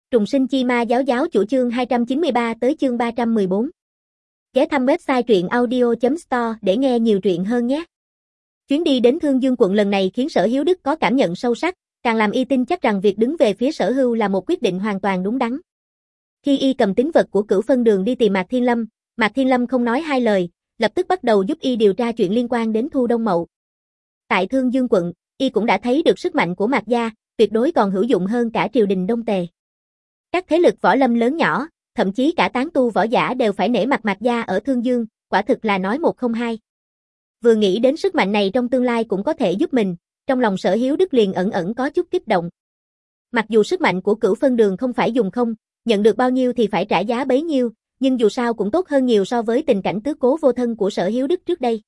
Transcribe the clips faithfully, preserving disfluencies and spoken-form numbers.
Trùng sinh chi ma giáo giáo chủ chương hai trăm chín mươi ba tới chương ba trăm mười bốn. Ghé thăm website truyện audio chấm store để nghe nhiều truyện hơn nhé. Chuyến đi đến Thương Dương quận lần này khiến Sở Hiếu Đức có cảm nhận sâu sắc, càng làm y tin chắc rằng việc đứng về phía Sở Hưu là một quyết định hoàn toàn đúng đắn. Khi y cầm tín vật của Cửu Phân Đường đi tìm Mạc Thiên Lâm, Mạc Thiên Lâm không nói hai lời, lập tức bắt đầu giúp y điều tra chuyện liên quan đến Thu Đông Mậu. Tại Thương Dương quận, y cũng đã thấy được sức mạnh của Mạc gia, tuyệt đối còn hữu dụng hơn cả triều đình Đông Tề. Các thế lực võ lâm lớn nhỏ, thậm chí cả tán tu võ giả đều phải nể mặt Mạc gia ở Thương Dương, quả thực là nói một không hai. Vừa nghĩ đến sức mạnh này trong tương lai cũng có thể giúp mình, trong lòng Sở Hiếu Đức liền ẩn ẩn có chút kích động. Mặc dù sức mạnh của Cửu Phân Đường không phải dùng không, nhận được bao nhiêu thì phải trả giá bấy nhiêu, nhưng dù sao cũng tốt hơn nhiều so với tình cảnh tứ cố vô thân của Sở Hiếu Đức trước đây.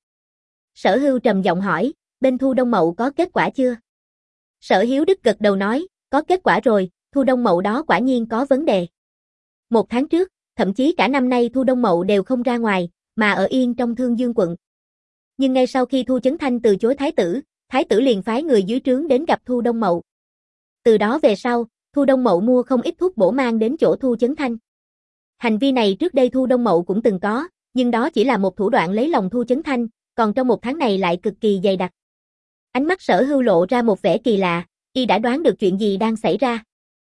Sở Hưu trầm giọng hỏi, bên Thu Đông Mậu có kết quả chưa? Sở Hiếu Đức gật đầu nói, có kết quả rồi, Thu Đông Mậu đó quả nhiên có vấn đề. Một tháng trước, thậm chí cả năm nay Thu Đông Mậu đều không ra ngoài, mà ở yên trong Thương Dương quận. Nhưng ngay sau khi Thu Chấn Thanh từ chối thái tử, thái tử liền phái người dưới trướng đến gặp Thu Đông Mậu. Từ đó về sau, Thu Đông Mậu mua không ít thuốc bổ mang đến chỗ Thu Chấn Thanh. Hành vi này trước đây Thu Đông Mậu cũng từng có, nhưng đó chỉ là một thủ đoạn lấy lòng Thu Chấn Thanh, còn trong một tháng này lại cực kỳ dày đặc. Ánh mắt Sở Hưu lộ ra một vẻ kỳ lạ, y đã đoán được chuyện gì đang xảy ra.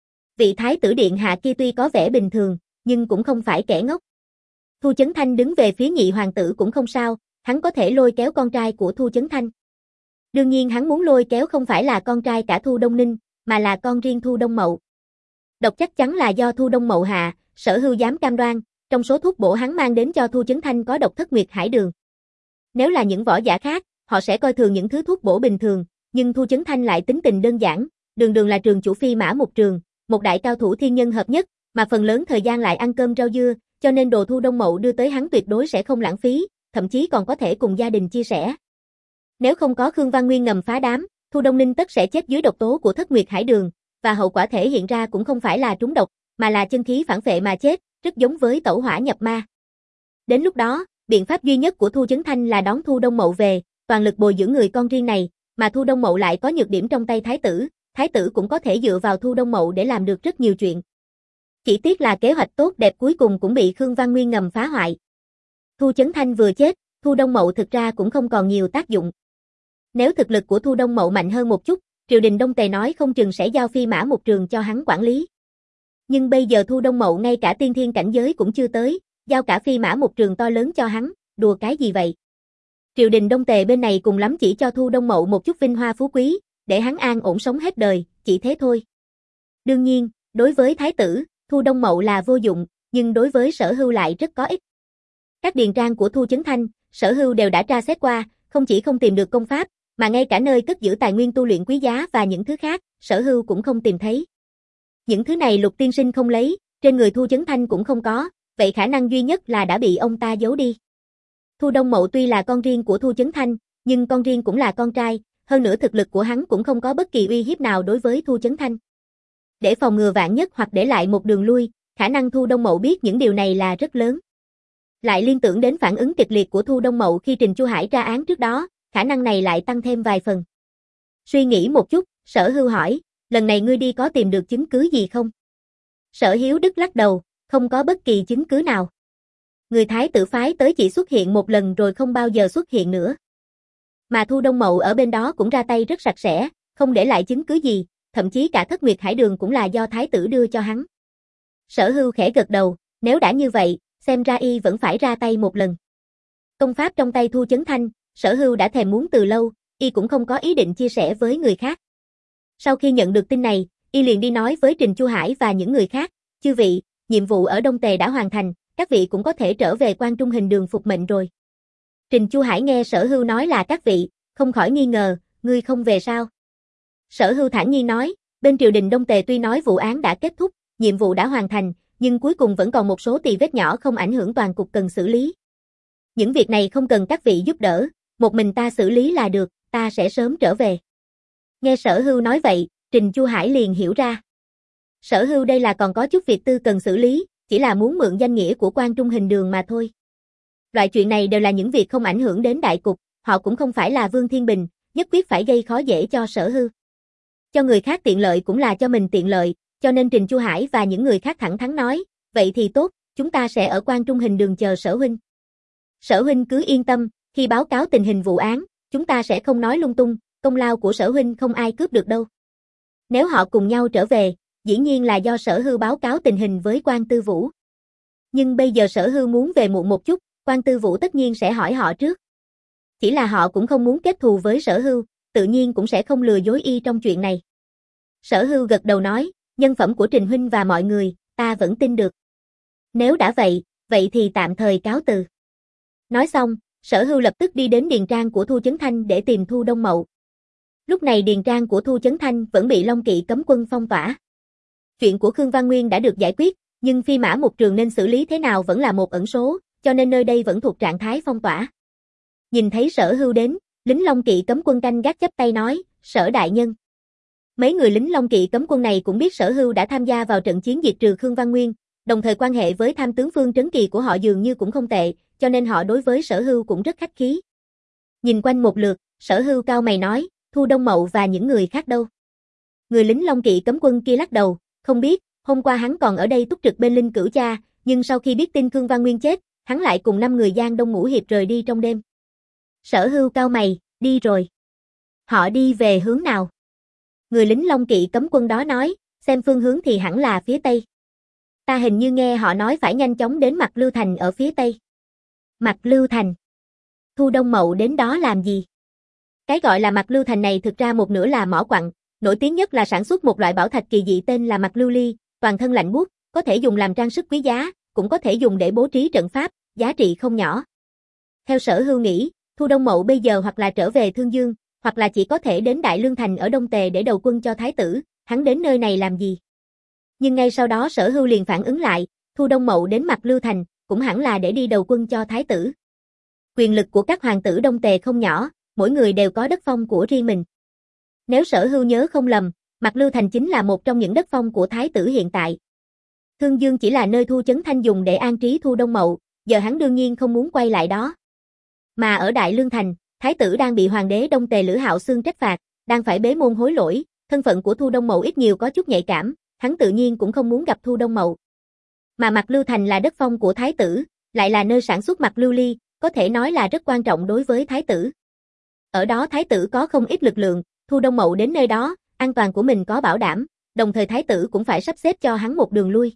Vị thái tử điện hạ kia tuy có vẻ bình thường, nhưng cũng không phải kẻ ngốc. Thu Chấn Thanh đứng về phía nhị hoàng tử cũng không sao, hắn có thể lôi kéo con trai của Thu Chấn Thanh. Đương nhiên hắn muốn lôi kéo không phải là con trai cả Thu Đông Ninh, mà là con riêng Thu Đông Mậu. Độc chắc chắn là do Thu Đông Mậu hạ, Sở Hưu dám cam đoan, trong số thuốc bổ hắn mang đến cho Thu Chấn Thanh có độc thất nguyệt hải đường. Nếu là những võ giả khác, họ sẽ coi thường những thứ thuốc bổ bình thường, nhưng Thu Chấn Thanh lại tính tình đơn giản, đường đường là trường chủ phi mã một trường, một đại cao thủ thiên nhân hợp nhất, mà phần lớn thời gian lại ăn cơm rau dưa, cho nên đồ Thu Đông Mậu đưa tới hắn tuyệt đối sẽ không lãng phí, thậm chí còn có thể cùng gia đình chia sẻ. Nếu không có Khương Văn Nguyên ngầm phá đám, Thu Đông Ninh tất sẽ chết dưới độc tố của thất nguyệt hải đường, và hậu quả thể hiện ra cũng không phải là trúng độc, mà là chân khí phản phệ mà chết, rất giống với tẩu hỏa nhập ma. Đến lúc đó, biện pháp duy nhất của Thu Chấn Thanh là đón Thu Đông Mậu về, toàn lực bồi dưỡng người con riêng này, mà Thu Đông Mậu lại có nhược điểm trong tay thái tử, thái tử cũng có thể dựa vào Thu Đông Mậu để làm được rất nhiều chuyện. Chỉ tiếc là kế hoạch tốt đẹp cuối cùng cũng bị Khương Văn Nguyên ngầm phá hoại. Thu Chấn Thanh vừa chết, Thu Đông Mậu thực ra cũng không còn nhiều tác dụng. Nếu thực lực của Thu Đông Mậu mạnh hơn một chút, triều đình Đông Tề nói không chừng sẽ giao phi mã một trường cho hắn quản lý. Nhưng bây giờ Thu Đông Mậu ngay cả tiên thiên cảnh giới cũng chưa tới, giao cả phi mã một trường to lớn cho hắn, đùa cái gì vậy? Triều đình Đông Tề bên này cùng lắm chỉ cho Thu Đông Mậu một chút vinh hoa phú quý, để hắn an ổn sống hết đời, chỉ thế thôi. Đương nhiên, đối với thái tử, Thu Đông Mậu là vô dụng, nhưng đối với Sở Hưu lại rất có ích. Các điền trang của Thu Chấn Thanh, Sở Hưu đều đã tra xét qua, không chỉ không tìm được công pháp, mà ngay cả nơi cất giữ tài nguyên tu luyện quý giá và những thứ khác, Sở Hưu cũng không tìm thấy. Những thứ này Lục tiên sinh không lấy, trên người Thu Chấn Thanh cũng không có, vậy khả năng duy nhất là đã bị ông ta giấu đi. Thu Đông Mậu tuy là con riêng của Thu Chấn Thanh, nhưng con riêng cũng là con trai, hơn nữa thực lực của hắn cũng không có bất kỳ uy hiếp nào đối với Thu Chấn Thanh. Để phòng ngừa vạn nhất hoặc để lại một đường lui, khả năng Thu Đông Mậu biết những điều này là rất lớn. Lại liên tưởng đến phản ứng kịch liệt của Thu Đông Mậu khi Trình Chu Hải tra án trước đó, khả năng này lại tăng thêm vài phần. Suy nghĩ một chút, Sở Hưu hỏi, lần này ngươi đi có tìm được chứng cứ gì không? Sở Hiếu Đức lắc đầu, không có bất kỳ chứng cứ nào. Người Thái tử phái tới chỉ xuất hiện một lần rồi không bao giờ xuất hiện nữa. Mà Thu Đông Mậu ở bên đó cũng ra tay rất sạch sẽ, không để lại chứng cứ gì, thậm chí cả thất nguyệt hải đường cũng là do Thái tử đưa cho hắn. Sở Hưu khẽ gật đầu, nếu đã như vậy, xem ra y vẫn phải ra tay một lần. Công pháp trong tay Thu Chấn Thanh, Sở Hưu đã thèm muốn từ lâu, y cũng không có ý định chia sẻ với người khác. Sau khi nhận được tin này, y liền đi nói với Trình Chu Hải và những người khác, chư vị, nhiệm vụ ở Đông Tề đã hoàn thành, các vị cũng có thể trở về Quan Trung Hình Đường phục mệnh rồi. Trình Chu Hải nghe Sở Hưu nói là các vị, không khỏi nghi ngờ, ngươi không về sao? Sở Hưu thản nhiên nói, bên triều đình Đông Tề tuy nói vụ án đã kết thúc, nhiệm vụ đã hoàn thành, nhưng cuối cùng vẫn còn một số tì vết nhỏ không ảnh hưởng toàn cục cần xử lý. Những việc này không cần các vị giúp đỡ, một mình ta xử lý là được, ta sẽ sớm trở về. Nghe Sở Hưu nói vậy, Trình Chu Hải liền hiểu ra. Sở Hưu đây là còn có chút việc tư cần xử lý, chỉ là muốn mượn danh nghĩa của Quan Trung Hình Đường mà thôi. Loại chuyện này đều là những việc không ảnh hưởng đến đại cục, họ cũng không phải là Vương Thiên Bình, nhất quyết phải gây khó dễ cho Sở Hưu. Cho người khác tiện lợi cũng là cho mình tiện lợi, cho nên Trình Chu Hải và những người khác thẳng thắn nói, vậy thì tốt, chúng ta sẽ ở Quan Trung Hình đường chờ Sở huynh. Sở huynh cứ yên tâm, khi báo cáo tình hình vụ án, chúng ta sẽ không nói lung tung, công lao của Sở huynh không ai cướp được đâu. Nếu họ cùng nhau trở về, dĩ nhiên là do Sở Hưu báo cáo tình hình với Quan Tư Vũ. Nhưng bây giờ Sở Hưu muốn về muộn một chút, Quan Tư Vũ tất nhiên sẽ hỏi họ trước. Chỉ là họ cũng không muốn kết thù với Sở Hưu, tự nhiên cũng sẽ không lừa dối y trong chuyện này. Sở Hưu gật đầu nói, nhân phẩm của Trình huynh và mọi người, ta vẫn tin được. Nếu đã vậy, vậy thì tạm thời cáo từ. Nói xong, Sở Hưu lập tức đi đến điền trang của Thu Chấn Thanh để tìm Thu Đông Mậu. Lúc này điền trang của Thu Chấn Thanh vẫn bị Long Kỵ cấm quân phong tỏa. Chuyện của Khương Văn Nguyên đã được giải quyết, nhưng phi mã một trường nên xử lý thế nào vẫn là một ẩn số, cho nên nơi đây vẫn thuộc trạng thái phong tỏa. Nhìn thấy Sở Hưu đến, lính Long Kỵ cấm quân canh gác chắp tay nói, Sở đại nhân. Mấy người lính Long Kỵ cấm quân này cũng biết Sở Hưu đã tham gia vào trận chiến diệt trừ Khương Văn Nguyên, đồng thời quan hệ với tham tướng Phương Trấn Kỳ của họ dường như cũng không tệ, cho nên họ đối với Sở Hưu cũng rất khách khí. Nhìn quanh một lượt, Sở Hưu cao mày nói, Thu Đông Mậu và những người khác đâu? Người lính Long Kỵ cấm quân kia lắc đầu, không biết, hôm qua hắn còn ở đây túc trực bên Linh Cửu Cha, nhưng sau khi biết tin Khương Văn Nguyên chết, hắn lại cùng năm người Giang Đông Ngũ Hiệp rời đi trong đêm. Sở Hưu cao mày, đi rồi. Họ đi về hướng nào? Người lính Long Kỵ cấm quân đó nói, xem phương hướng thì hẳn là phía Tây. Ta hình như nghe họ nói phải nhanh chóng đến Mạc Lưu Thành ở phía Tây. Mạc Lưu Thành? Thu Đông Mậu đến đó làm gì? Cái gọi là Mạc Lưu Thành này thực ra một nửa là mỏ quặng, nổi tiếng nhất là sản xuất một loại bảo thạch kỳ dị tên là Mạc Lưu Ly, toàn thân lạnh buốt, có thể dùng làm trang sức quý giá, cũng có thể dùng để bố trí trận pháp, giá trị không nhỏ. Theo Sở Hưu nghĩ, Thu Đông Mậu bây giờ hoặc là trở về Thương Dương, hoặc là chỉ có thể đến Đại Lương Thành ở Đông Tề để đầu quân cho Thái tử, hắn đến nơi này làm gì? Nhưng ngay sau đó Sở Hưu liền phản ứng lại, Thu Đông Mậu đến Mạc Lưu Thành, cũng hẳn là để đi đầu quân cho Thái tử. Quyền lực của các hoàng tử Đông Tề không nhỏ, mỗi người đều có đất phong của riêng mình. Nếu Sở Hưu nhớ không lầm, Mạc Lưu Thành chính là một trong những đất phong của Thái tử hiện tại. Thương Dương chỉ là nơi Thu Chấn Thanh dùng để an trí Thu Đông Mậu, giờ hắn đương nhiên không muốn quay lại đó. Mà ở Đại Lương Thành, Thái tử đang bị hoàng đế Đông Tề Lữ Hạo Xương trách phạt, đang phải bế môn hối lỗi, thân phận của Thu Đông Mậu ít nhiều có chút nhạy cảm, hắn tự nhiên cũng không muốn gặp Thu Đông Mậu. Mà Mạc Lưu Thành là đất phong của Thái tử, lại là nơi sản xuất Mạc Lưu Ly, có thể nói là rất quan trọng đối với Thái tử. Ở đó Thái tử có không ít lực lượng, Thu Đông Mậu đến nơi đó, an toàn của mình có bảo đảm, đồng thời Thái tử cũng phải sắp xếp cho hắn một đường lui.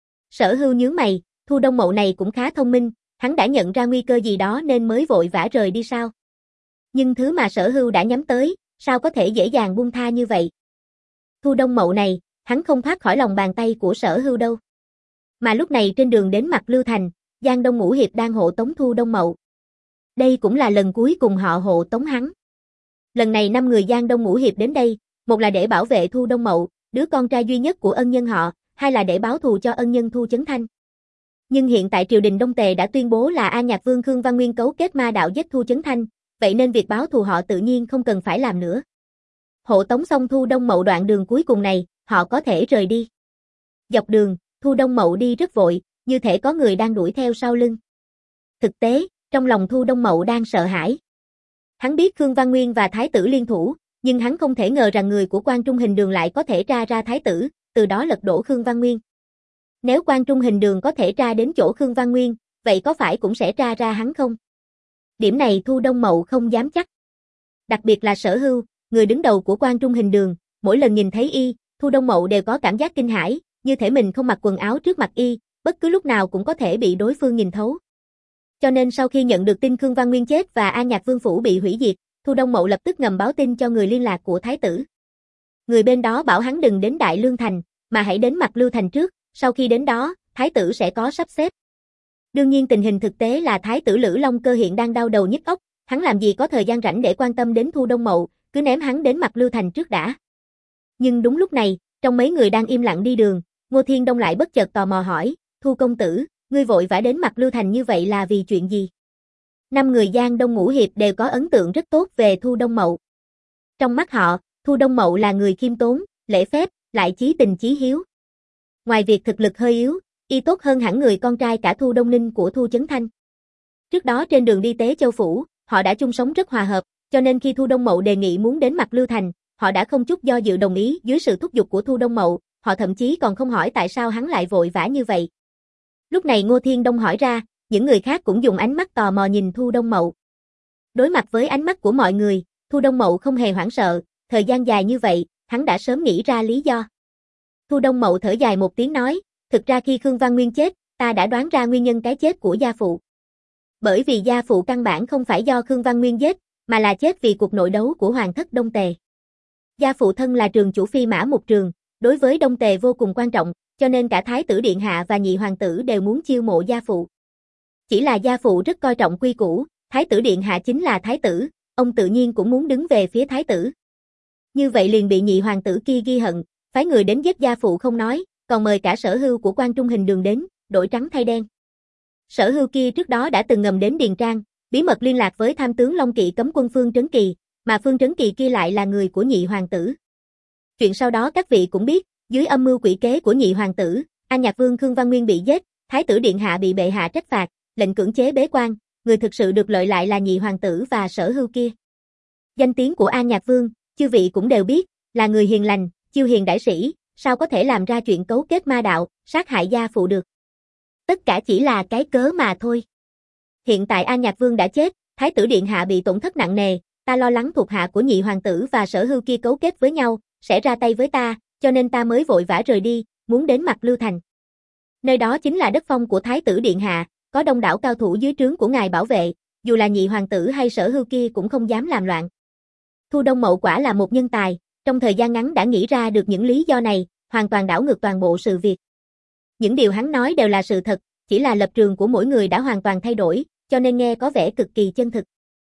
Sở Hưu nhướng mày, Thu Đông Mậu này cũng khá thông minh, hắn đã nhận ra nguy cơ gì đó nên mới vội vã rời đi sao. Nhưng thứ mà Sở Hưu đã nhắm tới, sao có thể dễ dàng buông tha như vậy. Thu Đông Mậu này, hắn không thoát khỏi lòng bàn tay của Sở Hưu đâu. Mà lúc này trên đường đến Mạc Lưu Thành, Giang Đông Ngũ Hiệp đang hộ tống Thu Đông Mậu. Đây cũng là lần cuối cùng họ hộ tống hắn. Lần này năm người Giang Đông Ngũ Hiệp đến đây, một là để bảo vệ Thu Đông Mậu, đứa con trai duy nhất của ân nhân họ, hai là để báo thù cho ân nhân Thu Chấn Thanh. Nhưng hiện tại triều đình Đông Tề đã tuyên bố là An Nhạc Vương Khương Văn Nguyên cấu kết ma đạo giết Thu Chấn Thanh, vậy nên việc báo thù họ tự nhiên không cần phải làm nữa. Hộ tống xong Thu Đông Mậu đoạn đường cuối cùng này, họ có thể rời đi. Dọc đường, Thu Đông Mậu đi rất vội, như thể có người đang đuổi theo sau lưng. Thực tế, trong lòng Thu Đông Mậu đang sợ hãi. Hắn biết Khương Văn Nguyên và Thái tử liên thủ, nhưng hắn không thể ngờ rằng người của Quan Trung Hình Đường lại có thể tra ra Thái tử, từ đó lật đổ Khương Văn Nguyên. Nếu Quan Trung Hình Đường có thể tra đến chỗ Khương Văn Nguyên, vậy có phải cũng sẽ tra ra hắn không? Điểm này Thu Đông Mậu không dám chắc. Đặc biệt là Sở Hưu, người đứng đầu của Quan Trung Hình Đường, mỗi lần nhìn thấy y, Thu Đông Mậu đều có cảm giác kinh hãi, như thể mình không mặc quần áo trước mặt y, bất cứ lúc nào cũng có thể bị đối phương nhìn thấu. Cho nên sau khi nhận được tin Khương Văn Nguyên chết và An Nhạc Vương phủ bị hủy diệt, Thu Đông Mậu lập tức ngầm báo tin cho người liên lạc của Thái tử. Người bên đó bảo hắn đừng đến Đại Lương Thành, mà hãy đến Mạc Lưu Thành trước, sau khi đến đó, Thái tử sẽ có sắp xếp. Đương nhiên tình hình thực tế là Thái tử Lữ Long Cơ hiện đang đau đầu nhức óc, hắn làm gì có thời gian rảnh để quan tâm đến Thu Đông Mậu, cứ ném hắn đến Mạc Lưu Thành trước đã. Nhưng đúng lúc này, trong mấy người đang im lặng đi đường, Ngô Thiên Đông lại bất chợt tò mò hỏi, Thu công tử, ngươi vội vã đến Mạc Lưu Thành như vậy là vì chuyện gì? Năm người Giang Đông Ngũ Hiệp đều có ấn tượng rất tốt về Thu Đông Mậu. Trong mắt họ, Thu Đông Mậu là người khiêm tốn, lễ phép, lại chí tình chí hiếu. Ngoài việc thực lực hơi yếu, y tốt hơn hẳn người con trai cả Thu Đông Ninh của Thu Chấn Thanh. Trước đó trên đường đi Tế Châu Phủ, họ đã chung sống rất hòa hợp, cho nên khi Thu Đông Mậu đề nghị muốn đến Mạc Lưu Thành, họ đã không chút do dự đồng ý dưới sự thúc giục của Thu Đông Mậu, họ thậm chí còn không hỏi tại sao hắn lại vội vã như vậy. Lúc này Ngô Thiên Đông hỏi ra, những người khác cũng dùng ánh mắt tò mò nhìn Thu Đông Mậu. Đối mặt với ánh mắt của mọi người, Thu Đông Mậu không hề hoảng sợ, thời gian dài như vậy, hắn đã sớm nghĩ ra lý do. Thu Đông Mậu thở dài một tiếng nói, thực ra khi Khương Văn Nguyên chết, ta đã đoán ra nguyên nhân cái chết của gia phụ. Bởi vì gia phụ căn bản không phải do Khương Văn Nguyên giết, mà là chết vì cuộc nội đấu của Hoàng thất Đông Tề. Gia phụ thân là trường chủ phi mã một trường, đối với Đông Tề vô cùng quan trọng, cho nên cả Thái tử Điện Hạ và nhị hoàng tử đều muốn chiêu mộ gia phụ. Chỉ là gia phụ rất coi trọng quy củ, Thái tử Điện Hạ chính là Thái tử, ông tự nhiên cũng muốn đứng về phía Thái tử. Như vậy liền bị nhị hoàng tử kia ghi hận, phái người đến giết gia phụ không nói, còn mời cả Sở Hưu của Quan Trung Hình Đường đến, đổi trắng thay đen. Sở Hưu kia trước đó đã từng ngầm đến Điền Trang, bí mật liên lạc với tham tướng Long Kỵ cấm quân Phương Trấn Kỳ, mà Phương Trấn Kỳ kia lại là người của nhị hoàng tử. Chuyện sau đó các vị cũng biết, dưới âm mưu quỷ kế của nhị hoàng tử, An Nhạc Vương Khương Văn Nguyên bị giết, Thái tử Điện Hạ bị bệ hạ trách phạt, lệnh cưỡng chế bế quan, người thực sự được lợi lại là nhị hoàng tử và Sở Hưu kia. Danh tiếng của An Nhạc Vương, chư vị cũng đều biết, là người hiền lành, chiêu hiền đãi sĩ, sao có thể làm ra chuyện cấu kết ma đạo, sát hại gia phụ được. Tất cả chỉ là cái cớ mà thôi. Hiện tại An Nhạc Vương đã chết, Thái tử Điện Hạ bị tổn thất nặng nề, ta lo lắng thuộc hạ của nhị hoàng tử và Sở Hưu kia cấu kết với nhau, sẽ ra tay với ta, cho nên ta mới vội vã rời đi, muốn đến Mạc Lưu Thành. Nơi đó chính là đất phong của Thái tử Điện Hạ, có đông đảo cao thủ dưới trướng của ngài bảo vệ, dù là nhị hoàng tử hay Sở Hưu kia cũng không dám làm loạn. Thu Đông Mậu quả là một nhân tài, trong thời gian ngắn đã nghĩ ra được những lý do này, hoàn toàn đảo ngược toàn bộ sự việc. Những điều hắn nói đều là sự thật, chỉ là lập trường của mỗi người đã hoàn toàn thay đổi, cho nên nghe có vẻ cực kỳ chân thực.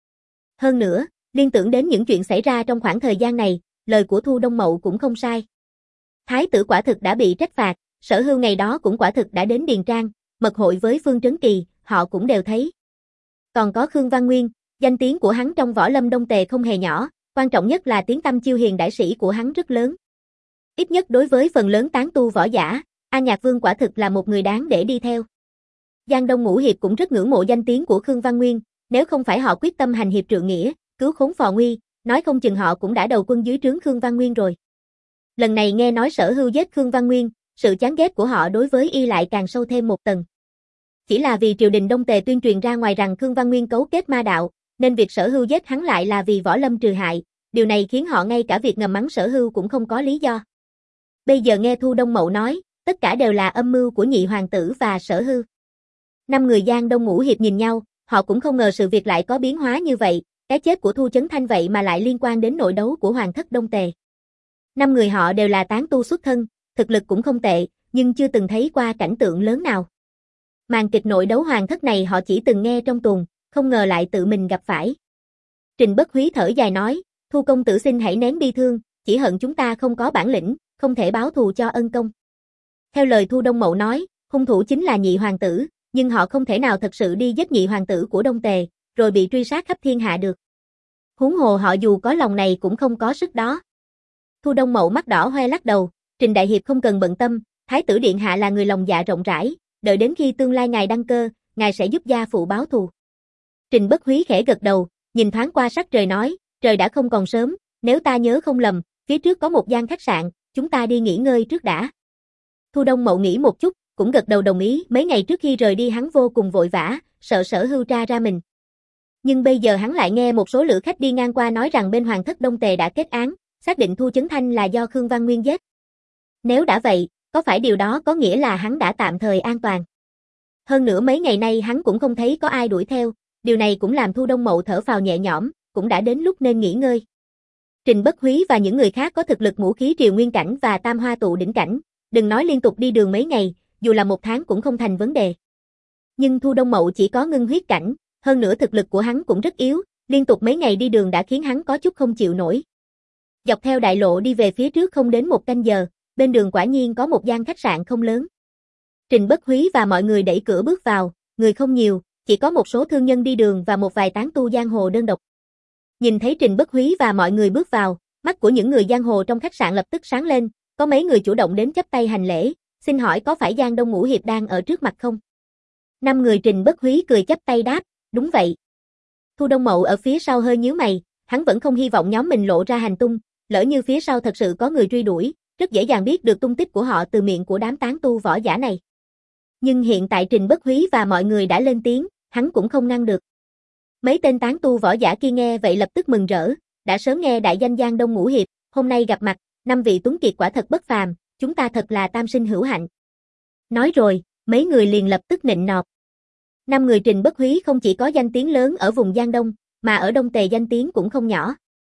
Hơn nữa, liên tưởng đến những chuyện xảy ra trong khoảng thời gian này, lời của Thu Đông Mậu cũng không sai. Thái tử quả thực đã bị trách phạt, Sở Hưu ngày đó cũng quả thực đã đến Điền Trang, mật hội với Phương Trấn Kỳ, họ cũng đều thấy. Còn có Khương Văn Nguyên, danh tiếng của hắn trong võ lâm Đông Tề không hề nhỏ, quan trọng nhất là tiếng tăm chiêu hiền đại sĩ của hắn rất lớn. Ít nhất đối với phần lớn tán tu võ giả, An Nhạc Vương quả thực là một người đáng để đi theo. Giang Đông Ngũ Hiệp cũng rất ngưỡng mộ danh tiếng của Khương Văn Nguyên, nếu không phải họ quyết tâm hành hiệp trượng nghĩa, cứu khốn phò nguy, nói không chừng họ cũng đã đầu quân dưới trướng Khương Văn Nguyên rồi. Lần này nghe nói Sở Hưu giết Khương Văn Nguyên, sự chán ghét của họ đối với y lại càng sâu thêm một tầng. Chỉ là vì triều đình Đông Tề tuyên truyền ra ngoài rằng Khương Văn Nguyên cấu kết ma đạo, nên việc Sở Hưu giết hắn lại là vì võ lâm trừ hại, điều này khiến họ ngay cả việc ngầm mắng Sở Hưu cũng không có lý do. Bây giờ nghe Thu Đông Mậu nói, tất cả đều là âm mưu của nhị hoàng tử và Sở Hưu. Năm người Giang Đông Ngũ Hiệp nhìn nhau, họ cũng không ngờ sự việc lại có biến hóa như vậy, cái chết của Thu Chấn Thanh vậy mà lại liên quan đến nội đấu của Hoàng thất Đông Tề. Năm người họ đều là tán tu xuất thân, thực lực cũng không tệ, nhưng chưa từng thấy qua cảnh tượng lớn nào. Màn kịch nội đấu Hoàng thất này họ chỉ từng nghe trong tuồng, không ngờ lại tự mình gặp phải. Trình Bất Húy thở dài nói, Thu công tử xin hãy nén bi thương, chỉ hận chúng ta không có bản lĩnh, không thể báo thù cho ân công. Theo lời Thu Đông Mậu nói, hung thủ chính là nhị hoàng tử, nhưng họ không thể nào thật sự đi giết nhị hoàng tử của Đông Tề, rồi bị truy sát khắp thiên hạ được. Huống hồ họ dù có lòng này cũng không có sức đó. Thu Đông Mậu mắt đỏ hoe lắc đầu, Trình Đại Hiệp không cần bận tâm, Thái tử Điện Hạ là người lòng dạ rộng rãi, đợi đến khi tương lai ngài đăng cơ, ngài sẽ giúp gia phụ báo thù. Trình Bất Húy khẽ gật đầu, nhìn thoáng qua sắc trời nói, trời đã không còn sớm, nếu ta nhớ không lầm, phía trước có một gian khách sạn, chúng ta đi nghỉ ngơi trước đã. Thu Đông Mậu nghĩ một chút, cũng gật đầu đồng ý, mấy ngày trước khi rời đi hắn vô cùng vội vã, sợ Sở Hưu tra ra mình. Nhưng bây giờ hắn lại nghe một số lữ khách đi ngang qua nói rằng bên Hoàng thất Đông Tề đã kết án, xác định Thu Chấn Thanh là do Khương Văn Nguyên giết. Nếu đã vậy, có phải điều đó có nghĩa là hắn đã tạm thời an toàn? Hơn nữa mấy ngày nay hắn cũng không thấy có ai đuổi theo, điều này cũng làm Thu Đông Mậu thở phào nhẹ nhõm, cũng đã đến lúc nên nghỉ ngơi. Trình Bất Húy và những người khác có thực lực ngũ khí triều nguyên cảnh và tam hoa tụ đỉnh cảnh, đừng nói liên tục đi đường mấy ngày, dù là một tháng cũng không thành vấn đề. Nhưng Thu Đông Mậu chỉ có ngưng huyết cảnh, hơn nữa thực lực của hắn cũng rất yếu, liên tục mấy ngày đi đường đã khiến hắn có chút không chịu nổi. Dọc theo đại lộ đi về phía trước không đến một canh giờ, bên đường quả nhiên có một gian khách sạn không lớn. Trình Bất Húy và mọi người đẩy cửa bước vào, người không nhiều, chỉ có một số thương nhân đi đường và một vài tán tu giang hồ đơn độc. Nhìn thấy Trình Bất Húy và mọi người bước vào, mắt của những người giang hồ trong khách sạn lập tức sáng lên, có mấy người chủ động đến chắp tay hành lễ, xin hỏi có phải Giang Đông Ngũ Hiệp đang ở trước mặt không? Năm người Trình Bất Húy cười chắp tay đáp, đúng vậy. Thu Đông Mậu ở phía sau hơi nhíu mày, hắn vẫn không hy vọng nhóm mình lộ ra hành tung, lỡ như phía sau thật sự có người truy đuổi, rất dễ dàng biết được tung tích của họ từ miệng của đám tán tu võ giả này. Nhưng hiện tại Trình Bất Húy và mọi người đã lên tiếng, hắn cũng không ngăn được. Mấy tên tán tu võ giả kia nghe vậy lập tức mừng rỡ, đã sớm nghe đại danh Giang Đông Ngũ Hiệp, hôm nay gặp mặt, năm vị tuấn kiệt quả thật bất phàm, chúng ta thật là tam sinh hữu hạnh. Nói rồi, mấy người liền lập tức nịnh nọt. Năm người Trình Bất Húy không chỉ có danh tiếng lớn ở vùng Giang Đông, mà ở Đông Tề danh tiếng cũng không nhỏ.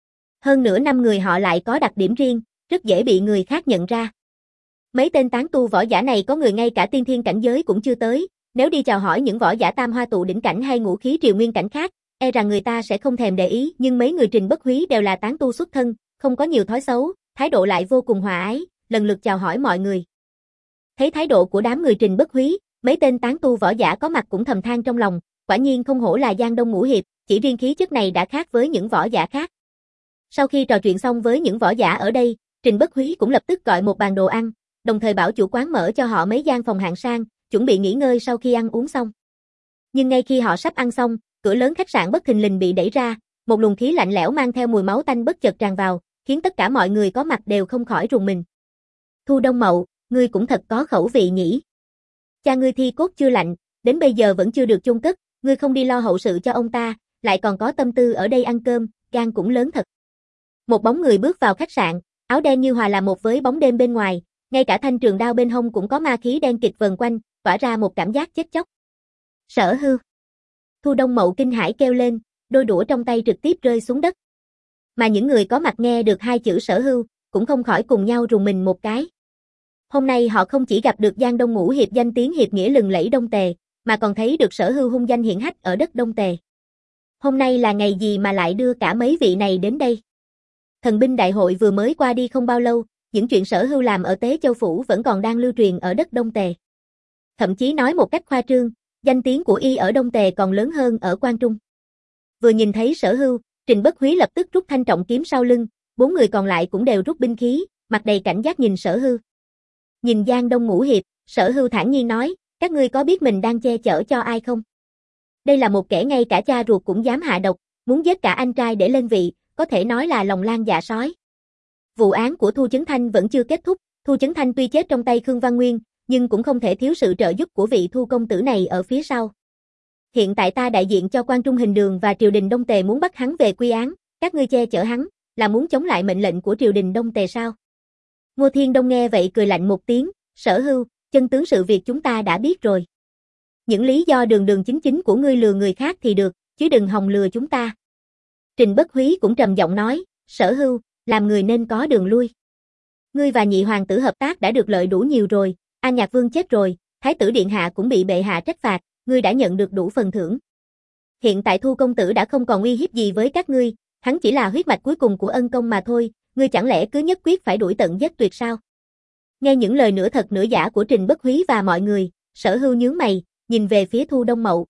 Hơn nữa năm người họ lại có đặc điểm riêng, rất dễ bị người khác nhận ra. Mấy tên tán tu võ giả này có người ngay cả tiên thiên cảnh giới cũng chưa tới, nếu đi chào hỏi những võ giả tam hoa tụ đỉnh cảnh hay ngũ khí triều nguyên cảnh khác, e rằng người ta sẽ không thèm để ý, nhưng mấy người Trình Bất Húy đều là tán tu xuất thân, không có nhiều thói xấu, thái độ lại vô cùng hòa ái, lần lượt chào hỏi mọi người. Thấy thái độ của đám người Trình Bất Húy, mấy tên tán tu võ giả có mặt cũng thầm than trong lòng, quả nhiên không hổ là Giang Đông Ngũ Hiệp, chỉ riêng khí chất này đã khác với những võ giả khác. Sau khi trò chuyện xong với những võ giả ở đây, Trình Bất Húy cũng lập tức gọi một bàn đồ ăn, đồng thời bảo chủ quán mở cho họ mấy gian phòng hạng sang, chuẩn bị nghỉ ngơi sau khi ăn uống xong. Nhưng ngay khi họ sắp ăn xong, cửa lớn khách sạn bất thình lình bị đẩy ra, một luồng khí lạnh lẽo mang theo mùi máu tanh bất chợt tràn vào, khiến tất cả mọi người có mặt đều không khỏi rùng mình. Thu Đông Mậu, ngươi cũng thật có khẩu vị nhỉ. Cha ngươi thi cốt chưa lạnh, đến bây giờ vẫn chưa được chôn cất, ngươi không đi lo hậu sự cho ông ta, lại còn có tâm tư ở đây ăn cơm, gan cũng lớn thật. Một bóng người bước vào khách sạn, áo đen như hòa làm một với bóng đêm bên ngoài, ngay cả thanh trường đao bên hông cũng có ma khí đen kịt vần quanh, tỏa ra một cảm giác chết chóc. Sở Hưu. Thu Đông Mậu kinh hãi kêu lên, đôi đũa trong tay trực tiếp rơi xuống đất. Mà những người có mặt nghe được hai chữ Sở Hưu, cũng không khỏi cùng nhau rùng mình một cái. Hôm nay họ không chỉ gặp được Giang Đông Ngũ Hiệp danh tiếng hiệp nghĩa lừng lẫy Đông Tề, mà còn thấy được Sở Hưu hung danh hiển hách ở đất Đông Tề. Hôm nay là ngày gì mà lại đưa cả mấy vị này đến đây? Thần binh đại hội vừa mới qua đi không bao lâu, những chuyện Sở Hưu làm ở Tế Châu Phủ vẫn còn đang lưu truyền ở đất Đông Tề. Thậm chí nói một cách khoa trương, danh tiếng của y ở Đông Tề còn lớn hơn ở Quan Trung. Vừa nhìn thấy Sở Hưu, Trình Bất Húy lập tức rút thanh trọng kiếm sau lưng, bốn người còn lại cũng đều rút binh khí, mặt đầy cảnh giác nhìn Sở Hưu. Nhìn Giang Đông Ngũ Hiệp, Sở Hưu thản nhiên nói, các ngươi có biết mình đang che chở cho ai không? Đây là một kẻ ngay cả cha ruột cũng dám hạ độc, muốn giết cả anh trai để lên vị, có thể nói là lòng lang dạ sói. Vụ án của Thu Chấn Thanh vẫn chưa kết thúc, Thu Chấn Thanh tuy chết trong tay Khương Văn Nguyên, nhưng cũng không thể thiếu sự trợ giúp của vị Thu công tử này ở phía sau. Hiện tại ta đại diện cho Quan Trung Hình Đường và triều đình Đông Tề muốn bắt hắn về quy án, các ngươi che chở hắn, là muốn chống lại mệnh lệnh của triều đình Đông Tề sao? Ngô Thiên Đông nghe vậy cười lạnh một tiếng, Sở Hưu, chân tướng sự việc chúng ta đã biết rồi. Những lý do đường đường chính chính của ngươi lừa người khác thì được, chứ đừng hòng lừa chúng ta. Trình Bất Húy cũng trầm giọng nói, Sở Hưu, làm người nên có đường lui. Ngươi và nhị hoàng tử hợp tác đã được lợi đủ nhiều rồi, An Nhạc Vương chết rồi, Thái tử Điện Hạ cũng bị bệ hạ trách phạt, ngươi đã nhận được đủ phần thưởng. Hiện tại Thu công tử đã không còn uy hiếp gì với các ngươi, hắn chỉ là huyết mạch cuối cùng của ân công mà thôi, ngươi chẳng lẽ cứ nhất quyết phải đuổi tận giết tuyệt sao? Nghe những lời nửa thật nửa giả của Trình Bất Húy và mọi người, Sở Hưu nhướng mày, nhìn về phía Thu Đông Mậu.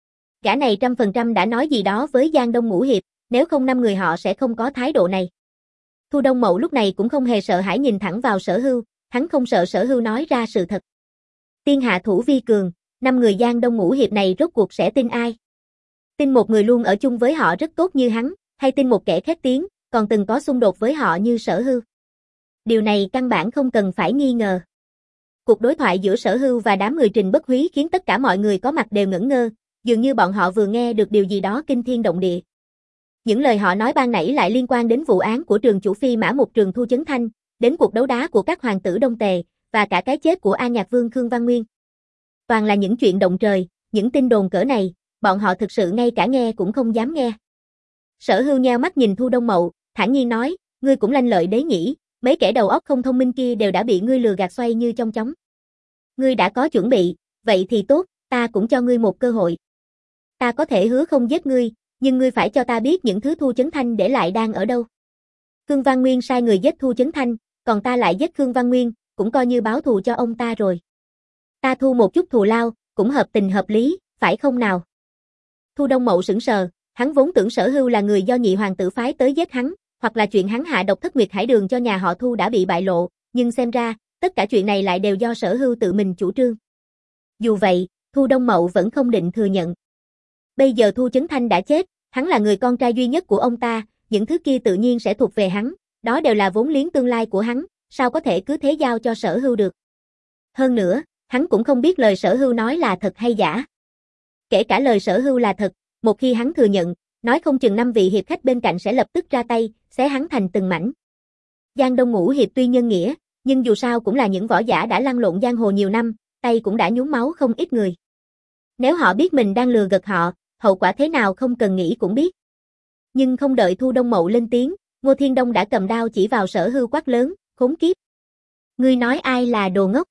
Gã này trăm phần trăm đã nói gì đó với Giang Đông Ngũ Hiệp, nếu không năm người họ sẽ không có thái độ này. Thu Đông Mậu lúc này cũng không hề sợ hãi nhìn thẳng vào Sở Hưu, hắn không sợ Sở Hưu nói ra sự thật. Tiên hạ thủ vi cường, năm người Giang Đông Ngũ Hiệp này rốt cuộc sẽ tin ai? Tin một người luôn ở chung với họ rất tốt như hắn, hay tin một kẻ khét tiếng, còn từng có xung đột với họ như Sở Hưu? Điều này căn bản không cần phải nghi ngờ. Cuộc đối thoại giữa Sở Hưu và đám người Trình Bất Húy khiến tất cả mọi người có mặt đều ngẩn ngơ, dường như bọn họ vừa nghe được điều gì đó kinh thiên động địa. Những lời họ nói ban nãy lại liên quan đến vụ án của trường chủ phi Mã Mục Trường Thu Chấn Thanh, đến cuộc đấu đá của các hoàng tử Đông Tề, và cả cái chết của An Nhạc Vương Khương Văn Nguyên. Toàn là những chuyện động trời, những tin đồn cỡ này, bọn họ thực sự ngay cả nghe cũng không dám nghe. Sở Hưu nheo mắt nhìn Thu Đông Mậu, thản nhiên nói, ngươi cũng lanh lợi đấy nhỉ, mấy kẻ đầu óc không thông minh kia đều đã bị ngươi lừa gạt xoay như trong chóng. Ngươi đã có chuẩn bị, vậy thì tốt, ta cũng cho ngươi một cơ hội. Ta có thể hứa không giết ngươi, nhưng ngươi phải cho ta biết những thứ Thu Chấn Thanh để lại đang ở đâu. Khương Văn Nguyên sai người giết Thu Chấn Thanh, còn ta lại giết Khương Văn Nguyên, cũng coi như báo thù cho ông ta rồi. Ta thu một chút thù lao, cũng hợp tình hợp lý, phải không nào? Thu Đông Mậu sững sờ, hắn vốn tưởng Sở Hưu là người do nhị hoàng tử phái tới giết hắn, hoặc là chuyện hắn hạ độc Thất Nguyệt Hải Đường cho nhà họ Thu đã bị bại lộ, nhưng xem ra, tất cả chuyện này lại đều do Sở Hưu tự mình chủ trương. Dù vậy, Thu Đông Mậu vẫn không định thừa nhận. Bây giờ Thu Chấn Thanh đã chết, hắn là người con trai duy nhất của ông ta, những thứ kia tự nhiên sẽ thuộc về hắn, đó đều là vốn liếng tương lai của hắn, sao có thể cứ thế giao cho Sở Hưu được. Hơn nữa, hắn cũng không biết lời Sở Hưu nói là thật hay giả. Kể cả lời Sở Hưu là thật, một khi hắn thừa nhận, nói không chừng năm vị hiệp khách bên cạnh sẽ lập tức ra tay, xé hắn thành từng mảnh. Giang Đông Ngũ hiệp tuy nhân nghĩa, nhưng dù sao cũng là những võ giả đã lăn lộn giang hồ nhiều năm, tay cũng đã nhuốm máu không ít người. Nếu họ biết mình đang lừa gạt họ, hậu quả thế nào không cần nghĩ cũng biết. Nhưng không đợi Thu Đông Mậu lên tiếng, Ngô Thiên Đông đã cầm đao chỉ vào Sở Hưu quát lớn, khốn kiếp. Ngươi nói ai là đồ ngốc?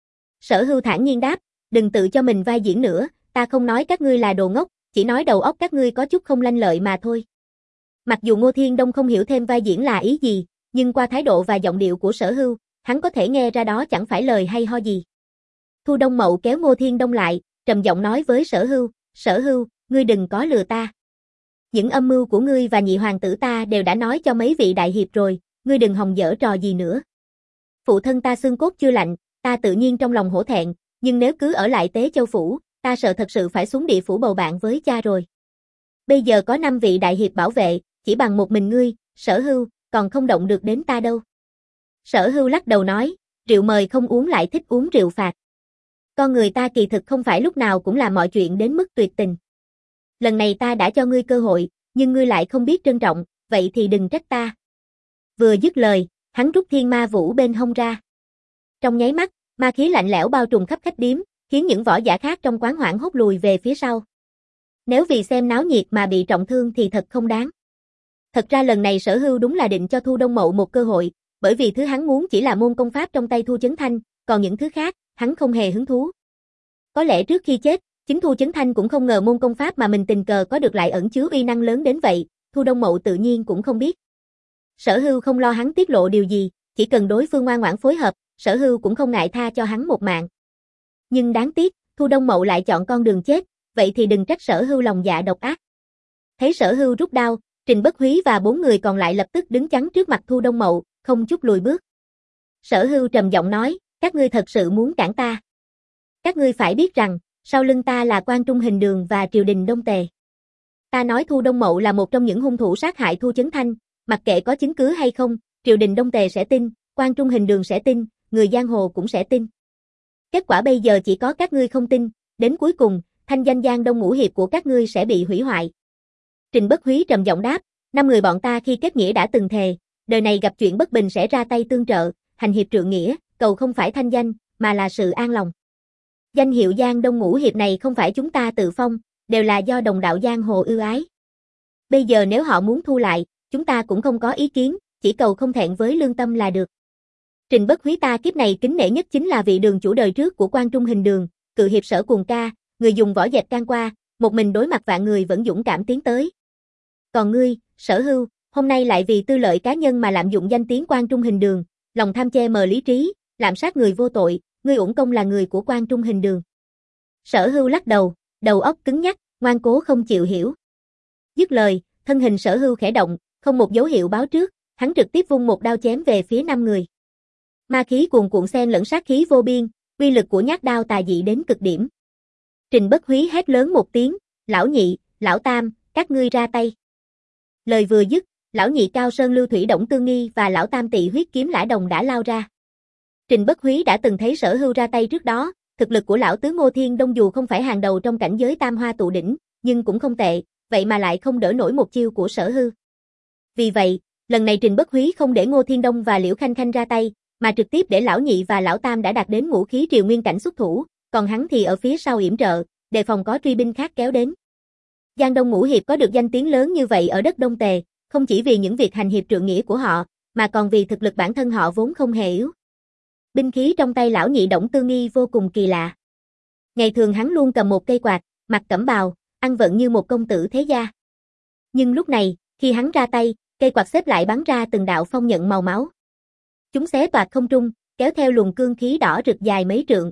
Sở Hưu thản nhiên đáp, đừng tự cho mình vai diễn nữa, ta không nói các ngươi là đồ ngốc, chỉ nói đầu óc các ngươi có chút không lanh lợi mà thôi. Mặc dù Ngô Thiên Đông không hiểu thêm vai diễn là ý gì, nhưng qua thái độ và giọng điệu của Sở Hưu, hắn có thể nghe ra đó chẳng phải lời hay ho gì. Thu Đông Mậu kéo Ngô Thiên Đông lại, trầm giọng nói với Sở Hưu, Sở Hưu, ngươi đừng có lừa ta. Những âm mưu của ngươi và nhị hoàng tử ta đều đã nói cho mấy vị đại hiệp rồi, ngươi đừng hòng dở trò gì nữa. Phụ thân ta xương cốt chưa lạnh, ta tự nhiên trong lòng hổ thẹn, nhưng nếu cứ ở lại Tế Châu Phủ, ta sợ thật sự phải xuống địa phủ bầu bạn với cha rồi. Bây giờ có năm vị đại hiệp bảo vệ, chỉ bằng một mình ngươi, Sở Hưu, còn không động được đến ta đâu. Sở Hưu lắc đầu nói, rượu mời không uống lại thích uống rượu phạt. Con người ta kỳ thực không phải lúc nào cũng làm mọi chuyện đến mức tuyệt tình. Lần này ta đã cho ngươi cơ hội, nhưng ngươi lại không biết trân trọng, vậy thì đừng trách ta. Vừa dứt lời, hắn rút thiên ma vũ bên hông ra. Trong nháy mắt, ma khí lạnh lẽo bao trùm khắp khách điếm, khiến những võ giả khác trong quán hoảng hốt lùi về phía sau. Nếu vì xem náo nhiệt mà bị trọng thương thì thật không đáng. Thật ra lần này Sở Hưu đúng là định cho Thu Đông Mậu một cơ hội, bởi vì thứ hắn muốn chỉ là môn công pháp trong tay Thu Chấn Thanh, còn những thứ khác, hắn không hề hứng thú. Có lẽ trước khi chết, chính Thu Chấn Thanh cũng không ngờ môn công pháp mà mình tình cờ có được lại ẩn chứa uy năng lớn đến vậy, Thu Đông Mậu tự nhiên cũng không biết. Sở Hưu không lo hắn tiết lộ điều gì, chỉ cần đối phương ngoan ngoãn phối hợp, Sở Hưu cũng không ngại tha cho hắn một mạng. Nhưng đáng tiếc, Thu Đông Mậu lại chọn con đường chết, vậy thì đừng trách Sở Hưu lòng dạ độc ác. Thấy Sở Hưu rút đao, Trình Bất Húy và bốn người còn lại lập tức đứng chắn trước mặt Thu Đông Mậu, không chút lùi bước. Sở Hưu trầm giọng nói, các ngươi thật sự muốn cản ta. Các ngươi phải biết rằng, sau lưng ta là Quan Trung Hình Đường và triều đình Đông Tề. Ta nói Thu Đông Mậu là một trong những hung thủ sát hại Thu Chấn Thanh, mặc kệ có chứng cứ hay không, triều đình Đông Tề sẽ tin, Quan Trung Hình Đường sẽ tin, người giang hồ cũng sẽ tin. Kết quả bây giờ chỉ có các ngươi không tin, đến cuối cùng, thanh danh Giang Đông Ngũ hiệp của các ngươi sẽ bị hủy hoại. Trình Bất Húy trầm giọng đáp, năm người bọn ta khi kết nghĩa đã từng thề, đời này gặp chuyện bất bình sẽ ra tay tương trợ, hành hiệp trượng nghĩa, cầu không phải thanh danh, mà là sự an lòng. Danh hiệu Giang Đông Ngũ hiệp này không phải chúng ta tự phong, đều là do đồng đạo giang hồ ưu ái. Bây giờ nếu họ muốn thu lại, chúng ta cũng không có ý kiến, chỉ cầu không thẹn với lương tâm là được. Trình Bất Húy ta kiếp này kính nể nhất chính là vị đường chủ đời trước của Quan Trung Hình Đường, cự hiệp Sở Cuồng Ca, người dùng võ dẹp can qua, một mình đối mặt vạn người vẫn dũng cảm tiến tới. Còn ngươi, Sở Hưu, hôm nay lại vì tư lợi cá nhân mà lạm dụng danh tiếng Quan Trung Hình Đường, lòng tham che mờ lý trí, lạm sát người vô tội, ngươi uổng công là người của Quan Trung Hình Đường. Sở Hưu lắc đầu, đầu óc cứng nhắc, ngoan cố không chịu hiểu. Dứt lời, thân hình Sở Hưu khẽ động, không một dấu hiệu báo trước, hắn trực tiếp vung một đao chém về phía năm người. Ma khí cuồn cuộn xen lẫn sát khí vô biên, uy lực của nhát đao tà dị đến cực điểm. Trình Bất Húy hét lớn một tiếng, lão nhị, lão tam, các ngươi ra tay. Lời vừa dứt, lão nhị Cao Sơn Lưu Thủy Đổng Tương Nghi và lão tam Tị Huyết Kiếm Lã Đồng đã lao ra. Trình Bất Húy đã từng thấy Sở Hưu ra tay trước đó, thực lực của lão tứ Ngô Thiên Đông dù không phải hàng đầu trong cảnh giới tam hoa tụ đỉnh, nhưng cũng không tệ, vậy mà lại không đỡ nổi một chiêu của Sở Hưu. Vì vậy, lần này Trình Bất Húy không để Ngô Thiên Đông và Liễu Khanh Khanh ra tay, mà trực tiếp để lão nhị và lão tam đã đạt đến ngũ khí triều nguyên cảnh xuất thủ, còn hắn thì ở phía sau yểm trợ, đề phòng có truy binh khác kéo đến. Giang Đông Ngũ hiệp có được danh tiếng lớn như vậy ở đất Đông Tề, không chỉ vì những việc hành hiệp trượng nghĩa của họ, mà còn vì thực lực bản thân họ vốn không hề yếu. Binh khí trong tay lão nhị Đổng Tương Nghi vô cùng kỳ lạ. Ngày thường hắn luôn cầm một cây quạt, mặc cẩm bào, ăn vận như một công tử thế gia. Nhưng lúc này, khi hắn ra tay, cây quạt xếp lại bắn ra từng đạo phong nhận màu máu. Chúng xé toạc không trung, kéo theo luồng cương khí đỏ rực dài mấy trượng.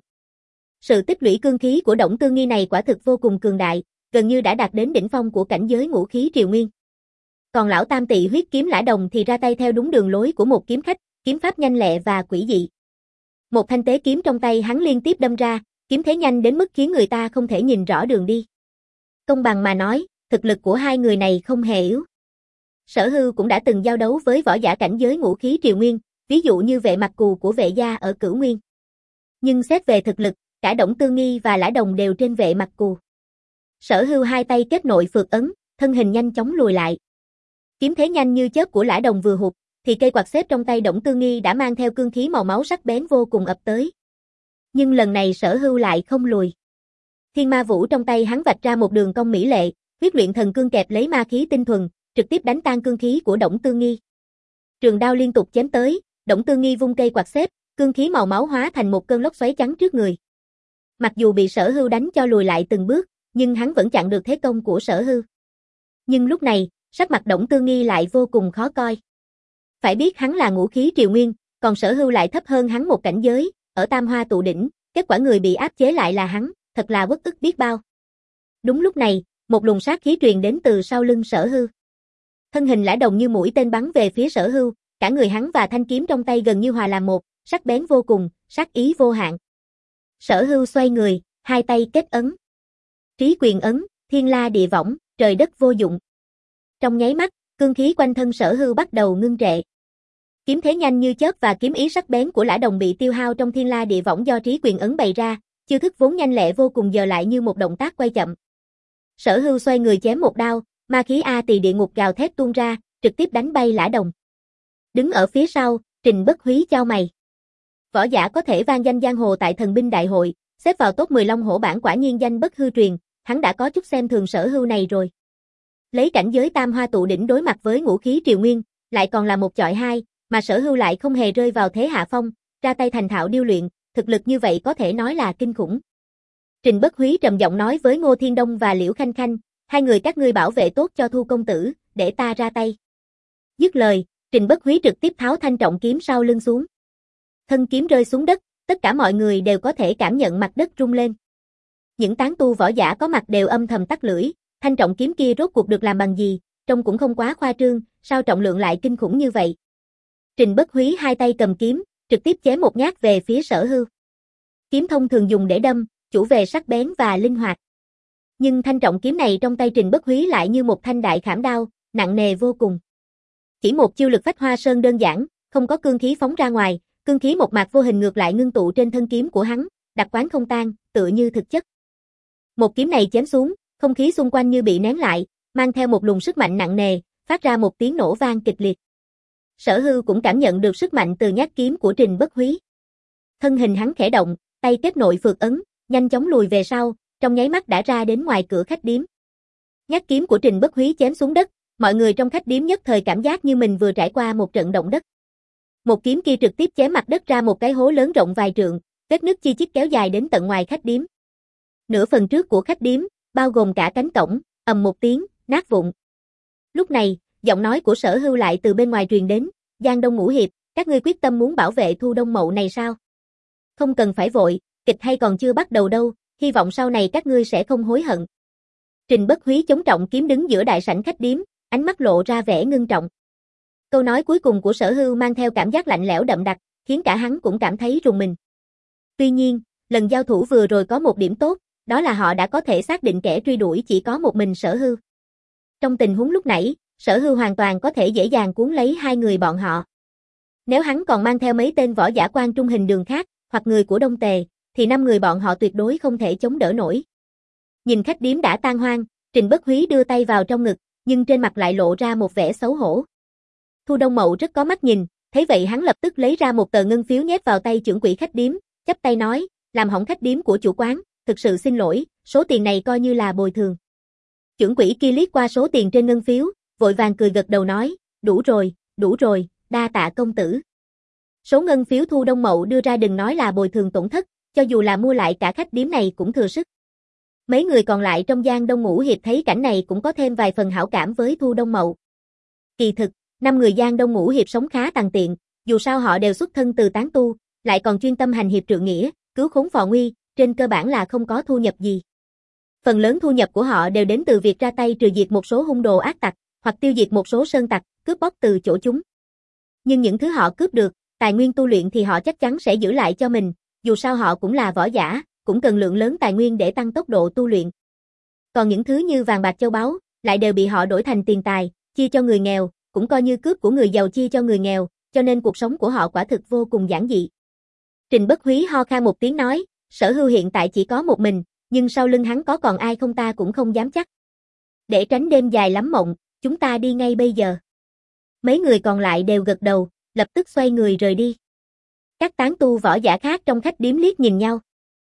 Sự tích lũy cương khí của Đổng Tương Nghi này quả thực vô cùng cường đại, gần như đã đạt đến đỉnh phong của cảnh giới ngũ khí triều nguyên. Còn lão tam Tị Huyết Kiếm Lã Đồng thì ra tay theo đúng đường lối của một kiếm khách, kiếm pháp nhanh lẹ và quỷ dị. Một thanh tế kiếm trong tay hắn liên tiếp đâm ra, kiếm thế nhanh đến mức khiến người ta không thể nhìn rõ đường đi. Công bằng mà nói, thực lực của hai người này không hề yếu. Sở Hưu cũng đã từng giao đấu với võ giả cảnh giới ngũ khí triều nguyên, ví dụ như vệ mặc cù của vệ gia ở Cửu Nguyên. Nhưng xét về thực lực, cả Đổng Tư Nghi và Lã Đồng đều trên vệ mặc cù. Sở Hưu hai tay kết nội phược ấn, thân hình nhanh chóng lùi lại. Kiếm thế nhanh như chớp của Lã Đồng vừa hụt, thì cây quạt xếp trong tay Đổng Tư Nghi đã mang theo cương khí màu máu sắc bén vô cùng ập tới. Nhưng lần này Sở Hưu lại không lùi. Thiên Ma Vũ trong tay hắn vạch ra một đường cong mỹ lệ, huyết luyện thần cương kẹp lấy ma khí tinh thuần, trực tiếp đánh tan cương khí của Đổng Tư Nghi. Trường đao liên tục chém tới, Đổng Tư Nghi vung cây quạt xếp, cương khí màu máu hóa thành một cơn lốc xoáy chắn trước người. Mặc dù bị Sở Hưu đánh cho lùi lại từng bước, nhưng hắn vẫn chặn được thế công của Sở Hưu. Nhưng lúc này, sắc mặt Đổng Tư Nghi lại vô cùng khó coi. Phải biết hắn là ngũ khí triều nguyên, còn Sở Hưu lại thấp hơn hắn một cảnh giới, ở Tam Hoa tụ đỉnh, kết quả người bị áp chế lại là hắn, thật là uất ức biết bao. Đúng lúc này, một luồng sát khí truyền đến từ sau lưng Sở Hưu. Thân hình Lã Đồng như mũi tên bắn về phía Sở Hưu, cả người hắn và thanh kiếm trong tay gần như hòa làm một, sắc bén vô cùng, sát ý vô hạn. Sở Hưu xoay người, hai tay kết ấn. Trí quyền ấn, thiên la địa võng, trời đất vô dụng. Trong nháy mắt, cương khí quanh thân Sở Hưu bắt đầu ngưng trệ. Kiếm thế nhanh như chớp và kiếm ý sắc bén của Lã Đồng bị tiêu hao trong thiên la địa võng do trí quyền ấn bày ra, chiêu thức vốn nhanh lẹ vô cùng giờ lại như một động tác quay chậm. Sở Hưu xoay người chém một đao, ma khí A Tỳ địa ngục gào thét tuôn ra, trực tiếp đánh bay Lã Đồng. Đứng ở phía sau, Trình Bất Húy chau mày. Võ giả có thể vang danh giang hồ tại Thần binh đại hội, xếp vào top mười Long Hổ bảng quả nhiên danh bất hư truyền, hắn đã có chút xem thường Sở Hưu này rồi. Lấy cảnh giới Tam Hoa tụ đỉnh đối mặt với ngũ khí triều nguyên, lại còn là một chọi hai, mà Sở Hưu lại không hề rơi vào thế hạ phong, ra tay thành thạo điêu luyện, thực lực như vậy có thể nói là kinh khủng. Trình Bất Húy trầm giọng nói với Ngô Thiên Đông và Liễu Khanh Khanh, hai người các ngươi bảo vệ tốt cho Thu công tử, để ta ra tay. Dứt lời, Trình Bất Húy trực tiếp tháo thanh trọng kiếm sau lưng xuống. Thân kiếm rơi xuống đất, tất cả mọi người đều có thể cảm nhận mặt đất rung lên. Những tán tu võ giả có mặt đều âm thầm tắt lưỡi, thanh trọng kiếm kia rốt cuộc được làm bằng gì, trông cũng không quá khoa trương, sao trọng lượng lại kinh khủng như vậy. Trình Bất Húy hai tay cầm kiếm, trực tiếp chém một nhát về phía Sở Hưu. Kiếm thông thường dùng để đâm, chủ về sắc bén và linh hoạt. Nhưng thanh trọng kiếm này trong tay Trình Bất Húy lại như một thanh đại khảm đao, nặng nề vô cùng. Chỉ một chiêu lực phách hoa sơn đơn giản, không có cương khí phóng ra ngoài, cương khí một mạc vô hình ngược lại ngưng tụ trên thân kiếm của hắn, đặc quán không tan, tựa như thực chất. Một kiếm này chém xuống, không khí xung quanh như bị nén lại, mang theo một luồng sức mạnh nặng nề, phát ra một tiếng nổ vang kịch liệt. Sở Hưu cũng cảm nhận được sức mạnh từ nhát kiếm của Trình Bất Húy. Thân hình hắn khẽ động, tay kết nội phược ấn, nhanh chóng lùi về sau, trong nháy mắt đã ra đến ngoài cửa khách điếm. Nhát kiếm của Trình Bất Húy chém xuống đất, mọi người trong khách điếm nhất thời cảm giác như mình vừa trải qua một trận động đất. Một kiếm kia trực tiếp chém mặt đất ra một cái hố lớn rộng vài trượng, vết nứt chi chít kéo dài đến tận ngoài khách điếm. Nửa phần trước của khách điếm, bao gồm cả cánh cổng, ầm một tiếng, nát vụn. Lúc này, giọng nói của Sở Hưu lại từ bên ngoài truyền đến, Giang Đông Ngũ Hiệp, các ngươi quyết tâm muốn bảo vệ Thu Đông Mậu này sao? Không cần phải vội, kịch hay còn chưa bắt đầu đâu, hy vọng sau này các ngươi sẽ không hối hận. Trình Bất Húy chống trọng kiếm đứng giữa đại sảnh khách điếm, ánh mắt lộ ra vẻ ngưng trọng. Câu nói cuối cùng của Sở Hưu mang theo cảm giác lạnh lẽo đậm đặc, khiến cả hắn cũng cảm thấy rùng mình. Tuy nhiên, lần giao thủ vừa rồi có một điểm tốt, đó là họ đã có thể xác định kẻ truy đuổi chỉ có một mình Sở Hưu. Trong tình huống lúc nãy, Sở Hưu hoàn toàn có thể dễ dàng cuốn lấy hai người bọn họ. Nếu hắn còn mang theo mấy tên võ giả quan trung hình đường khác, hoặc người của Đông Tề, thì năm người bọn họ tuyệt đối không thể chống đỡ nổi. Nhìn khách điếm đã tan hoang, Trình Bất Húy đưa tay vào trong ngực, nhưng trên mặt lại lộ ra một vẻ xấu hổ. Thu Đông Mậu rất có mắt nhìn, thấy vậy hắn lập tức lấy ra một tờ ngân phiếu nhét vào tay trưởng quỹ khách điếm, chắp tay nói, làm hỏng khách điếm của chủ quán, thực sự xin lỗi, số tiền này coi như là bồi thường. Trưởng quỹ kia liếc qua số tiền trên ngân phiếu, vội vàng cười gật đầu nói, đủ rồi, đủ rồi, đa tạ công tử. Số ngân phiếu Thu Đông Mậu đưa ra đừng nói là bồi thường tổn thất, cho dù là mua lại cả khách điếm này cũng thừa sức. Mấy người còn lại trong Giang Đông Ngũ Hiệp thấy cảnh này cũng có thêm vài phần hảo cảm với Thu Đông Mậu. Kỳ thực, năm người Giang Đông Ngũ Hiệp sống khá tàn tiện, dù sao họ đều xuất thân từ tán tu, lại còn chuyên tâm hành hiệp trượng nghĩa, cứu khốn phò nguy, trên cơ bản là không có thu nhập gì. Phần lớn thu nhập của họ đều đến từ việc ra tay trừ diệt một số hung đồ ác tặc, hoặc tiêu diệt một số sơn tặc, cướp bóc từ chỗ chúng. Nhưng những thứ họ cướp được, tài nguyên tu luyện thì họ chắc chắn sẽ giữ lại cho mình, dù sao họ cũng là võ giả, cũng cần lượng lớn tài nguyên để tăng tốc độ tu luyện. Còn những thứ như vàng bạc châu báu, lại đều bị họ đổi thành tiền tài, chia cho người nghèo, cũng coi như cướp của người giàu chia cho người nghèo, cho nên cuộc sống của họ quả thực vô cùng giản dị. Trình Bất Húy ho khan một tiếng nói, Sở Hưu hiện tại chỉ có một mình, nhưng sau lưng hắn có còn ai không ta cũng không dám chắc. Để tránh đêm dài lắm mộng, chúng ta đi ngay bây giờ. Mấy người còn lại đều gật đầu, lập tức xoay người rời đi. Các tán tu võ giả khác trong khách điếm liếc nhìn nhau.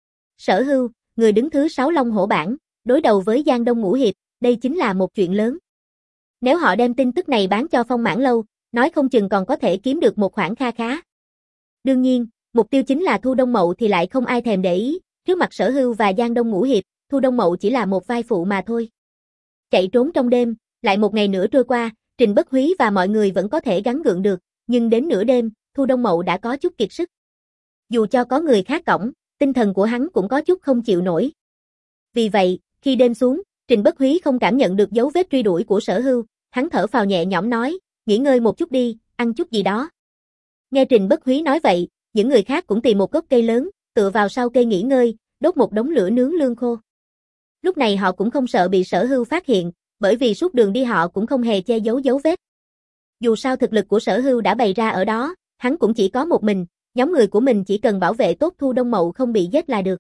Sở Hưu, người đứng thứ sáu Long Hổ bảng, đối đầu với Giang Đông Ngũ Hiệp, đây chính là một chuyện lớn. Nếu họ đem tin tức này bán cho Phong Mãn Lâu, nói không chừng còn có thể kiếm được một khoản kha khá. Đương nhiên, mục tiêu chính là Thu Đông Mậu thì lại không ai thèm để ý, trước mặt Sở Hưu và Giang Đông Ngũ Hiệp, Thu Đông Mậu chỉ là một vai phụ mà thôi. Chạy trốn trong đêm, lại một ngày nữa trôi qua, Trình Bất Húy và mọi người vẫn có thể gắng gượng được, nhưng đến nửa đêm, Thu Đông Mậu đã có chút kiệt sức. Dù cho có người khác cõng, tinh thần của hắn cũng có chút không chịu nổi. Vì vậy, khi đêm xuống, Trình Bất Húy không cảm nhận được dấu vết truy đuổi của Sở Hưu, hắn thở phào nhẹ nhõm nói, nghỉ ngơi một chút đi, ăn chút gì đó. Nghe Trình Bất Húy nói vậy, những người khác cũng tìm một gốc cây lớn, tựa vào sau cây nghỉ ngơi, đốt một đống lửa nướng lương khô. Lúc này họ cũng không sợ bị Sở Hưu phát hiện, bởi vì suốt đường đi họ cũng không hề che giấu dấu vết. Dù sao thực lực của Sở Hưu đã bày ra ở đó, hắn cũng chỉ có một mình, nhóm người của mình chỉ cần bảo vệ tốt Thu Đông Mậu không bị giết là được.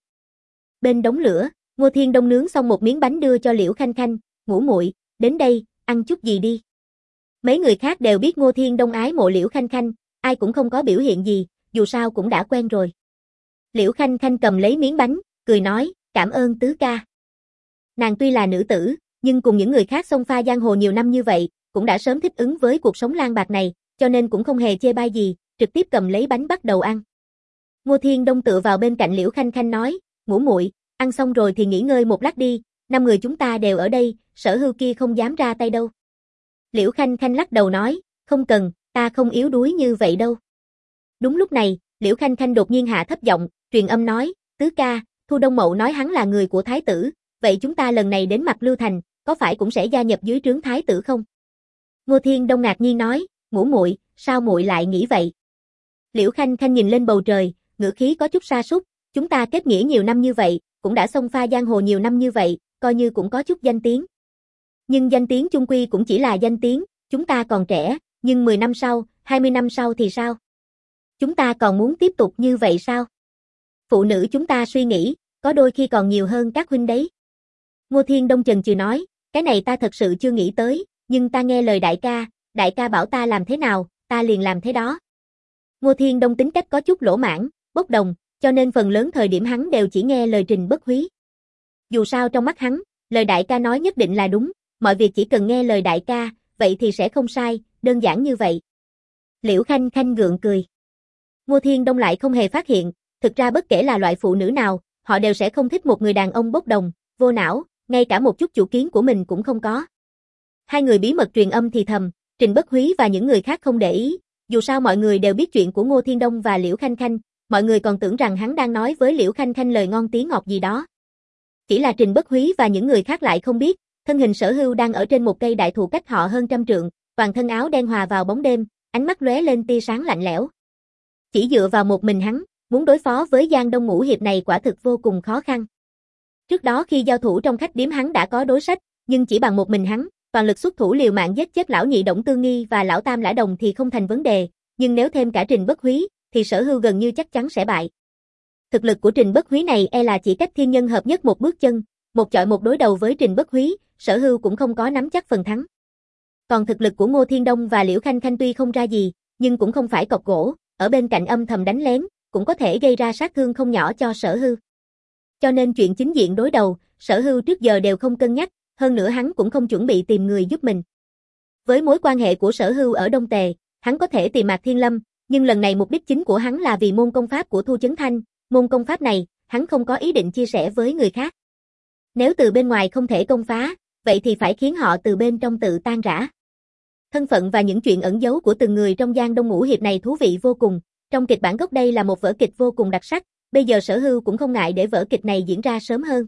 Bên đống lửa, Ngô Thiên Đông nướng xong một miếng bánh đưa cho Liễu Khanh Khanh, ngũ muội, đến đây, ăn chút gì đi. Mấy người khác đều biết Ngô Thiên Đông ái mộ Liễu Khanh Khanh, ai cũng không có biểu hiện gì, dù sao cũng đã quen rồi. Liễu Khanh Khanh cầm lấy miếng bánh, cười nói, cảm ơn tứ ca. Nàng tuy là nữ tử, nhưng cùng những người khác xông pha giang hồ nhiều năm như vậy, cũng đã sớm thích ứng với cuộc sống lang bạc này, cho nên cũng không hề chê bai gì, trực tiếp cầm lấy bánh bắt đầu ăn. Ngô Thiên Đông tựa vào bên cạnh Liễu Khanh Khanh nói, ngũ muội, ăn xong rồi thì nghỉ ngơi một lát đi, năm người chúng ta đều ở đây, Sở Hưu kia không dám ra tay đâu. Liễu Khanh Khanh lắc đầu nói, không cần, ta không yếu đuối như vậy đâu. Đúng lúc này, Liễu Khanh Khanh đột nhiên hạ thấp giọng, truyền âm nói, tứ ca, Thu Đông Mậu nói hắn là người của thái tử, vậy chúng ta lần này đến Mặt Lưu Thành, có phải cũng sẽ gia nhập dưới trướng thái tử không? Ngô Thiên Đông ngạc nhiên nói, ngũ muội, sao muội lại nghĩ vậy? Liễu Khanh Khanh nhìn lên bầu trời, ngữ khí có chút sa sút, chúng ta kết nghĩa nhiều năm như vậy, cũng đã xông pha giang hồ nhiều năm như vậy, coi như cũng có chút danh tiếng. Nhưng danh tiếng chung quy cũng chỉ là danh tiếng, chúng ta còn trẻ, nhưng mười năm sau, hai mươi năm sau thì sao? Chúng ta còn muốn tiếp tục như vậy sao? Phụ nữ chúng ta suy nghĩ, có đôi khi còn nhiều hơn các huynh đấy. Ngô Thiên Đông chần chừ nói, cái này ta thật sự chưa nghĩ tới, nhưng ta nghe lời đại ca, đại ca bảo ta làm thế nào, ta liền làm thế đó. Ngô Thiên Đông tính cách có chút lỗ mãn, bốc đồng, cho nên phần lớn thời điểm hắn đều chỉ nghe lời Trình Bất Húy. Dù sao trong mắt hắn, lời đại ca nói nhất định là đúng, mọi việc chỉ cần nghe lời đại ca, vậy thì sẽ không sai, đơn giản như vậy. Liễu Khanh Khanh gượng cười. Ngô Thiên Đông lại không hề phát hiện, thực ra bất kể là loại phụ nữ nào, họ đều sẽ không thích một người đàn ông bốc đồng, vô não, ngay cả một chút chủ kiến của mình cũng không có. Hai người bí mật truyền âm thì thầm, Trình Bất Húy và những người khác không để ý, dù sao mọi người đều biết chuyện của Ngô Thiên Đông và Liễu Khanh Khanh, mọi người còn tưởng rằng hắn đang nói với Liễu Khanh Khanh lời ngon tiếng ngọt gì đó. Chỉ là Trình Bất Húy và những người khác lại không biết, thân hình Sở Hưu đang ở trên một cây đại thụ cách họ hơn trăm trượng, toàn thân áo đen hòa vào bóng đêm, ánh mắt lóe lên tia sáng lạnh lẽo. Chỉ dựa vào một mình hắn, muốn đối phó với Giang Đông Ngũ Hiệp này quả thực vô cùng khó khăn. Trước đó khi giao thủ trong khách điếm hắn đã có đối sách, nhưng chỉ bằng một mình hắn, toàn lực xuất thủ liều mạng giết chết lão nhị Đổng Tư Nghi và lão tam Lã Đồng thì không thành vấn đề, nhưng nếu thêm cả Trình Bất Húy, thì Sở Hưu gần như chắc chắn sẽ bại. Thực lực của Trình Bất Húy này e là chỉ cách thiên nhân hợp nhất một bước chân, một chọi một đối đầu với Trình Bất Húy, Sở Hưu cũng không có nắm chắc phần thắng. Còn thực lực của Ngô Thiên Đông và Liễu Khanh Khanh tuy không ra gì, nhưng cũng không phải cọc gỗ, ở bên cạnh âm thầm đánh lén, cũng có thể gây ra sát thương không nhỏ cho Sở Hưu. Cho nên chuyện chính diện đối đầu, Sở Hưu trước giờ đều không cân nhắc, hơn nữa hắn cũng không chuẩn bị tìm người giúp mình. Với mối quan hệ của Sở Hưu ở Đông Tề, hắn có thể tìm Mạc Thiên Lâm, nhưng lần này mục đích chính của hắn là vì môn công pháp của Thu Chấn Thanh, môn công pháp này, hắn không có ý định chia sẻ với người khác. Nếu từ bên ngoài không thể công phá, vậy thì phải khiến họ từ bên trong tự tan rã. Thân phận và những chuyện ẩn giấu của từng người trong Giang Đông Ngũ Hiệp này thú vị vô cùng, trong kịch bản gốc đây là một vở kịch vô cùng đặc sắc, bây giờ Sở Hưu cũng không ngại để vở kịch này diễn ra sớm hơn.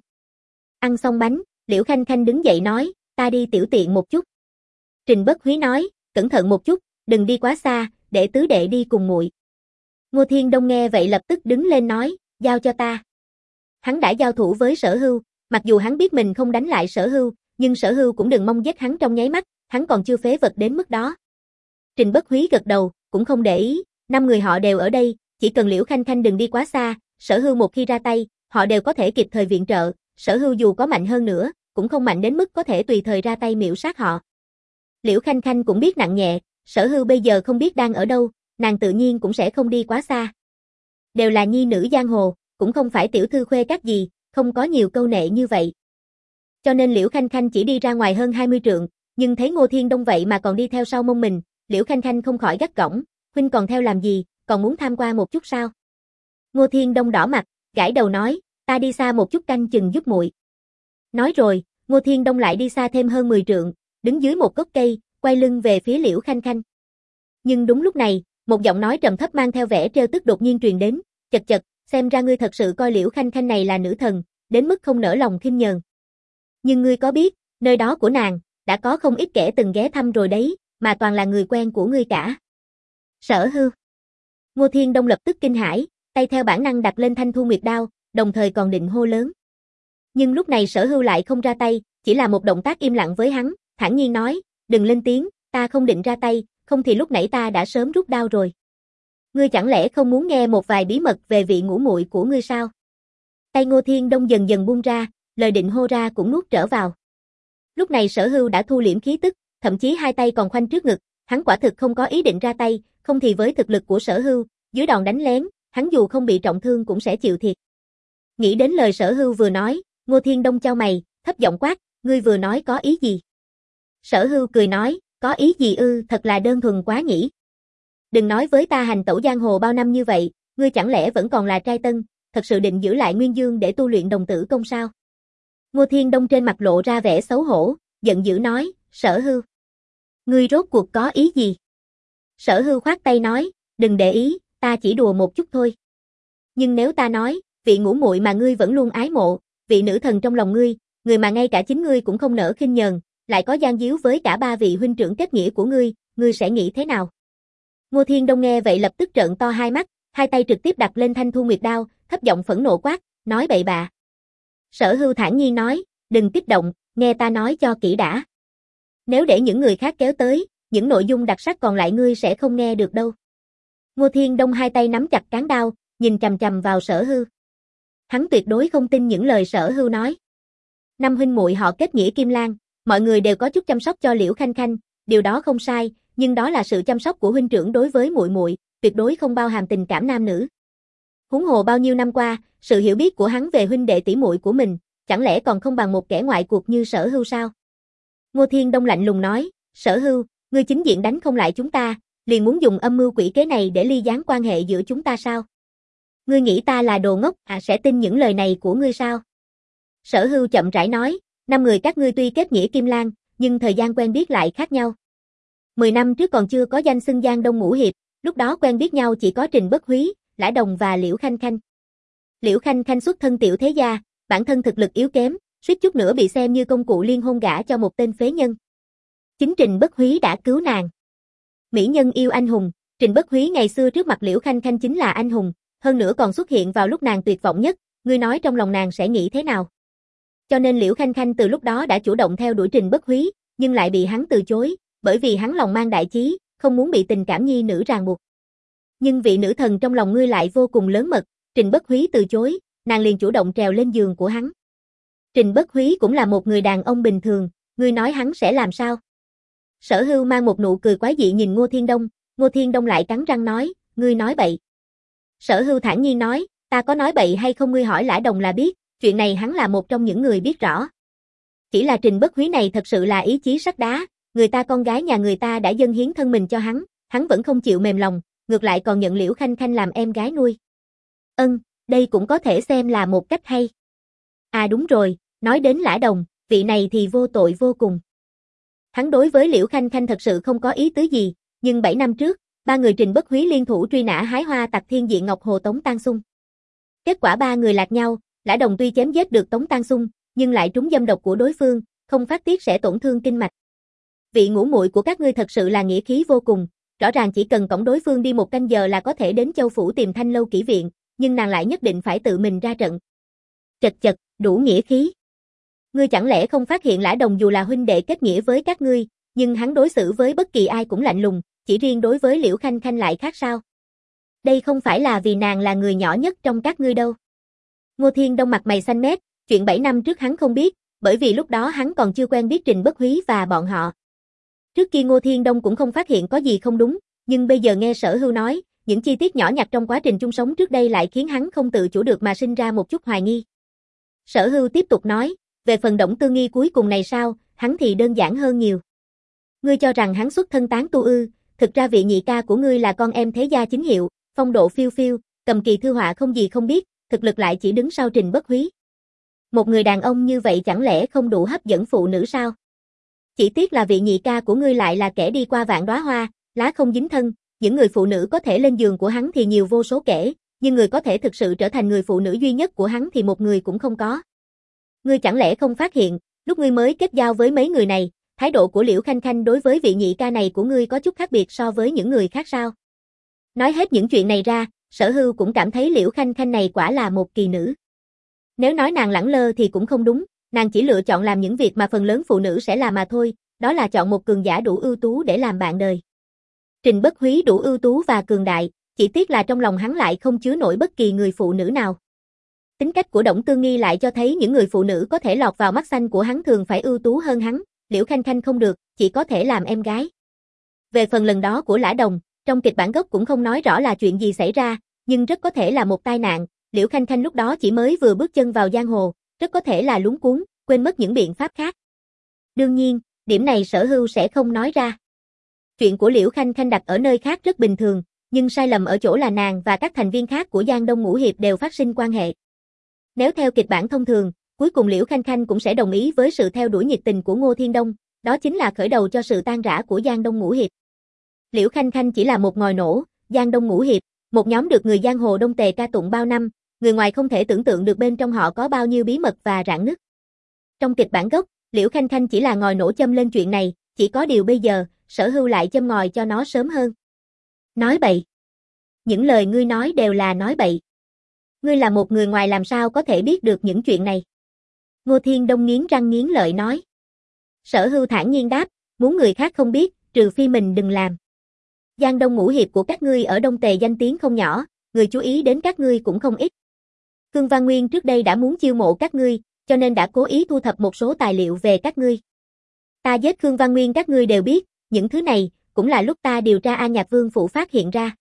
Ăn xong bánh, Liễu Khanh Khanh đứng dậy nói, ta đi tiểu tiện một chút. Trình Bất Húy nói, cẩn thận một chút, đừng đi quá xa, để tứ đệ đi cùng muội. Ngô Thiên Đông nghe vậy lập tức đứng lên nói, giao cho ta. Hắn đã giao thủ với Sở Hưu, mặc dù hắn biết mình không đánh lại Sở Hưu, nhưng Sở Hưu cũng đừng mong giết hắn trong nháy mắt, hắn còn chưa phế vật đến mức đó. Trình Bất Húy gật đầu, cũng không để ý, năm người họ đều ở đây, chỉ cần Liễu Khanh Khanh đừng đi quá xa, Sở Hưu một khi ra tay, họ đều có thể kịp thời viện trợ, Sở Hưu dù có mạnh hơn nữa, cũng không mạnh đến mức có thể tùy thời ra tay miểu sát họ. Liễu Khanh Khanh cũng biết nặng nhẹ, Sở Hưu bây giờ không biết đang ở đâu, nàng tự nhiên cũng sẽ không đi quá xa. Đều là nhi nữ giang hồ, cũng không phải tiểu thư khuê các gì, không có nhiều câu nệ như vậy. Cho nên Liễu Khanh Khanh chỉ đi ra ngoài hơn hai mươi trượng, nhưng thấy Ngô Thiên Đông vậy mà còn đi theo sau mông mình, Liễu Khanh Khanh không khỏi gắt gỏng, huynh còn theo làm gì, còn muốn tham qua một chút sao? Ngô Thiên Đông đỏ mặt, gãi đầu nói, ta đi xa một chút canh chừng giúp muội. Nói rồi, Ngô Thiên Đông lại đi xa thêm hơn mười trượng, đứng dưới một gốc cây, quay lưng về phía Liễu Khanh Khanh. Nhưng đúng lúc này, một giọng nói trầm thấp mang theo vẻ trêu tức đột nhiên truyền đến, chật chật, xem ra ngươi thật sự coi Liễu Khanh Khanh này là nữ thần, đến mức không nỡ lòng khinh nhờn. Nhưng ngươi có biết, nơi đó của nàng, đã có không ít kẻ từng ghé thăm rồi đấy, mà toàn là người quen của ngươi cả. Sở Hưu. Ngô Thiên Đông lập tức kinh hãi, tay theo bản năng đặt lên thanh thu nguyệt đao, đồng thời còn định hô lớn. Nhưng lúc này Sở Hưu lại không ra tay, chỉ là một động tác im lặng với hắn, thản nhiên nói, đừng lên tiếng, ta không định ra tay, không thì lúc nãy ta đã sớm rút đao rồi. Ngươi chẳng lẽ không muốn nghe một vài bí mật về vị ngũ muội của ngươi sao? Tay Ngô Thiên Đông dần dần buông ra, lời định hô ra cũng nuốt trở vào. Lúc này Sở Hưu đã thu liễm khí tức, thậm chí hai tay còn khoanh trước ngực, hắn quả thực không có ý định ra tay, không thì với thực lực của Sở Hưu, dưới đòn đánh lén, hắn dù không bị trọng thương cũng sẽ chịu thiệt. Nghĩ đến lời Sở Hưu vừa nói, Ngô Thiên Đông chau mày, thấp giọng quát, ngươi vừa nói có ý gì? Sở Hưu cười nói, có ý gì ư, thật là đơn thuần quá nhỉ. Đừng nói với ta hành tẩu giang hồ bao năm như vậy, ngươi chẳng lẽ vẫn còn là trai tân, thật sự định giữ lại Nguyên Dương để tu luyện đồng tử công sao? Ngô Thiên Đông trên mặt lộ ra vẻ xấu hổ, giận dữ nói, Sở Hưu. Ngươi rốt cuộc có ý gì? Sở Hưu khoát tay nói, đừng để ý, ta chỉ đùa một chút thôi. Nhưng nếu ta nói, vị ngũ muội mà ngươi vẫn luôn ái mộ, vị nữ thần trong lòng ngươi, người mà ngay cả chính ngươi cũng không nỡ khinh nhờn, lại có gian díu với cả ba vị huynh trưởng kết nghĩa của ngươi, ngươi sẽ nghĩ thế nào? Ngô Thiên Đông nghe vậy lập tức trợn to hai mắt, hai tay trực tiếp đặt lên thanh thu nguyệt đao, thấp giọng phẫn nộ quát, nói bậy bạ. Sở Hưu thản nhiên nói, đừng kích động, nghe ta nói cho kỹ đã. Nếu để những người khác kéo tới, những nội dung đặc sắc còn lại ngươi sẽ không nghe được đâu. Ngô Thiên Đông hai tay nắm chặt cán đao, nhìn chằm chằm vào Sở Hưu. Hắn tuyệt đối không tin những lời Sở Hưu nói. Năm huynh muội họ kết nghĩa Kim Lan, mọi người đều có chút chăm sóc cho Liễu Khanh Khanh, điều đó không sai, nhưng đó là sự chăm sóc của huynh trưởng đối với muội muội, tuyệt đối không bao hàm tình cảm nam nữ. Huống hồ bao nhiêu năm qua, sự hiểu biết của hắn về huynh đệ tỷ muội của mình, chẳng lẽ còn không bằng một kẻ ngoại cuộc như Sở Hưu sao? Ngô Thiên Đông lạnh lùng nói, Sở Hưu, ngươi chính diện đánh không lại chúng ta, liền muốn dùng âm mưu quỷ kế này để ly gián quan hệ giữa chúng ta sao? Ngươi nghĩ ta là đồ ngốc à, sẽ tin những lời này của ngươi sao? Sở Hưu chậm rãi nói, năm người các ngươi tuy kết nghĩa Kim Lan, nhưng thời gian quen biết lại khác nhau. Mười năm trước còn chưa có danh xưng Giang Đông Ngũ Hiệp, lúc đó quen biết nhau chỉ có Trình Bất Húy, Lã Đồng và Liễu Khanh Khanh. Liễu Khanh Khanh xuất thân tiểu thế gia, bản thân thực lực yếu kém, suýt chút nữa bị xem như công cụ liên hôn gả cho một tên phế nhân. Chính Trình Bất Húy đã cứu nàng. Mỹ nhân yêu anh hùng, Trình Bất Húy ngày xưa trước mặt Liễu Khanh Khanh chính là anh hùng, hơn nữa còn xuất hiện vào lúc nàng tuyệt vọng nhất, ngươi nói trong lòng nàng sẽ nghĩ thế nào? Cho nên Liễu Khanh Khanh từ lúc đó đã chủ động theo đuổi Trình Bất Húy, nhưng lại bị hắn từ chối, bởi vì hắn lòng mang đại chí, không muốn bị tình cảm nhi nữ ràng buộc. Nhưng vị nữ thần trong lòng ngươi lại vô cùng lớn mật, Trình Bất Húy từ chối, nàng liền chủ động trèo lên giường của hắn. Trình Bất Húy cũng là một người đàn ông bình thường, ngươi nói hắn sẽ làm sao? Sở Hưu mang một nụ cười quái dị nhìn Ngô Thiên Đông, Ngô Thiên Đông lại cắn răng nói, ngươi nói bậy. Sở Hưu thản nhiên nói, ta có nói bậy hay không ngươi hỏi Lã Đồng là biết, chuyện này hắn là một trong những người biết rõ. Chỉ là Trình Bất Húy này thật sự là ý chí sắt đá, người ta con gái nhà người ta đã dâng hiến thân mình cho hắn, hắn vẫn không chịu mềm lòng, ngược lại còn nhận Liễu Khanh Khanh làm em gái nuôi. Ân, đây cũng có thể xem là một cách hay. À đúng rồi, nói đến Lã Đồng, vị này thì vô tội vô cùng. Hắn đối với Liễu Khanh Khanh thật sự không có ý tứ gì, nhưng bảy năm trước, ba người Trình Bất Húy liên thủ truy nã hái hoa tặc thiên diện Ngọc Hồ Tống Tan Xung. Kết quả ba người lạc nhau, Lã Đồng tuy chém giết được Tống Tan Xung, nhưng lại trúng dâm độc của đối phương, không phát tiết sẽ tổn thương kinh mạch. Vị ngũ muội của các ngươi thật sự là nghĩa khí vô cùng, rõ ràng chỉ cần cõng đối phương đi một canh giờ là có thể đến Châu Phủ tìm Thanh Lâu kỹ viện, nhưng nàng lại nhất định phải tự mình ra trận. Chật chật, đủ nghĩa khí. Ngươi chẳng lẽ không phát hiện Lã Đồng dù là huynh đệ kết nghĩa với các ngươi, nhưng hắn đối xử với bất kỳ ai cũng lạnh lùng, chỉ riêng đối với Liễu Khanh Khanh lại khác sao? Đây không phải là vì nàng là người nhỏ nhất trong các ngươi đâu. Ngô Thiên Đông mặt mày xanh mét, chuyện bảy năm trước hắn không biết, bởi vì lúc đó hắn còn chưa quen biết Trình Bất Húy và bọn họ. Trước kia Ngô Thiên Đông cũng không phát hiện có gì không đúng, nhưng bây giờ nghe Sở Hưu nói, những chi tiết nhỏ nhặt trong quá trình chung sống trước đây lại khiến hắn không tự chủ được mà sinh ra một chút hoài nghi. Sở Hưu tiếp tục nói, về phần Đổng Tư Nghi cuối cùng này sao, hắn thì đơn giản hơn nhiều. Ngươi cho rằng hắn xuất thân tán tu ư, thực ra vị nhị ca của ngươi là con em thế gia chính hiệu, phong độ phiêu phiêu, cầm kỳ thư họa không gì không biết, thực lực lại chỉ đứng sau Trình Bất Húy. Một người đàn ông như vậy chẳng lẽ không đủ hấp dẫn phụ nữ sao? Chỉ tiếc là vị nhị ca của ngươi lại là kẻ đi qua vạn đóa hoa, lá không dính thân, những người phụ nữ có thể lên giường của hắn thì nhiều vô số kể, nhưng người có thể thực sự trở thành người phụ nữ duy nhất của hắn thì một người cũng không có. Ngươi chẳng lẽ không phát hiện, lúc ngươi mới kết giao với mấy người này, thái độ của Liễu Khanh Khanh đối với vị nhị ca này của ngươi có chút khác biệt so với những người khác sao? Nói hết những chuyện này ra, Sở Hưu cũng cảm thấy Liễu Khanh Khanh này quả là một kỳ nữ. Nếu nói nàng lẳng lơ thì cũng không đúng, nàng chỉ lựa chọn làm những việc mà phần lớn phụ nữ sẽ làm mà thôi, đó là chọn một cường giả đủ ưu tú để làm bạn đời. Trình Bất Húy đủ ưu tú và cường đại, chỉ tiếc là trong lòng hắn lại không chứa nổi bất kỳ người phụ nữ nào. Tính cách của Đổng Tư Nghi lại cho thấy những người phụ nữ có thể lọt vào mắt xanh của hắn thường phải ưu tú hơn hắn, Liễu Khanh Khanh không được, chỉ có thể làm em gái. Về phần lần đó của Lã Đồng, trong kịch bản gốc cũng không nói rõ là chuyện gì xảy ra, nhưng rất có thể là một tai nạn, Liễu Khanh Khanh lúc đó chỉ mới vừa bước chân vào giang hồ, rất có thể là luống cuống, quên mất những biện pháp khác. Đương nhiên, điểm này Sở Hưu sẽ không nói ra. Chuyện của Liễu Khanh Khanh đặt ở nơi khác rất bình thường, nhưng sai lầm ở chỗ là nàng và các thành viên khác của Giang Đông Ngũ Hiệp đều phát sinh quan hệ. Nếu theo kịch bản thông thường, cuối cùng Liễu Khanh Khanh cũng sẽ đồng ý với sự theo đuổi nhiệt tình của Ngô Thiên Đông, đó chính là khởi đầu cho sự tan rã của Giang Đông Ngũ Hiệp. Liễu Khanh Khanh chỉ là một ngòi nổ, Giang Đông Ngũ Hiệp, một nhóm được người giang hồ Đông Tề ca tụng bao năm, người ngoài không thể tưởng tượng được bên trong họ có bao nhiêu bí mật và rạn nứt. Trong kịch bản gốc, Liễu Khanh Khanh chỉ là ngòi nổ châm lên chuyện này, chỉ có điều bây giờ, Sở Hưu lại châm ngòi cho nó sớm hơn. Nói bậy. Những lời ngươi nói đều là nói bậy. Ngươi là một người ngoài làm sao có thể biết được những chuyện này? Ngô Thiên Đông nghiến răng nghiến lợi nói. Sở Hưu thản nhiên đáp, muốn người khác không biết, trừ phi mình đừng làm. Giang Đông Ngũ Hiệp của các ngươi ở Đông Tề danh tiếng không nhỏ, người chú ý đến các ngươi cũng không ít. Khương Văn Nguyên trước đây đã muốn chiêu mộ các ngươi, cho nên đã cố ý thu thập một số tài liệu về các ngươi. Ta giết Khương Văn Nguyên các ngươi đều biết, những thứ này cũng là lúc ta điều tra An Nhạc Vương phủ phát hiện ra.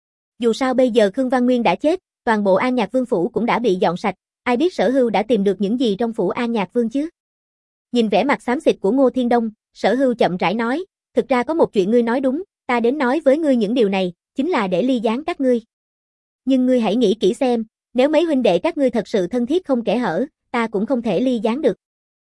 Dù sao bây giờ Khương Văn Nguyên đã chết, toàn bộ An Nhạc Vương phủ cũng đã bị dọn sạch, ai biết Sở Hưu đã tìm được những gì trong phủ An Nhạc Vương chứ? Nhìn vẻ mặt xám xịt của Ngô Thiên Đông, Sở Hưu chậm rãi nói, thực ra có một chuyện ngươi nói đúng, ta đến nói với ngươi những điều này, chính là để ly gián các ngươi. Nhưng ngươi hãy nghĩ kỹ xem, nếu mấy huynh đệ các ngươi thật sự thân thiết không kẽ hở, ta cũng không thể ly gián được.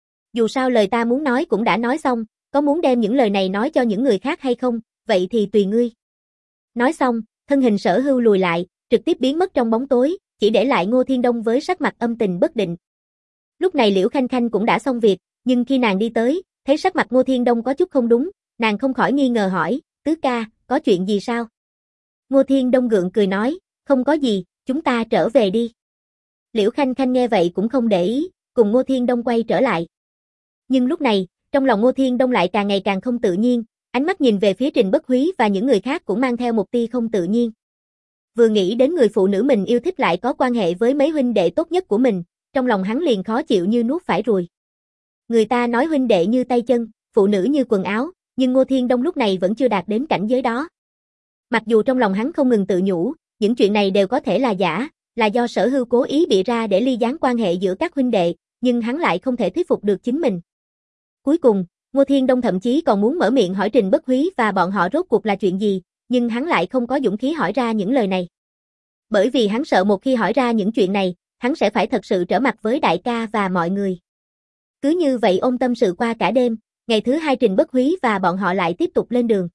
Dù sao lời ta muốn nói cũng đã nói xong, có muốn đem những lời này nói cho những người khác hay không, vậy thì tùy ngươi. Nói xong, thân hình Sở Hưu lùi lại, trực tiếp biến mất trong bóng tối, chỉ để lại Ngô Thiên Đông với sắc mặt âm tình bất định. Lúc này Liễu Khanh Khanh cũng đã xong việc, nhưng khi nàng đi tới, thấy sắc mặt Ngô Thiên Đông có chút không đúng, nàng không khỏi nghi ngờ hỏi, tứ ca, có chuyện gì sao? Ngô Thiên Đông gượng cười nói, không có gì, chúng ta trở về đi. Liễu Khanh Khanh nghe vậy cũng không để ý, cùng Ngô Thiên Đông quay trở lại. Nhưng lúc này, trong lòng Ngô Thiên Đông lại càng ngày càng không tự nhiên, ánh mắt nhìn về phía Trình Bất Húy và những người khác cũng mang theo một tia không tự nhiên. Vừa nghĩ đến người phụ nữ mình yêu thích lại có quan hệ với mấy huynh đệ tốt nhất của mình, trong lòng hắn liền khó chịu như nuốt phải ruồi. Người ta nói huynh đệ như tay chân, phụ nữ như quần áo, nhưng Ngô Thiên Đông lúc này vẫn chưa đạt đến cảnh giới đó. Mặc dù trong lòng hắn không ngừng tự nhủ, những chuyện này đều có thể là giả, là do Sở Hưu cố ý bịa ra để ly gián quan hệ giữa các huynh đệ, nhưng hắn lại không thể thuyết phục được chính mình. Cuối cùng, Ngô Thiên Đông thậm chí còn muốn mở miệng hỏi Trình Bất Húy và bọn họ rốt cuộc là chuyện gì, nhưng hắn lại không có dũng khí hỏi ra những lời này. Bởi vì hắn sợ một khi hỏi ra những chuyện này, hắn sẽ phải thật sự trở mặt với đại ca và mọi người. Cứ như vậy ôm tâm sự qua cả đêm, ngày thứ hai Trình Bất Húy và bọn họ lại tiếp tục lên đường.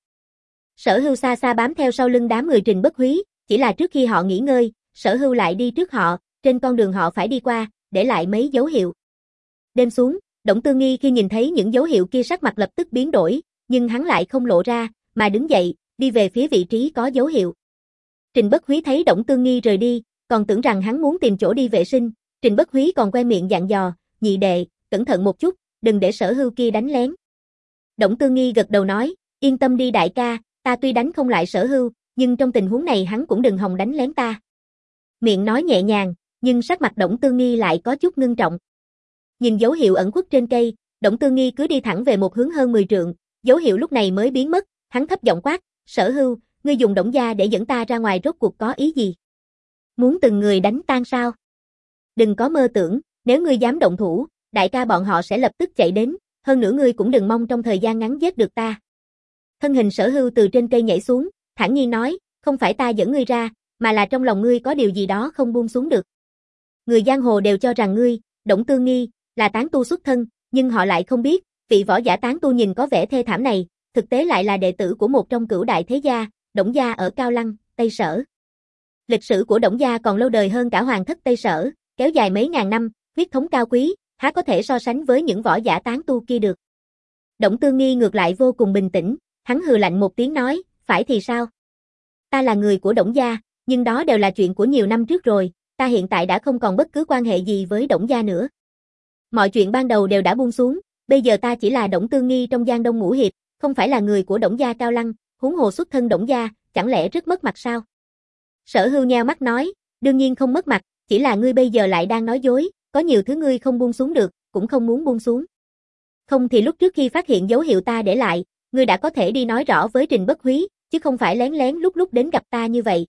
Sở Hưu xa xa bám theo sau lưng đám người Trình Bất Húy, chỉ là trước khi họ nghỉ ngơi, Sở Hưu lại đi trước họ, trên con đường họ phải đi qua, để lại mấy dấu hiệu. Đêm xuống, Đổng Tư Nghi khi nhìn thấy những dấu hiệu kia sắc mặt lập tức biến đổi, nhưng hắn lại không lộ ra, mà đứng dậy, đi về phía vị trí có dấu hiệu. Trình Bất Húy thấy Đổng Tư Nghi rời đi, còn tưởng rằng hắn muốn tìm chỗ đi vệ sinh, Trình Bất Húy còn quen miệng dặn dò, nhị đệ, cẩn thận một chút, đừng để Sở Hưu kia đánh lén. Đổng Tư Nghi gật đầu nói, yên tâm đi đại ca, ta tuy đánh không lại Sở Hưu, nhưng trong tình huống này hắn cũng đừng hòng đánh lén ta. Miệng nói nhẹ nhàng, nhưng sắc mặt Đổng Tư Nghi lại có chút ngưng trọng. Nhìn dấu hiệu ẩn khuất trên cây, Đổng Tư Nghi cứ đi thẳng về một hướng hơn mười trượng, dấu hiệu lúc này mới biến mất, hắn thấp giọng quát, Sở Hưu, ngươi dùng Đổng gia để dẫn ta ra ngoài rốt cuộc có ý gì? Muốn từng người đánh tan sao? Đừng có mơ tưởng, nếu ngươi dám động thủ, đại ca bọn họ sẽ lập tức chạy đến, hơn nữa ngươi cũng đừng mong trong thời gian ngắn giết được ta. Thân hình Sở Hưu từ trên cây nhảy xuống, thản nhiên nói, không phải ta dẫn ngươi ra, mà là trong lòng ngươi có điều gì đó không buông xuống được. Người giang hồ đều cho rằng ngươi, Đổng Tư Nghi, là tán tu xuất thân, nhưng họ lại không biết, vị võ giả tán tu nhìn có vẻ thê thảm này, thực tế lại là đệ tử của một trong cửu đại thế gia, Đổng gia ở Cao Lăng, Tây Sở. Lịch sử của Đổng gia còn lâu đời hơn cả hoàng thất Tây Sở, kéo dài mấy ngàn năm, huyết thống cao quý, há có thể so sánh với những võ giả tán tu kia được. Đổng Tư Nghi ngược lại vô cùng bình tĩnh, hắn hừ lạnh một tiếng nói, phải thì sao? Ta là người của Đổng gia, nhưng đó đều là chuyện của nhiều năm trước rồi, ta hiện tại đã không còn bất cứ quan hệ gì với Đổng gia nữa. Mọi chuyện ban đầu đều đã buông xuống, bây giờ ta chỉ là Đổng Tư Nghi trong Giang Đông Ngũ Hiệp, không phải là người của Đổng gia Cao Lăng, huống hồ xuất thân Đổng gia, chẳng lẽ rất mất mặt sao? Sở Hưu nheo mắt nói, đương nhiên không mất mặt, chỉ là ngươi bây giờ lại đang nói dối, có nhiều thứ ngươi không buông xuống được, cũng không muốn buông xuống. Không thì lúc trước khi phát hiện dấu hiệu ta để lại, ngươi đã có thể đi nói rõ với Trình Bất Húy, chứ không phải lén lén lúc lúc đến gặp ta như vậy.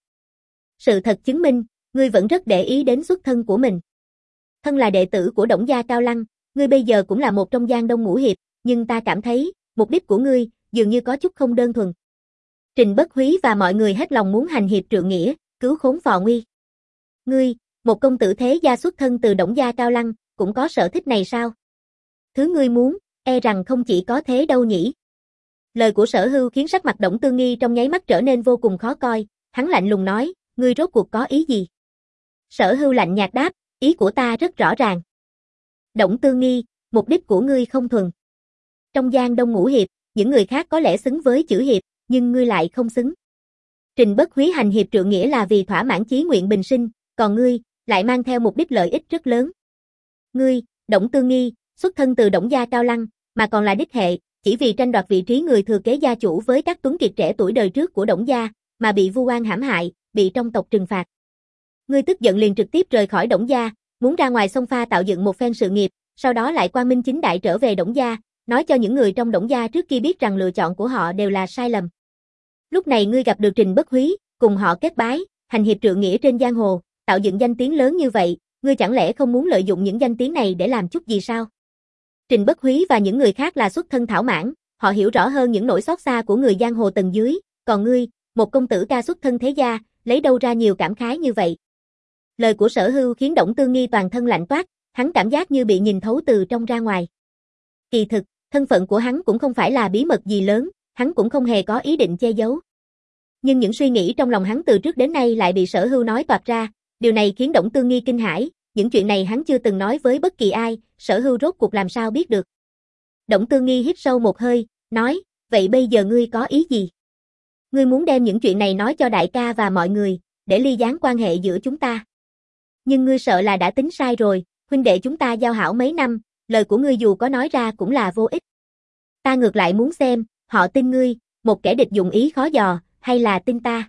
Sự thật chứng minh, ngươi vẫn rất để ý đến xuất thân của mình. Thân là đệ tử của Đổng gia Cao Lăng, ngươi bây giờ cũng là một trong Giang Đông Ngũ Hiệp, nhưng ta cảm thấy, mục đích của ngươi, dường như có chút không đơn thuần. Trình Bất Húy và mọi người hết lòng muốn hành hiệp trượng nghĩa, cứu khốn phò nguy. Ngươi, một công tử thế gia xuất thân từ Đổng gia Cao Lăng, cũng có sở thích này sao? Thứ ngươi muốn, e rằng không chỉ có thế đâu nhỉ. Lời của Sở Hưu khiến sắc mặt Đổng Tư Nghi trong nháy mắt trở nên vô cùng khó coi, hắn lạnh lùng nói, ngươi rốt cuộc có ý gì? Sở Hưu lạnh nhạt đáp, ý của ta rất rõ ràng. Đổng Tư Nghi, mục đích của ngươi không thuần. Trong Giang Đông Ngũ Hiệp, những người khác có lẽ xứng với chữ hiệp, nhưng ngươi lại không xứng. Trình Bất Húy hành hiệp trượng nghĩa là vì thỏa mãn chí nguyện bình sinh, còn ngươi, lại mang theo mục đích lợi ích rất lớn. Ngươi, Đổng Tư Nghi, xuất thân từ Đổng gia Cao Lăng, mà còn là đích hệ, chỉ vì tranh đoạt vị trí người thừa kế gia chủ với các tuấn kiệt trẻ tuổi đời trước của Đổng gia, mà bị vu oan hãm hại, bị trong tộc trừng phạt. Ngươi tức giận liền trực tiếp rời khỏi Đổng gia, muốn ra ngoài sông pha tạo dựng một phen sự nghiệp, sau đó lại quang minh chính đại trở về Đổng gia, nói cho những người trong Đổng gia trước kia biết rằng lựa chọn của họ đều là sai lầm. Lúc này ngươi gặp được Trình Bất Húy, cùng họ kết bái, hành hiệp trượng nghĩa trên giang hồ, tạo dựng danh tiếng lớn như vậy, ngươi chẳng lẽ không muốn lợi dụng những danh tiếng này để làm chút gì sao? Trình Bất Húy và những người khác là xuất thân thảo mãn, họ hiểu rõ hơn những nỗi xót xa của người giang hồ tầng dưới, còn ngươi, một công tử ca xuất thân thế gia, lấy đâu ra nhiều cảm khái như vậy? Lời của Sở Hưu khiến Đổng Tư Nghi toàn thân lạnh toát, hắn cảm giác như bị nhìn thấu từ trong ra ngoài. Kỳ thực, thân phận của hắn cũng không phải là bí mật gì lớn, hắn cũng không hề có ý định che giấu. Nhưng những suy nghĩ trong lòng hắn từ trước đến nay lại bị Sở Hưu nói toạc ra, điều này khiến Đổng Tư Nghi kinh hãi, những chuyện này hắn chưa từng nói với bất kỳ ai, Sở Hưu rốt cuộc làm sao biết được. Đổng Tư Nghi hít sâu một hơi, nói, vậy bây giờ ngươi có ý gì? Ngươi muốn đem những chuyện này nói cho đại ca và mọi người, để ly gián quan hệ giữa chúng ta. Nhưng ngươi sợ là đã tính sai rồi, huynh đệ chúng ta giao hảo mấy năm, lời của ngươi dù có nói ra cũng là vô ích. Ta ngược lại muốn xem, họ tin ngươi, một kẻ địch dụng ý khó dò, hay là tin ta?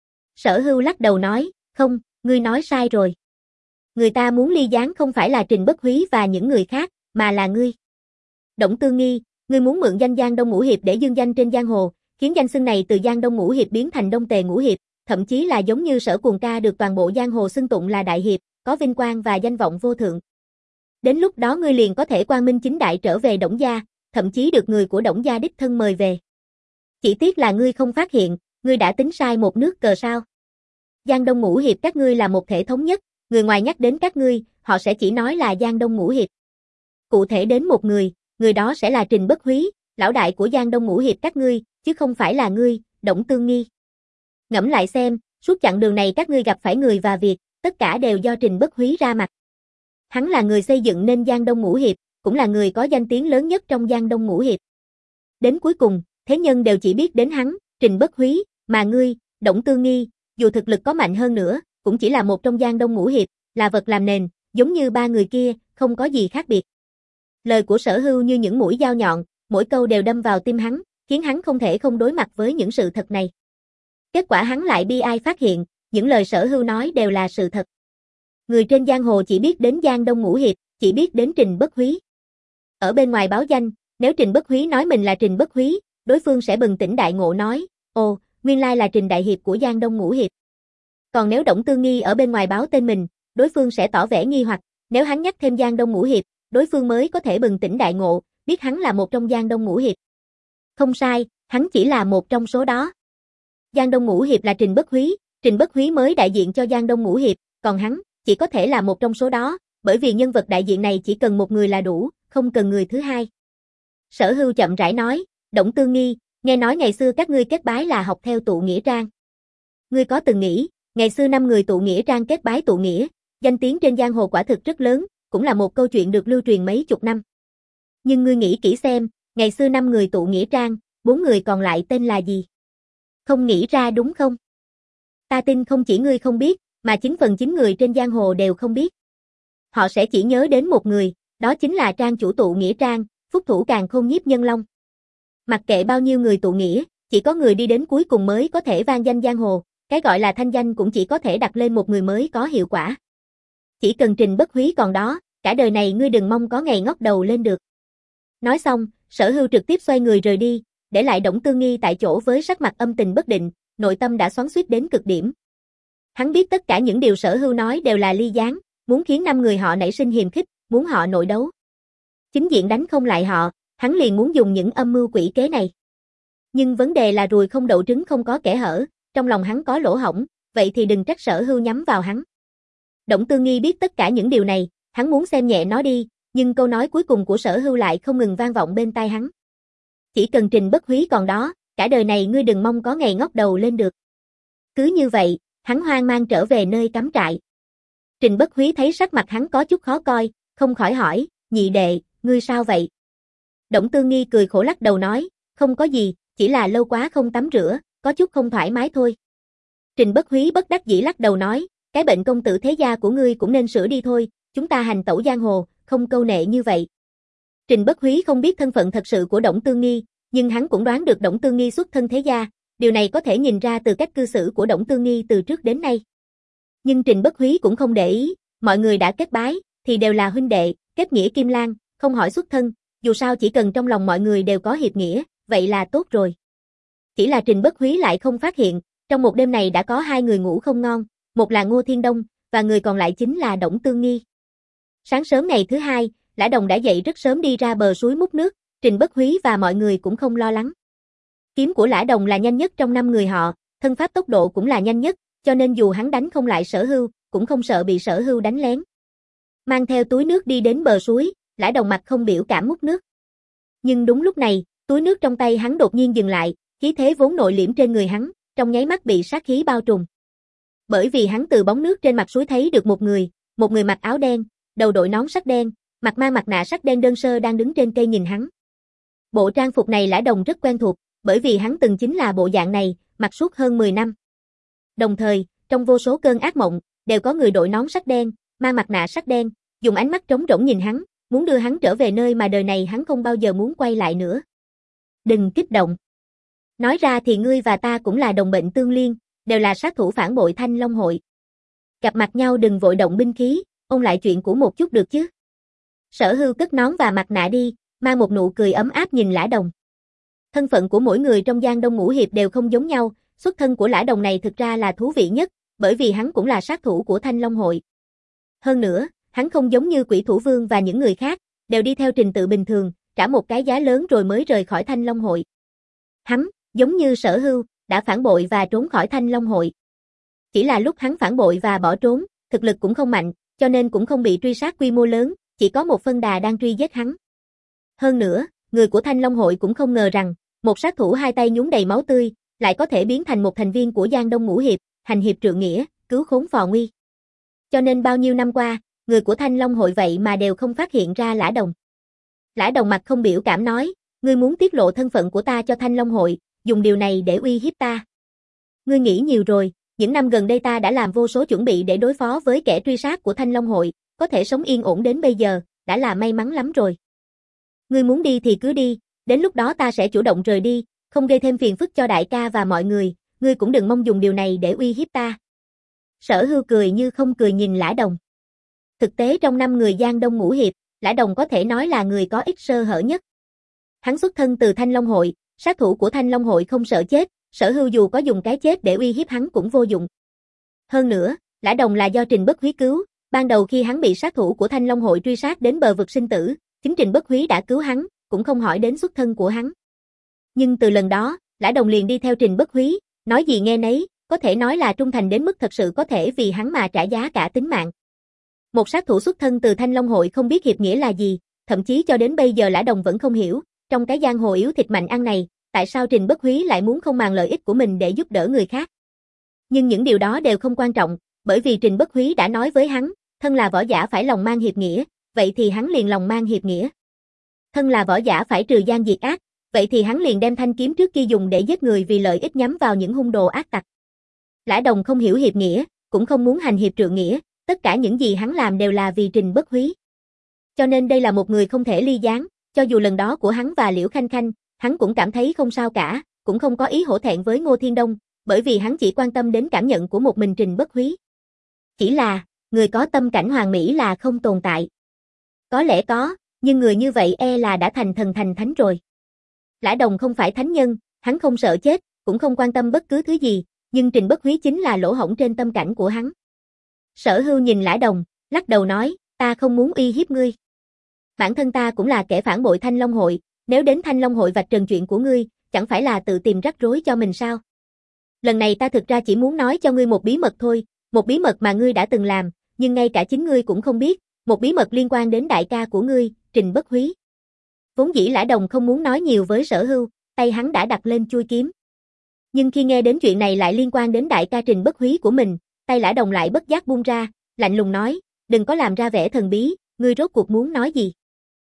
Sở Hưu lắc đầu nói, không, ngươi nói sai rồi. Người ta muốn ly gián không phải là Trình Bất Húy và những người khác, mà là ngươi. Đổng Tư Nghi, ngươi muốn mượn danh Giang Đông Ngũ Hiệp để dương danh trên giang hồ, khiến danh xưng này từ Giang Đông Ngũ Hiệp biến thành Đông Tề Ngũ Hiệp, thậm chí là giống như Sở Cuồng ca được toàn bộ giang hồ xưng tụng là đại hiệp, có vinh quang và danh vọng vô thượng. Đến lúc đó ngươi liền có thể quang minh chính đại trở về Đổng gia, thậm chí được người của Đổng gia đích thân mời về. Chỉ tiếc là ngươi không phát hiện, ngươi đã tính sai một nước cờ sao. Giang Đông Ngũ Hiệp các ngươi là một thể thống nhất, người ngoài nhắc đến các ngươi, họ sẽ chỉ nói là Giang Đông Ngũ Hiệp. Cụ thể đến một người, người đó sẽ là Trình Bất Húy, lão đại của Giang Đông Ngũ Hiệp các ngươi, chứ không phải là ngươi, Đổng Tư Nghi. Ngẫm lại xem, suốt chặng đường này các ngươi gặp phải người và việc, tất cả đều do Trình Bất Húy ra mặt. Hắn là người xây dựng nên Giang Đông Ngũ Hiệp, cũng là người có danh tiếng lớn nhất trong Giang Đông Ngũ Hiệp. Đến cuối cùng, thế nhân đều chỉ biết đến hắn, Trình Bất Húy, mà ngươi, Đổng Tư Nghi, dù thực lực có mạnh hơn nữa, cũng chỉ là một trong Giang Đông Ngũ Hiệp, là vật làm nền, giống như ba người kia, không có gì khác biệt. Lời của Sở Hưu như những mũi dao nhọn, mỗi câu đều đâm vào tim hắn, khiến hắn không thể không đối mặt với những sự thật này. Kết quả hắn lại bi ai phát hiện, những lời Sở Hưu nói đều là sự thật. Người trên giang hồ chỉ biết đến Giang Đông Ngũ Hiệp, chỉ biết đến Trình Bất Húy. Ở bên ngoài báo danh, nếu Trình Bất Húy nói mình là Trình Bất Húy, đối phương sẽ bừng tỉnh đại ngộ nói, ồ, nguyên lai là Trình Đại Hiệp của Giang Đông Ngũ Hiệp. Còn nếu Đổng Tương Nghi ở bên ngoài báo tên mình, đối phương sẽ tỏ vẻ nghi hoặc, nếu hắn nhắc thêm Giang Đông Ngũ Hiệp, đối phương mới có thể bừng tỉnh đại ngộ, biết hắn là một trong Giang Đông Ngũ Hiệp. Không sai, hắn chỉ là một trong số đó. Giang Đông Ngũ Hiệp là Trình Bất Húy, Trình Bất Húy mới đại diện cho Giang Đông Ngũ Hiệp, còn hắn chỉ có thể là một trong số đó, bởi vì nhân vật đại diện này chỉ cần một người là đủ, không cần người thứ hai. Sở Hưu chậm rãi nói, Đổng Tương Nghi, nghe nói ngày xưa các ngươi kết bái là học theo tụ nghĩa trang. Ngươi có từng nghĩ, ngày xưa năm người tụ nghĩa trang kết bái tụ nghĩa, danh tiếng trên giang hồ quả thực rất lớn, cũng là một câu chuyện được lưu truyền mấy chục năm. Nhưng ngươi nghĩ kỹ xem, ngày xưa năm người tụ nghĩa trang, bốn người còn lại tên là gì? Không nghĩ ra đúng không? Ta tin không chỉ ngươi không biết, mà chín phần chín người trên giang hồ đều không biết. Họ sẽ chỉ nhớ đến một người, đó chính là trang chủ tụ nghĩa trang, phúc thủ càn khôn Nhiếp Nhân Long. Mặc kệ bao nhiêu người tụ nghĩa, chỉ có người đi đến cuối cùng mới có thể vang danh giang hồ, cái gọi là thanh danh cũng chỉ có thể đặt lên một người mới có hiệu quả. Chỉ cần Trình Bất Húy còn đó, cả đời này ngươi đừng mong có ngày ngóc đầu lên được. Nói xong, Sở Hưu trực tiếp xoay người rời đi, để lại Đổng Tương Nghi tại chỗ với sắc mặt âm tình bất định, nội tâm đã xoắn xuýt đến cực điểm. Hắn biết tất cả những điều Sở Hưu nói đều là ly gián, muốn khiến năm người họ nảy sinh hiềm khích, muốn họ nội đấu. Chính diện đánh không lại họ, hắn liền muốn dùng những âm mưu quỷ kế này. Nhưng vấn đề là ruồi không đậu trứng không có kẽ hở, trong lòng hắn có lỗ hổng, vậy thì đừng trách Sở Hưu nhắm vào hắn. Đổng Tương Nghi biết tất cả những điều này, hắn muốn xem nhẹ nó đi, nhưng câu nói cuối cùng của Sở Hưu lại không ngừng vang vọng bên tai hắn. Chỉ cần Trình Bất Húy còn đó, cả đời này ngươi đừng mong có ngày ngóc đầu lên được. Cứ như vậy, hắn hoang mang trở về nơi cắm trại. Trình Bất Húy thấy sắc mặt hắn có chút khó coi, không khỏi hỏi, nhị đệ, ngươi sao vậy? Đổng Tương Nghi cười khổ lắc đầu nói, không có gì, chỉ là lâu quá không tắm rửa, có chút không thoải mái thôi. Trình Bất Húy bất đắc dĩ lắc đầu nói, cái bệnh công tử thế gia của ngươi cũng nên sửa đi thôi, chúng ta hành tẩu giang hồ, không câu nệ như vậy. Trình Bất Húy không biết thân phận thật sự của Đổng Tương Nghi, nhưng hắn cũng đoán được Đổng Tương Nghi xuất thân thế gia, điều này có thể nhìn ra từ cách cư xử của Đổng Tương Nghi từ trước đến nay. Nhưng Trình Bất Húy cũng không để ý, mọi người đã kết bái, thì đều là huynh đệ, kết nghĩa kim lan, không hỏi xuất thân, dù sao chỉ cần trong lòng mọi người đều có hiệp nghĩa, vậy là tốt rồi. Chỉ là Trình Bất Húy lại không phát hiện, trong một đêm này đã có hai người ngủ không ngon, một là Ngô Thiên Đông, và người còn lại chính là Đổng Tương Nghi. Sáng sớm ngày thứ hai, Lã Đồng đã dậy rất sớm đi ra bờ suối múc nước, Trình Bất Húy và mọi người cũng không lo lắng. Kiếm của Lã Đồng là nhanh nhất trong năm người họ, thân pháp tốc độ cũng là nhanh nhất, cho nên dù hắn đánh không lại Sở Hưu, cũng không sợ bị Sở Hưu đánh lén. Mang theo túi nước đi đến bờ suối, Lã Đồng mặt không biểu cảm múc nước. Nhưng đúng lúc này, túi nước trong tay hắn đột nhiên dừng lại, khí thế vốn nội liễm trên người hắn, trong nháy mắt bị sát khí bao trùm. Bởi vì hắn từ bóng nước trên mặt suối thấy được một người, một người mặc áo đen, đầu đội nón sắt đen, mặt mang mặt nạ sắt đen đơn sơ đang đứng trên cây nhìn hắn. Bộ trang phục này Lã Đồng rất quen thuộc, bởi vì hắn từng chính là bộ dạng này, mặc suốt hơn mười năm. Đồng thời, trong vô số cơn ác mộng, đều có người đội nón sắt đen, mang mặt nạ sắt đen, dùng ánh mắt trống rỗng nhìn hắn, muốn đưa hắn trở về nơi mà đời này hắn không bao giờ muốn quay lại nữa. Đừng kích động. Nói ra thì ngươi và ta cũng là đồng bệnh tương liên, đều là sát thủ phản bội Thanh Long hội. Gặp mặt nhau đừng vội động binh khí, ôn lại chuyện cũ một chút được chứ. Sở Hưu cất nón và mặt nạ đi, mang một nụ cười ấm áp nhìn Lã Đồng. Thân phận của mỗi người trong Giang Đông Ngũ Hiệp đều không giống nhau, xuất thân của Lã Đồng này thực ra là thú vị nhất, bởi vì hắn cũng là sát thủ của Thanh Long hội. Hơn nữa, hắn không giống như Quỷ Thủ Vương và những người khác, đều đi theo trình tự bình thường, trả một cái giá lớn rồi mới rời khỏi Thanh Long hội. Hắn, giống như Sở Hưu, đã phản bội và trốn khỏi Thanh Long hội. Chỉ là lúc hắn phản bội và bỏ trốn, thực lực cũng không mạnh, cho nên cũng không bị truy sát quy mô lớn, chỉ có một phân đà đang truy giết hắn. Hơn nữa, người của Thanh Long hội cũng không ngờ rằng, một sát thủ hai tay nhúng đầy máu tươi, lại có thể biến thành một thành viên của Giang Đông Ngũ Hiệp, hành hiệp trượng nghĩa, cứu khốn phò nguy. Cho nên bao nhiêu năm qua, người của Thanh Long hội vậy mà đều không phát hiện ra Lã Đồng. Lã Đồng mặt không biểu cảm nói, ngươi muốn tiết lộ thân phận của ta cho Thanh Long hội, dùng điều này để uy hiếp ta. Ngươi nghĩ nhiều rồi, những năm gần đây ta đã làm vô số chuẩn bị để đối phó với kẻ truy sát của Thanh Long hội, có thể sống yên ổn đến bây giờ, đã là may mắn lắm rồi. Ngươi muốn đi thì cứ đi, đến lúc đó ta sẽ chủ động rời đi, không gây thêm phiền phức cho đại ca và mọi người, ngươi cũng đừng mong dùng điều này để uy hiếp ta. Sở Hưu cười như không cười nhìn Lã Đồng. Thực tế trong năm người Giang Đông Ngũ Hiệp, Lã Đồng có thể nói là người có ít sơ hở nhất. Hắn xuất thân từ Thanh Long Hội, sát thủ của Thanh Long Hội không sợ chết, Sở Hưu dù có dùng cái chết để uy hiếp hắn cũng vô dụng. Hơn nữa, Lã Đồng là do Trình Bất Húy cứu, ban đầu khi hắn bị sát thủ của Thanh Long Hội truy sát đến bờ vực sinh tử, chính Trình Bất Húy đã cứu hắn, cũng không hỏi đến xuất thân của hắn. Nhưng từ lần đó, Lã Đồng liền đi theo Trình Bất Húy, nói gì nghe nấy, có thể nói là trung thành đến mức thật sự có thể vì hắn mà trả giá cả tính mạng. Một sát thủ xuất thân từ Thanh Long Hội không biết hiệp nghĩa là gì, thậm chí cho đến bây giờ Lã Đồng vẫn không hiểu, trong cái giang hồ yếu thịt mạnh ăn này, tại sao Trình Bất Húy lại muốn không màng lợi ích của mình để giúp đỡ người khác. Nhưng những điều đó đều không quan trọng, bởi vì Trình Bất Húy đã nói với hắn, thân là võ giả phải lòng mang hiệp nghĩa, vậy thì hắn liền lòng mang hiệp nghĩa. Thân là võ giả phải trừ gian diệt ác, vậy thì hắn liền đem thanh kiếm trước kia dùng để giết người vì lợi ích nhắm vào những hung đồ ác tặc. Lã Đồng không hiểu hiệp nghĩa, cũng không muốn hành hiệp trượng nghĩa, tất cả những gì hắn làm đều là vì Trình Bất Húy. Cho nên đây là một người không thể ly gián, cho dù lần đó của hắn và Liễu Khanh Khanh, hắn cũng cảm thấy không sao cả, cũng không có ý hổ thẹn với Ngô Thiên Đông, bởi vì hắn chỉ quan tâm đến cảm nhận của một mình Trình Bất Húy. Chỉ là, người có tâm cảnh hoàn mỹ là không tồn tại. Có lẽ có, nhưng người như vậy e là đã thành thần thành thánh rồi. Lã Đồng không phải thánh nhân, hắn không sợ chết, cũng không quan tâm bất cứ thứ gì, nhưng Trình Bất Húy chính là lỗ hổng trên tâm cảnh của hắn. Sở Hưu nhìn Lã Đồng, lắc đầu nói, ta không muốn uy hiếp ngươi. Bản thân ta cũng là kẻ phản bội Thanh Long Hội, nếu đến Thanh Long Hội vạch trần chuyện của ngươi, chẳng phải là tự tìm rắc rối cho mình sao? Lần này ta thực ra chỉ muốn nói cho ngươi một bí mật thôi, một bí mật mà ngươi đã từng làm, nhưng ngay cả chính ngươi cũng không biết, một bí mật liên quan đến đại ca của ngươi, Trình Bất Húy. Vốn dĩ Lã Đồng không muốn nói nhiều với Sở Hưu, tay hắn đã đặt lên chuôi kiếm. Nhưng khi nghe đến chuyện này lại liên quan đến đại ca Trình Bất Húy của mình, tay Lã Đồng lại bất giác buông ra, lạnh lùng nói, đừng có làm ra vẻ thần bí, ngươi rốt cuộc muốn nói gì?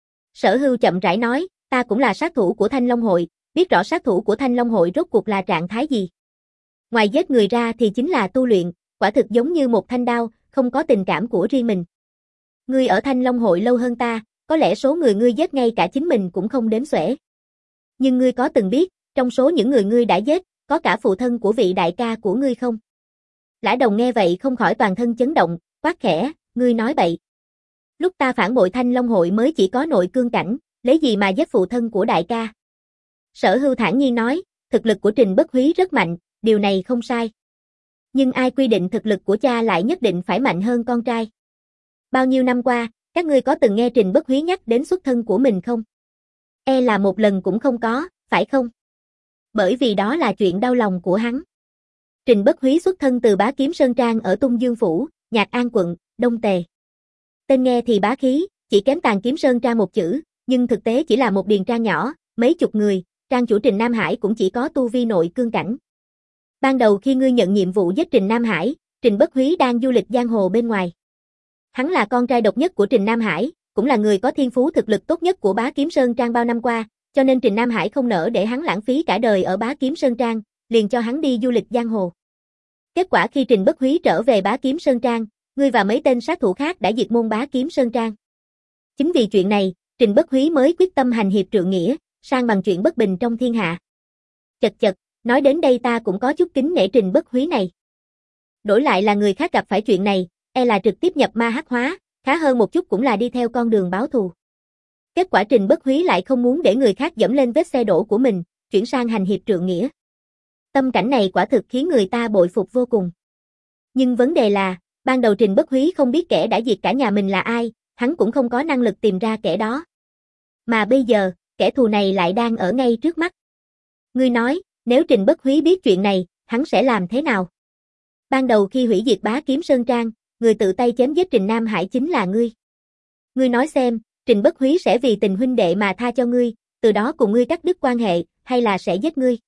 Sở Hưu chậm rãi nói, ta cũng là sát thủ của Thanh Long Hội, biết rõ sát thủ của Thanh Long Hội rốt cuộc là trạng thái gì. Ngoài giết người ra thì chính là tu luyện, quả thực giống như một thanh đao, không có tình cảm của riêng mình. Ngươi ở Thanh Long Hội lâu hơn ta, có lẽ số người ngươi giết ngay cả chính mình cũng không đếm xuể. Nhưng ngươi có từng biết, trong số những người ngươi đã giết, có cả phụ thân của vị đại ca của ngươi không? Lã Đồng nghe vậy không khỏi toàn thân chấn động, quát khẽ, ngươi nói bậy. Lúc ta phản bội Thanh Long Hội mới chỉ có nội cương cảnh, lấy gì mà giết phụ thân của đại ca? Sở Hưu thản nhiên nói, thực lực của Trình Bất Húy rất mạnh, điều này không sai. Nhưng ai quy định thực lực của cha lại nhất định phải mạnh hơn con trai? Bao nhiêu năm qua, các ngươi có từng nghe Trình Bất Húy nhắc đến xuất thân của mình không? E là một lần cũng không có, phải không? Bởi vì đó là chuyện đau lòng của hắn. Trình Bất Húy xuất thân từ Bá Kiếm Sơn Trang ở Tung Dương Phủ, Nhạc An quận, Đông Tề. Tên nghe thì bá khí, chỉ kém Tàn Kiếm Sơn Trang một chữ, nhưng thực tế chỉ là một điền trang nhỏ, mấy chục người, trang chủ Trình Nam Hải cũng chỉ có tu vi nội cương cảnh. Ban đầu khi ngươi nhận nhiệm vụ giết Trình Nam Hải, Trình Bất Húy đang du lịch giang hồ bên ngoài. Hắn là con trai độc nhất của Trình Nam Hải, cũng là người có thiên phú thực lực tốt nhất của Bá Kiếm Sơn Trang bao năm qua, cho nên Trình Nam Hải không nỡ để hắn lãng phí cả đời ở Bá Kiếm Sơn Trang, liền cho hắn đi du lịch giang hồ. Kết quả khi Trình Bất Húy trở về Bá Kiếm Sơn Trang, ngươi và mấy tên sát thủ khác đã diệt môn Bá Kiếm Sơn Trang. Chính vì chuyện này, Trình Bất Húy mới quyết tâm hành hiệp trượng nghĩa, sang bằng chuyện bất bình trong thiên hạ. Chật chật, nói đến đây ta cũng có chút kính nể Trình Bất Húy này. Đổi lại là người khác gặp phải chuyện này, e là trực tiếp nhập ma hắc hóa, khá hơn một chút cũng là đi theo con đường báo thù. Kết quả Trình Bất Húy lại không muốn để người khác dẫm lên vết xe đổ của mình, chuyển sang hành hiệp trượng nghĩa. Tâm cảnh này quả thực khiến người ta bội phục vô cùng. Nhưng vấn đề là, ban đầu Trình Bất Húy không biết kẻ đã diệt cả nhà mình là ai, hắn cũng không có năng lực tìm ra kẻ đó. Mà bây giờ, kẻ thù này lại đang ở ngay trước mắt. Ngươi nói, nếu Trình Bất Húy biết chuyện này, hắn sẽ làm thế nào? Ban đầu khi hủy diệt Bá Kiếm Sơn Trang, người tự tay chém giết Trình Nam Hải chính là ngươi. Ngươi nói xem, Trình Bất Húy sẽ vì tình huynh đệ mà tha cho ngươi, từ đó cùng ngươi cắt đứt quan hệ, hay là sẽ giết ngươi?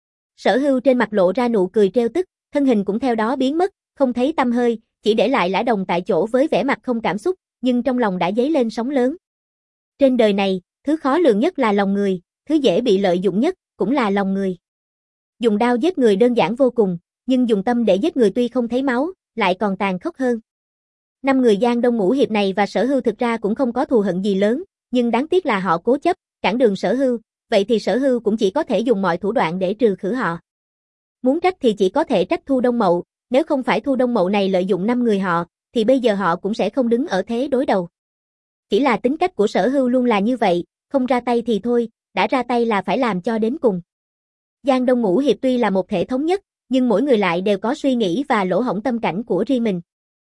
Sở Hưu trên mặt lộ ra nụ cười trêu tức, thân hình cũng theo đó biến mất, không thấy tăm hơi, chỉ để lại Lã Đồng tại chỗ với vẻ mặt không cảm xúc, nhưng trong lòng đã dấy lên sóng lớn. Trên đời này, thứ khó lường nhất là lòng người, thứ dễ bị lợi dụng nhất cũng là lòng người. Dùng đao giết người đơn giản vô cùng, nhưng dùng tâm để giết người tuy không thấy máu, lại còn tàn khốc hơn. Năm người Giang Đông Ngũ Hiệp này và Sở Hưu thực ra cũng không có thù hận gì lớn, nhưng đáng tiếc là họ cố chấp, cản đường Sở Hưu, vậy thì Sở Hưu cũng chỉ có thể dùng mọi thủ đoạn để trừ khử họ. Muốn trách thì chỉ có thể trách Thu Đông Mậu, nếu không phải Thu Đông Mậu này lợi dụng năm người họ, thì bây giờ họ cũng sẽ không đứng ở thế đối đầu. Chỉ là tính cách của Sở Hưu luôn là như vậy, không ra tay thì thôi, đã ra tay là phải làm cho đến cùng. Giang Đông Ngũ Hiệp tuy là một thể thống nhất, nhưng mỗi người lại đều có suy nghĩ và lỗ hổng tâm cảnh của riêng mình.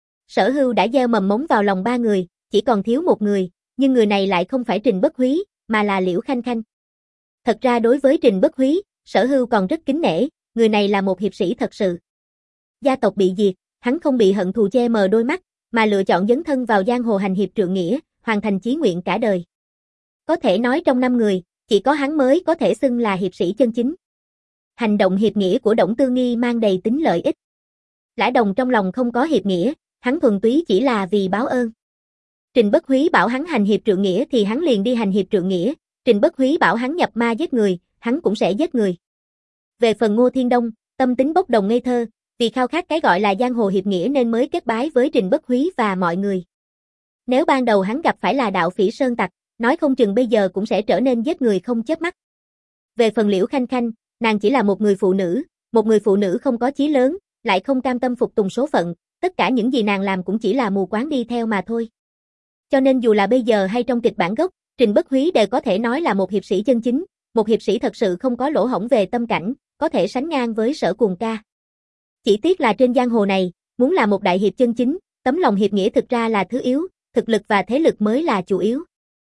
Sở Hưu đã gieo mầm mống vào lòng ba người, chỉ còn thiếu một người, nhưng người này lại không phải Trình Bất Húy, mà là Liễu Khanh Khanh. Thật ra đối với Trình Bất Húy, Sở Hưu còn rất kính nể, người này là một hiệp sĩ thật sự. Gia tộc bị diệt, hắn không bị hận thù che mờ đôi mắt, mà lựa chọn dấn thân vào giang hồ hành hiệp trượng nghĩa, hoàn thành chí nguyện cả đời. Có thể nói trong năm người, chỉ có hắn mới có thể xưng là hiệp sĩ chân chính. Hành động hiệp nghĩa của Đổng Tư Nghi mang đầy tính lợi ích. Lã Đồng trong lòng không có hiệp nghĩa, hắn thuần túy chỉ là vì báo ơn. Trình Bất Húy bảo hắn hành hiệp trượng nghĩa thì hắn liền đi hành hiệp trượng nghĩa, Trình Bất Húy bảo hắn nhập ma giết người, hắn cũng sẽ giết người. Về phần Ngô Thiên Đông, tâm tính bốc đồng ngây thơ, vì khao khát cái gọi là giang hồ hiệp nghĩa nên mới kết bái với Trình Bất Húy và mọi người. Nếu ban đầu hắn gặp phải là đạo phỉ sơn tặc, nói không chừng bây giờ cũng sẽ trở nên giết người không chớp mắt. Về phần Liễu Khanh Khanh, nàng chỉ là một người phụ nữ, một người phụ nữ không có chí lớn, lại không cam tâm phục tùng số phận, tất cả những gì nàng làm cũng chỉ là mù quáng đi theo mà thôi. Cho nên dù là bây giờ hay trong kịch bản gốc, Trình Bất Húy đều có thể nói là một hiệp sĩ chân chính, một hiệp sĩ thật sự không có lỗ hổng về tâm cảnh, có thể sánh ngang với Sở Cuồng Ca. Chỉ tiếc là trên giang hồ này, muốn là một đại hiệp chân chính, tấm lòng hiệp nghĩa thực ra là thứ yếu, thực lực và thế lực mới là chủ yếu.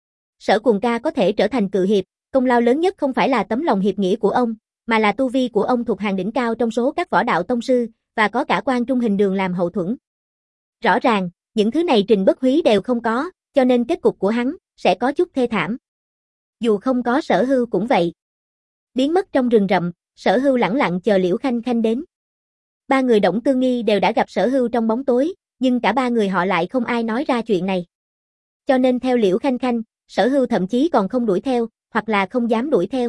Sở Cuồng Ca có thể trở thành cự hiệp, công lao lớn nhất không phải là tấm lòng hiệp nghĩa của ông, mà là tu vi của ông thuộc hàng đỉnh cao trong số các võ đạo tông sư, và có cả Quan Trung Hình Đường làm hậu thuẫn. Rõ ràng, những thứ này Trình Bất Húy đều không có, cho nên kết cục của hắn sẽ có chút thê thảm. Dù không có Sở Hưu cũng vậy. Biến mất trong rừng rậm, Sở Hưu lẳng lặng chờ Liễu Khanh Khanh đến. Ba người Đổng Tư Nghi đều đã gặp Sở Hưu trong bóng tối, nhưng cả ba người họ lại không ai nói ra chuyện này. Cho nên theo Liễu Khanh Khanh, Sở Hưu thậm chí còn không đuổi theo, hoặc là không dám đuổi theo.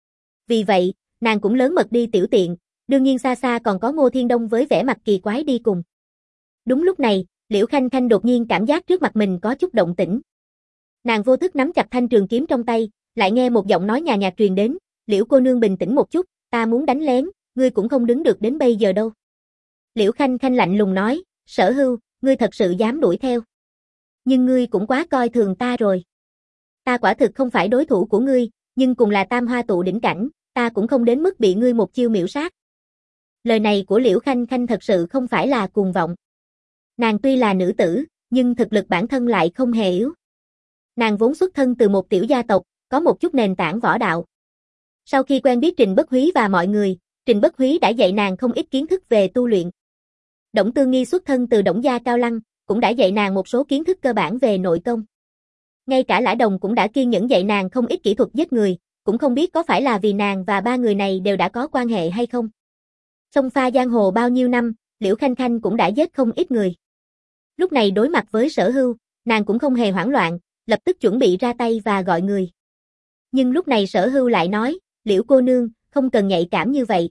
Vì vậy, nàng cũng lớn mật đi tiểu tiện, đương nhiên xa xa còn có Ngô Thiên Đông với vẻ mặt kỳ quái đi cùng. Đúng lúc này, Liễu Khanh Khanh đột nhiên cảm giác trước mặt mình có chút động tĩnh. Nàng vô thức nắm chặt thanh trường kiếm trong tay, lại nghe một giọng nói nhàn nhạt truyền đến, Liễu cô nương bình tĩnh một chút, ta muốn đánh lén, ngươi cũng không đứng được đến bây giờ đâu. Liễu Khanh Khanh lạnh lùng nói, Sở Hưu, ngươi thật sự dám đuổi theo. Nhưng ngươi cũng quá coi thường ta rồi. Ta quả thực không phải đối thủ của ngươi, nhưng cùng là tam hoa tụ đỉnh cảnh, ta cũng không đến mức bị ngươi một chiêu miểu sát. Lời này của Liễu Khanh Khanh thật sự không phải là cuồng vọng. Nàng tuy là nữ tử, nhưng thực lực bản thân lại không hề yếu. Nàng vốn xuất thân từ một tiểu gia tộc, có một chút nền tảng võ đạo. Sau khi quen biết Trình Bất Húy và mọi người, Trình Bất Húy đã dạy nàng không ít kiến thức về tu luyện. Đổng Tư Nghi xuất thân từ Đổng gia Cao Lăng, cũng đã dạy nàng một số kiến thức cơ bản về nội công. Ngay cả Lã Đồng cũng đã kiên nhẫn dạy nàng không ít kỹ thuật giết người, cũng không biết có phải là vì nàng và ba người này đều đã có quan hệ hay không. Xông pha giang hồ bao nhiêu năm, Liễu Khanh Khanh cũng đã giết không ít người. Lúc này đối mặt với Sở Hưu, nàng cũng không hề hoảng loạn, lập tức chuẩn bị ra tay và gọi người. Nhưng lúc này Sở Hưu lại nói, Liễu cô nương, không cần nhạy cảm như vậy.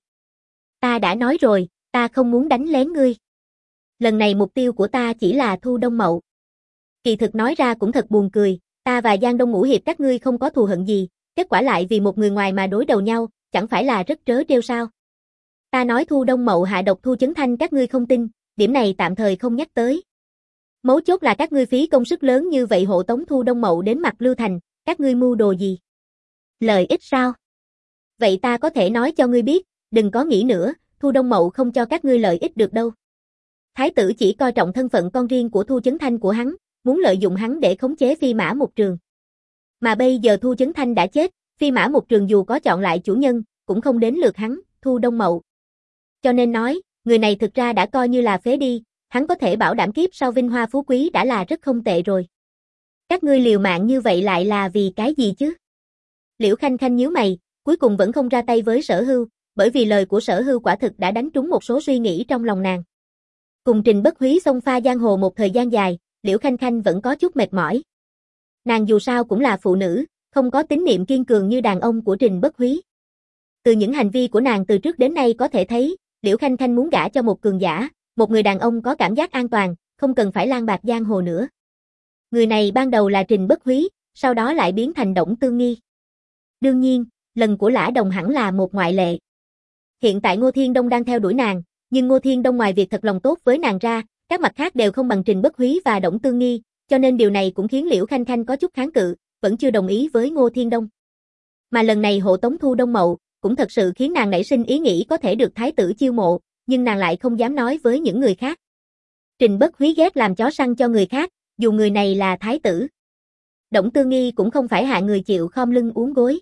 Ta đã nói rồi, ta không muốn đánh lén ngươi. Lần này mục tiêu của ta chỉ là Thu Đông Mậu. Kỳ thực nói ra cũng thật buồn cười, ta và Giang Đông Ngũ Hiệp các ngươi không có thù hận gì, kết quả lại vì một người ngoài mà đối đầu nhau, chẳng phải là rất trớ trêu sao. Ta nói Thu Đông Mậu hạ độc Thu Chấn Thanh các ngươi không tin, điểm này tạm thời không nhắc tới. Mấu chốt là các ngươi phí công sức lớn như vậy hộ tống Thu Đông Mậu đến mặt Lưu Thành, các ngươi mưu đồ gì? Lợi ích sao? Vậy ta có thể nói cho ngươi biết, đừng có nghĩ nữa, Thu Đông Mậu không cho các ngươi lợi ích được đâu. Thái tử chỉ coi trọng thân phận con riêng của Thu Chấn Thanh của hắn, muốn lợi dụng hắn để khống chế Phi Mã Mục Trường. Mà bây giờ Thu Chấn Thanh đã chết, Phi Mã Mục Trường dù có chọn lại chủ nhân, cũng không đến lượt hắn, Thu Đông Mậu. Cho nên nói, người này thực ra đã coi như là phế đi, hắn có thể bảo đảm kiếp sau vinh hoa phú quý đã là rất không tệ rồi. Các ngươi liều mạng như vậy lại là vì cái gì chứ? Liễu Khanh Khanh nhíu mày, cuối cùng vẫn không ra tay với Sở Hưu, bởi vì lời của Sở Hưu quả thực đã đánh trúng một số suy nghĩ trong lòng nàng. Cùng Trình Bất Húy xông pha giang hồ một thời gian dài, Liễu Khanh Khanh vẫn có chút mệt mỏi. Nàng dù sao cũng là phụ nữ, không có tín niệm kiên cường như đàn ông của Trình Bất Húy. Từ những hành vi của nàng từ trước đến nay có thể thấy, Liễu Khanh Khanh muốn gả cho một cường giả, một người đàn ông có cảm giác an toàn, không cần phải lang bạc giang hồ nữa. Người này ban đầu là Trình Bất Húy, sau đó lại biến thành Đổng Tư Nghi. Đương nhiên, lần của Lã Đồng hẳn là một ngoại lệ. Hiện tại Ngô Thiên Đông đang theo đuổi nàng, nhưng Ngô Thiên Đông ngoài việc thật lòng tốt với nàng ra, các mặt khác đều không bằng Trình Bất Húy và Đổng Tương Nghi, cho nên điều này cũng khiến Liễu Khanh Khanh có chút kháng cự, vẫn chưa đồng ý với Ngô Thiên Đông. Mà lần này hộ tống Thu Đông Mậu, cũng thật sự khiến nàng nảy sinh ý nghĩ có thể được thái tử chiêu mộ, nhưng nàng lại không dám nói với những người khác. Trình Bất Húy ghét làm chó săn cho người khác, dù người này là thái tử. Đổng Tương Nghi cũng không phải hạ người chịu khom lưng uốn gối.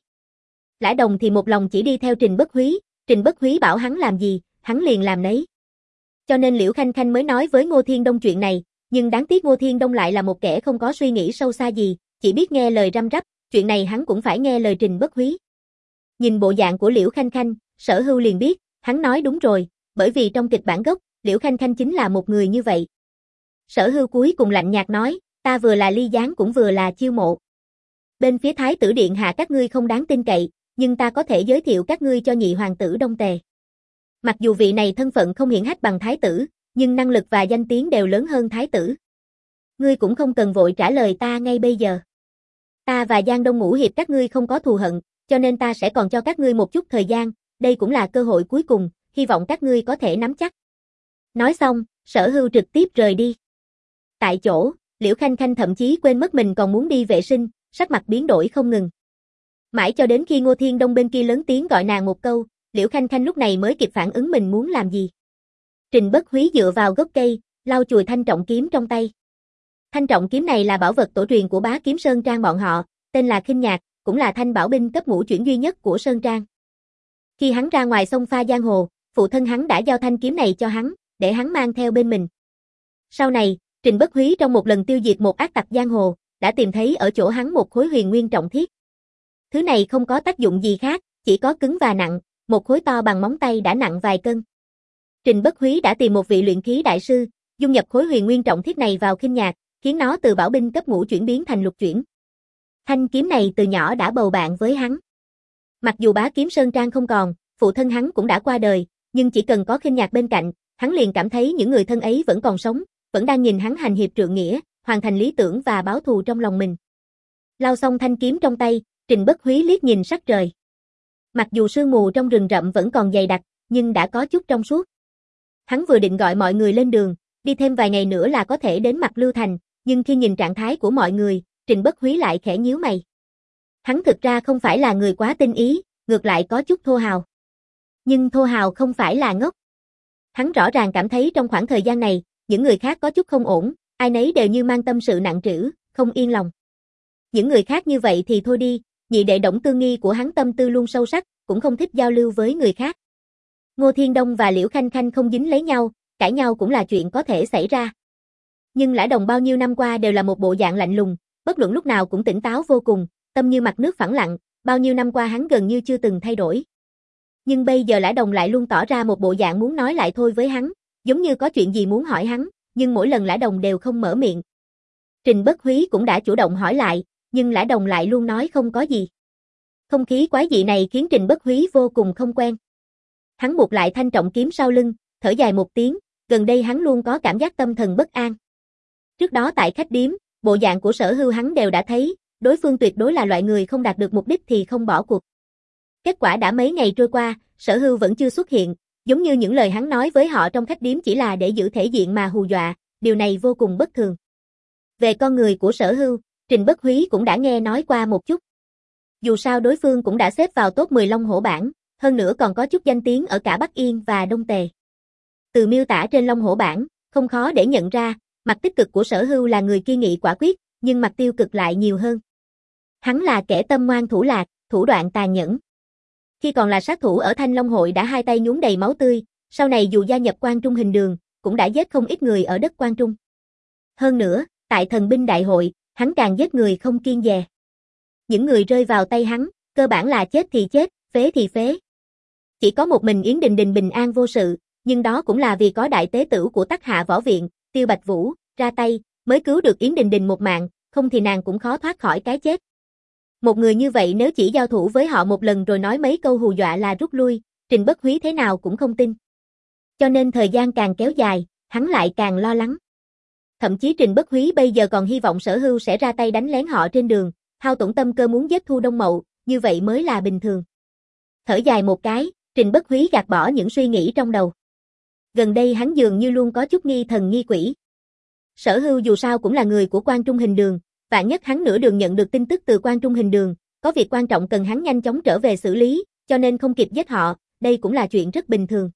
Lã Đồng thì một lòng chỉ đi theo Trình Bất Húy, Trình Bất Húy bảo hắn làm gì, hắn liền làm nấy. Cho nên Liễu Khanh Khanh mới nói với Ngô Thiên Đông chuyện này, nhưng đáng tiếc Ngô Thiên Đông lại là một kẻ không có suy nghĩ sâu xa gì, chỉ biết nghe lời răm rắp, chuyện này hắn cũng phải nghe lời Trình Bất Húy. Nhìn bộ dạng của Liễu Khanh Khanh, Sở Hưu liền biết, hắn nói đúng rồi, bởi vì trong kịch bản gốc, Liễu Khanh Khanh chính là một người như vậy. Sở Hưu cuối cùng lạnh nhạt nói, ta vừa là ly gián cũng vừa là chiêu mộ. Bên phía Thái tử điện hạ các ngươi không đáng tin cậy, nhưng ta có thể giới thiệu các ngươi cho nhị hoàng tử Đông Tề. Mặc dù vị này thân phận không hiển hách bằng thái tử, nhưng năng lực và danh tiếng đều lớn hơn thái tử. Ngươi cũng không cần vội trả lời ta ngay bây giờ. Ta và Giang Đông Ngũ Hiệp các ngươi không có thù hận, cho nên ta sẽ còn cho các ngươi một chút thời gian, đây cũng là cơ hội cuối cùng, hy vọng các ngươi có thể nắm chắc. Nói xong, Sở Hưu trực tiếp rời đi. Tại chỗ, Liễu Khanh Khanh thậm chí quên mất mình còn muốn đi vệ sinh, sắc mặt biến đổi không ngừng. Mãi cho đến khi Ngô Thiên Đông bên kia lớn tiếng gọi nàng một câu, Liễu Khanh Khanh lúc này mới kịp phản ứng mình muốn làm gì. Trình Bất Húy dựa vào gốc cây, lau chùi thanh trọng kiếm trong tay. Thanh trọng kiếm này là bảo vật tổ truyền của Bá Kiếm Sơn Trang bọn họ, tên là Khinh Nhạc, cũng là thanh bảo binh cấp ngũ chuyển duy nhất của Sơn Trang. Khi hắn ra ngoài sông pha giang hồ, phụ thân hắn đã giao thanh kiếm này cho hắn, để hắn mang theo bên mình. Sau này, Trình Bất Húy trong một lần tiêu diệt một ác tặc giang hồ, đã tìm thấy ở chỗ hắn một khối huyền nguyên trọng thiết. Thứ này không có tác dụng gì khác, chỉ có cứng và nặng, một khối to bằng móng tay đã nặng vài cân. Trình Bất Húy đã tìm một vị luyện khí đại sư, dung nhập khối huyền nguyên trọng thiết này vào Khinh Nhạc, khiến nó từ bảo binh cấp ngũ chuyển biến thành lục chuyển. Thanh kiếm này từ nhỏ đã bầu bạn với hắn. Mặc dù Bá Kiếm Sơn Trang không còn, phụ thân hắn cũng đã qua đời, nhưng chỉ cần có Khinh Nhạc bên cạnh, hắn liền cảm thấy những người thân ấy vẫn còn sống, vẫn đang nhìn hắn hành hiệp trượng nghĩa, hoàn thành lý tưởng và báo thù trong lòng mình. Lau xong thanh kiếm trong tay, Trình Bất Húy liếc nhìn sắc trời. Mặc dù sương mù trong rừng rậm vẫn còn dày đặc, nhưng đã có chút trong suốt. Hắn vừa định gọi mọi người lên đường, đi thêm vài ngày nữa là có thể đến Mạc Lưu Thành, nhưng khi nhìn trạng thái của mọi người, Trình Bất Húy lại khẽ nhíu mày. Hắn thực ra không phải là người quá tinh ý, ngược lại có chút thô hào. Nhưng thô hào không phải là ngốc. Hắn rõ ràng cảm thấy trong khoảng thời gian này, những người khác có chút không ổn, ai nấy đều như mang tâm sự nặng trĩu, không yên lòng. Những người khác như vậy thì thôi đi, nhị đệ Đổng Tương Nghi của hắn tâm tư luôn sâu sắc, cũng không thích giao lưu với người khác. Ngô Thiên Đông và Liễu Khanh Khanh không dính lấy nhau, cãi nhau cũng là chuyện có thể xảy ra. Nhưng Lã Đồng bao nhiêu năm qua đều là một bộ dạng lạnh lùng, bất luận lúc nào cũng tỉnh táo vô cùng, tâm như mặt nước phẳng lặng, bao nhiêu năm qua hắn gần như chưa từng thay đổi. Nhưng bây giờ Lã Đồng lại luôn tỏ ra một bộ dạng muốn nói lại thôi với hắn, giống như có chuyện gì muốn hỏi hắn, nhưng mỗi lần Lã Đồng đều không mở miệng. Trình Bất Húy cũng đã chủ động hỏi lại, nhưng Lã Đồng lại luôn nói không có gì. Không khí quái dị này khiến Trình Bất Húy vô cùng không quen. Hắn buộc lại thanh trọng kiếm sau lưng, thở dài một tiếng, gần đây hắn luôn có cảm giác tâm thần bất an. Trước đó tại khách điếm, bộ dạng của Sở Hưu hắn đều đã thấy, đối phương tuyệt đối là loại người không đạt được mục đích thì không bỏ cuộc. Kết quả đã mấy ngày trôi qua, Sở Hưu vẫn chưa xuất hiện, giống như những lời hắn nói với họ trong khách điếm chỉ là để giữ thể diện mà hù dọa, điều này vô cùng bất thường. Về con người của Sở Hưu, Trình Bất Húy cũng đã nghe nói qua một chút. Dù sao đối phương cũng đã xếp vào top mười Long Hổ bảng, hơn nữa còn có chút danh tiếng ở cả Bắc Yên và Đông Tề. Từ miêu tả trên Long Hổ bảng, không khó để nhận ra, mặt tích cực của Sở Hưu là người kiên nghị quả quyết, nhưng mặt tiêu cực lại nhiều hơn. Hắn là kẻ tâm ngoan thủ lạc, thủ đoạn tàn nhẫn. Khi còn là sát thủ ở Thanh Long Hội đã hai tay nhuốm đầy máu tươi, sau này dù gia nhập Quan Trung hình đường, cũng đã giết không ít người ở đất Quan Trung. Hơn nữa, tại Thần binh đại hội, hắn càng giết người không kiêng dè. Những người rơi vào tay hắn, cơ bản là chết thì chết, phế thì phế. Chỉ có một mình Yến Đình Đình bình an vô sự, nhưng đó cũng là vì có đại tế tử của Tắc Hạ Võ Viện, Tiêu Bạch Vũ, ra tay, mới cứu được Yến Đình Đình một mạng, không thì nàng cũng khó thoát khỏi cái chết. Một người như vậy nếu chỉ giao thủ với họ một lần rồi nói mấy câu hù dọa là rút lui, Trình Bất Húy thế nào cũng không tin. Cho nên thời gian càng kéo dài, hắn lại càng lo lắng. Thậm chí Trình Bất Húy bây giờ còn hy vọng Sở Hưu sẽ ra tay đánh lén họ trên đường, hao tổn tâm cơ muốn giết Thu Đông Mậu, như vậy mới là bình thường. Thở dài một cái, Trình Bất Húy gạt bỏ những suy nghĩ trong đầu. Gần đây hắn dường như luôn có chút nghi thần nghi quỷ. Sở Hưu dù sao cũng là người của Quan Trung Hình Đường, vạn nhất hắn nửa đường nhận được tin tức từ Quan Trung Hình Đường, có việc quan trọng cần hắn nhanh chóng trở về xử lý, cho nên không kịp giết họ, đây cũng là chuyện rất bình thường.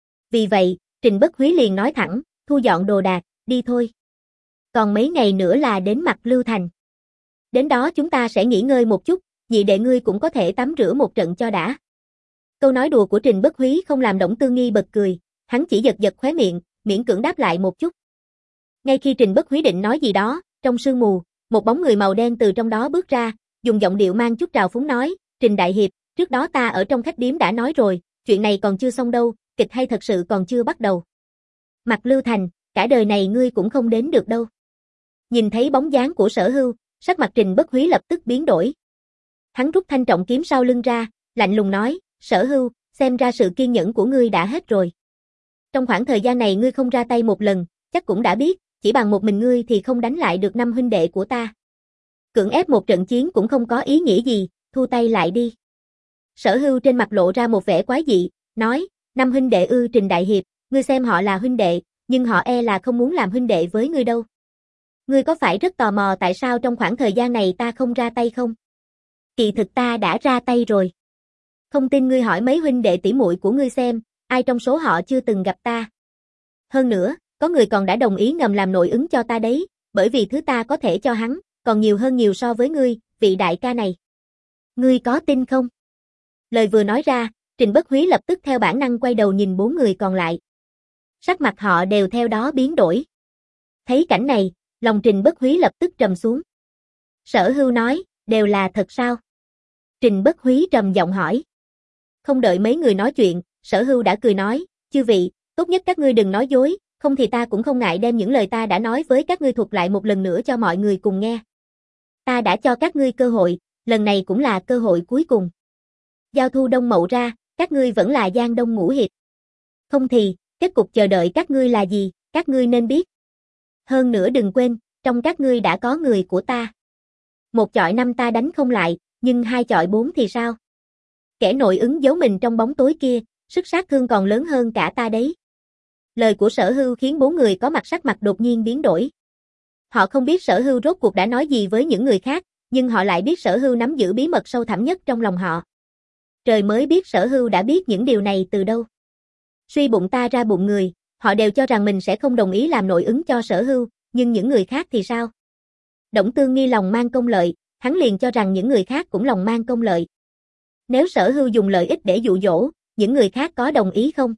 Vì vậy, Trình Bất Húy liền nói thẳng, thu dọn đồ đạc, đi thôi. Còn mấy ngày nữa là đến Mặt Lưu Thành. Đến đó chúng ta sẽ nghỉ ngơi một chút, nhị đệ ngươi cũng có thể tắm rửa một trận cho đã. Câu nói đùa của Trình Bất Húy không làm Đổng Tương Nghi bật cười, hắn chỉ giật giật khóe miệng, miễn cưỡng đáp lại một chút. Ngay khi Trình Bất Húy định nói gì đó, trong sương mù, một bóng người màu đen từ trong đó bước ra, dùng giọng điệu mang chút trào phúng nói, Trình Đại Hiệp, trước đó ta ở trong khách điếm đã nói rồi, chuyện này còn chưa xong đâu, kịch hay thật sự còn chưa bắt đầu. Mặt Lưu Thành, cả đời này ngươi cũng không đến được đâu. Nhìn thấy bóng dáng của Sở Hưu, sắc mặt Trình Bất Húy lập tức biến đổi. Hắn rút thanh trọng kiếm sau lưng ra, lạnh lùng nói, Sở Hưu, xem ra sự kiên nhẫn của ngươi đã hết rồi. Trong khoảng thời gian này ngươi không ra tay một lần, chắc cũng đã biết, chỉ bằng một mình ngươi thì không đánh lại được năm huynh đệ của ta. Cưỡng ép một trận chiến cũng không có ý nghĩa gì, thu tay lại đi. Sở Hưu trên mặt lộ ra một vẻ quái dị, nói, năm huynh đệ ư Trình Đại Hiệp, ngươi xem họ là huynh đệ, nhưng họ e là không muốn làm huynh đệ với ngươi đâu. Ngươi có phải rất tò mò tại sao trong khoảng thời gian này ta không ra tay không? Kỳ thực ta đã ra tay rồi. Không tin ngươi hỏi mấy huynh đệ tỷ muội của ngươi xem, ai trong số họ chưa từng gặp ta. Hơn nữa, có người còn đã đồng ý ngầm làm nội ứng cho ta đấy, bởi vì thứ ta có thể cho hắn, còn nhiều hơn nhiều so với ngươi, vị đại ca này. Ngươi có tin không? Lời vừa nói ra, Trình Bất Húy lập tức theo bản năng quay đầu nhìn bốn người còn lại. Sắc mặt họ đều theo đó biến đổi. Thấy cảnh này, lòng Trình Bất Húy lập tức trầm xuống. Sở Hưu nói, đều là thật sao? Trình Bất Húy trầm giọng hỏi. Không đợi mấy người nói chuyện, Sở Hưu đã cười nói, chư vị, tốt nhất các ngươi đừng nói dối, không thì ta cũng không ngại đem những lời ta đã nói với các ngươi thuật lại một lần nữa cho mọi người cùng nghe. Ta đã cho các ngươi cơ hội, lần này cũng là cơ hội cuối cùng. Giao Thu Đông Mậu ra, các ngươi vẫn là Giang Đông Ngũ Hiệp. Không thì, kết cục chờ đợi các ngươi là gì, các ngươi nên biết. Hơn nữa đừng quên, trong các ngươi đã có người của ta. Một chọi năm ta đánh không lại, nhưng hai chọi bốn thì sao? Kẻ nội ứng giấu mình trong bóng tối kia, sức sát thương còn lớn hơn cả ta đấy. Lời của Sở Hưu khiến bốn người có mặt sắc mặt đột nhiên biến đổi. Họ không biết Sở Hưu rốt cuộc đã nói gì với những người khác, nhưng họ lại biết Sở Hưu nắm giữ bí mật sâu thẳm nhất trong lòng họ. Trời mới biết Sở Hưu đã biết những điều này từ đâu. Suy bụng ta ra bụng người, họ đều cho rằng mình sẽ không đồng ý làm nội ứng cho Sở Hưu, nhưng những người khác thì sao? Đổng Tương Nghi lòng mang công lợi, hắn liền cho rằng những người khác cũng lòng mang công lợi. Nếu Sở Hưu dùng lợi ích để dụ dỗ, những người khác có đồng ý không?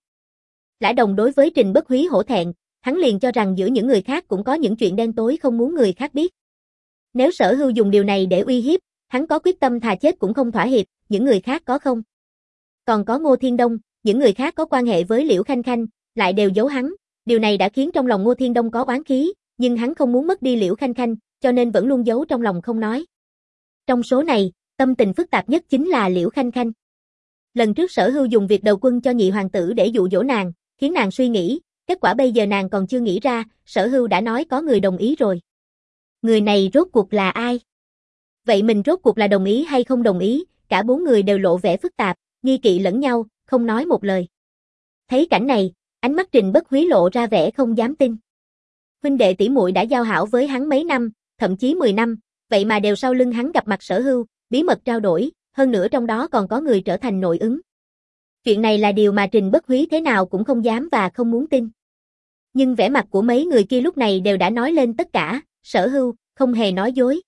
Lã Đồng đối với Trình Bất Húy hổ thẹn, hắn liền cho rằng giữa những người khác cũng có những chuyện đen tối không muốn người khác biết. Nếu Sở Hưu dùng điều này để uy hiếp, hắn có quyết tâm thà chết cũng không thỏa hiệp, những người khác có không? Còn có Ngô Thiên Đông, những người khác có quan hệ với Liễu Khanh Khanh, lại đều giấu hắn, điều này đã khiến trong lòng Ngô Thiên Đông có oán khí, nhưng hắn không muốn mất đi Liễu Khanh Khanh, cho nên vẫn luôn giấu trong lòng không nói. Trong số này, tâm tình phức tạp nhất chính là Liễu Khanh Khanh. Lần trước Sở Hưu dùng việc đầu quân cho nhị hoàng tử để dụ dỗ nàng, khiến nàng suy nghĩ, kết quả bây giờ nàng còn chưa nghĩ ra, Sở Hưu đã nói có người đồng ý rồi. Người này rốt cuộc là ai? Vậy mình rốt cuộc là đồng ý hay không đồng ý? Cả bốn người đều lộ vẻ phức tạp, nghi kỵ lẫn nhau, không nói một lời. Thấy cảnh này, ánh mắt Trình Bất Húy lộ ra vẻ không dám tin. Huynh đệ tỷ muội đã giao hảo với hắn mấy năm, thậm chí mười năm, vậy mà đều sau lưng hắn gặp mặt Sở Hưu, bí mật trao đổi, hơn nữa trong đó còn có người trở thành nội ứng. Chuyện này là điều mà Trình Bất Húy thế nào cũng không dám và không muốn tin. Nhưng vẻ mặt của mấy người kia lúc này đều đã nói lên tất cả, Sở Hưu, không hề nói dối.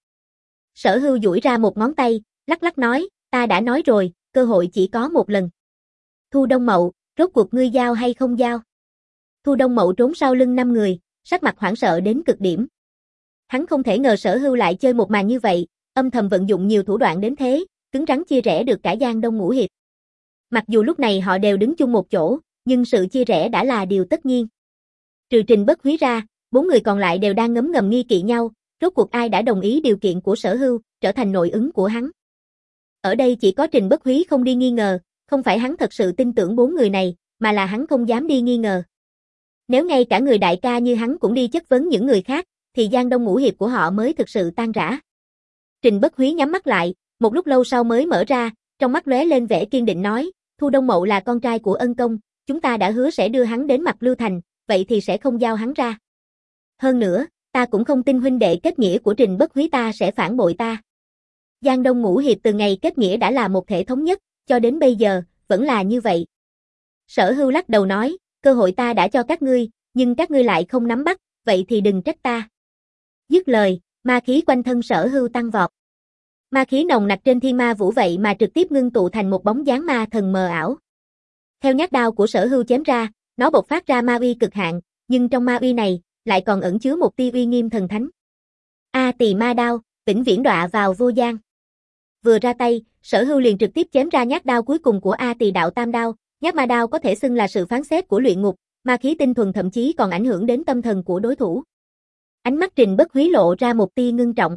Sở Hưu duỗi ra một ngón tay, lắc lắc nói, ta đã nói rồi, cơ hội chỉ có một lần. Thu Đông Mậu, rốt cuộc ngươi giao hay không giao? Thu Đông Mậu trốn sau lưng năm người, sắc mặt hoảng sợ đến cực điểm. Hắn không thể ngờ Sở Hưu lại chơi một màn như vậy, âm thầm vận dụng nhiều thủ đoạn đến thế, cứng rắn chia rẽ được cả Giang Đông Ngũ Hiệp. Mặc dù lúc này họ đều đứng chung một chỗ, nhưng sự chia rẽ đã là điều tất nhiên. Trừ Trình Bất Húy ra, bốn người còn lại đều đang ngấm ngầm nghi kỵ nhau, rốt cuộc ai đã đồng ý điều kiện của Sở Hưu, trở thành nội ứng của hắn. Ở đây chỉ có Trình Bất Húy không đi nghi ngờ, không phải hắn thật sự tin tưởng bốn người này, mà là hắn không dám đi nghi ngờ. Nếu ngay cả người đại ca như hắn cũng đi chất vấn những người khác, thì Giang Đông Ngũ Hiệp của họ mới thực sự tan rã. Trình Bất Húy nhắm mắt lại, một lúc lâu sau mới mở ra, trong mắt lóe lên vẻ kiên định nói, Thu Đông Mậu là con trai của Ân Công, chúng ta đã hứa sẽ đưa hắn đến Mặt Lưu Thành, vậy thì sẽ không giao hắn ra. Hơn nữa, ta cũng không tin huynh đệ kết nghĩa của Trình Bất Húy ta sẽ phản bội ta. Giang Đông Ngũ Hiệp từ ngày kết nghĩa đã là một thể thống nhất, cho đến bây giờ, vẫn là như vậy. Sở Hưu lắc đầu nói, cơ hội ta đã cho các ngươi, nhưng các ngươi lại không nắm bắt, vậy thì đừng trách ta. Dứt lời, ma khí quanh thân Sở Hưu tăng vọt. Ma khí nồng nặc trên thiên ma vũ vậy mà trực tiếp ngưng tụ thành một bóng dáng ma thần mờ ảo. Theo nhát đao của Sở Hưu chém ra, nó bộc phát ra ma uy cực hạn, nhưng trong ma uy này, lại còn ẩn chứa một tia uy nghiêm thần thánh. A Tỳ Ma Đao, vĩnh viễn đọa vào vô gian. Vừa ra tay, Sở Hưu liền trực tiếp chém ra nhát đao cuối cùng của A Tỳ Đạo Tam Đao, nhát ma đao có thể xưng là sự phán xét của luyện ngục, ma khí tinh thuần thậm chí còn ảnh hưởng đến tâm thần của đối thủ. Ánh mắt Trình Bất Húy lộ ra một tia ngưng trọng.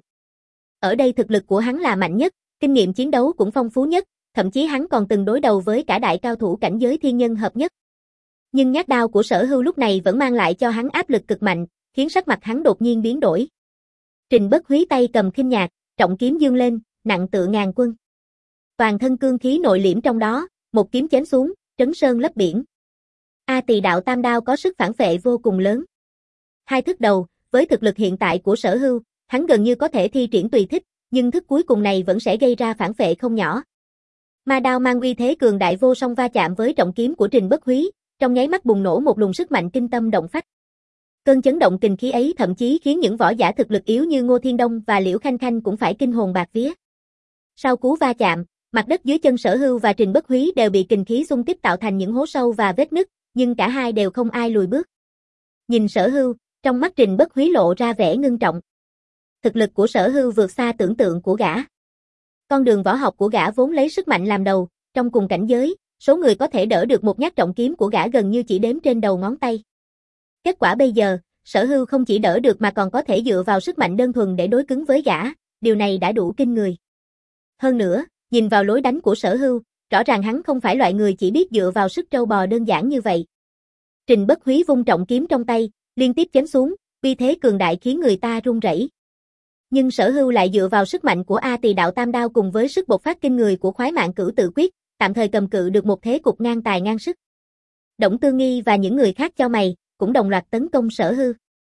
Ở đây thực lực của hắn là mạnh nhất, kinh nghiệm chiến đấu cũng phong phú nhất, thậm chí hắn còn từng đối đầu với cả đại cao thủ cảnh giới thiên nhân hợp nhất. Nhưng nhát đao của Sở Hưu lúc này vẫn mang lại cho hắn áp lực cực mạnh, khiến sắc mặt hắn đột nhiên biến đổi. Trình Bất Húy tay cầm khinh nhạc, trọng kiếm dương lên, nặng tựa ngàn quân. Toàn thân cương khí nội liễm trong đó, một kiếm chém xuống, trấn sơn lấp biển. A Tỳ Đạo Tam Đao có sức phản phệ vô cùng lớn. Hai thức đầu, với thực lực hiện tại của Sở Hưu, hắn gần như có thể thi triển tùy thích, nhưng thức cuối cùng này vẫn sẽ gây ra phản phệ không nhỏ. Ma đao mang uy thế cường đại vô song va chạm với trọng kiếm của Trình Bất Húy, trong nháy mắt bùng nổ một luồng sức mạnh kinh tâm động phách. Cơn chấn động kình khí ấy thậm chí khiến những võ giả thực lực yếu như Ngô Thiên Đông và Liễu Khanh Khanh cũng phải kinh hồn bạt vía. Sau cú va chạm, mặt đất dưới chân Sở Hưu và Trình Bất Húy đều bị kình khí xung kích tạo thành những hố sâu và vết nứt, nhưng cả hai đều không ai lùi bước. Nhìn Sở Hưu, trong mắt Trình Bất Húy lộ ra vẻ ngưng trọng. Thực lực của Sở Hưu vượt xa tưởng tượng của gã. Con đường võ học của gã vốn lấy sức mạnh làm đầu, trong cùng cảnh giới, số người có thể đỡ được một nhát trọng kiếm của gã gần như chỉ đếm trên đầu ngón tay. Kết quả bây giờ, Sở Hưu không chỉ đỡ được mà còn có thể dựa vào sức mạnh đơn thuần để đối cứng với gã, điều này đã đủ kinh người. Hơn nữa, nhìn vào lối đánh của Sở Hưu, rõ ràng hắn không phải loại người chỉ biết dựa vào sức trâu bò đơn giản như vậy. Trình Bất Húy vung trọng kiếm trong tay, liên tiếp chém xuống, uy thế cường đại khiến người ta run rẩy. Nhưng Sở Hưu lại dựa vào sức mạnh của A Tỳ Đạo Tam Đao cùng với sức bộc phát kinh người của Khoái Mạng Cửu Tự Quyết, tạm thời cầm cự được một thế cục ngang tài ngang sức. Đổng Tư Nghi và những người khác cho mày, cũng đồng loạt tấn công Sở Hưu.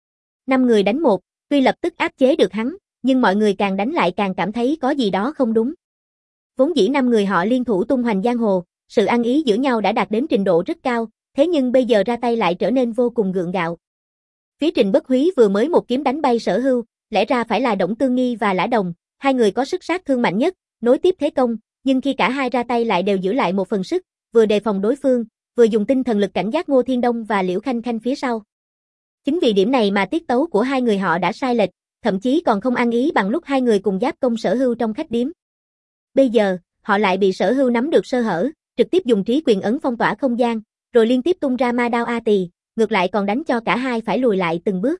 Năm người đánh một, tuy lập tức áp chế được hắn, nhưng mọi người càng đánh lại càng cảm thấy có gì đó không đúng. Vốn dĩ năm người họ liên thủ tung hoành giang hồ, sự ăn ý giữa nhau đã đạt đến trình độ rất cao, thế nhưng bây giờ ra tay lại trở nên vô cùng gượng gạo. Phía Trình Bất Húy vừa mới một kiếm đánh bay Sở Hưu, lẽ ra phải là Đổng Tư Nghi và Lã Đồng, hai người có sức sát thương mạnh nhất, nối tiếp thế công, nhưng khi cả hai ra tay lại đều giữ lại một phần sức, vừa đề phòng đối phương, vừa dùng tinh thần lực cảnh giác Ngô Thiên Đông và Liễu Khanh Khanh phía sau. Chính vì điểm này mà tiết tấu của hai người họ đã sai lệch, thậm chí còn không ăn ý bằng lúc hai người cùng giáp công Sở Hưu trong khách điếm. Bây giờ, họ lại bị Sở Hưu nắm được sơ hở, trực tiếp dùng trí quyền ấn phong tỏa không gian, rồi liên tiếp tung ra ma đao A Tỳ, ngược lại còn đánh cho cả hai phải lùi lại từng bước.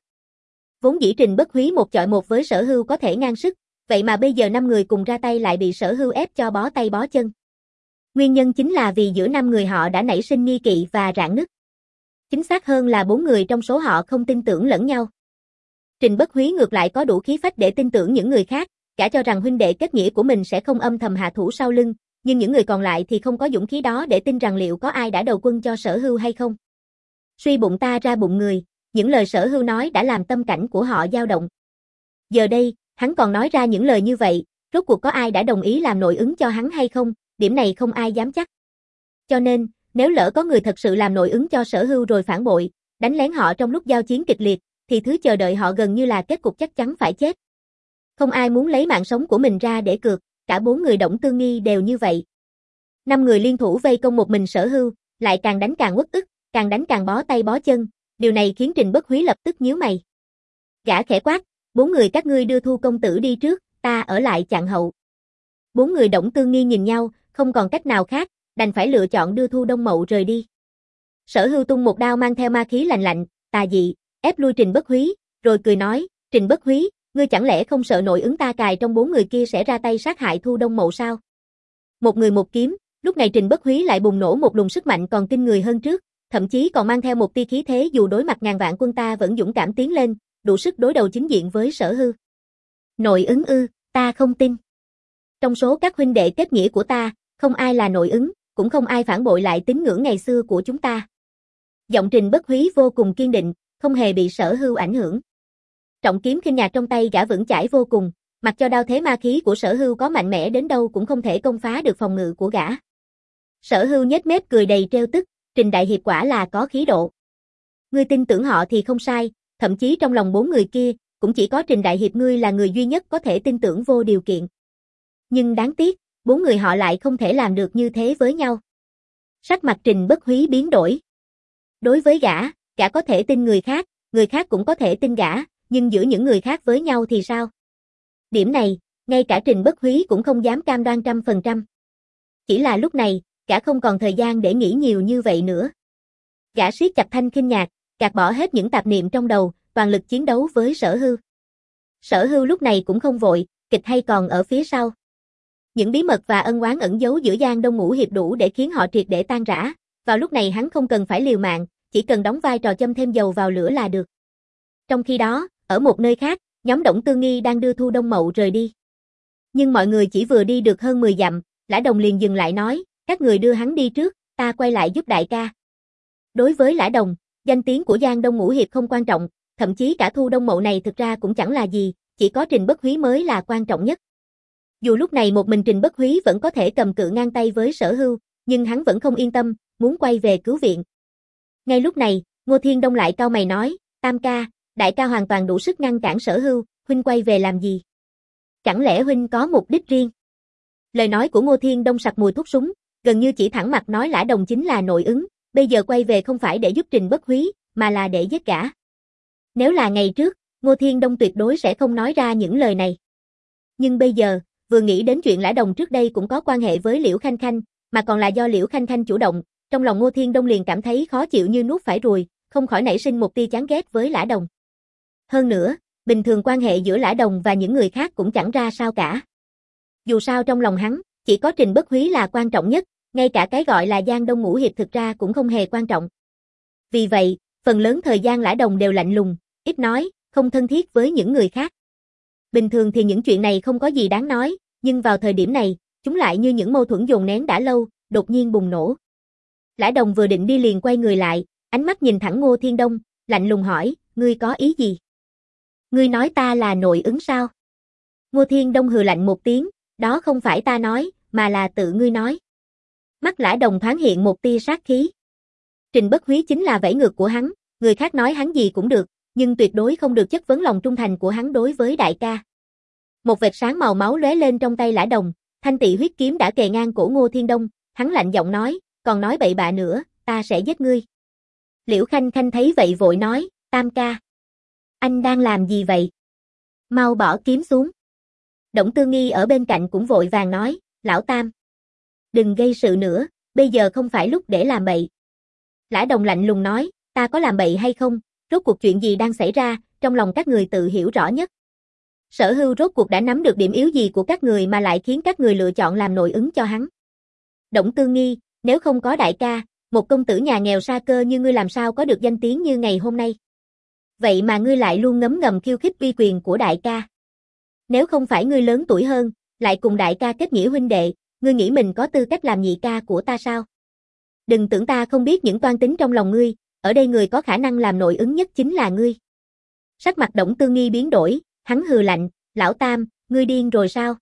Vốn dĩ Trình Bất Húy một chọi một với Sở Hưu có thể ngang sức, vậy mà bây giờ năm người cùng ra tay lại bị Sở Hưu ép cho bó tay bó chân. Nguyên nhân chính là vì giữa năm người họ đã nảy sinh nghi kỵ và rạn nứt. Chính xác hơn là bốn người trong số họ không tin tưởng lẫn nhau. Trình Bất Húy ngược lại có đủ khí phách để tin tưởng những người khác, cả cho rằng huynh đệ kết nghĩa của mình sẽ không âm thầm hạ thủ sau lưng, nhưng những người còn lại thì không có dũng khí đó để tin rằng liệu có ai đã đầu quân cho Sở Hưu hay không. Suy bụng ta ra bụng người, những lời Sở Hưu nói đã làm tâm cảnh của họ dao động. Giờ đây, hắn còn nói ra những lời như vậy, rốt cuộc có ai đã đồng ý làm nội ứng cho hắn hay không, điểm này không ai dám chắc. Cho nên, nếu lỡ có người thật sự làm nội ứng cho Sở Hưu rồi phản bội, đánh lén họ trong lúc giao chiến kịch liệt, thì thứ chờ đợi họ gần như là kết cục chắc chắn phải chết. Không ai muốn lấy mạng sống của mình ra để cược, cả bốn người Đổng Tư Nghi đều như vậy. Năm người liên thủ vây công một mình Sở Hưu, lại càng đánh càng uất ức, càng đánh càng bó tay bó chân, điều này khiến Trình Bất Húy lập tức nhíu mày. Gã khẽ quát, bốn người các ngươi đưa Thu công tử đi trước, ta ở lại chặn hậu. Bốn người Đổng Tư Nghi nhìn nhau, không còn cách nào khác, đành phải lựa chọn đưa Thu Đông Mậu rời đi. Sở Hưu tung một đao mang theo ma khí lạnh lạnh, tà dị, ép lui Trình Bất Húy, rồi cười nói, Trình Bất Húy, ngươi chẳng lẽ không sợ nội ứng ta cài trong bốn người kia sẽ ra tay sát hại Thu Đông Mậu sao? Một người một kiếm, lúc này Trình Bất Húy lại bùng nổ một luồng sức mạnh còn kinh người hơn trước, thậm chí còn mang theo một tia khí thế dù đối mặt ngàn vạn quân ta vẫn dũng cảm tiến lên, đủ sức đối đầu chính diện với Sở Hưu. Nội ứng ư, ta không tin. Trong số các huynh đệ kết nghĩa của ta, Không ai là nội ứng, cũng không ai phản bội lại tín ngưỡng ngày xưa của chúng ta. Giọng Trình Bất Húy vô cùng kiên định, không hề bị Sở Hưu ảnh hưởng. Trọng kiếm khinh nhạc trong tay gã vững chãi vô cùng, mặc cho đao thế ma khí của Sở Hưu có mạnh mẽ đến đâu cũng không thể công phá được phòng ngự của gã. Sở Hưu nhếch mép cười đầy trêu tức, Trình đại hiệp quả là có khí độ. Ngươi tin tưởng họ thì không sai, thậm chí trong lòng bốn người kia, cũng chỉ có Trình đại hiệp ngươi là người duy nhất có thể tin tưởng vô điều kiện. Nhưng đáng tiếc, bốn người họ lại không thể làm được như thế với nhau. Sắc mặt Trình Bất Húy biến đổi. Đối với gã, gã có thể tin người khác, người khác cũng có thể tin gã, nhưng giữa những người khác với nhau thì sao? Điểm này, ngay cả Trình Bất Húy cũng không dám cam đoan trăm phần trăm. Chỉ là lúc này, gã không còn thời gian để nghĩ nhiều như vậy nữa. Gã siết chặt thanh khinh nhạc, gạt bỏ hết những tạp niệm trong đầu, toàn lực chiến đấu với Sở Hưu. Sở Hưu lúc này cũng không vội, kịch hay còn ở phía sau. Những bí mật và ân oán ẩn giấu giữa Giang Đông Ngũ Hiệp đủ để khiến họ triệt để tan rã. Vào lúc này hắn không cần phải liều mạng, chỉ cần đóng vai trò châm thêm dầu vào lửa là được. Trong khi đó, ở một nơi khác, nhóm Đổng Tư Nghi đang đưa Thu Đông Mậu rời đi. Nhưng mọi người chỉ vừa đi được hơn mười dặm, Lã Đồng liền dừng lại nói, các người đưa hắn đi trước, ta quay lại giúp đại ca. Đối với Lã Đồng, danh tiếng của Giang Đông Ngũ Hiệp không quan trọng, thậm chí cả Thu Đông Mậu này thực ra cũng chẳng là gì, chỉ có Trình Bất Húy mới là quan trọng nhất. Dù lúc này một mình Trình Bất Húy vẫn có thể cầm cự ngang tay với Sở Hưu, nhưng hắn vẫn không yên tâm, muốn quay về cứu viện. Ngay lúc này, Ngô Thiên Đông lại cau mày nói, Tam ca, đại ca hoàn toàn đủ sức ngăn cản Sở Hưu, huynh quay về làm gì? Chẳng lẽ huynh có mục đích riêng? Lời nói của Ngô Thiên Đông sặc mùi thuốc súng, gần như chỉ thẳng mặt nói Lã Đồng chính là nội ứng, bây giờ quay về không phải để giúp Trình Bất Húy, mà là để giết gã. Nếu là ngày trước, Ngô Thiên Đông tuyệt đối sẽ không nói ra những lời này. Nhưng bây giờ, vừa nghĩ đến chuyện Lã Đồng trước đây cũng có quan hệ với Liễu Khanh Khanh, mà còn là do Liễu Khanh Khanh chủ động, trong lòng Ngô Thiên Đông liền cảm thấy khó chịu như nuốt phải ruồi, không khỏi nảy sinh một tia chán ghét với Lã Đồng. Hơn nữa, bình thường quan hệ giữa Lã Đồng và những người khác cũng chẳng ra sao cả. Dù sao trong lòng hắn, chỉ có Trình Bất Húy là quan trọng nhất, ngay cả cái gọi là Giang Đông Ngũ Hiệp thực ra cũng không hề quan trọng. Vì vậy, phần lớn thời gian Lã Đồng đều lạnh lùng, ít nói, không thân thiết với những người khác. Bình thường thì những chuyện này không có gì đáng nói, nhưng vào thời điểm này, chúng lại như những mâu thuẫn dồn nén đã lâu, đột nhiên bùng nổ. Lã Đồng vừa định đi liền quay người lại, ánh mắt nhìn thẳng Ngô Thiên Đông, lạnh lùng hỏi, ngươi có ý gì? Ngươi nói ta là nội ứng sao? Ngô Thiên Đông hừ lạnh một tiếng, đó không phải ta nói, mà là tự ngươi nói. Mắt Lã Đồng thoáng hiện một tia sát khí. Trình Bất Húy chính là vẫy ngược của hắn, người khác nói hắn gì cũng được, nhưng tuyệt đối không được chất vấn lòng trung thành của hắn đối với đại ca. Một vệt sáng màu máu lóe lên trong tay Lã Đồng, thanh tị huyết kiếm đã kề ngang cổ Ngô Thiên Đông, hắn lạnh giọng nói, còn nói bậy bạ nữa, ta sẽ giết ngươi. Liễu Khanh Khanh thấy vậy vội nói, Tam ca, anh đang làm gì vậy? Mau bỏ kiếm xuống. Đổng Tư Nghi ở bên cạnh cũng vội vàng nói, lão Tam, đừng gây sự nữa, bây giờ không phải lúc để làm bậy. Lã Đồng lạnh lùng nói, ta có làm bậy hay không, rốt cuộc chuyện gì đang xảy ra, trong lòng các người tự hiểu rõ nhất. Sở Hưu rốt cuộc đã nắm được điểm yếu gì của các người mà lại khiến các người lựa chọn làm nội ứng cho hắn. Đổng Tư Nghi, nếu không có đại ca, một công tử nhà nghèo sa cơ như ngươi làm sao có được danh tiếng như ngày hôm nay. Vậy mà ngươi lại luôn ngấm ngầm khiêu khích uy quyền của đại ca. Nếu không phải ngươi lớn tuổi hơn, lại cùng đại ca kết nghĩa huynh đệ, ngươi nghĩ mình có tư cách làm nhị ca của ta sao? Đừng tưởng ta không biết những toan tính trong lòng ngươi, ở đây người có khả năng làm nội ứng nhất chính là ngươi. Sắc mặt Đổng Tư Nghi biến đổi, hắn hừ lạnh, lão Tam, ngươi điên rồi sao?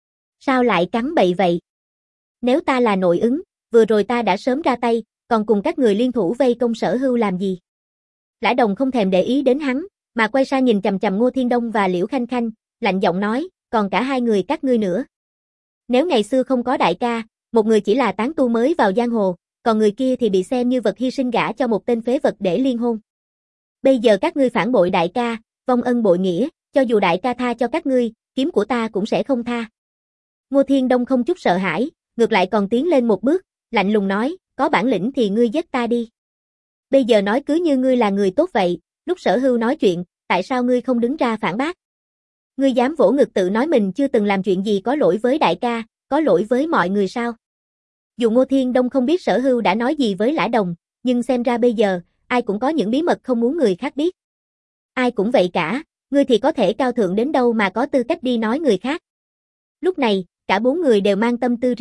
Sao lại cắn bậy vậy? Nếu ta là nội ứng, vừa rồi ta đã sớm ra tay, còn cùng các người liên thủ vây công Sở Hưu làm gì? Lã Đồng không thèm để ý đến hắn, mà quay sang nhìn chằm chằm Ngô Thiên Đông và Liễu Khanh Khanh, lạnh giọng nói, còn cả hai người các ngươi nữa. Nếu ngày xưa không có đại ca, một người chỉ là tán tu mới vào giang hồ, còn người kia thì bị xem như vật hy sinh gả cho một tên phế vật để liên hôn. Bây giờ các ngươi phản bội đại ca, vong ân bội nghĩa, cho dù đại ca tha cho các ngươi, kiếm của ta cũng sẽ không tha. Ngô Thiên Đông không chút sợ hãi, ngược lại còn tiến lên một bước, lạnh lùng nói, có bản lĩnh thì ngươi giết ta đi. Bây giờ nói cứ như ngươi là người tốt vậy, lúc Sở Hưu nói chuyện, tại sao ngươi không đứng ra phản bác? Ngươi dám vỗ ngực tự nói mình chưa từng làm chuyện gì có lỗi với đại ca, có lỗi với mọi người sao? Dù Ngô Thiên Đông không biết Sở Hưu đã nói gì với Lã Đồng, nhưng xem ra bây giờ, ai cũng có những bí mật không muốn người khác biết. Ai cũng vậy cả, ngươi thì có thể cao thượng đến đâu mà có tư cách đi nói người khác. Lúc này, cả bốn người đều mang tâm tư riêng,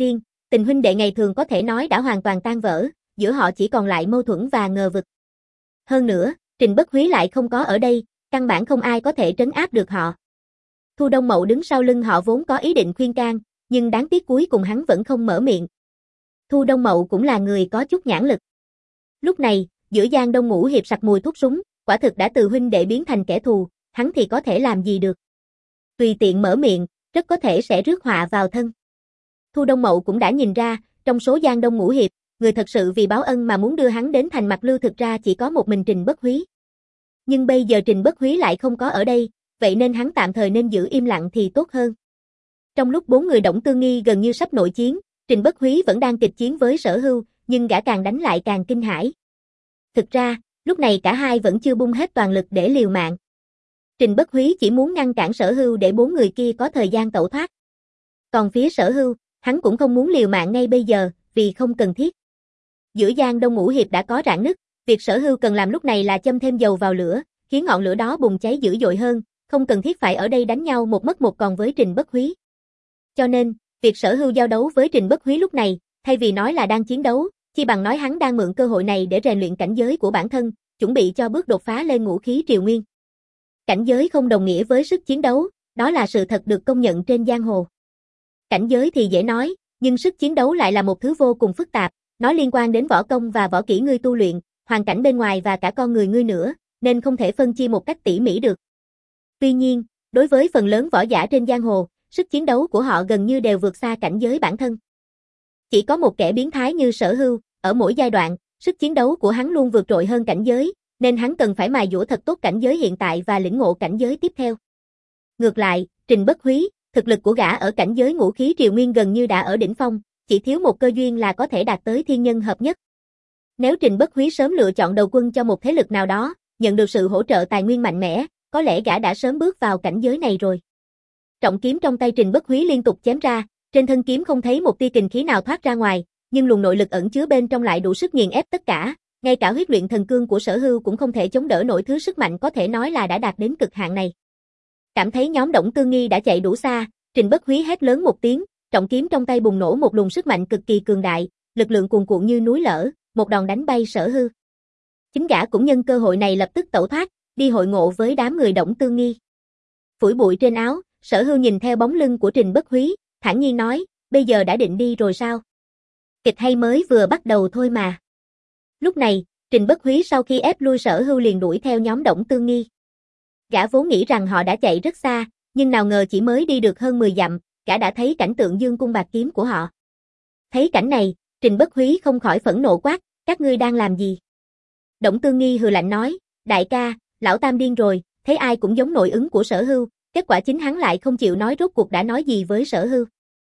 Tình huynh đệ ngày thường có thể nói đã hoàn toàn tan vỡ, giữa họ chỉ còn lại mâu thuẫn và ngờ vực. Hơn nữa, Trình Bất Húy lại không có ở đây, căn bản không ai có thể trấn áp được họ. Thu Đông Mậu đứng sau lưng họ vốn có ý định khuyên can, nhưng đáng tiếc cuối cùng hắn vẫn không mở miệng. Thu Đông Mậu cũng là người có chút nhãn lực. Lúc này, giữa Giang Đông Ngũ Hiệp sặc mùi thuốc súng, quả thực đã từ huynh đệ biến thành kẻ thù, hắn thì có thể làm gì được. Tùy tiện mở miệng, rất có thể sẽ rước họa vào thân. Thu Đông Mậu cũng đã nhìn ra, trong số Giang Đông Ngũ Hiệp, người thật sự vì báo ân mà muốn đưa hắn đến thành mặt lưu thực ra chỉ có một mình Trình Bất Húy. Nhưng bây giờ Trình Bất Húy lại không có ở đây, vậy nên hắn tạm thời nên giữ im lặng thì tốt hơn. Trong lúc bốn người Đổng Tương Nghi gần như sắp nội chiến, Trình Bất Húy vẫn đang kịch chiến với Sở Hưu, nhưng gã càng đánh lại càng kinh hãi. Thực ra, lúc này cả hai vẫn chưa bung hết toàn lực để liều mạng. Trình Bất Húy chỉ muốn ngăn cản Sở Hưu để bốn người kia có thời gian tẩu thoát. Còn phía Sở Hưu, hắn cũng không muốn liều mạng ngay bây giờ, vì không cần thiết. Giữa Giang Đông Ngũ Hiệp đã có rạn nứt, việc Sở Hưu cần làm lúc này là châm thêm dầu vào lửa, khiến ngọn lửa đó bùng cháy dữ dội hơn, không cần thiết phải ở đây đánh nhau một mất một còn với Trình Bất Húy. Cho nên, việc Sở Hưu giao đấu với Trình Bất Húy lúc này, thay vì nói là đang chiến đấu, chi bằng nói hắn đang mượn cơ hội này để rèn luyện cảnh giới của bản thân, chuẩn bị cho bước đột phá lên ngũ khí triều nguyên. Cảnh giới không đồng nghĩa với sức chiến đấu, đó là sự thật được công nhận trên giang hồ. Cảnh giới thì dễ nói, nhưng sức chiến đấu lại là một thứ vô cùng phức tạp, nó liên quan đến võ công và võ kỹ ngươi tu luyện, hoàn cảnh bên ngoài và cả con người ngươi nữa, nên không thể phân chia một cách tỉ mỉ được. Tuy nhiên, đối với phần lớn võ giả trên giang hồ, sức chiến đấu của họ gần như đều vượt xa cảnh giới bản thân. Chỉ có một kẻ biến thái như Sở Hưu, ở mỗi giai đoạn, sức chiến đấu của hắn luôn vượt trội hơn cảnh giới, nên hắn cần phải mài dũa thật tốt cảnh giới hiện tại và lĩnh ngộ cảnh giới tiếp theo. Ngược lại, Trình Bất Húy, thực lực của gã ở cảnh giới ngũ khí triều nguyên gần như đã ở đỉnh phong, chỉ thiếu một cơ duyên là có thể đạt tới thiên nhân hợp nhất. Nếu Trình Bất Húy sớm lựa chọn đầu quân cho một thế lực nào đó, nhận được sự hỗ trợ tài nguyên mạnh mẽ, có lẽ gã đã sớm bước vào cảnh giới này rồi. Trọng kiếm trong tay Trình Bất Húy liên tục chém ra, trên thân kiếm không thấy một tia kình khí nào thoát ra ngoài, nhưng luồng nội lực ẩn chứa bên trong lại đủ sức nghiền ép tất cả, ngay cả huyết luyện thần cương của Sở Hưu cũng không thể chống đỡ nổi thứ sức mạnh có thể nói là đã đạt đến cực hạn này. Cảm thấy nhóm Đổng Tương Nghi đã chạy đủ xa, Trình Bất Húy hét lớn một tiếng, trọng kiếm trong tay bùng nổ một luồng sức mạnh cực kỳ cường đại, lực lượng cuồn cuộn như núi lở, một đòn đánh bay Sở Hưu. Chính gã cũng nhân cơ hội này lập tức tẩu thoát, đi hội ngộ với đám người Đổng Tương Nghi. Phủi bụi trên áo, Sở Hưu nhìn theo bóng lưng của Trình Bất Húy, thản nhiên nói, bây giờ đã định đi rồi sao? Kịch hay mới vừa bắt đầu thôi mà. Lúc này, Trình Bất Húy sau khi ép lui Sở Hưu liền đuổi theo nhóm Đổng Tương Nghi. Gã vốn nghĩ rằng họ đã chạy rất xa, nhưng nào ngờ chỉ mới đi được hơn mười dặm, gã đã thấy cảnh tượng dương cung bạc kiếm của họ. Thấy cảnh này, Trình Bất Húy không khỏi phẫn nộ quát, các ngươi đang làm gì? Đổng Tương Nghi hừ lạnh nói, đại ca, lão tam điên rồi, thấy ai cũng giống nội ứng của Sở Hưu, kết quả chính hắn lại không chịu nói rốt cuộc đã nói gì với Sở Hưu.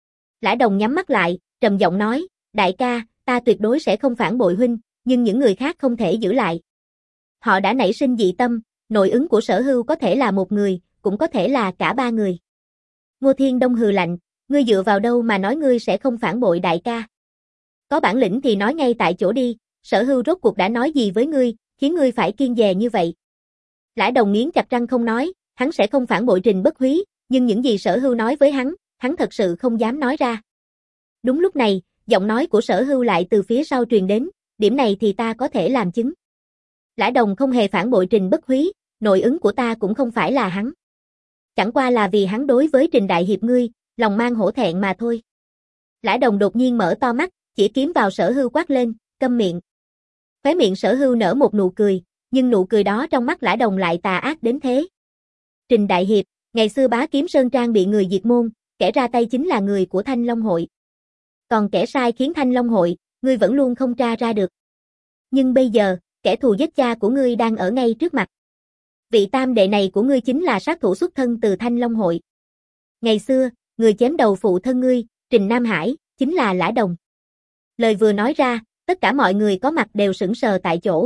Lã Đồng nhắm mắt lại, trầm giọng nói, đại ca, ta tuyệt đối sẽ không phản bội huynh, nhưng những người khác không thể giữ lại. Họ đã nảy sinh dị tâm, nội ứng của Sở Hưu có thể là một người, cũng có thể là cả ba người. Ngô Thiên Đông hừ lạnh, ngươi dựa vào đâu mà nói ngươi sẽ không phản bội đại ca? Có bản lĩnh thì nói ngay tại chỗ đi, Sở Hưu rốt cuộc đã nói gì với ngươi, khiến ngươi phải kiêng dè như vậy? Lã Đồng nghiến chặt răng không nói, hắn sẽ không phản bội Trình Bất Húy, nhưng những gì Sở Hưu nói với hắn, hắn thật sự không dám nói ra. Đúng lúc này, giọng nói của Sở Hưu lại từ phía sau truyền đến, điểm này thì ta có thể làm chứng. Lã Đồng không hề phản bội Trình Bất Húy, nội ứng của ta cũng không phải là hắn. Chẳng qua là vì hắn đối với Trình đại hiệp ngươi, lòng mang hổ thẹn mà thôi. Lã Đồng đột nhiên mở to mắt, chỉ kiếm vào Sở Hưu quát lên, câm miệng. Khóe miệng Sở Hưu nở một nụ cười, nhưng nụ cười đó trong mắt Lã Đồng lại tà ác đến thế. Trình đại hiệp, ngày xưa Bá Kiếm Sơn Trang bị người diệt môn, kẻ ra tay chính là người của Thanh Long hội. Còn kẻ sai khiến Thanh Long hội, ngươi vẫn luôn không tra ra được. Nhưng bây giờ, kẻ thù giết cha của ngươi đang ở ngay trước mặt. Vị tam đệ này của ngươi chính là sát thủ xuất thân từ Thanh Long hội. Ngày xưa, người chém đầu phụ thân ngươi, Trình Nam Hải, chính là Lã Đồng. Lời vừa nói ra, tất cả mọi người có mặt đều sững sờ tại chỗ.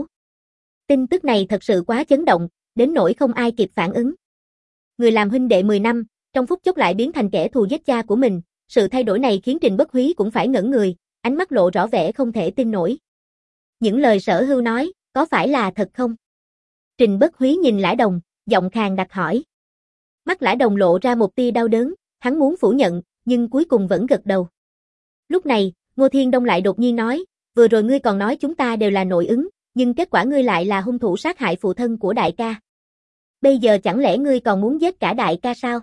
Tin tức này thật sự quá chấn động, đến nỗi không ai kịp phản ứng. Người làm huynh đệ mười năm, trong phút chốc lại biến thành kẻ thù giết cha của mình, sự thay đổi này khiến Trình Bất Húy cũng phải ngẩn người, ánh mắt lộ rõ vẻ không thể tin nổi. Những lời Sở Hưu nói, có phải là thật không? Trình Bất Húy nhìn Lã Đồng, giọng khàn đặc hỏi. Mắt Lã Đồng lộ ra một tia đau đớn, hắn muốn phủ nhận, nhưng cuối cùng vẫn gật đầu. Lúc này, Ngô Thiên Đông lại đột nhiên nói, vừa rồi ngươi còn nói chúng ta đều là nội ứng, nhưng kết quả ngươi lại là hung thủ sát hại phụ thân của đại ca. Bây giờ chẳng lẽ ngươi còn muốn giết cả đại ca sao?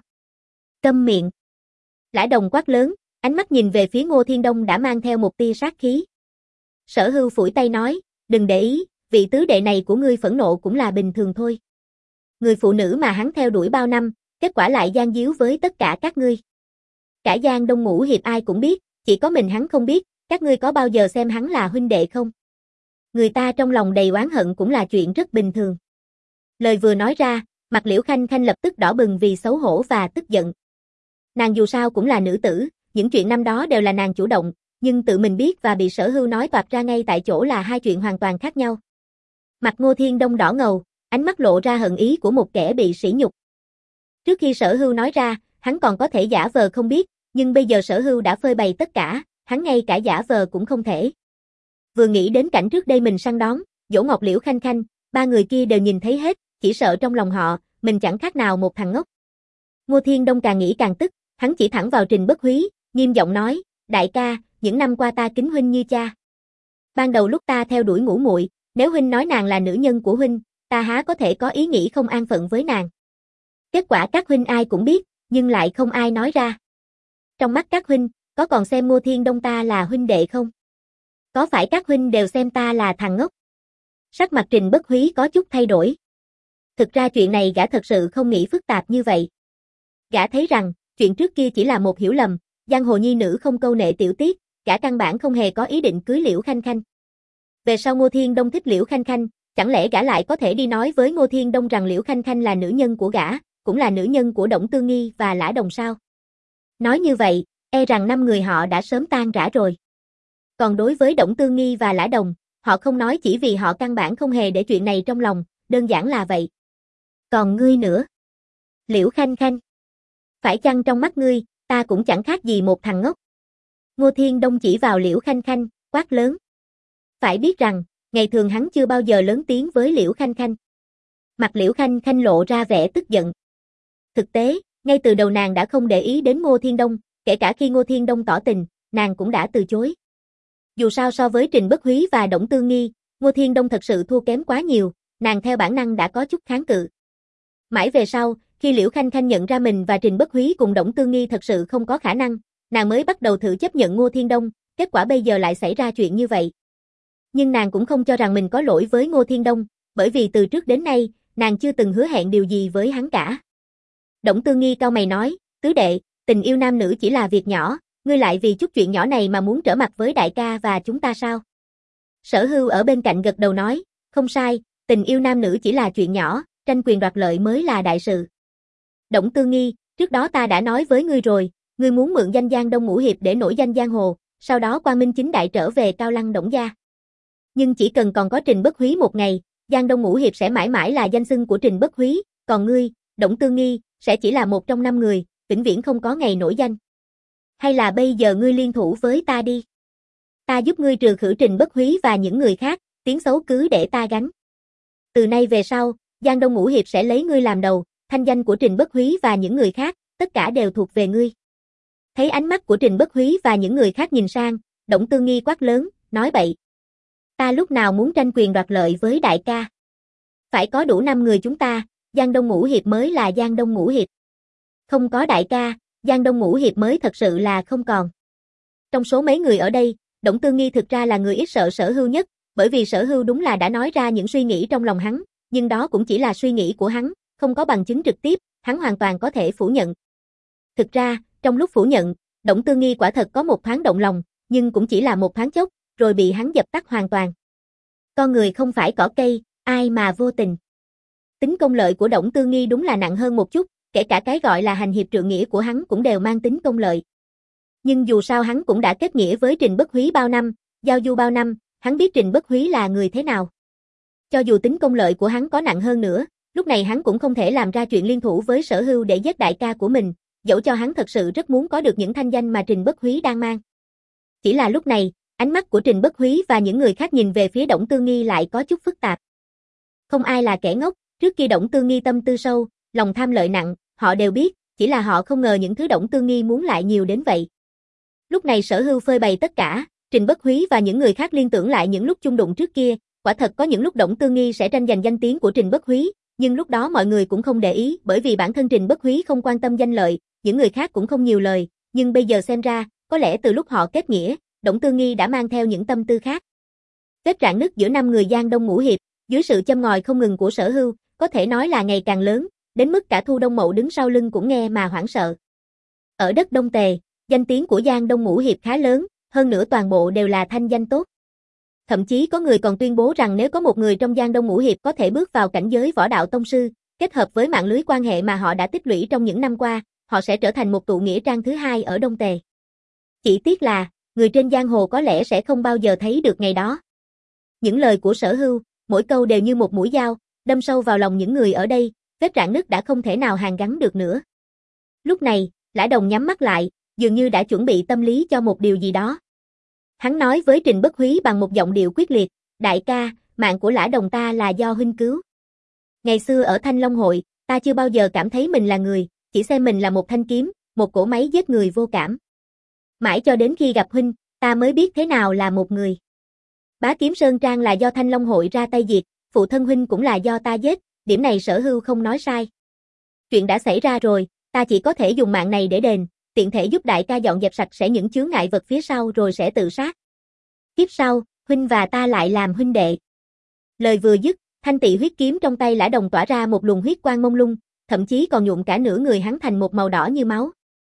Câm miệng. Lã Đồng quát lớn, ánh mắt nhìn về phía Ngô Thiên Đông đã mang theo một tia sát khí. Sở Hưu phủi tay nói, đừng để ý, vị tứ đệ này của ngươi phẫn nộ cũng là bình thường thôi. Người phụ nữ mà hắn theo đuổi bao năm, kết quả lại gian díu với tất cả các ngươi. Cả Giang Đông Ngũ Hiệp ai cũng biết, chỉ có mình hắn không biết, các ngươi có bao giờ xem hắn là huynh đệ không? Người ta trong lòng đầy oán hận cũng là chuyện rất bình thường. Lời vừa nói ra, mặt Liễu Khanh Khanh lập tức đỏ bừng vì xấu hổ và tức giận. Nàng dù sao cũng là nữ tử, những chuyện năm đó đều là nàng chủ động, nhưng tự mình biết và bị Sở Hưu nói toạc ra ngay tại chỗ là hai chuyện hoàn toàn khác nhau. Mặt Ngô Thiên Đông đỏ ngầu, ánh mắt lộ ra hận ý của một kẻ bị sỉ nhục. Trước khi Sở Hưu nói ra, hắn còn có thể giả vờ không biết, nhưng bây giờ Sở Hưu đã phơi bày tất cả, hắn ngay cả giả vờ cũng không thể. Vừa nghĩ đến cảnh trước đây mình săn đón, Dỗ Ngọc Liễu Khanh Khanh, ba người kia đều nhìn thấy hết, chỉ sợ trong lòng họ, mình chẳng khác nào một thằng ngốc. Ngô Thiên Đông càng nghĩ càng tức, hắn chỉ thẳng vào Trình Bất Húy, nghiêm giọng nói, đại ca, những năm qua ta kính huynh như cha. Ban đầu lúc ta theo đuổi Ngũ muội, nếu huynh nói nàng là nữ nhân của huynh, ta há có thể có ý nghĩ không an phận với nàng. Kết quả các huynh ai cũng biết, nhưng lại không ai nói ra. Trong mắt các huynh, có còn xem Ngô Thiên Đông ta là huynh đệ không? Có phải các huynh đều xem ta là thằng ngốc? Sắc mặt Trình Bất Húy có chút thay đổi. Thực ra chuyện này gã thật sự không nghĩ phức tạp như vậy. Gã thấy rằng, chuyện trước kia chỉ là một hiểu lầm, giang hồ nhi nữ không câu nệ tiểu tiết, gã căn bản không hề có ý định cưới Liễu Khanh Khanh. Về sau Ngô Thiên Đông thích Liễu Khanh Khanh, chẳng lẽ gã lại có thể đi nói với Ngô Thiên Đông rằng Liễu Khanh Khanh là nữ nhân của gã, cũng là nữ nhân của Đổng Tương Nghi và Lã Đồng sao? Nói như vậy, e rằng năm người họ đã sớm tan rã rồi. Còn đối với Đổng Tương Nghi và Lã Đồng, họ không nói chỉ vì họ căn bản không hề để chuyện này trong lòng, đơn giản là vậy. Còn ngươi nữa? Liễu Khanh Khanh. Phải chăng trong mắt ngươi, ta cũng chẳng khác gì một thằng ngốc? Ngô Thiên Đông chỉ vào Liễu Khanh Khanh, quát lớn. Phải biết rằng, ngày thường hắn chưa bao giờ lớn tiếng với Liễu Khanh Khanh. Mặt Liễu Khanh Khanh lộ ra vẻ tức giận. Thực tế, ngay từ đầu nàng đã không để ý đến Ngô Thiên Đông, kể cả khi Ngô Thiên Đông tỏ tình, nàng cũng đã từ chối. Dù sao so với Trình Bất Húy và Đổng Tương Nghi, Ngô Thiên Đông thật sự thua kém quá nhiều, nàng theo bản năng đã có chút kháng cự. Mãi về sau, khi Liễu Khanh Khanh nhận ra mình và Trình Bất Húy cùng Đổng Tương Nghi thật sự không có khả năng, nàng mới bắt đầu thử chấp nhận Ngô Thiên Đông, kết quả bây giờ lại xảy ra chuyện như vậy. Nhưng nàng cũng không cho rằng mình có lỗi với Ngô Thiên Đông, bởi vì từ trước đến nay, nàng chưa từng hứa hẹn điều gì với hắn cả. Đổng Tương Nghi cau mày nói, tứ đệ, tình yêu nam nữ chỉ là việc nhỏ, ngươi lại vì chút chuyện nhỏ này mà muốn trở mặt với đại ca và chúng ta sao? Sở Hưu ở bên cạnh gật đầu nói, không sai, tình yêu nam nữ chỉ là chuyện nhỏ, tranh quyền đoạt lợi mới là đại sự. Đổng Tương Nghi, trước đó ta đã nói với ngươi rồi, ngươi muốn mượn danh Giang Đông Ngũ Hiệp để nổi danh giang hồ, sau đó quang minh chính đại trở về Cao Lăng Đổng gia. Nhưng chỉ cần còn có Trình Bất Húy một ngày, Giang Đông Ngũ Hiệp sẽ mãi mãi là danh xưng của Trình Bất Húy, còn ngươi, Đổng Tương Nghi, sẽ chỉ là một trong năm người, vĩnh viễn không có ngày nổi danh. Hay là bây giờ ngươi liên thủ với ta đi. Ta giúp ngươi trừ khử Trình Bất Húy và những người khác, tiếng xấu cứ để ta gánh. Từ nay về sau, Giang Đông Ngũ Hiệp sẽ lấy ngươi làm đầu, thanh danh của Trình Bất Húy và những người khác, tất cả đều thuộc về ngươi. Thấy ánh mắt của Trình Bất Húy và những người khác nhìn sang, Đổng Tương Nghi quát lớn, nói bậy. Ta lúc nào muốn tranh quyền đoạt lợi với đại ca? Phải có đủ năm người chúng ta, Giang Đông Ngũ Hiệp mới là Giang Đông Ngũ Hiệp. Không có đại ca, Giang Đông Ngũ Hiệp mới thật sự là không còn. Trong số mấy người ở đây, Đổng Tương Nghi thực ra là người ít sợ Sở Hưu nhất, bởi vì Sở Hưu đúng là đã nói ra những suy nghĩ trong lòng hắn, nhưng đó cũng chỉ là suy nghĩ của hắn, không có bằng chứng trực tiếp, hắn hoàn toàn có thể phủ nhận. Thực ra, trong lúc phủ nhận, Đổng Tương Nghi quả thật có một thoáng động lòng, nhưng cũng chỉ là một thoáng chốc, rồi bị hắn dập tắt hoàn toàn. Con người không phải cỏ cây, ai mà vô tình. Tính công lợi của Đổng Tương Nghi đúng là nặng hơn một chút, kể cả cái gọi là hành hiệp trượng nghĩa của hắn cũng đều mang tính công lợi. Nhưng dù sao hắn cũng đã kết nghĩa với Trình Bất Húy bao năm, giao du bao năm, hắn biết Trình Bất Húy là người thế nào. Cho dù tính công lợi của hắn có nặng hơn nữa, lúc này hắn cũng không thể làm ra chuyện liên thủ với Sở Hưu để giết đại ca của mình, dẫu cho hắn thật sự rất muốn có được những thanh danh mà Trình Bất Húy đang mang. Chỉ là lúc này, ánh mắt của Trình Bất Húy và những người khác nhìn về phía Đổng Tương Nghi lại có chút phức tạp. Không ai là kẻ ngốc, trước khi Đổng Tương Nghi tâm tư sâu, lòng tham lợi nặng, họ đều biết, chỉ là họ không ngờ những thứ Đổng Tương Nghi muốn lại nhiều đến vậy. Lúc này Sở Hưu phơi bày tất cả, Trình Bất Húy và những người khác liên tưởng lại những lúc chung đụng trước kia, quả thật có những lúc Đổng Tương Nghi sẽ tranh giành danh tiếng của Trình Bất Húy, nhưng lúc đó mọi người cũng không để ý, bởi vì bản thân Trình Bất Húy không quan tâm danh lợi, những người khác cũng không nhiều lời, nhưng bây giờ xem ra, có lẽ từ lúc họ kết nghĩa, Đổng Tương Nghi đã mang theo những tâm tư khác. Vết rạn nứt giữa năm người Giang Đông Ngũ Hiệp, dưới sự châm ngòi không ngừng của Sở Hưu, có thể nói là ngày càng lớn, đến mức cả Thu Đông Mậu đứng sau lưng cũng nghe mà hoảng sợ. Ở đất Đông Tề, danh tiếng của Giang Đông Ngũ Hiệp khá lớn, hơn nữa toàn bộ đều là thanh danh tốt. Thậm chí có người còn tuyên bố rằng nếu có một người trong Giang Đông Ngũ Hiệp có thể bước vào cảnh giới võ đạo tông sư, kết hợp với mạng lưới quan hệ mà họ đã tích lũy trong những năm qua, họ sẽ trở thành một tụ nghĩa trang thứ hai ở Đông Tề. Chỉ tiếc là, người trên giang hồ có lẽ sẽ không bao giờ thấy được ngày đó. Những lời của Sở Hưu, mỗi câu đều như một mũi dao, đâm sâu vào lòng những người ở đây, vết rạn nứt đã không thể nào hàn gắn được nữa. Lúc này, Lã Đồng nhắm mắt lại, dường như đã chuẩn bị tâm lý cho một điều gì đó. Hắn nói với Trình Bất Húy bằng một giọng điệu quyết liệt, đại ca, mạng của Lã Đồng ta là do huynh cứu. Ngày xưa ở Thanh Long Hội, ta chưa bao giờ cảm thấy mình là người, chỉ xem mình là một thanh kiếm, một cỗ máy giết người vô cảm. Mãi cho đến khi gặp huynh, ta mới biết thế nào là một người. Bá Kiếm Sơn Trang là do Thanh Long Hội ra tay diệt, phụ thân huynh cũng là do ta giết, điểm này Sở Hưu không nói sai. Chuyện đã xảy ra rồi, ta chỉ có thể dùng mạng này để đền, tiện thể giúp đại ca dọn dẹp sạch sẽ những chướng ngại vật phía sau rồi sẽ tự sát. Kiếp sau, huynh và ta lại làm huynh đệ. Lời vừa dứt, thanh tị huyết kiếm trong tay Lã Đồng tỏa ra một luồng huyết quang mông lung, thậm chí còn nhuộm cả nửa người hắn thành một màu đỏ như máu.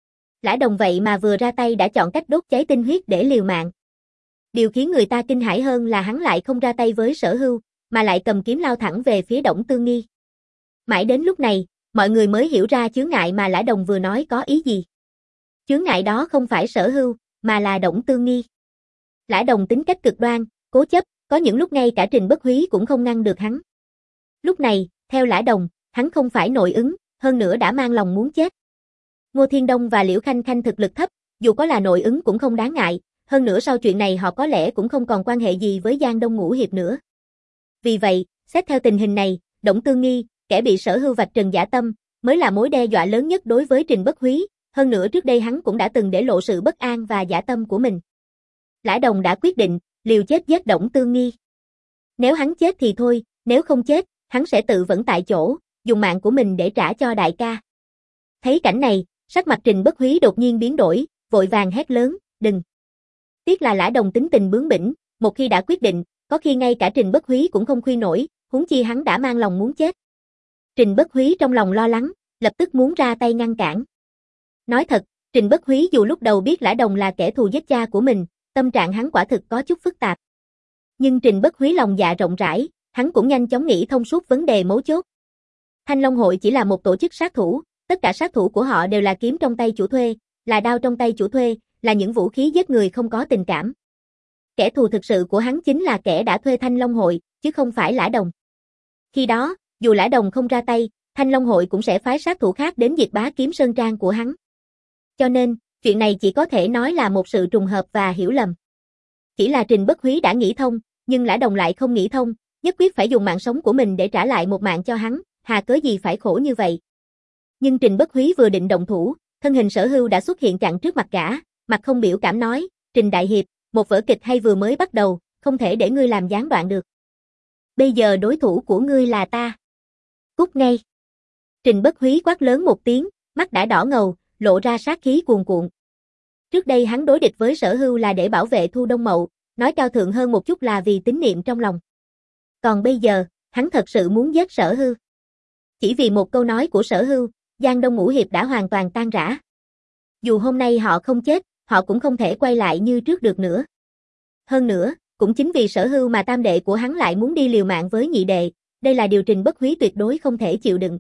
Lã Đồng vậy mà vừa ra tay đã chọn cách đốt cháy tinh huyết để liều mạng. Điều khiến người ta kinh hãi hơn là hắn lại không ra tay với Sở Hưu, mà lại cầm kiếm lao thẳng về phía Đổng Tương Nghi. Mãi đến lúc này, mọi người mới hiểu ra chướng ngại mà Lã Đồng vừa nói có ý gì. Chướng ngại đó không phải Sở Hưu, mà là Đổng Tương Nghi. Lã Đồng tính cách cực đoan, cố chấp, có những lúc ngay cả Trình Bất Húy cũng không ngăn được hắn. Lúc này, theo Lã Đồng, hắn không phải nội ứng, hơn nữa đã mang lòng muốn chết. Ngô Thiên Đông và Liễu Khanh Khanh thực lực thấp, dù có là nội ứng cũng không đáng ngại, hơn nữa sau chuyện này họ có lẽ cũng không còn quan hệ gì với Giang Đông Ngũ Hiệp nữa. Vì vậy, xét theo tình hình này, Đổng Tương Nghi, kẻ bị Sở Hưu vạch trần dã tâm, mới là mối đe dọa lớn nhất đối với Trình Bất Húy, hơn nữa trước đây hắn cũng đã từng để lộ sự bất an và dã tâm của mình. Lã Đồng đã quyết định, liều chết giết Đổng Tương Nghi. Nếu hắn chết thì thôi, nếu không chết, hắn sẽ tự vẫn tại chỗ, dùng mạng của mình để trả cho đại ca. Thấy cảnh này, sắc mặt Trình Bất Húy đột nhiên biến đổi, vội vàng hét lớn, đừng. Tiếc là Lã Đồng tính tình bướng bỉnh, một khi đã quyết định, có khi ngay cả Trình Bất Húy cũng không khuyên nổi, huống chi hắn đã mang lòng muốn chết. Trình Bất Húy trong lòng lo lắng, lập tức muốn ra tay ngăn cản. Nói thật, Trình Bất Húy dù lúc đầu biết Lã Đồng là kẻ thù giết cha của mình, tâm trạng hắn quả thực có chút phức tạp. Nhưng Trình Bất Húy lòng dạ rộng rãi, hắn cũng nhanh chóng nghĩ thông suốt vấn đề mấu chốt. Thanh Long Hội chỉ là một tổ chức sát thủ, tất cả sát thủ của họ đều là kiếm trong tay chủ thuê, là đao trong tay chủ thuê, là những vũ khí giết người không có tình cảm. Kẻ thù thực sự của hắn chính là kẻ đã thuê Thanh Long Hội, chứ không phải Lã Đồng. Khi đó, dù Lã Đồng không ra tay, Thanh Long Hội cũng sẽ phái sát thủ khác đến diệt Bá Kiếm Sơn Trang của hắn. Cho nên, chuyện này chỉ có thể nói là một sự trùng hợp và hiểu lầm. Chỉ là Trình Bất Húy đã nghĩ thông, nhưng Lã Đồng lại không nghĩ thông, nhất quyết phải dùng mạng sống của mình để trả lại một mạng cho hắn, hà cớ gì phải khổ như vậy. Nhưng Trình Bất Húy vừa định động thủ, thân hình Sở Hưu đã xuất hiện chặn trước mặt gã, mặt không biểu cảm nói, Trình Đại Hiệp, một vở kịch hay vừa mới bắt đầu, không thể để ngươi làm gián đoạn được. Bây giờ đối thủ của ngươi là ta. Cút ngay. Trình Bất Húy quát lớn một tiếng, mắt đã đỏ ngầu, lộ ra sát khí cuồn cuộn. Trước đây hắn đối địch với Sở Hưu là để bảo vệ Thu Đông Mậu, nói cao thượng hơn một chút là vì tín niệm trong lòng. Còn bây giờ, hắn thật sự muốn giết Sở Hưu. Chỉ vì một câu nói của Sở Hưu, Giang Đông Ngũ Hiệp đã hoàn toàn tan rã. Dù hôm nay họ không chết, họ cũng không thể quay lại như trước được nữa. Hơn nữa, cũng chính vì Sở Hưu mà tam đệ của hắn lại muốn đi liều mạng với nhị đệ, đây là điều Trình Bất Húy tuyệt đối không thể chịu đựng.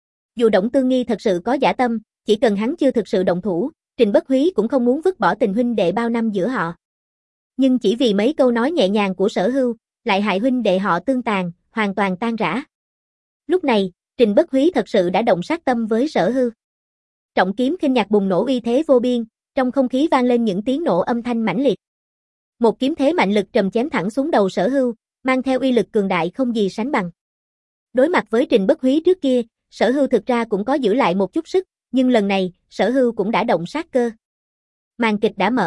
Dù Đổng Tương Nghi thật sự có dã tâm, chỉ cần hắn chưa thực sự động thủ, Trình Bất Húy cũng không muốn vứt bỏ tình huynh đệ bao năm giữa họ. Nhưng chỉ vì mấy câu nói nhẹ nhàng của Sở Hưu, lại hại huynh đệ họ tương tàn, hoàn toàn tan rã. Lúc này, Trình Bất Húy thật sự đã động sát tâm với Sở Hưu. Trọng kiếm khinh nhạc bùng nổ uy thế vô biên, trong không khí vang lên những tiếng nổ âm thanh mãnh liệt. Một kiếm thế mạnh lực trầm chém thẳng xuống đầu Sở Hưu, mang theo uy lực cường đại không gì sánh bằng. Đối mặt với Trình Bất Húy trước kia, Sở Hưu thực ra cũng có giữ lại một chút sức, nhưng lần này, Sở Hưu cũng đã động sát cơ. Màn kịch đã mở,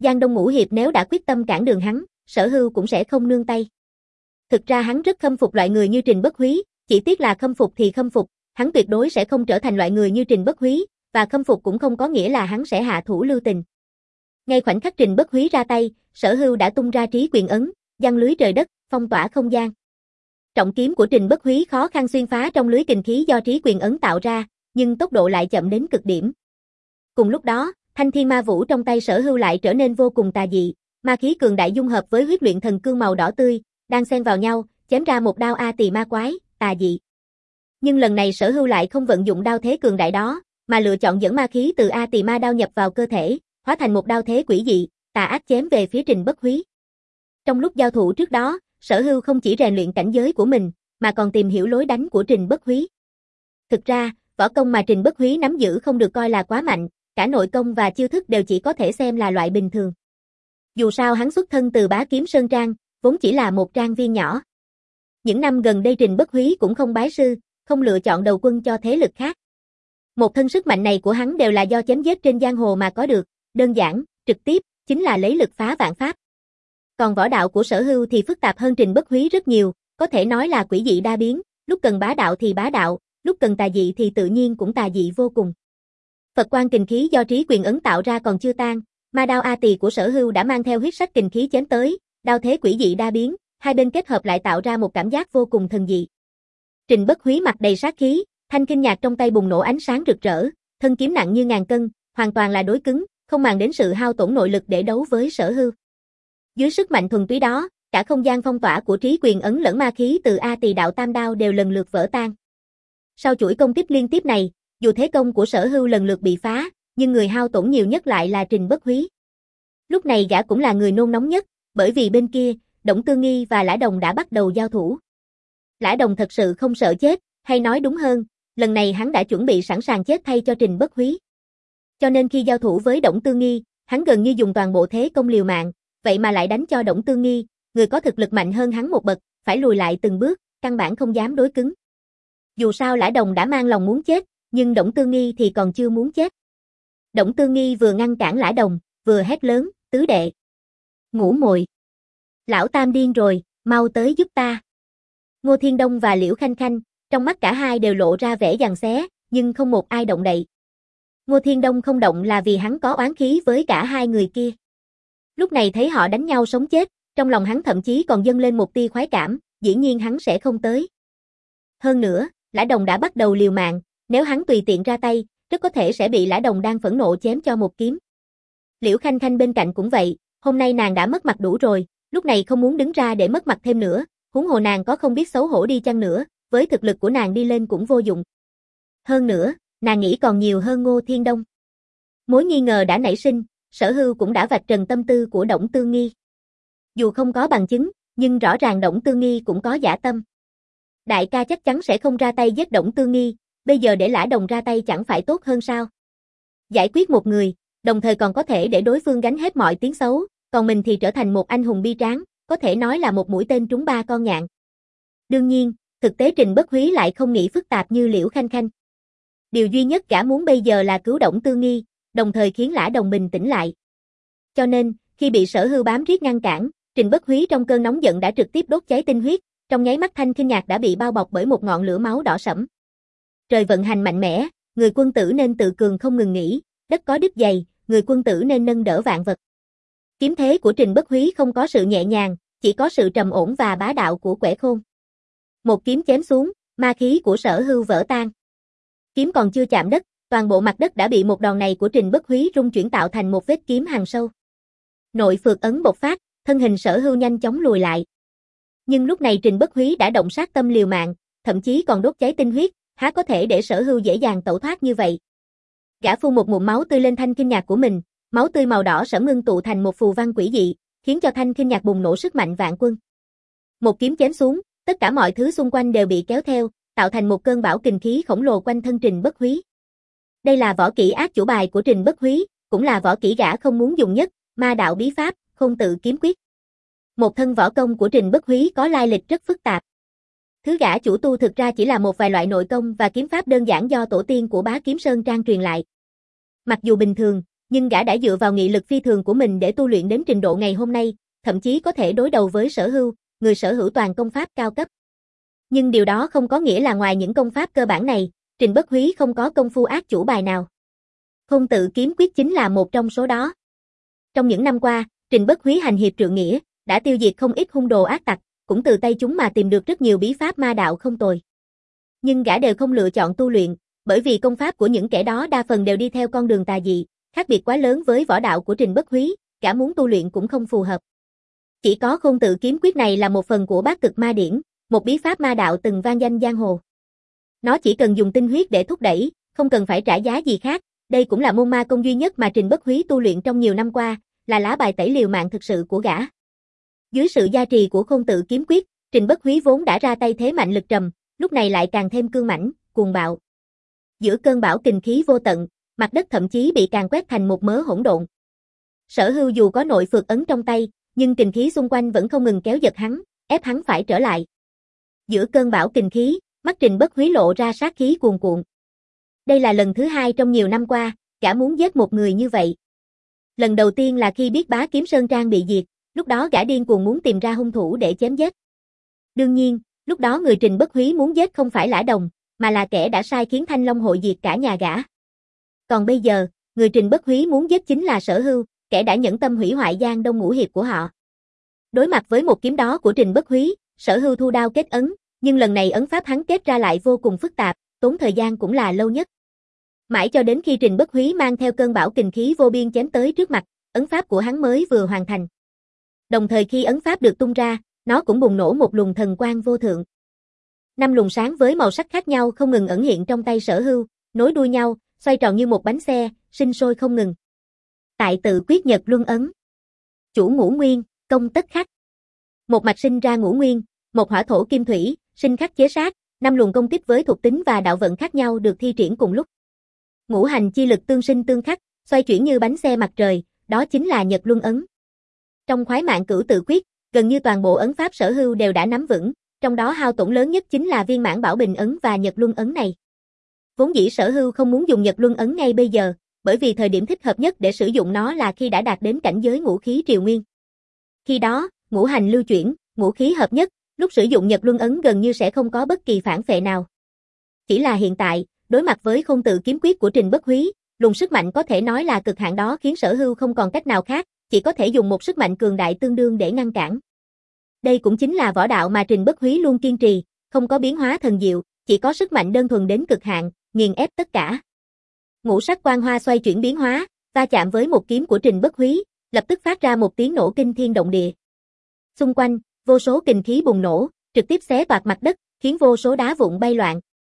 Giang Đông Ngũ Hiệp nếu đã quyết tâm cản đường hắn, Sở Hưu cũng sẽ không nương tay. Thực ra hắn rất khâm phục loại người như Trình Bất Húy, chỉ tiếc là khâm phục thì khâm phục, hắn tuyệt đối sẽ không trở thành loại người như Trình Bất Húy, và khâm phục cũng không có nghĩa là hắn sẽ hạ thủ lưu tình. Ngay khoảnh khắc Trình Bất Húy ra tay, Sở Hưu đã tung ra trí quyền ấn, giăng lưới trời đất, phong tỏa không gian. Trọng kiếm của Trình Bất Húy khó khăn xuyên phá trong lưới kình khí do trí quyền ấn tạo ra, nhưng tốc độ lại chậm đến cực điểm. Cùng lúc đó, thanh thiên ma vũ trong tay Sở Hưu lại trở nên vô cùng tà dị, ma khí cường đại dung hợp với huyết luyện thần cương màu đỏ tươi, đang xen vào nhau, chém ra một đao A Tỳ ma quái, tà dị. Nhưng lần này Sở Hưu lại không vận dụng đao thế cường đại đó, mà lựa chọn dẫn ma khí từ A Tỳ ma đao nhập vào cơ thể, hóa thành một đao thế quỷ dị, tà ác chém về phía Trình Bất Húy. Trong lúc giao thủ trước đó, Sở Hưu không chỉ rèn luyện cảnh giới của mình, mà còn tìm hiểu lối đánh của Trình Bất Húy. Thực ra, võ công mà Trình Bất Húy nắm giữ không được coi là quá mạnh, cả nội công và chiêu thức đều chỉ có thể xem là loại bình thường. Dù sao hắn xuất thân từ Bá Kiếm Sơn Trang, vốn chỉ là một trang viên nhỏ. Những năm gần đây Trình Bất Húy cũng không bái sư, không lựa chọn đầu quân cho thế lực khác. Một thân sức mạnh này của hắn đều là do chém giết trên giang hồ mà có được, đơn giản, trực tiếp, chính là lấy lực phá vạn pháp. Còn võ đạo của Sở Hưu thì phức tạp hơn Trình Bất Húy rất nhiều, có thể nói là quỷ dị đa biến, lúc cần bá đạo thì bá đạo, lúc cần tà dị thì tự nhiên cũng tà dị vô cùng. Phật quang kình khí do trí quyền ấn tạo ra còn chưa tan, ma đao A Tỳ của Sở Hưu đã mang theo huyết sắc kình khí chém tới, đao thế quỷ dị đa biến, hai bên kết hợp lại tạo ra một cảm giác vô cùng thần dị. Trình Bất Húy mặt đầy sát khí, thanh kinh nhạc trong tay bùng nổ ánh sáng rực rỡ, thân kiếm nặng như ngàn cân, hoàn toàn là đối cứng, không màng đến sự hao tổn nội lực để đấu với Sở Hưu. Dưới sức mạnh thuần túy đó, cả không gian phong tỏa của trí quyền ấn lẫn ma khí từ A Tỳ đạo tam đao đều lần lượt vỡ tan. Sau chuỗi công kích liên tiếp này, dù thế công của Sở Hưu lần lượt bị phá, nhưng người hao tổn nhiều nhất lại là Trình Bất Húy. Lúc này gã cũng là người nôn nóng nhất, bởi vì bên kia, Đổng Tư Nghi và Lã Đồng đã bắt đầu giao thủ. Lã Đồng thật sự không sợ chết, hay nói đúng hơn, lần này hắn đã chuẩn bị sẵn sàng chết thay cho Trình Bất Húy. Cho nên khi giao thủ với Đổng Tư Nghi, hắn gần như dùng toàn bộ thế công liều mạng, vậy mà lại đánh cho Đổng Tư Nghi, người có thực lực mạnh hơn hắn một bậc, phải lùi lại từng bước, căn bản không dám đối cứng. Dù sao Lã Đồng đã mang lòng muốn chết, nhưng Đổng Tư Nghi thì còn chưa muốn chết. Đổng Tư Nghi vừa ngăn cản Lã Đồng, vừa hét lớn, tứ đệ. Ngũ muội, lão tam điên rồi, mau tới giúp ta. Ngô Thiên Đông và Liễu Khanh Khanh, trong mắt cả hai đều lộ ra vẻ giằng xé, nhưng không một ai động đậy. Ngô Thiên Đông không động là vì hắn có oán khí với cả hai người kia. Lúc này thấy họ đánh nhau sống chết, trong lòng hắn thậm chí còn dâng lên một tia khoái cảm, dĩ nhiên hắn sẽ không tới. Hơn nữa, Lã Đồng đã bắt đầu liều mạng, nếu hắn tùy tiện ra tay, rất có thể sẽ bị Lã Đồng đang phẫn nộ chém cho một kiếm. Liễu Khanh Khanh bên cạnh cũng vậy, hôm nay nàng đã mất mặt đủ rồi, lúc này không muốn đứng ra để mất mặt thêm nữa, huống hồ nàng có không biết xấu hổ đi chăng nữa, với thực lực của nàng đi lên cũng vô dụng. Hơn nữa, nàng nghĩ còn nhiều hơn Ngô Thiên Đông. Mối nghi ngờ đã nảy sinh, Sở Hưu cũng đã vạch trần tâm tư của Đổng Tư Nghi. Dù không có bằng chứng, nhưng rõ ràng Đổng Tư Nghi cũng có dã tâm. Đại ca chắc chắn sẽ không ra tay giết Đổng Tư Nghi, bây giờ để Lã Đồng ra tay chẳng phải tốt hơn sao? Giải quyết một người, đồng thời còn có thể để đối phương gánh hết mọi tiếng xấu, còn mình thì trở thành một anh hùng bi tráng, có thể nói là một mũi tên trúng ba con nhạn. Đương nhiên, thực tế Trình Bất Húy lại không nghĩ phức tạp như Liễu Khanh Khanh. Điều duy nhất gã muốn bây giờ là cứu Đổng Tư Nghi, đồng thời khiến Lã Đồng bình tĩnh lại. Cho nên, khi bị Sở Hưu bám riết ngăn cản, Trình Bất Húy trong cơn nóng giận đã trực tiếp đốt cháy tinh huyết, trong nháy mắt Thanh Kinh Nhạc đã bị bao bọc bởi một ngọn lửa máu đỏ sẫm. Trời vận hành mạnh mẽ, người quân tử nên tự cường không ngừng nghỉ, đất có đức dày, người quân tử nên nâng đỡ vạn vật. Kiếm thế của Trình Bất Húy không có sự nhẹ nhàng, chỉ có sự trầm ổn và bá đạo của Quẻ Khôn. Một kiếm chém xuống, ma khí của Sở Hưu vỡ tan. Kiếm còn chưa chạm đất, toàn bộ mặt đất đã bị một đòn này của Trình Bất Húy rung chuyển tạo thành một vết kiếm hằn sâu. Nội phược ấn bộc phát, thân hình Sở Hưu nhanh chóng lùi lại. Nhưng lúc này Trình Bất Húy đã động sát tâm liều mạng, thậm chí còn đốt cháy tinh huyết, há có thể để Sở Hưu dễ dàng tẩu thoát như vậy. Gã phun một ngụm máu tươi lên thanh kinh nhạc của mình, máu tươi màu đỏ sẫm ngưng tụ thành một phù văn quỷ dị, khiến cho thanh kinh nhạc bùng nổ sức mạnh vạn quân. Một kiếm chém xuống, tất cả mọi thứ xung quanh đều bị kéo theo, tạo thành một cơn bão kình khí khổng lồ quanh thân Trình Bất Húy. Đây là võ kỹ ác chủ bài của Trình Bất Húy, cũng là võ kỹ gã không muốn dùng nhất, ma đạo bí pháp, Khôn Tự Kiếm Quyết. Một thân võ công của Trình Bất Húy có lai lịch rất phức tạp. Thứ gã chủ tu thực ra chỉ là một vài loại nội công và kiếm pháp đơn giản do tổ tiên của Bá Kiếm Sơn Trang truyền lại. Mặc dù bình thường, Nhưng gã đã dựa vào nghị lực phi thường của mình để tu luyện đến trình độ ngày hôm nay, thậm chí có thể đối đầu với Sở Hưu, người sở hữu toàn công pháp cao cấp. Nhưng điều đó không có nghĩa là ngoài những công pháp cơ bản này, Trình Bất Húy không có công phu ác chủ bài nào. Khôn Tự Kiếm Quyết chính là một trong số đó. Trong những năm qua, Trình Bất Húy hành hiệp trượng nghĩa, đã tiêu diệt không ít hung đồ ác tặc, cũng từ tay chúng mà tìm được rất nhiều bí pháp ma đạo không tồi. Nhưng gã đều không lựa chọn tu luyện, bởi vì công pháp của những kẻ đó đa phần đều đi theo con đường tà dị, khác biệt quá lớn với võ đạo của Trình Bất Húy, gã muốn tu luyện cũng không phù hợp. Chỉ có Khôn Tự Kiếm Quyết này là một phần của Bát Cực Ma Điển, một bí pháp ma đạo từng vang danh giang hồ. Nó chỉ cần dùng tinh huyết để thúc đẩy, không cần phải trả giá gì khác, đây cũng là môn ma công duy nhất mà Trình Bất Húy tu luyện trong nhiều năm qua, là lá bài tẩy liều mạng thực sự của gã. Dưới sự gia trì của Khôn Tự Kiếm Quyết, Trình Bất Húy vốn đã ra tay thế mạnh lực trầm, lúc này lại càng thêm cương mãnh, cuồng bạo. Giữa cơn bão kình khí vô tận, mặt đất thậm chí bị càn quét thành một mớ hỗn độn. Sở Hưu dù có nội phược ấn trong tay, nhưng kình khí xung quanh vẫn không ngừng kéo giật hắn, ép hắn phải trở lại. Giữa cơn bão kình khí, mắt Trình Bất Húy lộ ra sát khí cuồn cuộn. Đây là lần thứ hai trong nhiều năm qua, gã muốn giết một người như vậy. Lần đầu tiên là khi biết Bá Kiếm Sơn Trang bị diệt, lúc đó gã điên cuồng muốn tìm ra hung thủ để chém giết. Đương nhiên, lúc đó người Trình Bất Húy muốn giết không phải Lã Đồng, mà là kẻ đã sai khiến Thanh Long hội diệt cả nhà gã. Còn bây giờ, người Trình Bất Húy muốn giết chính là Sở Hưu, kẻ đã nhẫn tâm hủy hoại Giang Đông Ngũ Hiệp của họ. Đối mặt với một kiếm đó của Trình Bất Húy, Sở Hưu thu đao kết ấn, nhưng lần này ấn pháp hắn kết ra lại vô cùng phức tạp, tốn thời gian cũng là lâu nhất. Mãi cho đến khi Trình Bất Húy mang theo cơn bão kình khí vô biên chém tới trước mặt, ấn pháp của hắn mới vừa hoàn thành. Đồng thời khi ấn pháp được tung ra, nó cũng bùng nổ một luồng thần quang vô thượng. Năm luồng sáng với màu sắc khác nhau không ngừng ẩn hiện trong tay Sở Hưu, nối đuôi nhau, xoay tròn như một bánh xe, sinh sôi không ngừng. Tại Tự Quyết Nhật Luân ấn. Chủ ngũ nguyên, công tất khắc. Một mạch sinh ra ngũ nguyên, một hỏa thổ kim thủy, sinh khắc chế sát, năm luồng công kích với thuộc tính và đạo vận khác nhau được thi triển cùng lúc. Ngũ hành chi lực tương sinh tương khắc, xoay chuyển như bánh xe mặt trời, đó chính là Nhật Luân ấn. Trong khoái mạng cửu tự quyết, gần như toàn bộ ấn pháp Sở Hưu đều đã nắm vững, trong đó hao tổn lớn nhất chính là viên mãn bảo bình ấn và Nhật Luân ấn này. Vốn dĩ Sở Hưu không muốn dùng Nhật Luân ấn ngay bây giờ, bởi vì thời điểm thích hợp nhất để sử dụng nó là khi đã đạt đến cảnh giới ngũ khí triều nguyên. Khi đó, ngũ hành lưu chuyển, ngũ khí hợp nhất, lúc sử dụng Nhật Luân ấn gần như sẽ không có bất kỳ phản phệ nào. Chỉ là hiện tại, đối mặt với Khôn Tự Kiếm Quyết của Trình Bất Húy, luồng sức mạnh có thể nói là cực hạn đó khiến Sở Hưu không còn cách nào khác, chỉ có thể dùng một sức mạnh cường đại tương đương để ngăn cản. Đây cũng chính là võ đạo mà Trình Bất Húy luôn kiên trì, không có biến hóa thần diệu, chỉ có sức mạnh đơn thuần đến cực hạn, nghiền ép tất cả. Ngũ sắc quang hoa xoay chuyển biến hóa, va chạm với một kiếm của Trình Bất Húy, lập tức phát ra một tiếng nổ kinh thiên động địa. Xung quanh, vô số kình khí bùng nổ, trực tiếp xé toạc mặt đất, khiến vô số đá vụn bay loạn.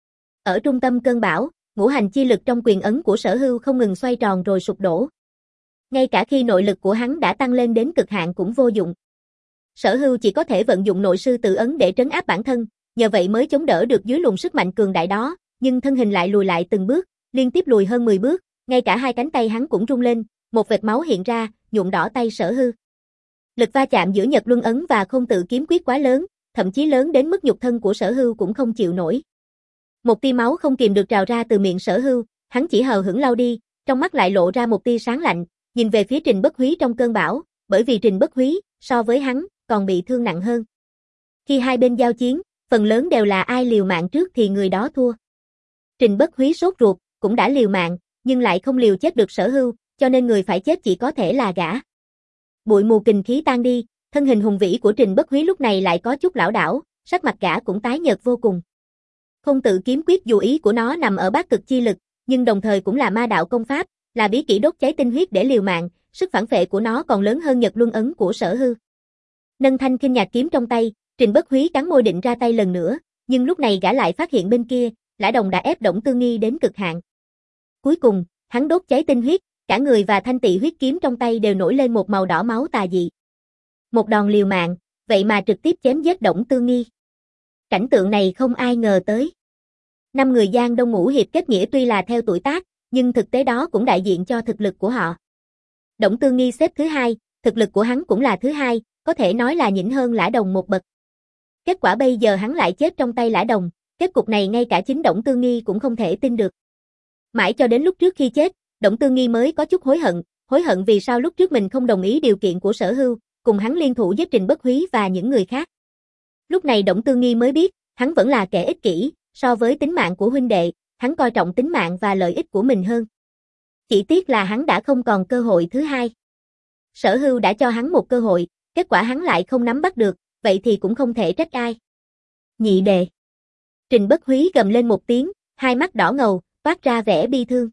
Ở trung tâm cơn bão, ngũ hành chi lực trong quyền ấn của Sở Hưu không ngừng xoay tròn rồi sụp đổ. Ngay cả khi nội lực của hắn đã tăng lên đến cực hạn cũng vô dụng. Sở Hưu chỉ có thể vận dụng nội sư tự ấn để trấn áp bản thân, nhờ vậy mới chống đỡ được dưới luồng sức mạnh cường đại đó, nhưng thân hình lại lùi lại từng bước, liên tiếp lùi hơn mười bước, ngay cả hai cánh tay hắn cũng rung lên, một vệt máu hiện ra, nhuộm đỏ tay Sở Hưu. Lực va chạm giữa Nhật Luân ấn và Khôn Tự Kiếm Quyết quá lớn, thậm chí lớn đến mức nhục thân của Sở Hưu cũng không chịu nổi. Một tia máu không kìm được trào ra từ miệng Sở Hưu, hắn chỉ hờ hững lau đi, trong mắt lại lộ ra một tia sáng lạnh, nhìn về phía Trình Bất Húy trong cơn bão, bởi vì Trình Bất Húy, so với hắn, còn bị thương nặng hơn. Khi hai bên giao chiến, phần lớn đều là ai liều mạng trước thì người đó thua. Trình Bất Húy sốt ruột, cũng đã liều mạng, nhưng lại không liều chết được Sở Hưu, cho nên người phải chết chỉ có thể là gã. Bụi mù kình khí tan đi, thân hình hùng vĩ của Trình Bất Húy lúc này lại có chút lảo đảo, sắc mặt gã cũng tái nhợt vô cùng. Khôn Tự Kiếm Quyết dù ý của nó nằm ở bát cực chi lực, nhưng đồng thời cũng là ma đạo công pháp, là bí kỹ đốt cháy tinh huyết để liều mạng, sức phản phệ của nó còn lớn hơn Nhật Luân ấn của Sở Hưu. Nâng thanh kinh nhạc kiếm trong tay, Trình Bất Húy cắn môi định ra tay lần nữa, nhưng lúc này gã lại phát hiện bên kia, Lã Đồng đã ép Đổng Tư Nghi đến cực hạn. Cuối cùng, hắn đốt cháy tinh huyết, cả người và thanh tỵ huyết kiếm trong tay đều nổi lên một màu đỏ máu tà dị. Một đòn liều mạng, vậy mà trực tiếp chém giết Đổng Tư Nghi. Cảnh tượng này không ai ngờ tới. Năm người Giang Đông Ngũ Hiệp kết nghĩa tuy là theo tuổi tác, nhưng thực tế đó cũng đại diện cho thực lực của họ. Đổng Tư Nghi xếp thứ hai, thực lực của hắn cũng là thứ hai, có thể nói là nhỉnh hơn Lã Đồng một bậc. Kết quả bây giờ hắn lại chết trong tay Lã Đồng, kết cục này ngay cả chính Đổng Tư Nghi cũng không thể tin được. Mãi cho đến lúc trước khi chết, Đổng Tương Nghi mới có chút hối hận, hối hận vì sao lúc trước mình không đồng ý điều kiện của Sở Hưu, cùng hắn liên thủ giết Trình Bất Húy và những người khác. Lúc này Đổng Tương Nghi mới biết, hắn vẫn là kẻ ích kỷ, so với tính mạng của huynh đệ, hắn coi trọng tính mạng và lợi ích của mình hơn. Chỉ tiếc là hắn đã không còn cơ hội thứ hai. Sở Hưu đã cho hắn một cơ hội, kết quả hắn lại không nắm bắt được, vậy thì cũng không thể trách ai. Nhị đệ. Trình Bất Húy gầm lên một tiếng, hai mắt đỏ ngầu, toát ra vẻ bi thương.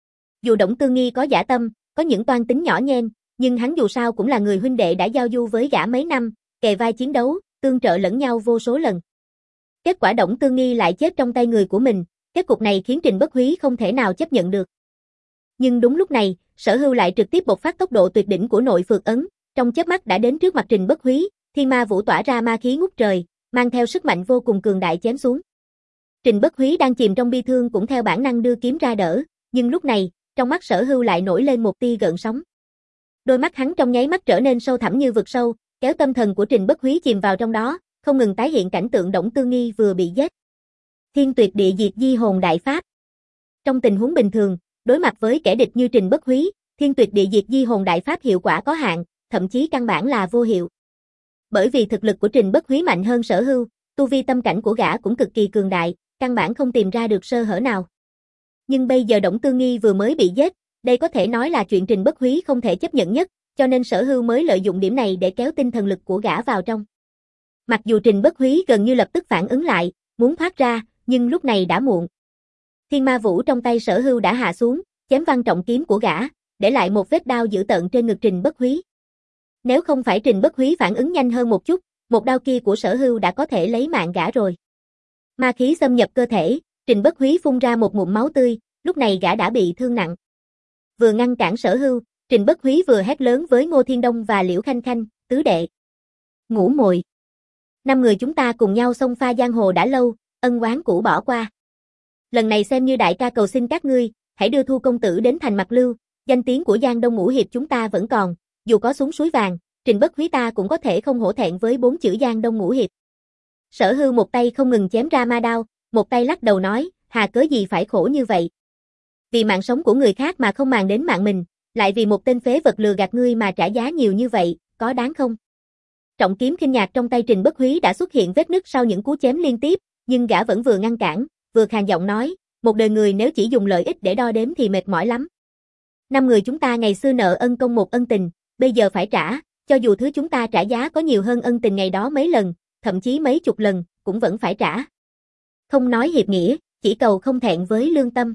Dù Đổng Tương Nghi có dã tâm, có những toan tính nhỏ nhen, nhưng hắn dù sao cũng là người huynh đệ đã giao du với gã mấy năm, kề vai chiến đấu, tương trợ lẫn nhau vô số lần. Kết quả Đổng Tương Nghi lại chết trong tay người của mình, kết cục này khiến Trình Bất Húy không thể nào chấp nhận được. Nhưng đúng lúc này, Sở Hưu lại trực tiếp bộc phát tốc độ tuyệt đỉnh của nội phược ấn, trong chớp mắt đã đến trước mặt Trình Bất Húy, thiên ma vũ tỏa ra ma khí ngút trời, mang theo sức mạnh vô cùng cường đại chém xuống. Trình Bất Húy đang chìm trong bi thương cũng theo bản năng đưa kiếm ra đỡ, nhưng lúc này, trong mắt Sở Hưu lại nổi lên một tia gợn sóng. Đôi mắt hắn trong nháy mắt trở nên sâu thẳm như vực sâu, kéo tâm thần của Trình Bất Húy chìm vào trong đó, không ngừng tái hiện cảnh tượng Đổng Tương Nghi vừa bị giết. Thiên Tuyệt Địa Diệt Di Hồn Đại Pháp. Trong tình huống bình thường, đối mặt với kẻ địch như Trình Bất Húy, Thiên Tuyệt Địa Diệt Di Hồn Đại Pháp hiệu quả có hạn, thậm chí căn bản là vô hiệu. Bởi vì thực lực của Trình Bất Húy mạnh hơn Sở Hưu, tu vi tâm cảnh của gã cũng cực kỳ cường đại, căn bản không tìm ra được sơ hở nào. Nhưng bây giờ Đổng Tương Nghi vừa mới bị giết, đây có thể nói là chuyện Trình Bất Húy không thể chấp nhận nhất, cho nên Sở Hưu mới lợi dụng điểm này để kéo tinh thần lực của gã vào trong. Mặc dù Trình Bất Húy gần như lập tức phản ứng lại, muốn thoát ra, nhưng lúc này đã muộn. Thiên ma vũ trong tay Sở Hưu đã hạ xuống, chém văng trọng kiếm của gã, để lại một vết đao dữ tợn trên ngực Trình Bất Húy. Nếu không phải Trình Bất Húy phản ứng nhanh hơn một chút, một đao kia của Sở Hưu đã có thể lấy mạng gã rồi. Ma khí xâm nhập cơ thể, Trình Bất Húy phun ra một ngụm máu tươi, lúc này gã đã bị thương nặng. Vừa ngăn cản Sở Hưu, Trình Bất Húy vừa hét lớn với Ngô Thiên Đông và Liễu Khanh Khanh, tứ đệ. Ngũ muội. Năm người chúng ta cùng nhau xông pha giang hồ đã lâu, ân oán cũ bỏ qua. Lần này xem như đại ca cầu xin các ngươi, hãy đưa Thu công tử đến thành Mặt Lưu, danh tiếng của Giang Đông Ngũ hiệp chúng ta vẫn còn, dù có súng suối vàng, Trình Bất Húy ta cũng có thể không hổ thẹn với bốn chữ Giang Đông Ngũ hiệp. Sở Hưu một tay không ngừng chém ra ma đao, một tay lắc đầu nói, hà cớ gì phải khổ như vậy. Vì mạng sống của người khác mà không màng đến mạng mình, lại vì một tên phế vật lừa gạt ngươi mà trả giá nhiều như vậy, có đáng không? Trọng kiếm khinh nhạc trong tay Trình Bất Húy đã xuất hiện vết nứt sau những cú chém liên tiếp, nhưng gã vẫn vừa ngăn cản, vừa khàn giọng nói, một đời người nếu chỉ dùng lợi ích để đo đếm thì mệt mỏi lắm. Năm người chúng ta ngày xưa nợ ân công một ân tình, bây giờ phải trả, cho dù thứ chúng ta trả giá có nhiều hơn ân tình ngày đó mấy lần, thậm chí mấy chục lần, cũng vẫn phải trả. Không nói hiệp nghĩa, chỉ cầu không thẹn với lương tâm.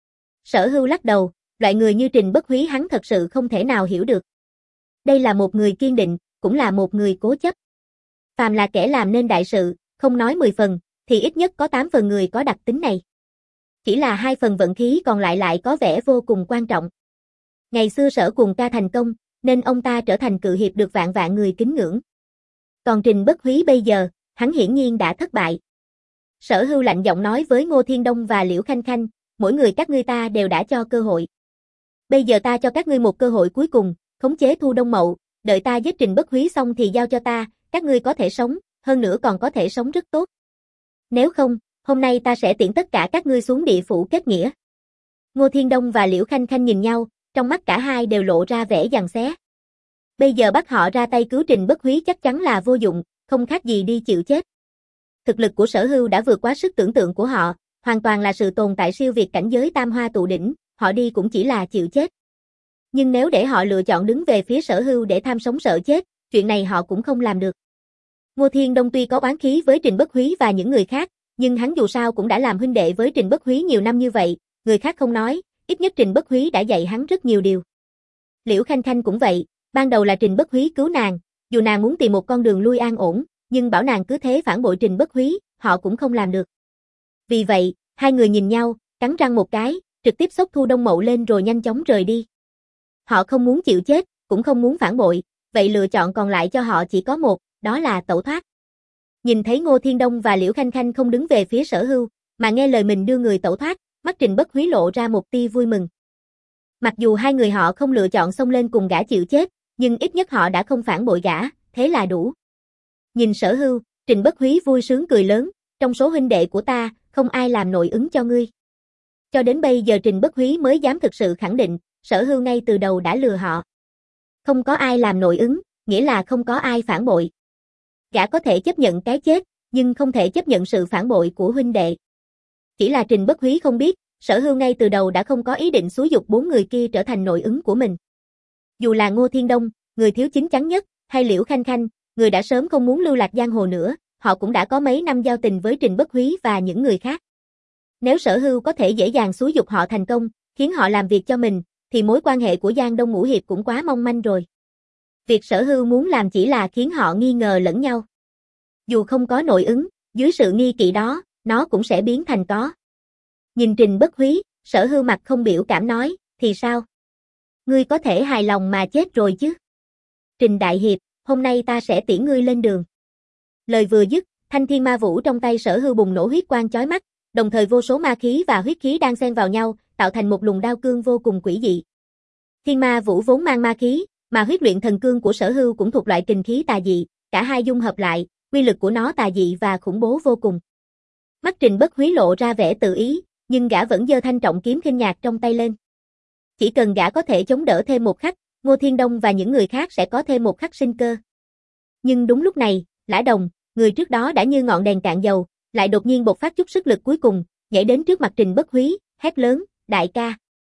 Sở Hưu lắc đầu, loại người như Trình Bất Húy hắn thật sự không thể nào hiểu được. Đây là một người kiên định, cũng là một người cố chấp. Phàm là kẻ làm nên đại sự, không nói mười phần, thì ít nhất có tám phần người có đặc tính này. Chỉ là hai phần vận khí còn lại lại có vẻ vô cùng quan trọng. Ngày xưa Sở Cuồng ca thành công, nên ông ta trở thành cự hiệp được vạn vạn người kính ngưỡng. Còn Trình Bất Húy bây giờ, hắn hiển nhiên đã thất bại. Sở Hưu lạnh giọng nói với Ngô Thiên Đông và Liễu Khanh Khanh, mỗi người các ngươi ta đều đã cho cơ hội. Bây giờ ta cho các ngươi một cơ hội cuối cùng, khống chế Thu Đông Mậu, đợi ta giết Trình Bất Húy xong thì giao cho ta, các ngươi có thể sống, hơn nữa còn có thể sống rất tốt. Nếu không, hôm nay ta sẽ tiễn tất cả các ngươi xuống địa phủ kết nghĩa. Ngô Thiên Đông và Liễu Khanh Khanh nhìn nhau, trong mắt cả hai đều lộ ra vẻ giằng xé. Bây giờ bắt họ ra tay cứu Trình Bất Húy chắc chắn là vô dụng, không khác gì đi chịu chết. Thực lực của Sở Hưu đã vượt quá sức tưởng tượng của họ, hoàn toàn là sự tồn tại siêu việt cảnh giới tam hoa tụ đỉnh, họ đi cũng chỉ là chịu chết. Nhưng nếu để họ lựa chọn đứng về phía Sở Hưu để tham sống sợ chết, chuyện này họ cũng không làm được. Ngô Thiên Đông tuy có oán khí với Trình Bất Húy và những người khác, nhưng hắn dù sao cũng đã làm huynh đệ với Trình Bất Húy nhiều năm như vậy, người khác không nói, ít nhất Trình Bất Húy đã dạy hắn rất nhiều điều. Liễu Khanh Khanh cũng vậy, ban đầu là Trình Bất Húy cứu nàng, dù nàng muốn tìm một con đường lui an ổn, nhưng bảo nàng cứ thế phản bội Trình Bất Húy, họ cũng không làm được. Vì vậy, hai người nhìn nhau, cắn răng một cái, trực tiếp xốc Thu Đông Mậu lên rồi nhanh chóng rời đi. Họ không muốn chịu chết, cũng không muốn phản bội, vậy lựa chọn còn lại cho họ chỉ có một, đó là tẩu thoát. Nhìn thấy Ngô Thiên Đông và Liễu Khanh Khanh không đứng về phía Sở Hưu, mà nghe lời mình đưa người tẩu thoát, mắt Trình Bất Húy lộ ra một tia vui mừng. Mặc dù hai người họ không lựa chọn xông lên cùng gã chịu chết, nhưng ít nhất họ đã không phản bội gã, thế là đủ. Nhìn Sở Hưu, Trình Bất Húy vui sướng cười lớn, trong số huynh đệ của ta, không ai làm nội ứng cho ngươi. Cho đến bây giờ Trình Bất Húy mới dám thực sự khẳng định, Sở Hưu ngay từ đầu đã lừa họ. Không có ai làm nội ứng, nghĩa là không có ai phản bội. Gã có thể chấp nhận cái chết, nhưng không thể chấp nhận sự phản bội của huynh đệ. Chỉ là Trình Bất Húy không biết, Sở Hưu ngay từ đầu đã không có ý định xúi giục bốn người kia trở thành nội ứng của mình. Dù là Ngô Thiên Đông, người thiếu chín chắn nhất, hay Liễu Khanh Khanh, người đã sớm không muốn lưu lạc giang hồ nữa, họ cũng đã có mấy năm giao tình với Trình Bất Húy và những người khác. Nếu Sở Hưu có thể dễ dàng xúi giục họ thành công, khiến họ làm việc cho mình, thì mối quan hệ của Giang Đông Ngũ Hiệp cũng quá mong manh rồi. Việc Sở Hưu muốn làm chỉ là khiến họ nghi ngờ lẫn nhau. Dù không có nội ứng, dưới sự nghi kỵ đó, nó cũng sẽ biến thành có. Nhìn Trình Bất Húy, Sở Hưu mặt không biểu cảm nói, thì sao? Ngươi có thể hài lòng mà chết rồi chứ? Trình Đại Hiệp, hôm nay ta sẽ tiễn ngươi lên đường. Lời vừa dứt, thanh thiên ma vũ trong tay Sở Hưu bùng nổ huyết quang chói mắt, đồng thời vô số ma khí và huyết khí đang xen vào nhau, tạo thành một luồng đao cương vô cùng quỷ dị. Thiên ma vũ vốn mang ma khí, mà huyết luyện thần cương của Sở Hưu cũng thuộc loại kình khí tà dị, cả hai dung hợp lại, uy lực của nó tà dị và khủng bố vô cùng. Mắt Trình Bất Húy lộ ra vẻ tự ý, nhưng gã vẫn giơ thanh trọng kiếm khinh nhạc trong tay lên. Chỉ cần gã có thể chống đỡ thêm một khắc, Ngô Thiên Đông và những người khác sẽ có thêm một khắc sinh cơ. Nhưng đúng lúc này, Lã Đồng, người trước đó đã như ngọn đèn cạn dầu, lại đột nhiên bộc phát chút sức lực cuối cùng, nhảy đến trước mặt Trình Bất Húy, hét lớn, đại ca.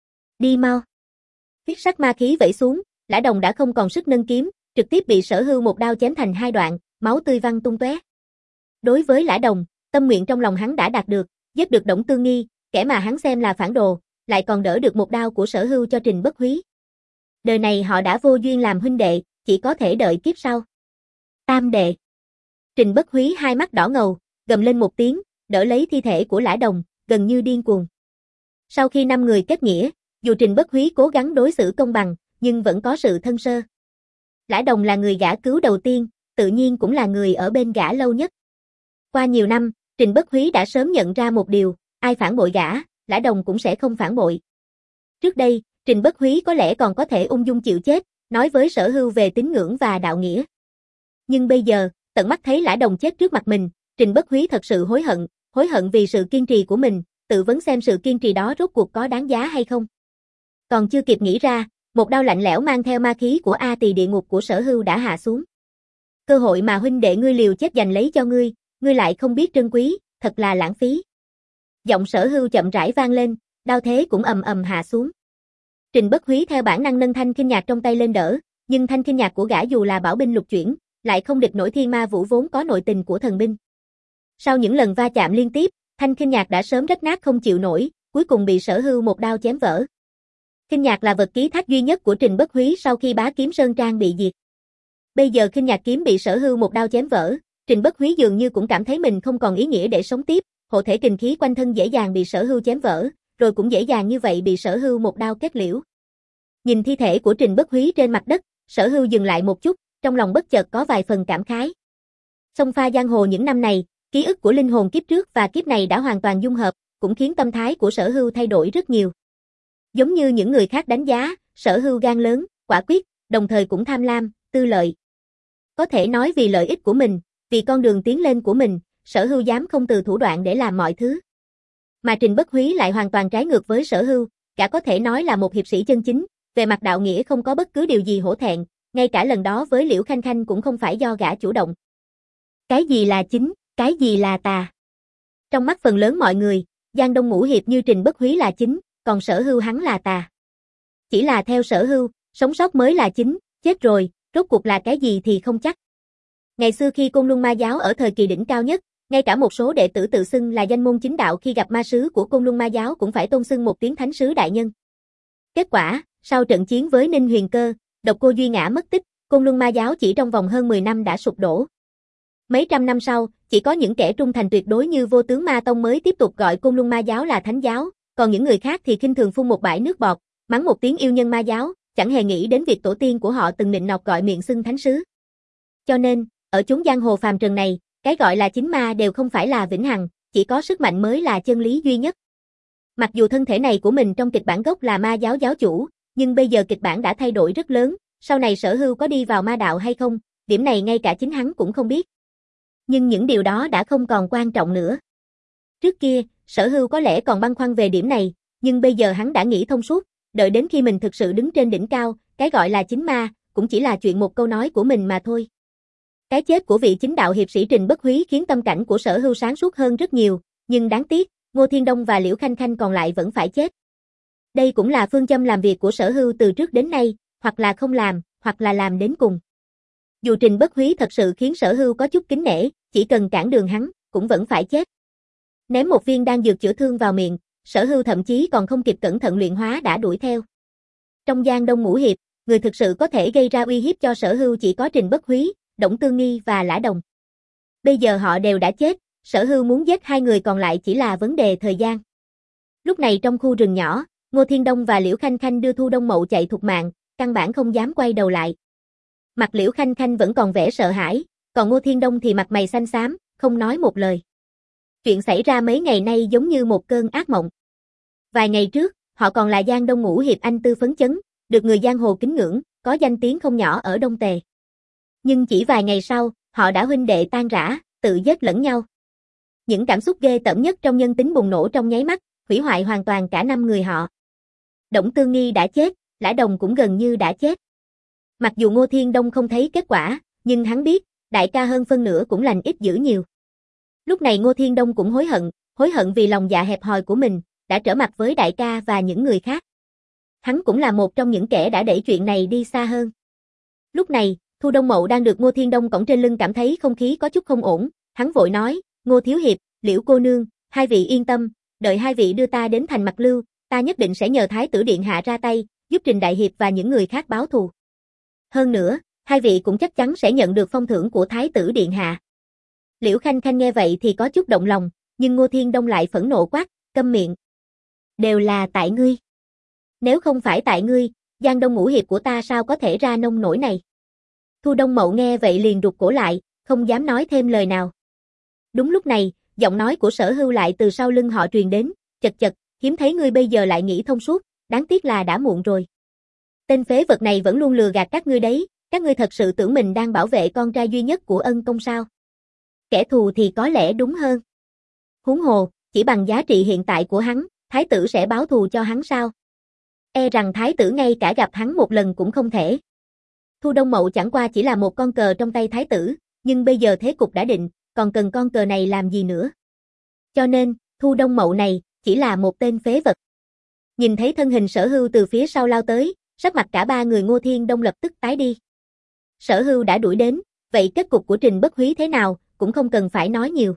Đi mau. Huyết sắc ma khí vẩy xuống, Lã Đồng đã không còn sức nâng kiếm, trực tiếp bị Sở Hưu một đao chém thành hai đoạn, máu tươi văng tung tóe. Đối với Lã Đồng, tâm nguyện trong lòng hắn đã đạt được, giết được Đổng Tương Nghi, kẻ mà hắn xem là phản đồ, lại còn đỡ được một đao của Sở Hưu cho Trình Bất Húy. Đời này họ đã vô duyên làm huynh đệ, chỉ có thể đợi kiếp sau. Tam đệ. Trình Bất Húy hai mắt đỏ ngầu, gầm lên một tiếng, đỡ lấy thi thể của Lã Đồng, gần như điên cuồng. Sau khi năm người kết nghĩa, dù Trình Bất Húy cố gắng đối xử công bằng, nhưng vẫn có sự thân sơ. Lã Đồng là người gã cứu đầu tiên, tự nhiên cũng là người ở bên gã lâu nhất. Qua nhiều năm, Trình Bất Húy đã sớm nhận ra một điều, ai phản bội gã, Lã Đồng cũng sẽ không phản bội. Trước đây, Trình Bất Húy có lẽ còn có thể ung dung chịu chết, nói với Sở Hưu về tín ngưỡng và đạo nghĩa. Nhưng bây giờ, tận mắt thấy Lã Đồng chết trước mặt mình, Trình Bất Húy thật sự hối hận, hối hận vì sự kiên trì của mình, tự vấn xem sự kiên trì đó rốt cuộc có đáng giá hay không. Còn chưa kịp nghĩ ra, một đao lạnh lẽo mang theo ma khí của A Tỳ địa ngục của Sở Hưu đã hạ xuống. Cơ hội mà huynh đệ ngươi liều chết giành lấy cho ngươi, ngươi lại không biết trân quý, thật là lãng phí. Giọng Sở Hưu chậm rãi vang lên, đao thế cũng ầm ầm hạ xuống. Trình Bất Húy theo bản năng nâng thanh khinh nhạc trong tay lên đỡ, nhưng thanh khinh nhạc của gã dù là bảo binh lục chuyển, lại không địch nổi thiên ma vũ vốn có nội tình của thần binh. Sau những lần va chạm liên tiếp, thanh khinh nhạc đã sớm rách nát không chịu nổi, cuối cùng bị Sở Hưu một đao chém vỡ. Khinh nhạc là vật ký thác duy nhất của Trình Bất Húy sau khi Bá Kiếm Sơn Trang bị diệt. Bây giờ khinh nhạc kiếm bị Sở Hưu một đao chém vỡ, Trình Bất Húy dường như cũng cảm thấy mình không còn ý nghĩa để sống tiếp, hộ thể kình khí quanh thân dễ dàng bị Sở Hưu chém vỡ, rồi cũng dễ dàng như vậy bị Sở Hưu một đao kết liễu. Nhìn thi thể của Trình Bất Húy trên mặt đất, Sở Hưu dừng lại một chút, trong lòng bất chợt có vài phần cảm khái. Song pha giang hồ những năm này, ký ức của linh hồn kiếp trước và kiếp này đã hoàn toàn dung hợp, cũng khiến tâm thái của Sở Hưu thay đổi rất nhiều. Giống như những người khác đánh giá, Sở Hưu gan lớn, quả quyết, đồng thời cũng tham lam, tư lợi. Có thể nói vì lợi ích của mình, vì con đường tiến lên của mình, Sở Hưu dám không từ thủ đoạn để làm mọi thứ. Mà Trình Bất Húy lại hoàn toàn trái ngược với Sở Hưu, gã có thể nói là một hiệp sĩ chân chính, về mặt đạo nghĩa không có bất cứ điều gì hổ thẹn, ngay cả lần đó với Liễu Khanh Khanh cũng không phải do gã chủ động. Cái gì là chính, cái gì là tà? Trong mắt phần lớn mọi người, Giang Đông Ngũ Hiệp như Trình Bất Húy là chính, còn Sở Hưu hắn là tà. Chỉ là theo Sở Hưu, sống sót mới là chính, chết rồi, rốt cuộc là cái gì thì không chắc. Ngày xưa khi Côn Luân Ma Giáo ở thời kỳ đỉnh cao nhất, ngay cả một số đệ tử tự xưng là danh môn chính đạo khi gặp ma sứ của Côn Luân Ma Giáo cũng phải tôn xưng một tiếng thánh sứ đại nhân. Kết quả, sau trận chiến với Ninh Huyền Cơ, Độc Cô Duy Ngã mất tích, Côn Luân Ma Giáo chỉ trong vòng hơn mười năm đã sụp đổ. Mấy trăm năm sau, chỉ có những kẻ trung thành tuyệt đối như Vô Tướng Ma Tông mới tiếp tục gọi Côn Luân Ma Giáo là thánh giáo, còn những người khác thì khinh thường phun một bãi nước bọt, mắng một tiếng yêu nhân ma giáo, chẳng hề nghĩ đến việc tổ tiên của họ từng nịnh nọt gọi miệng xưng thánh sứ. Cho nên, ở chốn giang hồ phàm trần này, cái gọi là chính ma đều không phải là vĩnh hằng, chỉ có sức mạnh mới là chân lý duy nhất. Mặc dù thân thể này của mình trong kịch bản gốc là ma giáo giáo chủ, nhưng bây giờ kịch bản đã thay đổi rất lớn, sau này Sở Hưu có đi vào ma đạo hay không, điểm này ngay cả chính hắn cũng không biết. Nhưng những điều đó đã không còn quan trọng nữa. Trước kia, Sở Hưu có lẽ còn băn khoăn về điểm này, nhưng bây giờ hắn đã nghĩ thông suốt, đợi đến khi mình thực sự đứng trên đỉnh cao, cái gọi là chính ma, cũng chỉ là chuyện một câu nói của mình mà thôi. Cái chết của vị chính đạo hiệp sĩ Trình Bất Húy khiến tâm cảnh của Sở Hưu sáng suốt hơn rất nhiều, nhưng đáng tiếc, Ngô Thiên Đông và Liễu Khanh Khanh còn lại vẫn phải chết. Đây cũng là phương châm làm việc của Sở Hưu từ trước đến nay, hoặc là không làm, hoặc là làm đến cùng. Dù Trình Bất Húy thật sự khiến Sở Hưu có chút kính nể, chỉ cần cản đường hắn, cũng vẫn phải chết. Ném một viên đan dược chữa thương vào miệng, Sở Hưu thậm chí còn không kịp cẩn thận luyện hóa đã đuổi theo. Trong Giang Đông Ngũ Hiệp, người thực sự có thể gây ra uy hiếp cho Sở Hưu chỉ có Trình Bất Húy, Đổng Tương Nghi và Lã Đồng. Bây giờ họ đều đã chết, Sở Hưu muốn giết hai người còn lại chỉ là vấn đề thời gian. Lúc này trong khu rừng nhỏ, Ngô Thiên Đông và Liễu Khanh Khanh đưa Thu Đông Mậu chạy thục mạng, căn bản không dám quay đầu lại. Mặt Liễu Khanh Khanh vẫn còn vẻ sợ hãi, còn Ngô Thiên Đông thì mặt mày xanh xám, không nói một lời. Chuyện xảy ra mấy ngày nay giống như một cơn ác mộng. Vài ngày trước, họ còn là Giang Đông Ngũ Hiệp anh tư phấn chấn, được người giang hồ kính ngưỡng, có danh tiếng không nhỏ ở Đông Tề. Nhưng chỉ vài ngày sau, họ đã huynh đệ tan rã, tự giết lẫn nhau. Những cảm xúc ghê tởm nhất trong nhân tính bùng nổ trong nháy mắt, hủy hoại hoàn toàn cả năm người họ. Đổng Tương Nghi đã chết, Lã Đồng cũng gần như đã chết. Mặc dù Ngô Thiên Đông không thấy kết quả, nhưng hắn biết, đại ca hơn phân nửa cũng lành ít dữ nhiều. Lúc này Ngô Thiên Đông cũng hối hận, hối hận vì lòng dạ hẹp hòi của mình, đã trở mặt với đại ca và những người khác. Hắn cũng là một trong những kẻ đã đẩy chuyện này đi xa hơn. Lúc này, Thu Đông Mậu đang được Ngô Thiên Đông cõng trên lưng cảm thấy không khí có chút không ổn, hắn vội nói, Ngô Thiếu Hiệp, Liễu cô nương, hai vị yên tâm, đợi hai vị đưa ta đến thành Mặt Lưu, ta nhất định sẽ nhờ Thái tử Điện Hạ ra tay, giúp Trình Đại Hiệp và những người khác báo thù. Hơn nữa, hai vị cũng chắc chắn sẽ nhận được phong thưởng của Thái tử Điện Hạ. Liễu Khanh Khanh nghe vậy thì có chút động lòng, nhưng Ngô Thiên Đông lại phẫn nộ quát, câm miệng. Đều là tại ngươi. Nếu không phải tại ngươi, Giang Đông Ngũ Hiệp của ta sao có thể ra nông nổi này. Thu Đông Mậu nghe vậy liền rụt cổ lại, không dám nói thêm lời nào. Đúng lúc này, giọng nói của Sở Hưu lại từ sau lưng họ truyền đến, chật chật, hiếm thấy ngươi bây giờ lại nghĩ thông suốt, đáng tiếc là đã muộn rồi. Tên phế vật này vẫn luôn lừa gạt các ngươi đấy, các ngươi thật sự tưởng mình đang bảo vệ con trai duy nhất của ân công sao. Kẻ thù thì có lẽ đúng hơn. Huống hồ, chỉ bằng giá trị hiện tại của hắn, thái tử sẽ báo thù cho hắn sao? E rằng thái tử ngay cả gặp hắn một lần cũng không thể. Thu Đông Mậu chẳng qua chỉ là một con cờ trong tay thái tử, nhưng bây giờ thế cục đã định, còn cần con cờ này làm gì nữa? Cho nên, Thu Đông Mậu này, chỉ là một tên phế vật. Nhìn thấy thân hình Sở Hưu từ phía sau lao tới, sắc mặt cả ba người Ngô Thiên Đông lập tức tái đi. Sở Hưu đã đuổi đến, vậy kết cục của Trình Bất Húy thế nào, cũng không cần phải nói nhiều.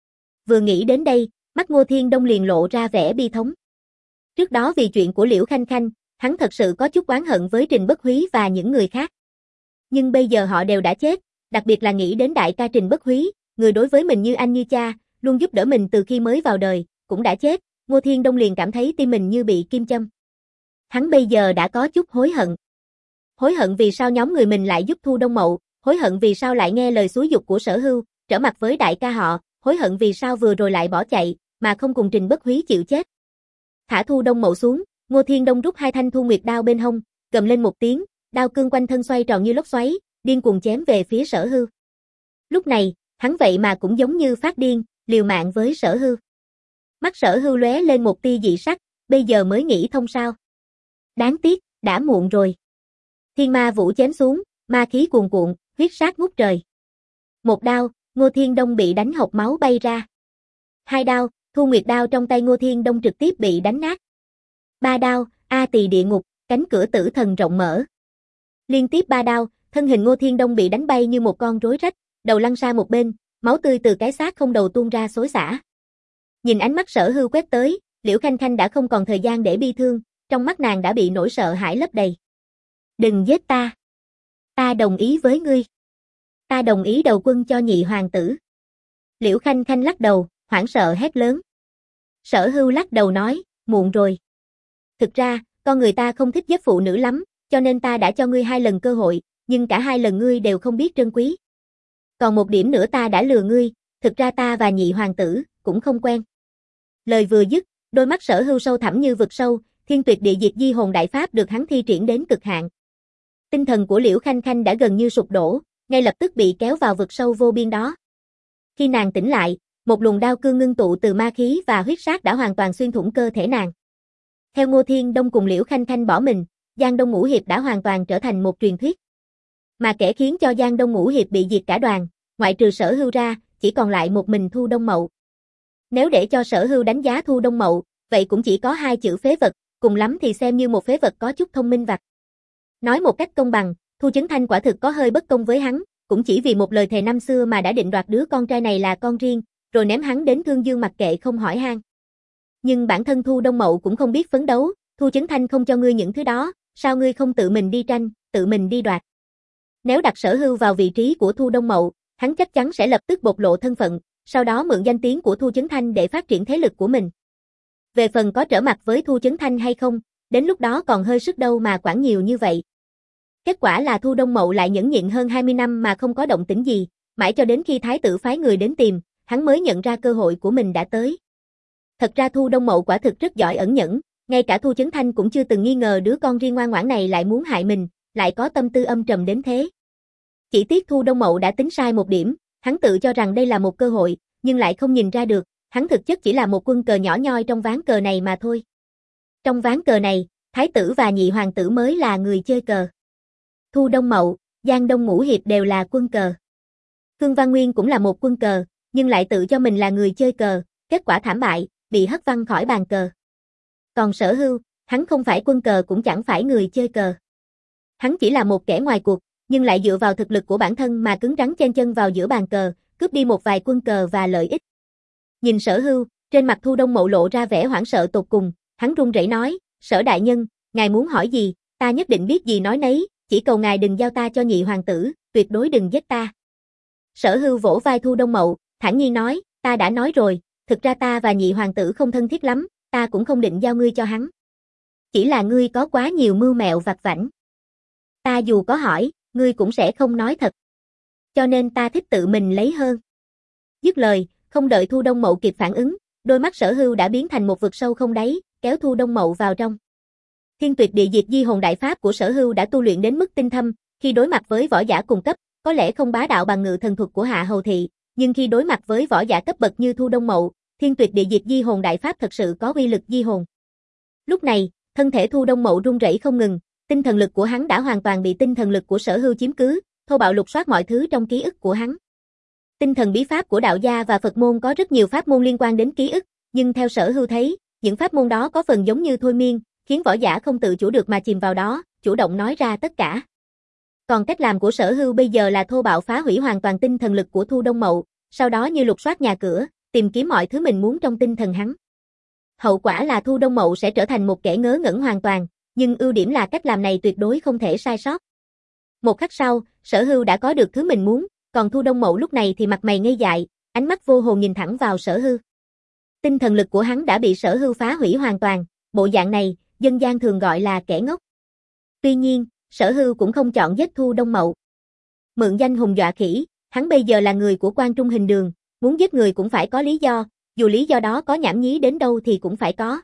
Vừa nghĩ đến đây, mắt Ngô Thiên Đông liền lộ ra vẻ bi thống. Trước đó vì chuyện của Liễu Khanh Khanh, hắn thật sự có chút oán hận với Trình Bất Húy và những người khác. Nhưng bây giờ họ đều đã chết, đặc biệt là nghĩ đến đại ca Trình Bất Húy, người đối với mình như anh như cha, luôn giúp đỡ mình từ khi mới vào đời, cũng đã chết, Ngô Thiên Đông liền cảm thấy tim mình như bị kim châm. Hắn bây giờ đã có chút hối hận. Hối hận vì sao nhóm người mình lại giúp Thu Đông Mậu, hối hận vì sao lại nghe lời xúi giục của Sở Hưu, trở mặt với đại ca họ, hối hận vì sao vừa rồi lại bỏ chạy, mà không cùng Trình Bất Húy chịu chết. Thả Thu Đông Mậu xuống, Ngô Thiên Đông rút hai thanh Thu Nguyệt đao bên hông, gầm lên một tiếng, đao cương quanh thân xoay tròn như lốc xoáy, điên cuồng chém về phía Sở Hưu. Lúc này, hắn vậy mà cũng giống như phát điên, liều mạng với Sở Hưu. Mắt Sở Hưu lóe lên một tia dị sắc, bây giờ mới nghĩ thông sao. Đáng tiếc, đã muộn rồi. Thiên Ma Vũ chém xuống, ma khí cuồn cuộn, huyết sát ngút trời. Một đao, Ngô Thiên Đông bị đánh hộc máu bay ra. Hai đao, Thu Nguyệt đao trong tay Ngô Thiên Đông trực tiếp bị đánh nát. Ba đao, A Tỳ địa ngục, cánh cửa tử thần rộng mở. Liên tiếp ba đao, thân hình Ngô Thiên Đông bị đánh bay như một con rối rách, đầu lăn sang một bên, máu tươi từ cái xác không đầu tuôn ra xối xả. Nhìn ánh mắt Sở Hưu quét tới, Liễu Khanh Khanh đã không còn thời gian để bi thương, trong mắt nàng đã bị nỗi sợ hãi lấp đầy. Đừng giết ta. Ta đồng ý với ngươi. Ta đồng ý đầu quân cho nhị hoàng tử. Liễu Khanh Khanh lắc đầu, hoảng sợ hét lớn. Sở Hưu lắc đầu nói, muộn rồi. Thực ra, con người ta không thích giết phụ nữ lắm, cho nên ta đã cho ngươi hai lần cơ hội, nhưng cả hai lần ngươi đều không biết trân quý. Còn một điểm nữa ta đã lừa ngươi, thực ra ta và nhị hoàng tử, cũng không quen. Lời vừa dứt, đôi mắt Sở Hưu sâu thẳm như vực sâu, thiên tuyệt địa diệt di hồn đại pháp được hắn thi triển đến cực hạn. Tinh thần của Liễu Khanh Khanh đã gần như sụp đổ, ngay lập tức bị kéo vào vực sâu vô biên đó. Khi nàng tỉnh lại, một luồng đao cương ngưng tụ từ ma khí và huyết sát đã hoàn toàn xuyên thủng cơ thể nàng. Theo Ngô Thiên Đông cùng Liễu Khanh Khanh bỏ mình, Giang Đông Ngũ Hiệp đã hoàn toàn trở thành một truyền thuyết. Mà kẻ khiến cho Giang Đông Ngũ Hiệp bị diệt cả đoàn, ngoại trừ Sở Hưu ra, chỉ còn lại một mình Thu Đông Mậu. Nếu để cho Sở Hưu đánh giá Thu Đông Mậu, vậy cũng chỉ có hai chữ phế vật, cùng lắm thì xem như một phế vật có chút thông minh vặt. Nói một cách công bằng, Thu Chấn Thanh quả thực có hơi bất công với hắn, cũng chỉ vì một lời thề năm xưa mà đã định đoạt đứa con trai này là con riêng, rồi ném hắn đến Thương Dương mặc kệ không hỏi han. Nhưng bản thân Thu Đông Mậu cũng không biết phấn đấu, Thu Chấn Thanh không cho ngươi những thứ đó, sao ngươi không tự mình đi tranh, tự mình đi đoạt. Nếu đặt Sở Hưu vào vị trí của Thu Đông Mậu, hắn chắc chắn sẽ lập tức bộc lộ thân phận, sau đó mượn danh tiếng của Thu Chấn Thanh để phát triển thế lực của mình. Về phần có trở mặt với Thu Chấn Thanh hay không, đến lúc đó còn hơi sức đâu mà quản nhiều như vậy. Kết quả là Thu Đông Mậu lại nhẫn nhịn hơn hai mươi năm mà không có động tĩnh gì, mãi cho đến khi thái tử phái người đến tìm, hắn mới nhận ra cơ hội của mình đã tới. Thật ra Thu Đông Mậu quả thực rất giỏi ẩn nhẫn, ngay cả Thu Chấn Thanh cũng chưa từng nghi ngờ đứa con riêng ngoan ngoãn này lại muốn hại mình, lại có tâm tư âm trầm đến thế. Chỉ tiếc Thu Đông Mậu đã tính sai một điểm, hắn tự cho rằng đây là một cơ hội, nhưng lại không nhìn ra được, hắn thực chất chỉ là một quân cờ nhỏ nhoi trong ván cờ này mà thôi. Trong ván cờ này, thái tử và nhị hoàng tử mới là người chơi cờ. Thu Đông Mậu, Giang Đông Ngũ Hiệp đều là quân cờ. Khương Văn Nguyên cũng là một quân cờ, nhưng lại tự cho mình là người chơi cờ, kết quả thảm bại, bị hất văng khỏi bàn cờ. Còn Sở Hưu, hắn không phải quân cờ cũng chẳng phải người chơi cờ. Hắn chỉ là một kẻ ngoài cuộc, nhưng lại dựa vào thực lực của bản thân mà cứng rắn chen chân vào giữa bàn cờ, cướp đi một vài quân cờ và lợi ích. Nhìn Sở Hưu, trên mặt Thu Đông Mậu lộ ra vẻ hoảng sợ tột cùng, hắn run rẩy nói, Sở đại nhân, ngài muốn hỏi gì, ta nhất định biết gì nói nấy, chỉ cầu ngài đừng giao ta cho nhị hoàng tử, tuyệt đối đừng giết ta. Sở Hưu vỗ vai Thu Đông Mậu, thản nhiên nói, ta đã nói rồi, thực ra ta và nhị hoàng tử không thân thiết lắm, ta cũng không định giao ngươi cho hắn. Chỉ là ngươi có quá nhiều mưu mẹo vặt vãnh. Ta dù có hỏi, ngươi cũng sẽ không nói thật. Cho nên ta thích tự mình lấy hơn. Dứt lời, không đợi Thu Đông Mậu kịp phản ứng, đôi mắt Sở Hưu đã biến thành một vực sâu không đáy, kéo Thu Đông Mậu vào trong. Thiên Tuyệt Địa Diệt Di Hồn Đại Pháp của Sở Hưu đã tu luyện đến mức tinh thâm, khi đối mặt với võ giả cùng cấp, có lẽ không bá đạo bằng ngự thần thuật của Hạ Hầu Thị, nhưng khi đối mặt với võ giả cấp bậc như Thu Đông Mậu, Thiên Tuyệt Địa Diệt Di Hồn Đại Pháp thật sự có uy lực di hồn. Lúc này, thân thể Thu Đông Mậu run rẩy không ngừng, tinh thần lực của hắn đã hoàn toàn bị tinh thần lực của Sở Hưu chiếm cứ, thô bạo lục soát mọi thứ trong ký ức của hắn. Tinh thần bí pháp của đạo gia và Phật môn có rất nhiều pháp môn liên quan đến ký ức, nhưng theo Sở Hưu thấy, những pháp môn đó có phần giống như thôi miên, khiến võ giả không tự chủ được mà chìm vào đó, chủ động nói ra tất cả. Còn cách làm của Sở Hưu bây giờ là thô bạo phá hủy hoàn toàn tinh thần lực của Thu Đông Mậu, sau đó như lục soát nhà cửa, tìm kiếm mọi thứ mình muốn trong tinh thần hắn. Hậu quả là Thu Đông Mậu sẽ trở thành một kẻ ngớ ngẩn hoàn toàn, nhưng ưu điểm là cách làm này tuyệt đối không thể sai sót. Một khắc sau, Sở Hưu đã có được thứ mình muốn, còn Thu Đông Mậu lúc này thì mặt mày ngây dại, ánh mắt vô hồn nhìn thẳng vào Sở Hưu. Tinh thần lực của hắn đã bị Sở Hưu phá hủy hoàn toàn, bộ dạng này, dân gian thường gọi là kẻ ngốc. Tuy nhiên, Sở Hưu cũng không chọn giết Thu Đông Mậu. Mượn danh hùng dọa khỉ, hắn bây giờ là người của Quan Trung Hình Đường, muốn giết người cũng phải có lý do, dù lý do đó có nhảm nhí đến đâu thì cũng phải có.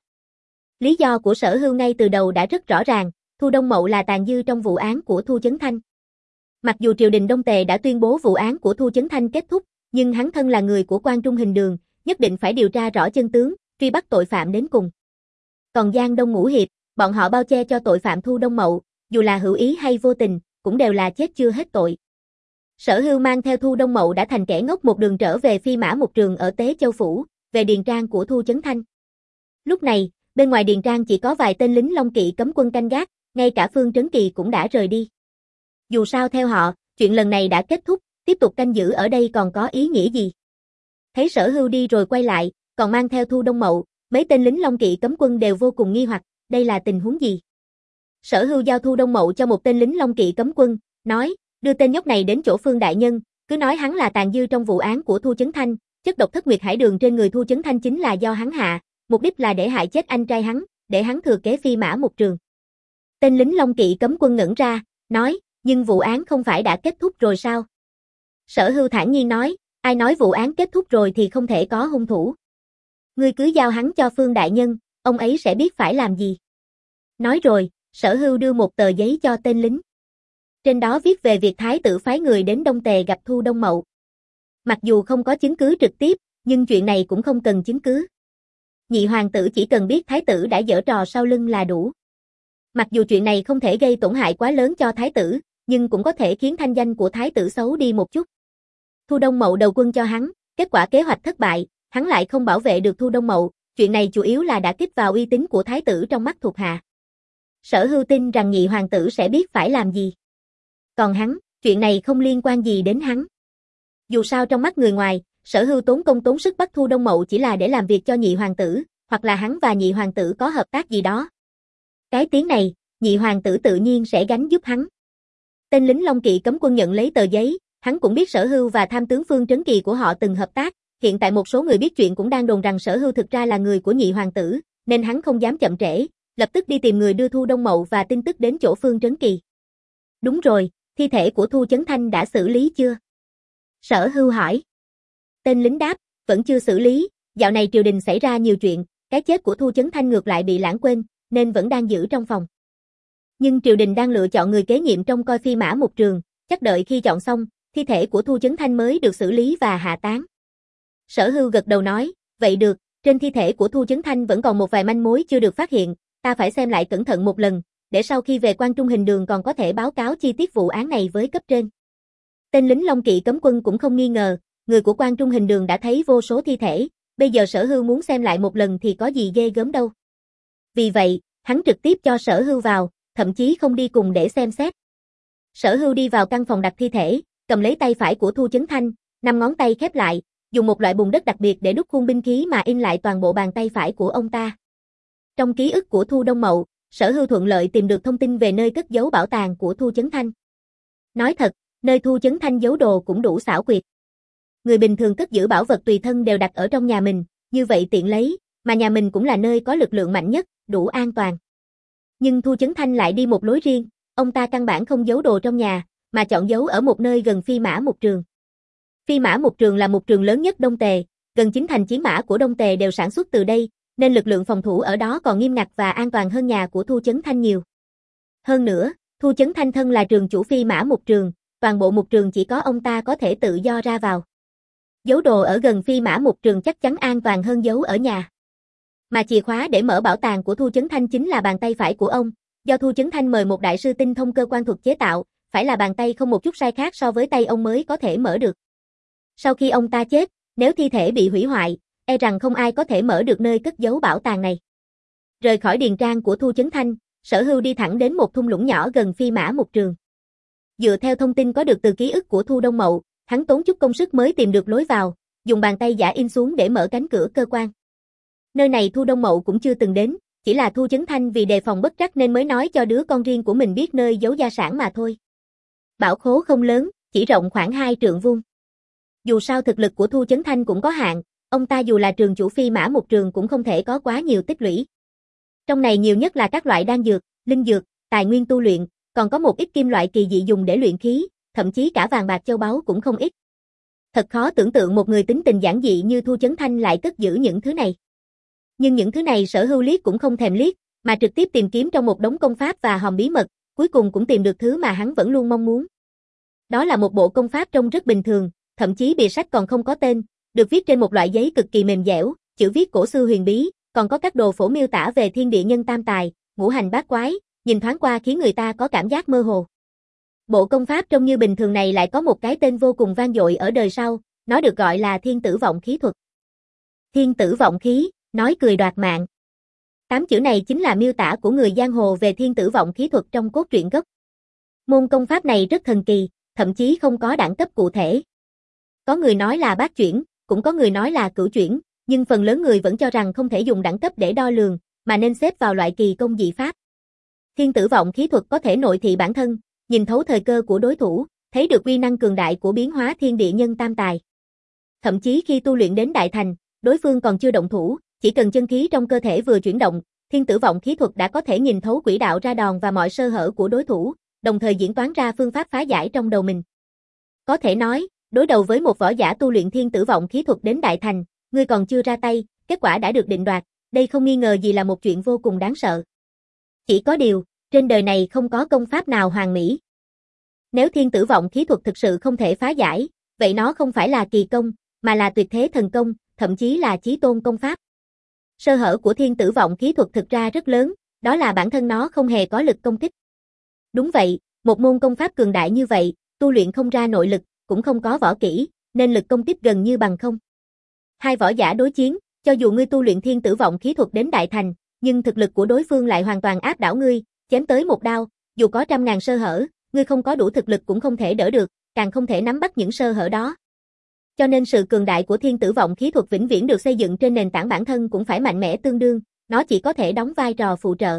Lý do của Sở Hưu ngay từ đầu đã rất rõ ràng, Thu Đông Mậu là tàn dư trong vụ án của Thu Chấn Thanh. Mặc dù triều đình Đông Tề đã tuyên bố vụ án của Thu Chấn Thanh kết thúc, nhưng hắn thân là người của Quan Trung Hình Đường, nhất định phải điều tra rõ chân tướng, truy bắt tội phạm đến cùng. Còn Giang Đông Ngũ Hiệp, bọn họ bao che cho tội phạm Thu Đông Mậu, dù là hữu ý hay vô tình, cũng đều là chết chưa hết tội. Sở Hưu mang theo Thu Đông Mậu đã thành kẻ ngốc một đường trở về Phi Mã Mục Trường ở Tế Châu Phủ, về điền trang của Thu Chấn Thanh. Lúc này, bên ngoài điền trang chỉ có vài tên lính Long Kỵ cấm quân canh gác, ngay cả Phương Trấn Kỳ cũng đã rời đi. Dù sao theo họ, chuyện lần này đã kết thúc, tiếp tục canh giữ ở đây còn có ý nghĩa gì? Thấy Sở Hưu đi rồi quay lại, còn mang theo Thu Đông Mậu, mấy tên lính Long Kỵ cấm quân đều vô cùng nghi hoặc, đây là tình huống gì? Sở Hưu giao Thu Đông Mậu cho một tên lính Long Kỵ cấm quân, nói, đưa tên nhóc này đến chỗ Phương đại nhân, cứ nói hắn là tàn dư trong vụ án của Thu Chấn Thanh, chất độc thất nguyệt hải đường trên người Thu Chấn Thanh chính là do hắn hạ, mục đích là để hại chết anh trai hắn, để hắn thừa kế Phi Mã Mục Trường. Tên lính Long Kỵ cấm quân ngẩn ra, nói, nhưng vụ án không phải đã kết thúc rồi sao? Sở Hưu thản nhiên nói, ai nói vụ án kết thúc rồi thì không thể có hung thủ. Ngươi cứ giao hắn cho Phương đại nhân, ông ấy sẽ biết phải làm gì. Nói rồi, Sở Hưu đưa một tờ giấy cho tên lính. Trên đó viết về việc thái tử phái người đến Đông Tề gặp Thu Đông Mậu. Mặc dù không có chứng cứ trực tiếp, nhưng chuyện này cũng không cần chứng cứ. Nhị hoàng tử chỉ cần biết thái tử đã giở trò sau lưng là đủ. Mặc dù chuyện này không thể gây tổn hại quá lớn cho thái tử, nhưng cũng có thể khiến thanh danh của thái tử xấu đi một chút. Thu Đông Mậu đầu quân cho hắn, kết quả kế hoạch thất bại, hắn lại không bảo vệ được Thu Đông Mậu, chuyện này chủ yếu là đã kích vào uy tín của thái tử trong mắt thuộc hạ. Sở Hưu tin rằng nhị hoàng tử sẽ biết phải làm gì. Còn hắn, chuyện này không liên quan gì đến hắn. Dù sao trong mắt người ngoài, Sở Hưu tốn công tốn sức bắt Thu Đông Mậu chỉ là để làm việc cho nhị hoàng tử, hoặc là hắn và nhị hoàng tử có hợp tác gì đó. Cái tiếng này, nhị hoàng tử tự nhiên sẽ gánh giúp hắn. Tên lính Long Kỵ cấm quân nhận lấy tờ giấy, hắn cũng biết Sở Hưu và tham tướng Phương Trấn Kỳ của họ từng hợp tác, hiện tại một số người biết chuyện cũng đang đồn rằng Sở Hưu thực ra là người của nhị hoàng tử, nên hắn không dám chậm trễ, lập tức đi tìm người đưa Thu Đông Mậu và tin tức đến chỗ Phương Trấn Kỳ. Đúng rồi, thi thể của Thu Chấn Thanh đã xử lý chưa? Sở Hưu hỏi. Tên lính đáp, vẫn chưa xử lý, dạo này triều đình xảy ra nhiều chuyện, cái chết của Thu Chấn Thanh ngược lại bị lãng quên, nên vẫn đang giữ trong phòng. Nhưng triều đình đang lựa chọn người kế nhiệm trông coi Phi Mã Mục Trường, chắc đợi khi chọn xong, thi thể của Thu Chấn Thanh mới được xử lý và hạ táng. Sở Hưu gật đầu nói, vậy được, trên thi thể của Thu Chấn Thanh vẫn còn một vài manh mối chưa được phát hiện, ta phải xem lại cẩn thận một lần, để sau khi về Quan Trung Hình Đường còn có thể báo cáo chi tiết vụ án này với cấp trên. Tên lính Long Kỵ cấm quân cũng không nghi ngờ, người của Quan Trung Hình Đường đã thấy vô số thi thể, bây giờ Sở Hưu muốn xem lại một lần thì có gì ghê gớm đâu. Vì vậy, hắn trực tiếp cho Sở Hưu vào, thậm chí không đi cùng để xem xét. Sở Hưu đi vào căn phòng đặt thi thể, cầm lấy tay phải của Thu Chấn Thanh, năm ngón tay khép lại, dùng một loại bùn đất đặc biệt để đúc khuôn binh khí mà in lại toàn bộ bàn tay phải của ông ta. Trong ký ức của Thu Đông Mậu, Sở Hưu thuận lợi tìm được thông tin về nơi cất giấu bảo tàng của Thu Chấn Thanh. Nói thật, nơi Thu Chấn Thanh giấu đồ cũng đủ xảo quyệt. Người bình thường cất giữ bảo vật tùy thân đều đặt ở trong nhà mình, như vậy tiện lấy, mà nhà mình cũng là nơi có lực lượng mạnh nhất, đủ an toàn. Nhưng Thu Chấn Thanh lại đi một lối riêng, ông ta căn bản không giấu đồ trong nhà, mà chọn giấu ở một nơi gần Phi Mã Mục Trường. Phi Mã Mục Trường là mục trường lớn nhất Đông Tề, gần chín thành chiến mã của Đông Tề đều sản xuất từ đây, nên lực lượng phòng thủ ở đó còn nghiêm ngặt và an toàn hơn nhà của Thu Chấn Thanh nhiều. Hơn nữa, Thu Chấn Thanh thân là trường chủ Phi Mã Mục Trường, toàn bộ mục trường chỉ có ông ta có thể tự do ra vào. Giấu đồ ở gần Phi Mã Mục Trường chắc chắn an toàn hơn giấu ở nhà. Mà chìa khóa để mở bảo tàng của Thu Chấn Thanh chính là bàn tay phải của ông, do Thu Chấn Thanh mời một đại sư tinh thông cơ quan thuật chế tạo, phải là bàn tay không một chút sai khác so với tay ông mới có thể mở được. Sau khi ông ta chết, nếu thi thể bị hủy hoại, e rằng không ai có thể mở được nơi cất giấu bảo tàng này. Rời khỏi điền trang của Thu Chấn Thanh, Sở Hưu đi thẳng đến một thung lũng nhỏ gần Phi Mã Mục Trường. Dựa theo thông tin có được từ ký ức của Thu Đông Mậu, hắn tốn chút công sức mới tìm được lối vào, dùng bàn tay giả in xuống để mở cánh cửa cơ quan. Nơi này Thu Đông Mậu cũng chưa từng đến, chỉ là Thu Chấn Thanh vì đề phòng bất trắc nên mới nói cho đứa con riêng của mình biết nơi giấu gia sản mà thôi. Bảo khố không lớn, chỉ rộng khoảng hai trượng vuông. Dù sao thực lực của Thu Chấn Thanh cũng có hạn, ông ta dù là trường chủ Phi Mã Mục Trường cũng không thể có quá nhiều tích lũy. Trong này nhiều nhất là các loại đan dược, linh dược, tài nguyên tu luyện, còn có một ít kim loại kỳ dị dùng để luyện khí, thậm chí cả vàng bạc châu báu cũng không ít. Thật khó tưởng tượng một người tính tình giản dị như Thu Chấn Thanh lại cất giữ những thứ này. Nhưng những thứ này Sở Hưu liếc cũng không thèm liếc, mà trực tiếp tìm kiếm trong một đống công pháp và hòm bí mật, cuối cùng cũng tìm được thứ mà hắn vẫn luôn mong muốn. Đó là một bộ công pháp trông rất bình thường, thậm chí bìa sách còn không có tên, được viết trên một loại giấy cực kỳ mềm dẻo, chữ viết cổ xưa huyền bí, còn có các đồ phổ miêu tả về thiên địa nhân tam tài, ngũ hành bát quái, nhìn thoáng qua khiến người ta có cảm giác mơ hồ. Bộ công pháp trông như bình thường này lại có một cái tên vô cùng vang dội ở đời sau, nó được gọi là Thiên Tử Vọng Khí Thuật. Thiên Tử Vọng Khí, nói cười đoạt mạng. Tám chữ này chính là miêu tả của người giang hồ về Thiên Tử Vọng Khí Thuật trong cốt truyện gốc. Môn công pháp này rất thần kỳ, thậm chí không có đẳng cấp cụ thể. Có người nói là bát chuyển, cũng có người nói là cửu chuyển, nhưng phần lớn người vẫn cho rằng không thể dùng đẳng cấp để đo lường, mà nên xếp vào loại kỳ công dị pháp. Thiên Tử Vọng Khí Thuật có thể nội thị bản thân, nhìn thấu thời cơ của đối thủ, thấy được uy năng cường đại của biến hóa thiên địa nhân tam tài. Thậm chí khi tu luyện đến đại thành, đối phương còn chưa động thủ, chỉ cần chân khí trong cơ thể vừa chuyển động, Thiên Tử Vọng Khí Thuật đã có thể nhìn thấu quỹ đạo ra đòn và mọi sơ hở của đối thủ, đồng thời diễn toán ra phương pháp phá giải trong đầu mình. Có thể nói, đối đầu với một võ giả tu luyện Thiên Tử Vọng Khí Thuật đến đại thành, ngươi còn chưa ra tay, kết quả đã được định đoạt, đây không nghi ngờ gì là một chuyện vô cùng đáng sợ. Chỉ có điều, trên đời này không có công pháp nào hoàn mỹ. Nếu Thiên Tử Vọng Khí Thuật thực sự không thể phá giải, vậy nó không phải là kỳ công, mà là tuyệt thế thần công, thậm chí là chí tôn công pháp. Sơ hở của thiên tử vọng khí thuật thực ra rất lớn, đó là bản thân nó không hề có lực công kích. Đúng vậy, một môn công pháp cường đại như vậy, tu luyện không ra nội lực, cũng không có võ kỹ, nên lực công kích gần như bằng không. Hai võ giả đối chiến, cho dù ngươi tu luyện thiên tử vọng khí thuật đến đại thành, nhưng thực lực của đối phương lại hoàn toàn áp đảo ngươi, chém tới một đao, dù có trăm ngàn sơ hở, ngươi không có đủ thực lực cũng không thể đỡ được, càng không thể nắm bắt những sơ hở đó. Cho nên sự cường đại của thiên tử vọng khí thuật vĩnh viễn được xây dựng trên nền tảng bản thân cũng phải mạnh mẽ tương đương, nó chỉ có thể đóng vai trò phụ trợ.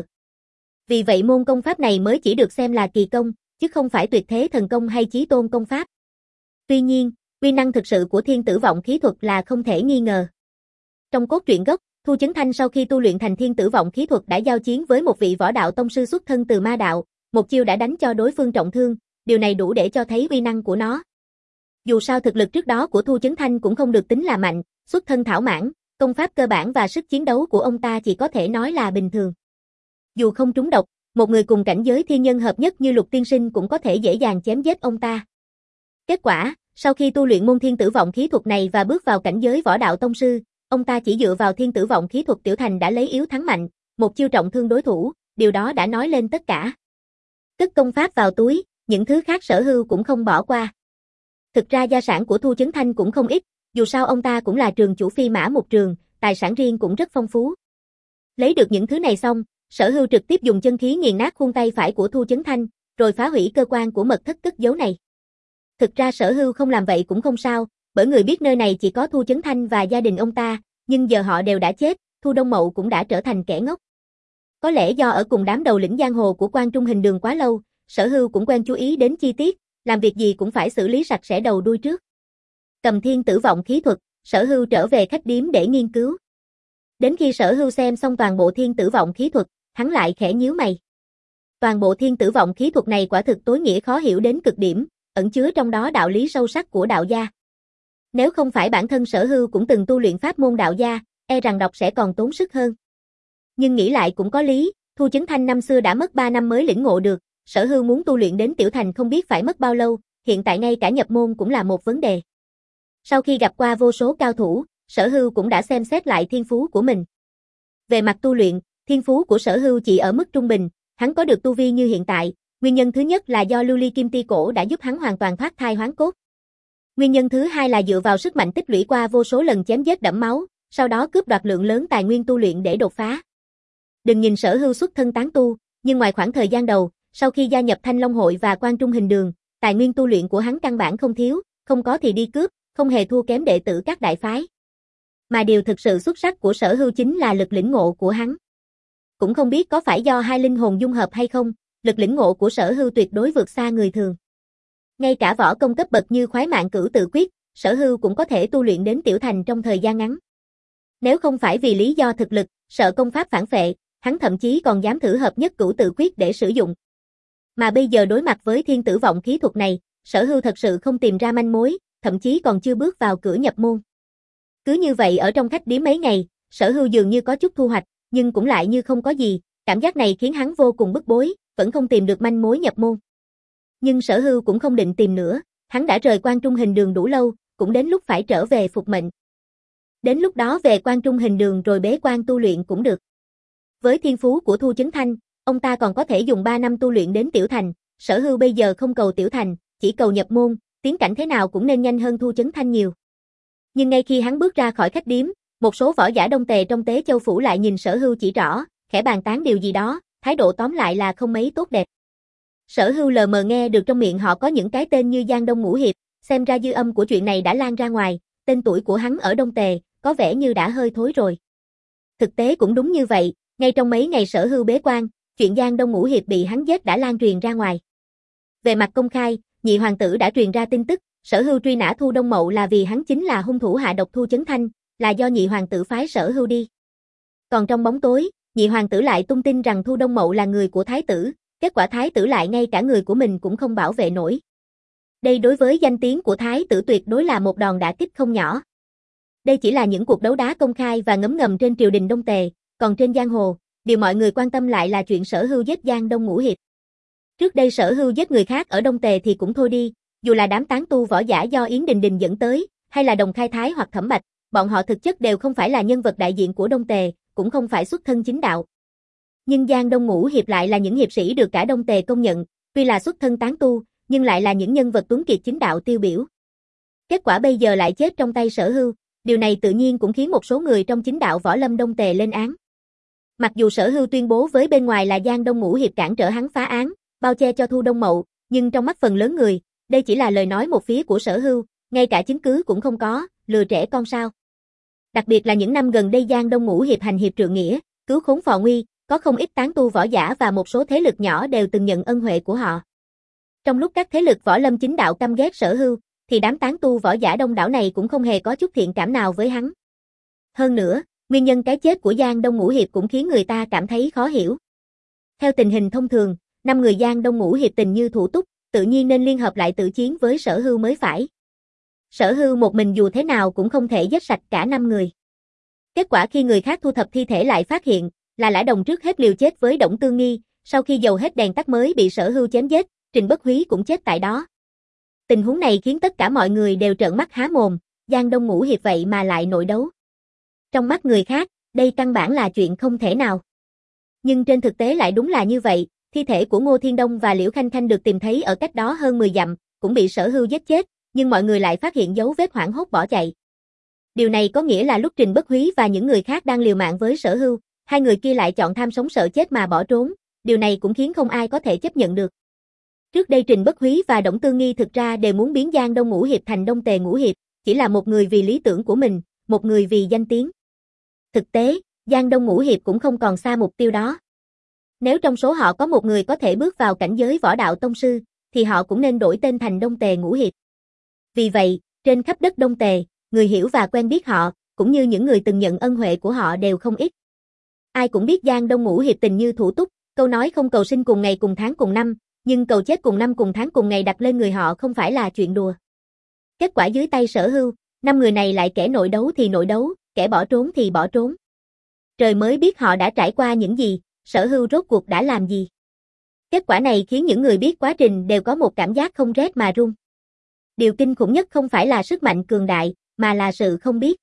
Vì vậy môn công pháp này mới chỉ được xem là kỳ công, chứ không phải tuyệt thế thần công hay chí tôn công pháp. Tuy nhiên, uy năng thực sự của thiên tử vọng khí thuật là không thể nghi ngờ. Trong cốt truyện gốc, Thu Chấn Thanh sau khi tu luyện thành thiên tử vọng khí thuật đã giao chiến với một vị võ đạo tông sư xuất thân từ ma đạo, một chiêu đã đánh cho đối phương trọng thương, điều này đủ để cho thấy uy năng của nó. Dù sao thực lực trước đó của Thu Chấn Thanh cũng không được tính là mạnh, xuất thân thảo mãn, công pháp cơ bản và sức chiến đấu của ông ta chỉ có thể nói là bình thường. Dù không trúng độc, một người cùng cảnh giới thiên nhân hợp nhất như Lục Tiên Sinh cũng có thể dễ dàng chém giết ông ta. Kết quả, sau khi tu luyện môn thiên tử vọng khí thuật này và bước vào cảnh giới võ đạo tông sư, ông ta chỉ dựa vào thiên tử vọng khí thuật tiểu thành đã lấy yếu thắng mạnh, một chiêu trọng thương đối thủ, điều đó đã nói lên tất cả. Cất công pháp vào túi, những thứ khác Sở Hưu cũng không bỏ qua. Thực ra gia sản của Thu Chấn Thanh cũng không ít, dù sao ông ta cũng là trường chủ phi mã một trường, tài sản riêng cũng rất phong phú. Lấy được những thứ này xong, Sở Hưu trực tiếp dùng chân khí nghiền nát khuôn tay phải của Thu Chấn Thanh, rồi phá hủy cơ quan của mật thất cất giấu này. Thực ra Sở Hưu không làm vậy cũng không sao, bởi người biết nơi này chỉ có Thu Chấn Thanh và gia đình ông ta, nhưng giờ họ đều đã chết, Thu Đông Mậu cũng đã trở thành kẻ ngốc. Có lẽ do ở cùng đám đầu lĩnh giang hồ của Quan Trung Hình Đường quá lâu, Sở Hưu cũng quen chú ý đến chi tiết, làm việc gì cũng phải xử lý sạch sẽ đầu đuôi trước. Cầm thiên tử vọng khí thuật, Sở Hưu trở về khách điếm để nghiên cứu. Đến khi Sở Hưu xem xong toàn bộ thiên tử vọng khí thuật, hắn lại khẽ nhíu mày. Toàn bộ thiên tử vọng khí thuật này quả thực tối nghĩa khó hiểu đến cực điểm, ẩn chứa trong đó đạo lý sâu sắc của đạo gia. Nếu không phải bản thân Sở Hưu cũng từng tu luyện pháp môn đạo gia, e rằng đọc sẽ còn tốn sức hơn. Nhưng nghĩ lại cũng có lý, Thu Chấn Thanh năm xưa đã mất ba năm mới lĩnh ngộ được, Sở Hưu muốn tu luyện đến tiểu thành không biết phải mất bao lâu, hiện tại ngay cả nhập môn cũng là một vấn đề. Sau khi gặp qua vô số cao thủ, Sở Hưu cũng đã xem xét lại thiên phú của mình. Về mặt tu luyện, thiên phú của Sở Hưu chỉ ở mức trung bình, hắn có được tu vi như hiện tại, nguyên nhân thứ nhất là do lưu ly kim ti cổ đã giúp hắn hoàn toàn thoát thai hoán cốt. Nguyên nhân thứ hai là dựa vào sức mạnh tích lũy qua vô số lần chém giết đẫm máu, sau đó cướp đoạt lượng lớn tài nguyên tu luyện để đột phá. Đừng nhìn Sở Hưu xuất thân tán tu, nhưng ngoài khoảng thời gian đầu, sau khi gia nhập Thanh Long Hội và Quan Trung Hình Đường, tài nguyên tu luyện của hắn căn bản không thiếu, không có thì đi cướp, không hề thua kém đệ tử các đại phái. Mà điều thực sự xuất sắc của Sở Hưu chính là lực lĩnh ngộ của hắn. Cũng không biết có phải do hai linh hồn dung hợp hay không, lực lĩnh ngộ của Sở Hưu tuyệt đối vượt xa người thường. Ngay cả võ công cấp bậc như Khoái Mạn Cửu Tự Quyết, Sở Hưu cũng có thể tu luyện đến tiểu thành trong thời gian ngắn. Nếu không phải vì lý do thực lực, sợ công pháp phản phệ, hắn thậm chí còn dám thử hợp nhất Cửu Tự Quyết để sử dụng. Mà bây giờ đối mặt với thiên tử vọng khí thuật này, Sở Hưu thật sự không tìm ra manh mối, thậm chí còn chưa bước vào cửa nhập môn. Cứ như vậy ở trong khách điếm mấy ngày, Sở Hưu dường như có chút thu hoạch, nhưng cũng lại như không có gì, cảm giác này khiến hắn vô cùng bức bối, vẫn không tìm được manh mối nhập môn. Nhưng Sở Hưu cũng không định tìm nữa, hắn đã rời Quan Trung Hình Đường đủ lâu, cũng đến lúc phải trở về phục mệnh. Đến lúc đó về Quan Trung Hình Đường rồi bế quan tu luyện cũng được. Với thiên phú của Thu Chấn Thanh, ông ta còn có thể dùng ba năm tu luyện đến tiểu thành, Sở Hưu bây giờ không cầu tiểu thành, chỉ cầu nhập môn, tiến cảnh thế nào cũng nên nhanh hơn Thu Chấn Thanh nhiều. Nhưng ngay khi hắn bước ra khỏi khách điếm, một số võ giả đông tề trong Tế Châu phủ lại nhìn Sở Hưu chỉ rõ, khẽ bàn tán điều gì đó, thái độ tóm lại là không mấy tốt đẹp. Sở Hưu lờ mờ nghe được trong miệng họ có những cái tên như Giang Đông Ngũ Hiệp, xem ra dư âm của chuyện này đã lan ra ngoài, tên tuổi của hắn ở Đông Tề, có vẻ như đã hơi thối rồi. Thực tế cũng đúng như vậy, ngay trong mấy ngày Sở Hưu bế quan, chuyện Giang Đông Ngũ Hiệp bị hắn giết đã lan truyền ra ngoài. Về mặt công khai, nhị hoàng tử đã truyền ra tin tức, Sở Hưu truy nã Thu Đông Mậu là vì hắn chính là hung thủ hạ độc Thu Chấn Thanh, là do nhị hoàng tử phái Sở Hưu đi. Còn trong bóng tối, nhị hoàng tử lại tung tin rằng Thu Đông Mậu là người của thái tử, kết quả thái tử lại ngay cả người của mình cũng không bảo vệ nổi. Đây đối với danh tiếng của thái tử tuyệt đối là một đòn đả kích không nhỏ. Đây chỉ là những cuộc đấu đá công khai và ngấm ngầm trên triều đình Đông Tề, còn trên giang hồ, điều mọi người quan tâm lại là chuyện Sở Hưu giết Giang Đông Ngũ Hiệp. Trước đây Sở Hưu giết người khác ở Đông Tề thì cũng thôi đi, dù là đám tán tu võ giả do Yến Đình Đình dẫn tới, hay là Đồng Khai Thái hoặc Thẩm Bạch, bọn họ thực chất đều không phải là nhân vật đại diện của Đông Tề, cũng không phải xuất thân chính đạo. Nhưng Giang Đông Ngũ Hiệp lại là những hiệp sĩ được cả Đông Tề công nhận, tuy là xuất thân tán tu, nhưng lại là những nhân vật tuấn kiệt chính đạo tiêu biểu. Kết quả bây giờ lại chết trong tay Sở Hưu, điều này tự nhiên cũng khiến một số người trong chính đạo võ lâm Đông Tề lên án. Mặc dù Sở Hưu tuyên bố với bên ngoài là Giang Đông Ngũ Hiệp cản trở hắn phá án, bao che cho Thu Đông Mậu, nhưng trong mắt phần lớn người, đây chỉ là lời nói một phía của Sở Hưu, ngay cả chứng cứ cũng không có, lừa trẻ con sao. Đặc biệt là những năm gần đây Giang Đông Ngũ Hiệp hành hiệp trượng nghĩa, cứu khốn phò nguy, có không ít tán tu võ giả và một số thế lực nhỏ đều từng nhận ân huệ của họ. Trong lúc các thế lực võ lâm chính đạo căm ghét Sở Hưu, thì đám tán tu võ giả đông đảo này cũng không hề có chút thiện cảm nào với hắn. Hơn nữa, nguyên nhân cái chết của Giang Đông Ngũ Hiệp cũng khiến người ta cảm thấy khó hiểu. Theo tình hình thông thường, năm người Giang Đông Ngũ Hiệp tình như thủ túc, tự nhiên nên liên hợp lại tự chiến với Sở Hưu mới phải. Sở Hưu một mình dù thế nào cũng không thể giết sạch cả năm người. Kết quả khi người khác thu thập thi thể lại phát hiện, là Lã Đồng trước hết liều chết với Đổng Tương Nghi, sau khi dầu hết đèn tắt mới bị Sở Hưu chém giết, Trình Bất Húy cũng chết tại đó. Tình huống này khiến tất cả mọi người đều trợn mắt há mồm, Giang Đông Ngũ Hiệp vậy mà lại nội đấu. Trong mắt người khác, đây căn bản là chuyện không thể nào. Nhưng trên thực tế lại đúng là như vậy, thi thể của Ngô Thiên Đông và Liễu Khanh Khanh được tìm thấy ở cách đó hơn mười dặm, cũng bị Sở Hưu giết chết, nhưng mọi người lại phát hiện dấu vết hoảng hốt bỏ chạy. Điều này có nghĩa là lúc Trình Bất Húy và những người khác đang liều mạng với Sở Hưu, hai người kia lại chọn tham sống sợ chết mà bỏ trốn, điều này cũng khiến không ai có thể chấp nhận được. Trước đây Trình Bất Húy và Đổng Tương Nghi thực ra đều muốn biến Giang Đông Ngũ Hiệp thành Đông Tề Ngũ Hiệp, chỉ là một người vì lý tưởng của mình, một người vì danh tiếng. Thực tế, Giang Đông Ngũ Hiệp cũng không còn xa mục tiêu đó. Nếu trong số họ có một người có thể bước vào cảnh giới võ đạo tông sư, thì họ cũng nên đổi tên thành Đông Tề Ngũ Hiệp. Vì vậy, trên khắp đất Đông Tề, người hiểu và quen biết họ, cũng như những người từng nhận ân huệ của họ đều không ít. Ai cũng biết Giang Đông Ngũ Hiệp tình như thủ túc, câu nói không cầu sinh cùng ngày cùng tháng cùng năm, nhưng cầu chết cùng năm cùng tháng cùng ngày đặt lên người họ không phải là chuyện đùa. Kết quả dưới tay Sở Hưu, năm người này lại kẻ nội đấu thì nội đấu, kẻ bỏ trốn thì bỏ trốn. Trời mới biết họ đã trải qua những gì, Sở Hưu rốt cuộc đã làm gì. Kết quả này khiến những người biết quá trình đều có một cảm giác không rét mà run. Điều kinh khủng nhất không phải là sức mạnh cường đại, mà là sự không biết.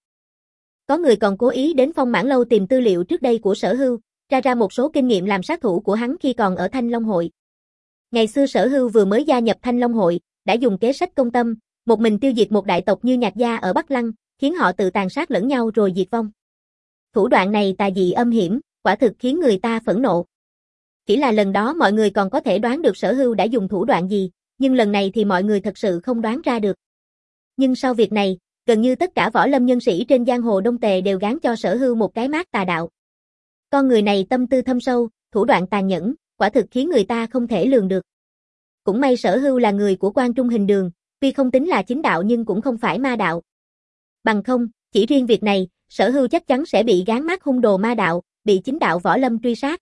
Có người còn cố ý đến Phong Mãn Lâu tìm tư liệu trước đây của Sở Hưu, ra ra một số kinh nghiệm làm sát thủ của hắn khi còn ở Thanh Long Hội. Ngày xưa Sở Hưu vừa mới gia nhập Thanh Long Hội, đã dùng kế sách công tâm, một mình tiêu diệt một đại tộc như Nhạc gia ở Bắc Lăng, khiến họ tự tàn sát lẫn nhau rồi diệt vong. Thủ đoạn này tà dị âm hiểm, quả thực khiến người ta phẫn nộ. Chỉ là lần đó mọi người còn có thể đoán được Sở Hưu đã dùng thủ đoạn gì, nhưng lần này thì mọi người thật sự không đoán ra được. Nhưng sau việc này, gần như tất cả võ lâm nhân sĩ trên giang hồ Đông Tề đều gán cho Sở Hưu một cái mác tà đạo. Con người này tâm tư thâm sâu, thủ đoạn tàn nhẫn, quả thực khiến người ta không thể lường được. Cũng may Sở Hưu là người của Quan Trung Hình Đường, tuy không tính là chính đạo nhưng cũng không phải ma đạo. Bằng không, chỉ riêng việc này, Sở Hưu chắc chắn sẽ bị gán mác hung đồ ma đạo, bị chính đạo võ lâm truy sát.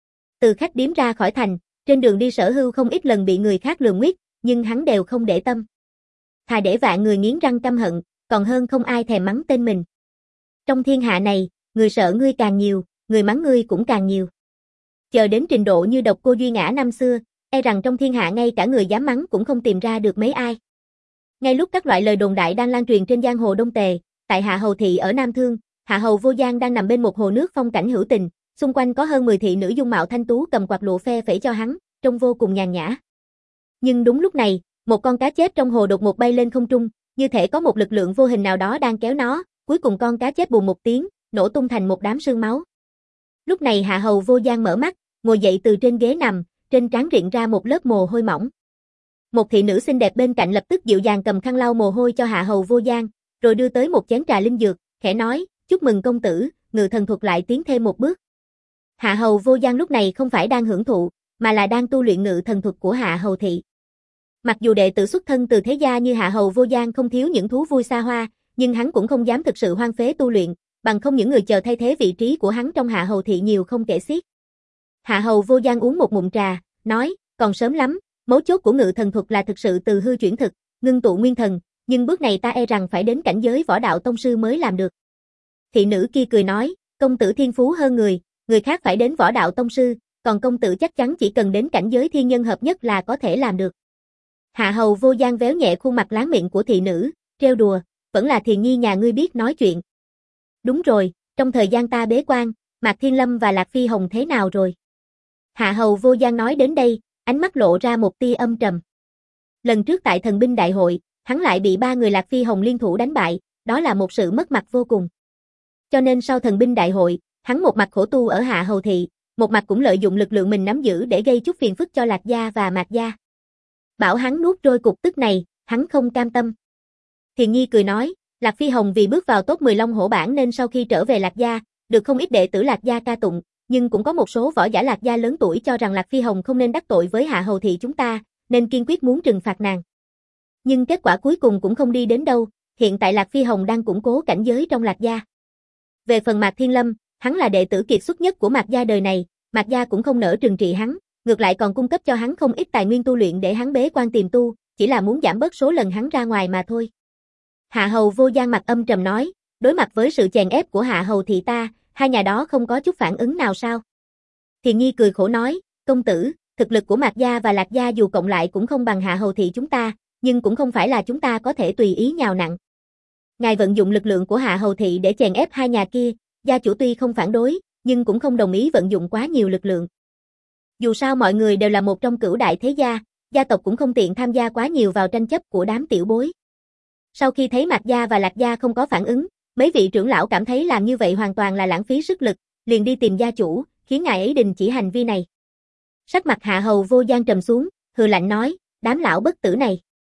Từ khách điếm ra khỏi thành, trên đường đi Sở Hưu không ít lần bị người khác lường nguyết, nhưng hắn đều không để tâm. Thà để vạn người nghiến răng căm hận, còn hơn không ai thèm mắng tên mình. Trong thiên hạ này, người sợ ngươi càng nhiều, người mắng ngươi cũng càng nhiều. Chờ đến trình độ như Độc Cô Duy Ngã năm xưa, e rằng trong thiên hạ ngay cả người dám mắng cũng không tìm ra được mấy ai. Ngay lúc các loại lời đồn đại đang lan truyền trên giang hồ Đông Tề, tại Hạ Hầu thị ở Nam Thương, Hạ Hầu Vô Giang đang nằm bên một hồ nước phong cảnh hữu tình, xung quanh có hơn mười thị nữ dung mạo thanh tú cầm quạt lụa phe phẩy cho hắn, trông vô cùng nhàn nhã. Nhưng đúng lúc này, một con cá chép trong hồ đột ngột bay lên không trung, như thể có một lực lượng vô hình nào đó đang kéo nó, cuối cùng con cá chép bùm một tiếng, nổ tung thành một đám sương máu. Lúc này Hạ Hầu Vô Giang mở mắt, ngồi dậy từ trên ghế nằm, trên trán rịn ra một lớp mồ hôi mỏng. Một thị nữ xinh đẹp bên cạnh lập tức dịu dàng cầm khăn lau mồ hôi cho Hạ Hầu Vô Giang, rồi đưa tới một chén trà linh dược, khẽ nói, chúc mừng công tử, ngự thần thuật lại tiến thêm một bước. Hạ Hầu Vô Giang lúc này không phải đang hưởng thụ, mà là đang tu luyện ngự thần thuật của Hạ Hầu thị. Mặc dù đệ tử xuất thân từ thế gia như Hạ Hầu Vô Giang không thiếu những thú vui xa hoa, nhưng hắn cũng không dám thực sự hoang phế tu luyện, bằng không những người chờ thay thế vị trí của hắn trong Hạ Hầu thị nhiều không kể xiết. Hạ Hầu Vô Giang uống một ngụm trà, nói, còn sớm lắm, mấu chốt của ngự thần thuật là thực sự từ hư chuyển thực, ngưng tụ nguyên thần, nhưng bước này ta e rằng phải đến cảnh giới võ đạo tông sư mới làm được. Thị nữ kia cười nói, công tử thiên phú hơn người, người khác phải đến võ đạo tông sư, còn công tử chắc chắn chỉ cần đến cảnh giới thiên nhân hợp nhất là có thể làm được. Hạ Hầu Vô Giang véo nhẹ khuôn mặt láng miệng của thị nữ, trêu đùa, vẫn là Thiền Nhi nhà ngươi biết nói chuyện. Đúng rồi, trong thời gian ta bế quan, Mạc Thiên Lâm và Lạc Phi Hồng thế nào rồi? Hạ Hầu Vô Gian nói đến đây, ánh mắt lộ ra một tia âm trầm. Lần trước tại thần binh đại hội, hắn lại bị ba người Lạc Phi Hồng liên thủ đánh bại, đó là một sự mất mặt vô cùng. Cho nên sau thần binh đại hội, hắn một mặt khổ tu ở Hạ Hầu thị, một mặt cũng lợi dụng lực lượng mình nắm giữ để gây chút phiền phức cho Lạc gia và Mạc gia. Bảo hắn nuốt trôi cục tức này, hắn không cam tâm. Thiền Nhi cười nói, Lạc Phi Hồng vì bước vào top mười Long Hổ bảng nên sau khi trở về Lạc gia, được không ít đệ tử Lạc gia ca tụng, nhưng cũng có một số võ giả Lạc gia lớn tuổi cho rằng Lạc Phi Hồng không nên đắc tội với Hạ Hầu thị chúng ta, nên kiên quyết muốn trừng phạt nàng. Nhưng kết quả cuối cùng cũng không đi đến đâu, hiện tại Lạc Phi Hồng đang củng cố cảnh giới trong Lạc gia. Về phần Mạc Thiên Lâm, hắn là đệ tử kiệt xuất nhất của Mạc gia đời này, Mạc gia cũng không nỡ trừng trị hắn, ngược lại còn cung cấp cho hắn không ít tài nguyên tu luyện để hắn bế quan tiềm tu, chỉ là muốn giảm bớt số lần hắn ra ngoài mà thôi. Hạ Hầu Vô Gian mặt âm trầm nói, đối mặt với sự chèn ép của Hạ Hầu thị ta, hai nhà đó không có chút phản ứng nào sao? Thiền Nhi cười khổ nói, công tử, thực lực của Mạc gia và Lạc gia dù cộng lại cũng không bằng Hạ Hầu thị chúng ta, nhưng cũng không phải là chúng ta có thể tùy ý nhào nặn. Ngài vận dụng lực lượng của Hạ Hầu thị để chèn ép hai nhà kia, gia chủ tuy không phản đối, nhưng cũng không đồng ý vận dụng quá nhiều lực lượng. Dù sao mọi người đều là một trong cửu đại thế gia, gia tộc cũng không tiện tham gia quá nhiều vào tranh chấp của đám tiểu bối. Sau khi thấy Mạc gia và Lạc gia không có phản ứng, mấy vị trưởng lão cảm thấy làm như vậy hoàn toàn là lãng phí sức lực, liền đi tìm gia chủ, khiến ngài ấy đình chỉ hành vi này. Sắc mặt Hạ Hầu Vô Gian trầm xuống, hừ lạnh nói, đám lão bất tử này.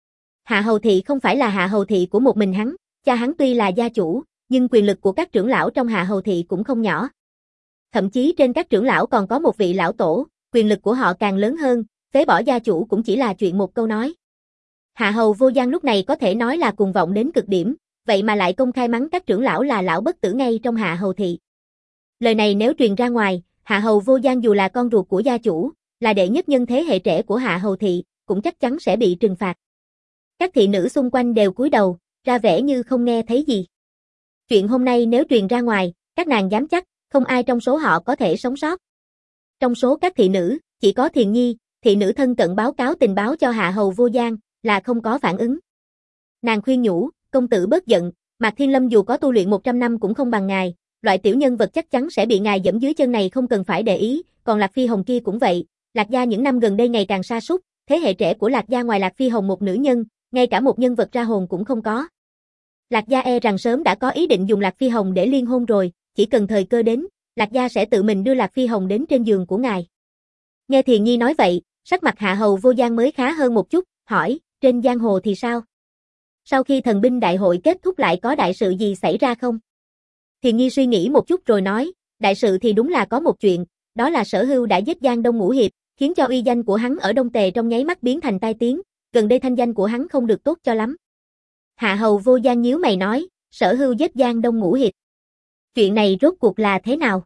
Hạ Hầu thị không phải là Hạ Hầu thị của một mình hắn, cha hắn tuy là gia chủ, nhưng quyền lực của các trưởng lão trong Hạ Hầu thị cũng không nhỏ. Thậm chí trên các trưởng lão còn có một vị lão tổ, quyền lực của họ càng lớn hơn, phế bỏ gia chủ cũng chỉ là chuyện một câu nói. Hạ Hầu Vô Gian lúc này có thể nói là cuồng vọng đến cực điểm, vậy mà lại công khai mắng các trưởng lão là lão bất tử ngay trong Hạ Hầu thị. Lời này nếu truyền ra ngoài, Hạ Hầu Vô Gian dù là con ruột của gia chủ, là đệ nhất nhân thế hệ trẻ của Hạ Hầu thị, cũng chắc chắn sẽ bị trừng phạt. Các thị nữ xung quanh đều cúi đầu, ra vẻ như không nghe thấy gì. Chuyện hôm nay nếu truyền ra ngoài, các nàng dám chắc, không ai trong số họ có thể sống sót. Trong số các thị nữ, chỉ có Thiền Nhi, thị nữ thân cận báo cáo tình báo cho Hạ Hầu Vô Gian, là không có phản ứng. Nàng khuyên nhủ, công tử bớt giận, Mạc Thiên Lâm dù có tu luyện một trăm năm cũng không bằng ngài, loại tiểu nhân vật chắc chắn sẽ bị ngài dẫm dưới chân này không cần phải để ý, còn Lạc Phi Hồng kia cũng vậy, Lạc gia những năm gần đây ngày càng sa sút, thế hệ trẻ của Lạc gia ngoài Lạc Phi Hồng một nữ nhân, ngay cả một nhân vật ra hồn cũng không có. Lạc gia e rằng sớm đã có ý định dùng Lạc Phi Hồng để liên hôn rồi, chỉ cần thời cơ đến, Lạc gia sẽ tự mình đưa Lạc Phi Hồng đến trên giường của ngài. Nghe Thiền Nhi nói vậy, sắc mặt Hạ Hầu Vô Gian mới khá hơn một chút, hỏi, trên giang hồ thì sao? Sau khi thần binh đại hội kết thúc lại có đại sự gì xảy ra không? Thiền Nhi suy nghĩ một chút rồi nói, đại sự thì đúng là có một chuyện, đó là Sở Hưu đã giết Giang Đông Ngũ Hiệp, khiến cho uy danh của hắn ở Đông Tề trong nháy mắt biến thành tai tiếng, gần đây thanh danh của hắn không được tốt cho lắm. Hạ Hầu Vô Gian nhíu mày nói, Sở Hưu giết Giang Đông Ngũ Hiệp. Chuyện này rốt cuộc là thế nào?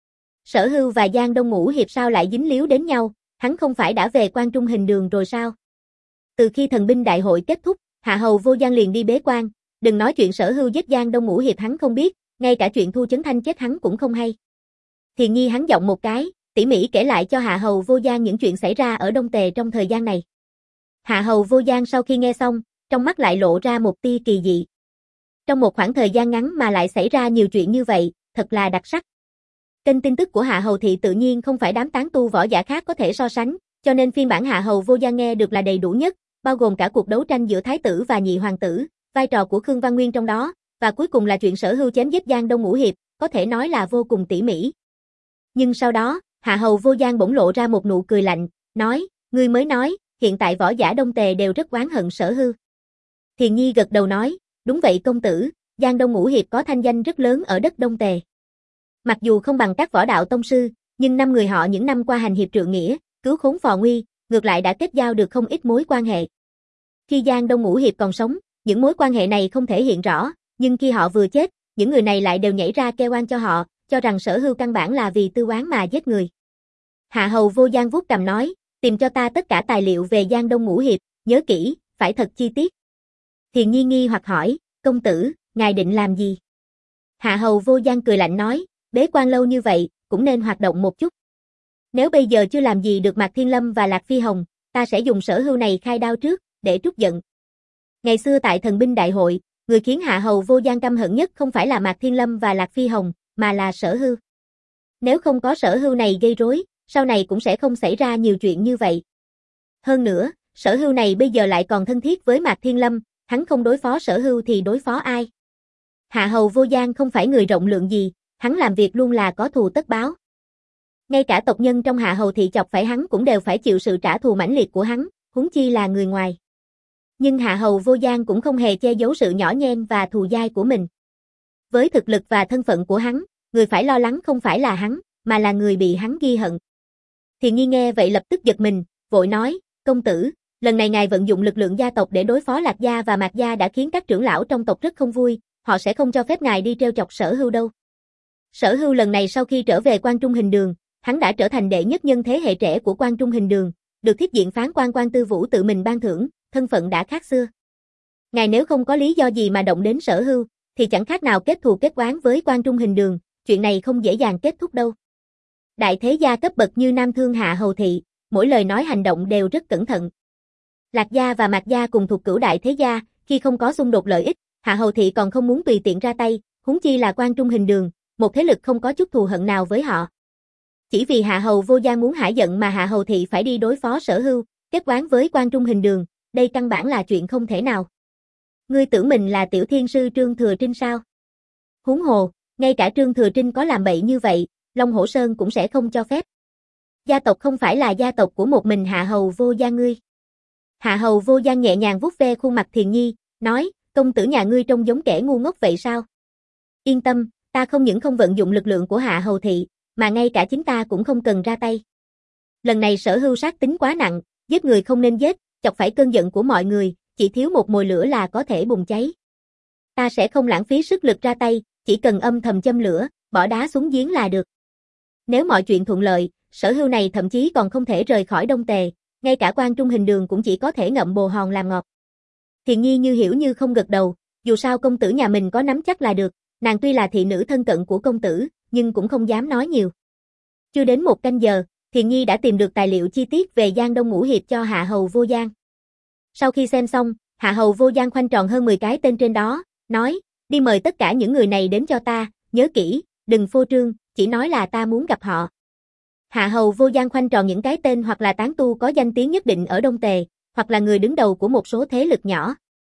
Sở Hưu và Giang Đông Ngũ Hiệp sao lại dính líu đến nhau, hắn không phải đã về Quan Trung Hình Đường rồi sao? Từ khi thần binh đại hội kết thúc, Hạ Hầu Vô Gian liền đi bế quan, đừng nói chuyện Sở Hưu giết Giang Đông Ngũ Hiệp hắn không biết, ngay cả chuyện Thu Chấn Thanh chết hắn cũng không hay. Thiền Nhi hắn giọng một cái, tỉ mỉ kể lại cho Hạ Hầu Vô Gian những chuyện xảy ra ở Đông Tề trong thời gian này. Hạ Hầu Vô Gian sau khi nghe xong, trong mắt lại lộ ra một tia kỳ dị. Trong một khoảng thời gian ngắn mà lại xảy ra nhiều chuyện như vậy, thật là đặc sắc. Kênh tin tức của Hạ Hầu thị tự nhiên không phải đám tán tu võ giả khác có thể so sánh, cho nên phiên bản Hạ Hầu Vô Gian nghe được là đầy đủ nhất, bao gồm cả cuộc đấu tranh giữa thái tử và nhị hoàng tử, vai trò của Khương Văn Nguyên trong đó, và cuối cùng là chuyện Sở Hưu chém giết Giang Đông Ngũ Hiệp, có thể nói là vô cùng tỉ mỉ. Nhưng sau đó, Hạ Hầu Vô Gian bỗng lộ ra một nụ cười lạnh, nói, ngươi mới nói, hiện tại võ giả Đông Tề đều rất oán hận Sở Hưu. Thiền Nhi gật đầu nói, đúng vậy công tử, Giang Đông Ngũ Hiệp có thanh danh rất lớn ở đất Đông Tề. Mặc dù không bằng các võ đạo tông sư, nhưng năm người họ những năm qua hành hiệp trượng nghĩa, cứu khốn phò nguy, ngược lại đã kết giao được không ít mối quan hệ. Khi Giang Đông Ngũ Hiệp còn sống, những mối quan hệ này không thể hiện rõ, nhưng khi họ vừa chết, những người này lại đều nhảy ra kêu oan cho họ, cho rằng Sở Hưu căn bản là vì tư oán mà giết người. Hạ Hầu Vô Gian vuốt cằm nói, tìm cho ta tất cả tài liệu về Giang Đông Ngũ Hiệp, nhớ kỹ, phải thật chi tiết. Thiền Nhi nghi hoặc hỏi, công tử, ngài định làm gì? Hạ Hầu Vô Gian cười lạnh nói, bế quan lâu như vậy, cũng nên hoạt động một chút. Nếu bây giờ chưa làm gì được Mạc Thiên Lâm và Lạc Phi Hồng, ta sẽ dùng Sở Hưu này khai đao trước, để trút giận. Ngày xưa tại thần binh đại hội, người khiến Hạ Hầu Vô Gian căm hận nhất không phải là Mạc Thiên Lâm và Lạc Phi Hồng, mà là Sở Hưu. Nếu không có Sở Hưu này gây rối, sau này cũng sẽ không xảy ra nhiều chuyện như vậy. Hơn nữa, Sở Hưu này bây giờ lại còn thân thiết với Mạc Thiên Lâm, hắn không đối phó Sở Hưu thì đối phó ai? Hạ hầu Vô Giang không phải người rộng lượng gì, hắn làm việc luôn là có thù tất báo. Ngay cả tộc nhân trong Hạ hầu thị chọc phải hắn cũng đều phải chịu sự trả thù mãnh liệt của hắn, huống chi là người ngoài. Nhưng Hạ hầu Vô Giang cũng không hề che giấu sự nhỏ nhen và thù dai của mình. Với thực lực và thân phận của hắn, người phải lo lắng không phải là hắn, mà là người bị hắn ghi hận. Thiền Nhi nghe vậy lập tức giật mình, vội nói, công tử, lần này ngài vận dụng lực lượng gia tộc để đối phó Lạc gia và Mạc gia đã khiến các trưởng lão trong tộc rất không vui, họ sẽ không cho phép ngài đi trêu chọc Sở Hưu đâu. Sở Hưu lần này sau khi trở về Quan Trung Hình Đường, hắn đã trở thành đệ nhất nhân thế hệ trẻ của Quan Trung Hình Đường, được thiếp diện phán quan Quan Tư Vũ tự mình ban thưởng, thân phận đã khác xưa. Ngài nếu không có lý do gì mà động đến Sở Hưu, thì chẳng khác nào kết thù kết oán với Quan Trung Hình Đường, chuyện này không dễ dàng kết thúc đâu. Đại thế gia cấp bậc như Nam Thương Hạ hầu thị, mỗi lời nói hành động đều rất cẩn thận. Lạc gia và Mạc gia cùng thuộc cửu đại thế gia, khi không có xung đột lợi ích, Hạ hầu thị còn không muốn tùy tiện ra tay, huống chi là Quan Trung Hình Đường, một thế lực không có chút thù hận nào với họ. Chỉ vì Hạ hầu Vô Giang muốn hả giận mà Hạ hầu thị phải đi đối phó Sở Hưu, kết oán với Quan Trung Hình Đường, đây căn bản là chuyện không thể nào. Ngươi tưởng mình là tiểu thiên sư Trương Thừa Trinh sao? Huống hồ, ngay cả Trương Thừa Trinh có làm bậy như vậy, Long Hổ Sơn cũng sẽ không cho phép. Gia tộc không phải là gia tộc của một mình Hạ hầu Vô Giang ngươi. Hạ hầu Vô Giang nhẹ nhàng vuốt ve khuôn mặt Thiền Nhi, nói, công tử nhà ngươi trông giống kẻ ngu ngốc vậy sao? Yên tâm, ta không những không vận dụng lực lượng của Hạ hầu thị, mà ngay cả chính ta cũng không cần ra tay. Lần này Sở Hưu sát tính quá nặng, giết người không nên giết, chọc phải cơn giận của mọi người, chỉ thiếu một mồi lửa là có thể bùng cháy. Ta sẽ không lãng phí sức lực ra tay, chỉ cần âm thầm châm lửa, bỏ đá xuống giếng là được. Nếu mọi chuyện thuận lợi, Sở Hưu này thậm chí còn không thể rời khỏi Đông Tề, ngay cả Quan Trung Hình Đường cũng chỉ có thể ngậm bồ hòn làm ngọt. Thiền Nhi như hiểu như không gật đầu, dù sao công tử nhà mình có nắm chắc là được, nàng tuy là thị nữ thân cận của công tử, nhưng cũng không dám nói nhiều. Chưa đến một canh giờ, Thiền Nhi đã tìm được tài liệu chi tiết về Giang Đông Ngũ Hiệp cho Hạ hầu Vô Giang. Sau khi xem xong, Hạ hầu Vô Giang khoanh tròn hơn mười cái tên trên đó, nói, đi mời tất cả những người này đến cho ta, nhớ kỹ, đừng phô trương, chỉ nói là ta muốn gặp họ. Hạ hầu Vô Giang khoanh tròn những cái tên hoặc là tán tu có danh tiếng nhất định ở Đông Tề, hoặc là người đứng đầu của một số thế lực nhỏ.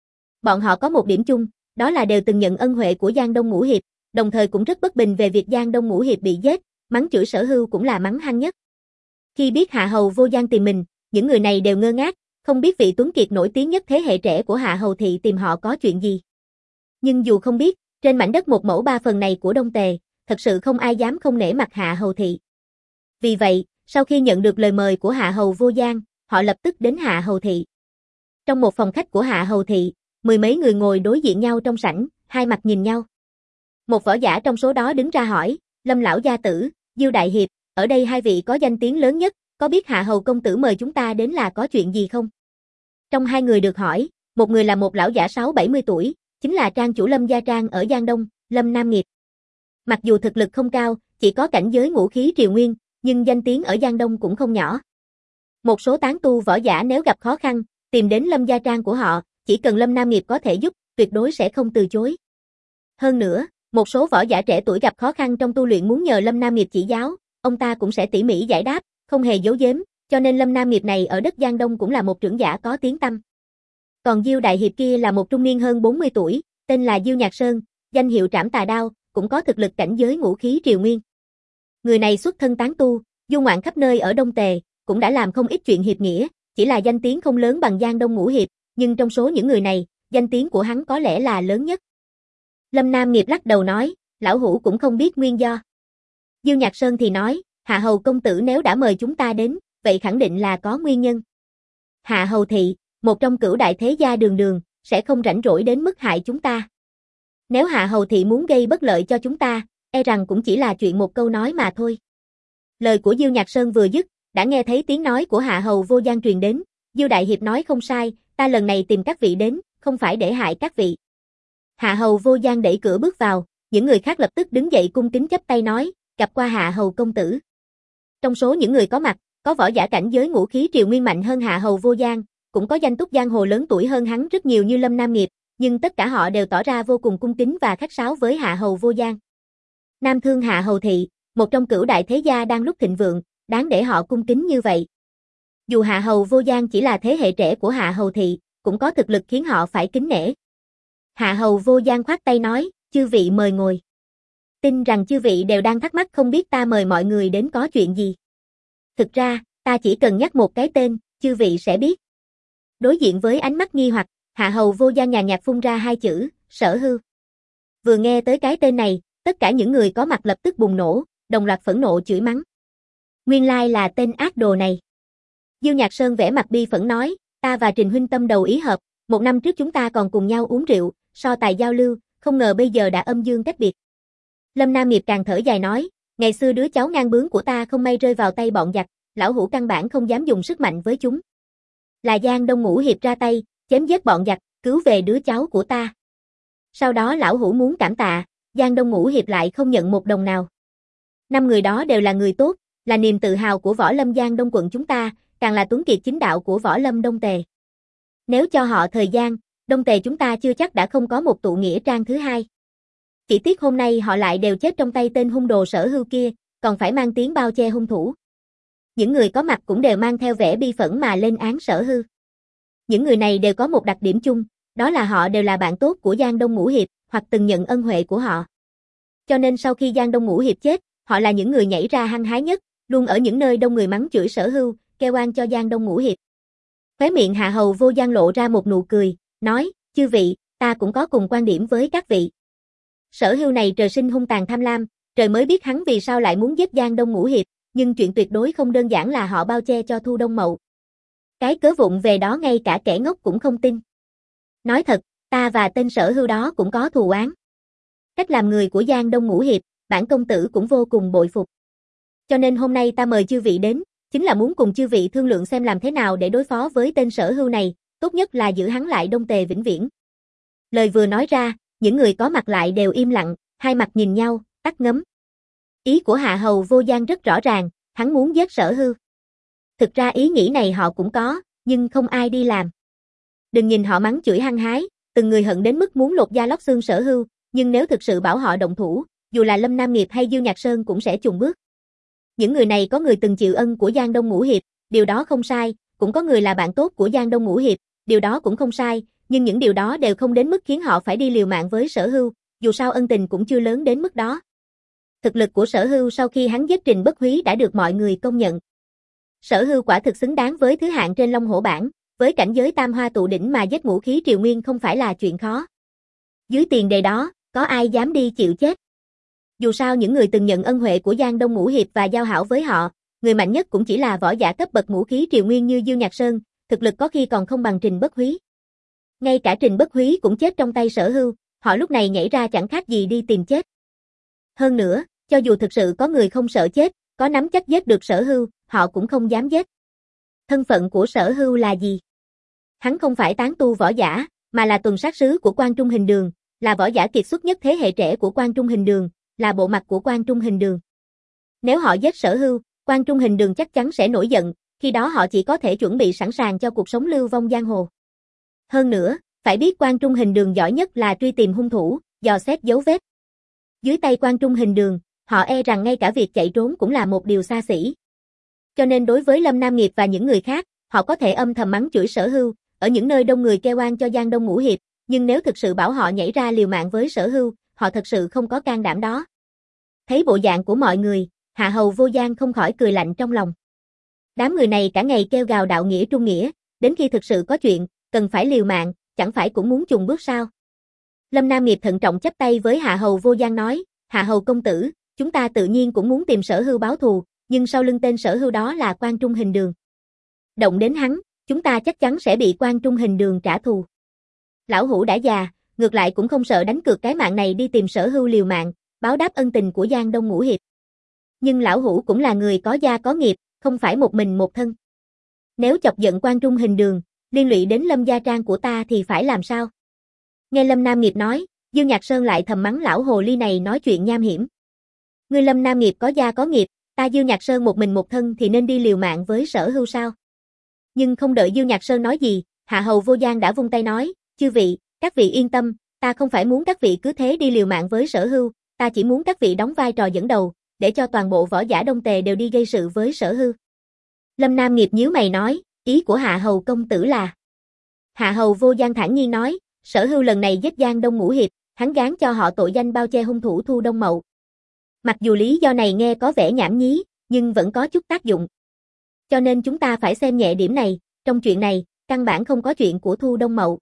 Bọn họ có một điểm chung, đó là đều từng nhận ân huệ của Giang Đông Ngũ Hiệp, đồng thời cũng rất bất bình về việc Giang Đông Ngũ Hiệp bị giết, mắng chửi Sở Hưu cũng là mắng hăng nhất. Khi biết Hạ hầu Vô Giang tìm mình, những người này đều ngơ ngác, không biết vị tuấn kiệt nổi tiếng nhất thế hệ trẻ của Hạ hầu thị tìm họ có chuyện gì. Nhưng dù không biết, trên mảnh đất một mẫu ba phần này của Đông Tề, thật sự không ai dám không nể mặt Hạ hầu thị. Vì vậy, sau khi nhận được lời mời của Hạ hầu Vô Giang, họ lập tức đến Hạ hầu thị. Trong một phòng khách của Hạ hầu thị, mười mấy người ngồi đối diện nhau trong sảnh, hai mặt nhìn nhau. Một võ giả trong số đó đứng ra hỏi, Lâm lão gia tử, Diêu đại hiệp, ở đây hai vị có danh tiếng lớn nhất, có biết Hạ hầu công tử mời chúng ta đến là có chuyện gì không? Trong hai người được hỏi, một người là một lão giả sáu bảy mươi tuổi, chính là trang chủ Lâm gia trang ở Giang Đông, Lâm Nam Nghiệp. Mặc dù thực lực không cao, chỉ có cảnh giới ngũ khí triều nguyên, nhưng danh tiếng ở Giang Đông cũng không nhỏ. Một số tán tu võ giả nếu gặp khó khăn, tìm đến Lâm gia trang của họ, chỉ cần Lâm Nam Nghiệp có thể giúp, tuyệt đối sẽ không từ chối. Hơn nữa, một số võ giả trẻ tuổi gặp khó khăn trong tu luyện muốn nhờ Lâm Nam Nghiệp chỉ giáo, ông ta cũng sẽ tỉ mỉ giải đáp, không hề giấu giếm, cho nên Lâm Nam Nghiệp này ở đất Giang Đông cũng là một trưởng giả có tiếng tăm. Còn Diêu đại hiệp kia là một trung niên hơn bốn mươi tuổi, tên là Diêu Nhạc Sơn, danh hiệu Trảm Tà Đao, cũng có thực lực cảnh giới ngũ khí triều nguyên. Người này xuất thân tán tu, du ngoạn khắp nơi ở Đông Tề, cũng đã làm không ít chuyện hiệp nghĩa, chỉ là danh tiếng không lớn bằng Giang Đông Ngũ Hiệp, nhưng trong số những người này, danh tiếng của hắn có lẽ là lớn nhất. Lâm Nam Nghiệp lắc đầu nói, lão hủ cũng không biết nguyên do. Diêu Nhạc Sơn thì nói, Hạ hầu công tử nếu đã mời chúng ta đến, vậy khẳng định là có nguyên nhân. Hạ hầu thị, một trong cửu đại thế gia đường đường, sẽ không rảnh rỗi đến mức hại chúng ta. Nếu Hạ hầu thị muốn gây bất lợi cho chúng ta, e rằng cũng chỉ là chuyện một câu nói mà thôi. Lời của Diêu Nhạc Sơn vừa dứt, đã nghe thấy tiếng nói của Hạ hầu Vô Giang truyền đến, Diêu đại hiệp nói không sai, ta lần này tìm các vị đến, không phải để hại các vị. Hạ hầu Vô Giang đẩy cửa bước vào, những người khác lập tức đứng dậy cung kính chắp tay nói, gặp qua Hạ hầu công tử. Trong số những người có mặt, có võ giả cảnh giới ngũ khí triều nguyên mạnh hơn Hạ hầu Vô Giang, cũng có danh túc giang hồ lớn tuổi hơn hắn rất nhiều như Lâm Nam Nghiệp, nhưng tất cả họ đều tỏ ra vô cùng cung kính và khách sáo với Hạ hầu Vô Giang. Nam Thương Hạ hầu thị, một trong cửu đại thế gia đang lúc thịnh vượng, đáng để họ cung kính như vậy. Dù Hạ Hầu Vô Gian chỉ là thế hệ trẻ của Hạ Hầu thị, cũng có thực lực khiến họ phải kính nể. Hạ Hầu Vô Gian khoát tay nói, chư vị mời ngồi. Tin rằng chư vị đều đang thắc mắc không biết ta mời mọi người đến có chuyện gì. Thực ra, ta chỉ cần nhắc một cái tên, chư vị sẽ biết. Đối diện với ánh mắt nghi hoặc, Hạ Hầu Vô Gian nhàn nhạt phun ra hai chữ, Sở Hưu. Vừa nghe tới cái tên này, tất cả những người có mặt lập tức bùng nổ, đồng loạt phẫn nộ chửi mắng. Nguyên lai là tên ác đồ này. Diêu Nhạc Sơn vẻ mặt bi phẫn nói, ta và Trình huynh tâm đầu ý hợp, một năm trước chúng ta còn cùng nhau uống rượu, so tài giao lưu, không ngờ bây giờ đã âm dương cách biệt. Lâm Nam Nghiệp càng thở dài nói, ngày xưa đứa cháu ngang bướng của ta không may rơi vào tay bọn giặc, lão hủ căn bản không dám dùng sức mạnh với chúng. Là Giang Đông Ngũ Hiệp ra tay, chém giết bọn giặc, cứu về đứa cháu của ta. Sau đó lão hủ muốn cảm tạ, Giang Đông Ngũ Hiệp lại không nhận một đồng nào. Năm người đó đều là người tốt, là niềm tự hào của Võ Lâm Giang Đông quận chúng ta, càng là tuấn kiệt chính đạo của Võ Lâm Đông Tề. Nếu cho họ thời gian, Đông Tề chúng ta chưa chắc đã không có một tụ nghĩa trang thứ hai. Chỉ tiếc hôm nay họ lại đều chết trong tay tên hung đồ Sở Hưu kia, còn phải mang tiếng bao che hung thủ. Những người có mặt cũng đều mang theo vẻ bi phẫn mà lên án Sở Hưu. Những người này đều có một đặc điểm chung, đó là họ đều là bạn tốt của Giang Đông Ngũ Hiệp, hoặc từng nhận ân huệ của họ. Cho nên sau khi Giang Đông Ngũ Hiệp chết, họ là những người nhảy ra hăng hái nhất, luôn ở những nơi đông người mắng chửi Sở Hưu, kêu oan cho Giang Đông Ngũ Hiệp. Khóe miệng Hạ Hầu Vô Gian lộ ra một nụ cười, nói, chư vị, ta cũng có cùng quan điểm với các vị. Sở Hưu này trời sinh hung tàn tham lam, trời mới biết hắn vì sao lại muốn giết Giang Đông Ngũ Hiệp, nhưng chuyện tuyệt đối không đơn giản là họ bao che cho Thu Đông Mậu. Cái cớ vụng về đó ngay cả kẻ ngốc cũng không tin. Nói thật, ta và tên Sở Hưu đó cũng có thù oán. Cách làm người của Giang Đông Ngũ Hiệp, bản công tử cũng vô cùng bội phục. Cho nên hôm nay ta mời chư vị đến, chính là muốn cùng chư vị thương lượng xem làm thế nào để đối phó với tên Sở Hưu này, tốt nhất là giữ hắn lại Đông Tề vĩnh viễn. Lời vừa nói ra, những người có mặt lại đều im lặng, hai mặt nhìn nhau, tắt ngấm. Ý của Hạ Hầu Vô Gian rất rõ ràng, hắn muốn giết Sở Hưu. Thực ra ý nghĩ này họ cũng có, nhưng không ai đi làm. Đừng nhìn họ mắng chửi hăng hái, từng người hận đến mức muốn lột da lóc xương Sở Hưu, nhưng nếu thực sự bảo họ động thủ, dù là Lâm Nam Nghiệp hay Diêu Nhạc Sơn cũng sẽ chùn bước. Những người này có người từng chịu ân của Giang Đông Ngũ Hiệp, điều đó không sai, cũng có người là bạn tốt của Giang Đông Ngũ Hiệp, điều đó cũng không sai, nhưng những điều đó đều không đến mức khiến họ phải đi liều mạng với Sở Hưu, dù sao ân tình cũng chưa lớn đến mức đó. Thực lực của Sở Hưu sau khi hắn giết Trình Bất Húy đã được mọi người công nhận. Sở Hưu quả thực xứng đáng với thứ hạng trên Long Hổ bảng, với cảnh giới tam hoa tụ đỉnh mà giết ngũ khí triều nguyên không phải là chuyện khó. Dưới tiền đề đó, có ai dám đi chịu chết? Dù sao những người từng nhận ân huệ của Giang Đông Ngũ Hiệp và giao hảo với họ, người mạnh nhất cũng chỉ là võ giả cấp bậc ngũ khí triều nguyên như Diêu Nhạc Sơn, thực lực có khi còn không bằng Trình Bất Húy. Ngay cả Trình Bất Húy cũng chết trong tay Sở Hưu, họ lúc này nhảy ra chẳng khác gì đi tìm chết. Hơn nữa, cho dù thực sự có người không sợ chết, có nắm chắc giết được Sở Hưu, họ cũng không dám giết. Thân phận của Sở Hưu là gì? Hắn không phải tán tu võ giả, mà là tuần sát sứ của Quan Trung Hình Đường, là võ giả kiệt xuất nhất thế hệ trẻ của Quan Trung Hình Đường, là bộ mặt của Quan Trung Hình Đường. Nếu họ giết Sở Hưu, Quan Trung Hình Đường chắc chắn sẽ nổi giận, khi đó họ chỉ có thể chuẩn bị sẵn sàng cho cuộc sống lưu vong giang hồ. Hơn nữa, phải biết Quan Trung Hình Đường giỏi nhất là truy tìm hung thủ, dò xét dấu vết. Dưới tay Quan Trung Hình Đường, họ e rằng ngay cả việc chạy trốn cũng là một điều xa xỉ. Cho nên đối với Lâm Nam Nghiệp và những người khác, họ có thể âm thầm mắng chửi Sở Hưu, ở những nơi đông người kêu oan cho Giang Đông Ngũ Hiệp, nhưng nếu thực sự bảo họ nhảy ra liều mạng với Sở Hưu, họ thật sự không có can đảm đó. Thấy bộ dạng của mọi người, Hạ Hầu Vô Gian không khỏi cười lạnh trong lòng. Đám người này cả ngày kêu gào đạo nghĩa trung nghĩa, đến khi thực sự có chuyện, cần phải liều mạng, chẳng phải cũng muốn chùng bước sao? Lâm Nam Nghiệp thận trọng chắp tay với Hạ Hầu Vô Gian nói, Hạ Hầu công tử, chúng ta tự nhiên cũng muốn tìm Sở Hưu báo thù, nhưng sau lưng tên Sở Hưu đó là Quan Trung Hình Đường. Động đến hắn, chúng ta chắc chắn sẽ bị Quan Trung Hình Đường trả thù. Lão hủ đã già, ngược lại cũng không sợ đánh cược cái mạng này đi tìm Sở Hưu liều mạng, báo đáp ân tình của Giang Đông Ngũ Hiệp. Nhưng lão hủ cũng là người có gia có nghiệp, không phải một mình một thân. Nếu chọc giận Quan Trung Hình Đường, liên lụy đến Lâm gia trang của ta thì phải làm sao? Nghe Lâm Nam Nghiệp nói, Diêu Nhạc Sơn lại thầm mắng lão hồ ly này nói chuyện nham hiểm. Ngươi Lâm Nam Nghiệp có gia có nghiệp, ta Diêu Nhạc Sơn một mình một thân thì nên đi liều mạng với Sở Hưu sao? Nhưng không đợi Diêu Nhạc Sơn nói gì, Hạ Hầu Vô Gian đã vung tay nói, chư vị, các vị yên tâm, ta không phải muốn các vị cứ thế đi liều mạng với Sở Hưu, ta chỉ muốn các vị đóng vai trò dẫn đầu, để cho toàn bộ võ giả Đông Tề đều đi gây sự với Sở Hưu. Lâm Nam Nghiệp nhíu mày nói, ý của Hạ Hầu công tử là. Hạ Hầu Vô Gian thản nhiên nói, Sở Hưu lần này giết Giang Đông Ngũ Hiệp, hắn gán cho họ tội danh bao che hung thủ Thu Đông Mậu. Mặc dù lý do này nghe có vẻ nhảm nhí, nhưng vẫn có chút tác dụng. Cho nên chúng ta phải xem nhẹ điểm này, trong chuyện này, căn bản không có chuyện của Thu Đông Mậu.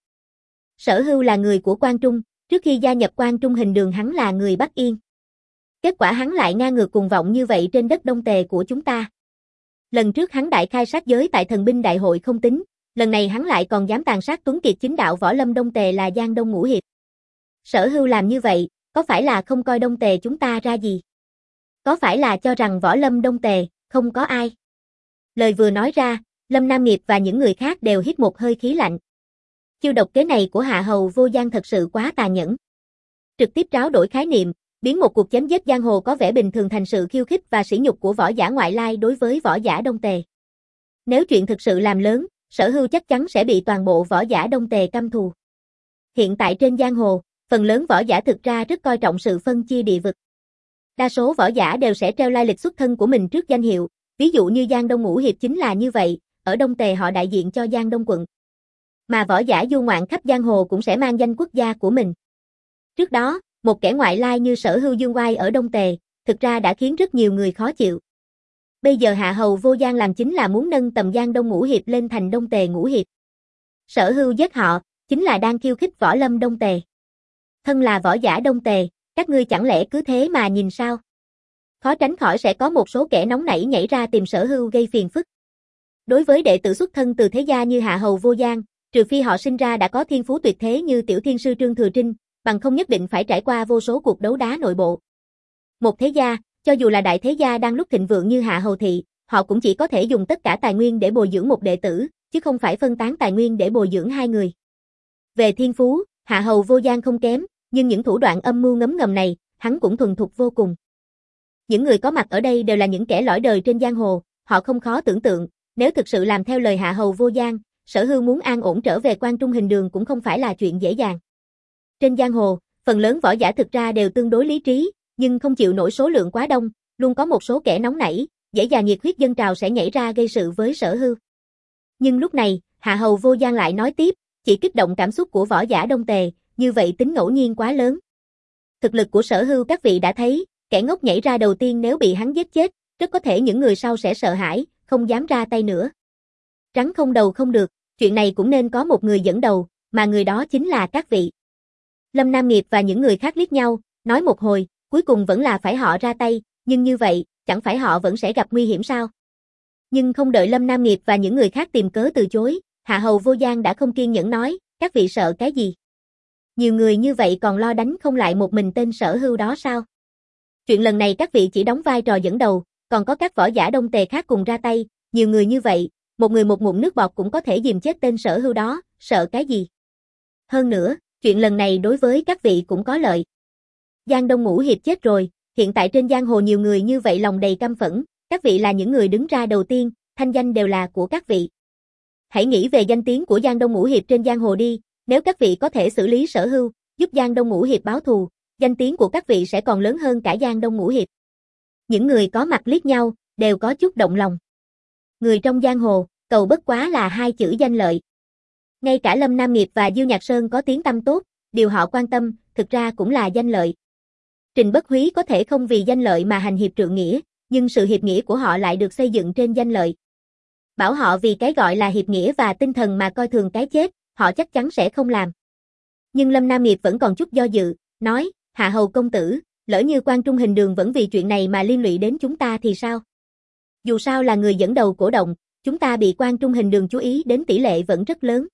Sở Hưu là người của Quan Trung, trước khi gia nhập Quan Trung Hình Đường hắn là người Bắc Yên. Kết quả hắn lại ngang ngược cuồng vọng như vậy trên đất Đông Tề của chúng ta. Lần trước hắn đại khai sát giới tại thần binh đại hội không tính, lần này hắn lại còn dám tàn sát tuấn kiệt chính đạo võ lâm Đông Tề là Giang Đông Ngũ Hiệp. Sở Hưu làm như vậy, có phải là không coi Đông Tề chúng ta ra gì? Có phải là cho rằng võ lâm Đông Tề, không có ai? Lời vừa nói ra, Lâm Nam Nghiệp và những người khác đều hít một hơi khí lạnh. Chiêu độc kế này của Hạ Hầu Vô Gian thật sự quá tàn nhẫn. Trực tiếp tráo đổi khái niệm, biến một cuộc chém giết giang hồ có vẻ bình thường thành sự khiêu khích và sỉ nhục của võ giả ngoại lai đối với võ giả Đông Tề. Nếu chuyện thực sự làm lớn, Sở Hưu chắc chắn sẽ bị toàn bộ võ giả Đông Tề căm thù. Hiện tại trên giang hồ, phần lớn võ giả thực ra rất coi trọng sự phân chia địa vực. Đa số võ giả đều sẽ treo lai lịch xuất thân của mình trước danh hiệu, ví dụ như Giang Đông Ngũ Hiệp chính là như vậy, ở Đông Tề họ đại diện cho Giang Đông quận. Mà võ giả du ngoạn khắp giang hồ cũng sẽ mang danh quốc gia của mình. Trước đó, một kẻ ngoại lai như Sở Hưu dương oai ở Đông Tề, thực ra đã khiến rất nhiều người khó chịu. Bây giờ Hạ Hầu Vô Gian làm chính là muốn nâng tầm Giang Đông Ngũ Hiệp lên thành Đông Tề Ngũ Hiệp. Sở Hưu giết họ, chính là đang khiêu khích võ lâm Đông Tề. Thân là võ giả Đông Tề, các ngươi chẳng lẽ cứ thế mà nhìn sao? Khó tránh khỏi sẽ có một số kẻ nóng nảy nhảy ra tìm Sở Hưu gây phiền phức. Đối với đệ tử xuất thân từ thế gia như Hạ Hầu Vô Gian, trừ phi họ sinh ra đã có thiên phú tuyệt thế như tiểu thiên sư Trương Thừa Trinh, bằng không nhất định phải trải qua vô số cuộc đấu đá nội bộ. Một thế gia, cho dù là đại thế gia đang lúc thịnh vượng như Hạ Hầu thị, họ cũng chỉ có thể dùng tất cả tài nguyên để bồi dưỡng một đệ tử, chứ không phải phân tán tài nguyên để bồi dưỡng hai người. Về thiên phú, Hạ Hầu Vô Gian không kém, nhưng những thủ đoạn âm mưu ngấm ngầm này, hắn cũng thuần thục vô cùng. Những người có mặt ở đây đều là những kẻ lõi đời trên giang hồ, họ không khó tưởng tượng, nếu thực sự làm theo lời Hạ Hầu Vô Gian, Sở Hưu muốn an ổn trở về Quan Trung Hình Đường cũng không phải là chuyện dễ dàng. Trên giang hồ, phần lớn võ giả thực ra đều tương đối lý trí, nhưng không chịu nổi số lượng quá đông, luôn có một số kẻ nóng nảy, dễ dàng nhiệt huyết dân trào sẽ nhảy ra gây sự với Sở Hưu. Nhưng lúc này, Hạ Hầu Vô Gian lại nói tiếp, chỉ kích động cảm xúc của võ giả Đông Tề, như vậy tính ngẫu nhiên quá lớn. Thực lực của Sở Hưu các vị đã thấy, kẻ ngốc nhảy ra đầu tiên nếu bị hắn giết chết, rất có thể những người sau sẽ sợ hãi, không dám ra tay nữa. Rắn không đầu không được, chuyện này cũng nên có một người dẫn đầu, mà người đó chính là các vị. Lâm Nam Nghiệp và những người khác liếc nhau, nói một hồi, cuối cùng vẫn là phải họ ra tay, nhưng như vậy, chẳng phải họ vẫn sẽ gặp nguy hiểm sao? Nhưng không đợi Lâm Nam Nghiệp và những người khác tìm cớ từ chối, Hạ Hầu Vô Gian đã không kiên nhẫn nói, các vị sợ cái gì? Nhiều người như vậy còn lo đánh không lại một mình tên Sở Hưu đó sao? Chuyện lần này các vị chỉ đóng vai trò dẫn đầu, còn có các võ giả Đông Tề khác cùng ra tay, nhiều người như vậy, một người một ngụm nước bọt cũng có thể dìm chết tên Sở Hưu đó, sợ cái gì? Hơn nữa, chuyện lần này đối với các vị cũng có lợi. Giang Đông Ngũ Hiệp chết rồi, hiện tại trên giang hồ nhiều người như vậy lòng đầy căm phẫn, các vị là những người đứng ra đầu tiên, thanh danh đều là của các vị. Hãy nghĩ về danh tiếng của Giang Đông Ngũ Hiệp trên giang hồ đi, nếu các vị có thể xử lý Sở Hưu, giúp Giang Đông Ngũ Hiệp báo thù, danh tiếng của các vị sẽ còn lớn hơn cả Giang Đông Ngũ Hiệp. Những người có mặt liếc nhau, đều có chút động lòng. Người trong giang hồ, cầu bất quá là hai chữ danh lợi. Ngay cả Lâm Nam Nghiệp và Diêu Nhạc Sơn có tiếng tăm tốt, điều họ quan tâm, thực ra cũng là danh lợi. Trình Bất Húy có thể không vì danh lợi mà hành hiệp trượng nghĩa, nhưng sự hiệp nghĩa của họ lại được xây dựng trên danh lợi. Bảo họ vì cái gọi là hiệp nghĩa và tinh thần mà coi thường cái chết, họ chắc chắn sẽ không làm. Nhưng Lâm Nam Nghiệp vẫn còn chút do dự, nói, Hạ Hầu công tử, lỡ như Quan Trung Hình Đường vẫn vì chuyện này mà liên lụy đến chúng ta thì sao? Dù sao là người dẫn đầu cổ động, chúng ta bị Quan Trung Hình Đường chú ý đến tỷ lệ vẫn rất lớn.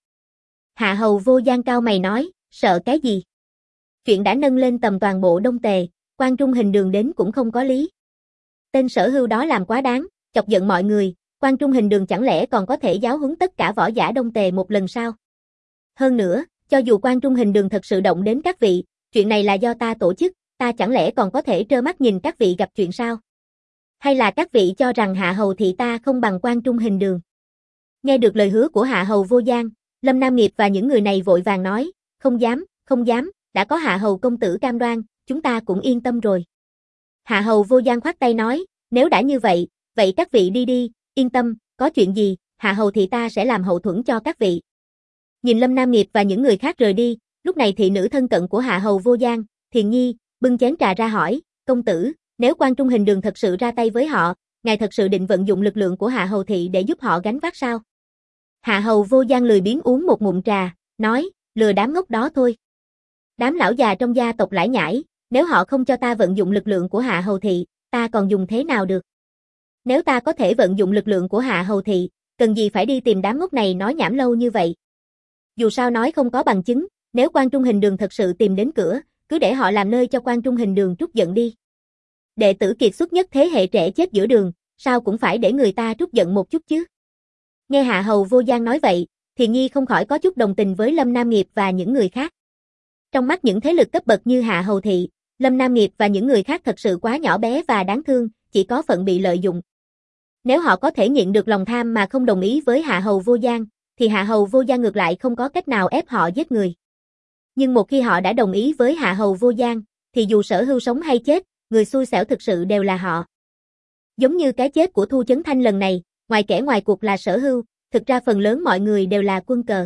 Hạ Hầu Vô Gian cao mày nói, sợ cái gì? Chuyện đã nâng lên tầm toàn bộ Đông Tề, Quan Trung Hình Đường đến cũng không có lý. Tên Sở Hưu đó làm quá đáng, chọc giận mọi người, Quan Trung Hình Đường chẳng lẽ còn có thể giáo huấn tất cả võ giả Đông Tề một lần sao? Hơn nữa, cho dù Quan Trung Hình Đường thật sự động đến các vị, chuyện này là do ta tổ chức, ta chẳng lẽ còn có thể trơ mắt nhìn các vị gặp chuyện sao? Hay là các vị cho rằng Hạ Hầu thị ta không bằng Quan Trung Hình Đường? Nghe được lời hứa của Hạ Hầu Vô Gian, Lâm Nam Nghiệp và những người này vội vàng nói, không dám, không dám, đã có Hạ Hầu công tử cam đoan, chúng ta cũng yên tâm rồi. Hạ Hầu Vô Gian khoát tay nói, nếu đã như vậy, vậy các vị đi đi, yên tâm, có chuyện gì, Hạ Hầu thị ta sẽ làm hậu thuẫn cho các vị. Nhìn Lâm Nam Nghiệp và những người khác rời đi, lúc này thị nữ thân cận của Hạ Hầu Vô Gian, Thiền Nhi, bưng chén trà ra hỏi, công tử, nếu Quan Trung Hình Đường thật sự ra tay với họ, ngài thật sự định vận dụng lực lượng của Hạ Hầu thị để giúp họ gánh vác sao? Hạ Hầu Vô Gian lười biếng uống một ngụm trà, nói, lừa đám ngốc đó thôi. Đám lão già trong gia tộc lải nhải, nếu họ không cho ta vận dụng lực lượng của Hạ Hầu thị, ta còn dùng thế nào được? Nếu ta có thể vận dụng lực lượng của Hạ Hầu thị, cần gì phải đi tìm đám ngốc này nói nhảm lâu như vậy? Dù sao nói không có bằng chứng, nếu Quan Trung Hình Đường thật sự tìm đến cửa, cứ để họ làm nơi cho Quan Trung Hình Đường trút giận đi. Đệ tử kiệt xuất nhất thế hệ trẻ chết giữa đường, sao cũng phải để người ta trút giận một chút chứ? Nghe Hạ Hầu Vô Gian nói vậy, Thiền Nhi không khỏi có chút đồng tình với Lâm Nam Nghiệp và những người khác. Trong mắt những thế lực cấp bậc như Hạ Hầu thị, Lâm Nam Nghiệp và những người khác thật sự quá nhỏ bé và đáng thương, chỉ có phận bị lợi dụng. Nếu họ có thể nhịn được lòng tham mà không đồng ý với Hạ Hầu Vô Gian, thì Hạ Hầu Vô Gian ngược lại không có cách nào ép họ giết người. Nhưng một khi họ đã đồng ý với Hạ Hầu Vô Gian, thì dù Sở Hưu sống hay chết, người xui xẻo thực sự đều là họ. Giống như cái chết của Thu Chấn Thanh lần này, ngoài kẻ ngoài cuộc là Sở Hưu, thực ra phần lớn mọi người đều là quân cờ.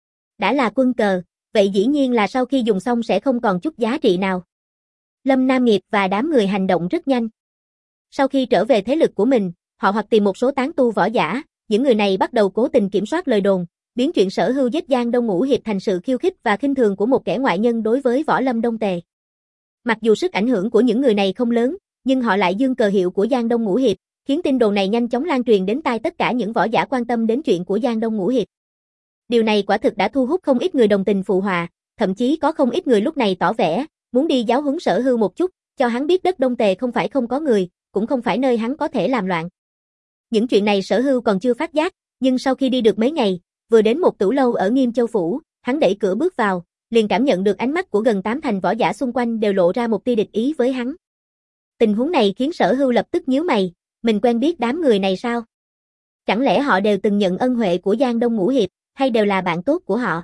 Đã là quân cờ, vậy dĩ nhiên là sau khi dùng xong sẽ không còn chút giá trị nào. Lâm Nam Nghiệp và đám người hành động rất nhanh. Sau khi trở về thế lực của mình, họ hoặc tìm một số tán tu võ giả, những người này bắt đầu cố tình kiểm soát lời đồn, biến chuyện Sở Hưu giết Giang Đông Ngũ Hiệp thành sự khiêu khích và khinh thường của một kẻ ngoại nhân đối với Võ Lâm Đông Tề. Mặc dù sức ảnh hưởng của những người này không lớn, nhưng họ lại dương cờ hiệu của Giang Đông Ngũ Hiệp, khiến tin đồn này nhanh chóng lan truyền đến tai tất cả những võ giả quan tâm đến chuyện của Giang Đông Ngũ Hiệp. Điều này quả thực đã thu hút không ít người đồng tình phụ họa, thậm chí có không ít người lúc này tỏ vẻ muốn đi giáo huấn Sở Hưu một chút, cho hắn biết đất Đông Tề không phải không có người, cũng không phải nơi hắn có thể làm loạn. Những chuyện này Sở Hưu còn chưa phát giác, nhưng sau khi đi được mấy ngày, vừa đến một tử lâu ở Nghiêm Châu phủ, hắn đẩy cửa bước vào, liền cảm nhận được ánh mắt của gần tám thành võ giả xung quanh đều lộ ra một tia địch ý với hắn. Tình huống này khiến Sở Hưu lập tức nhíu mày, mình quen biết đám người này sao? Chẳng lẽ họ đều từng nhận ân huệ của Giang Đông Ngũ Hiệp, hay đều là bạn tốt của họ?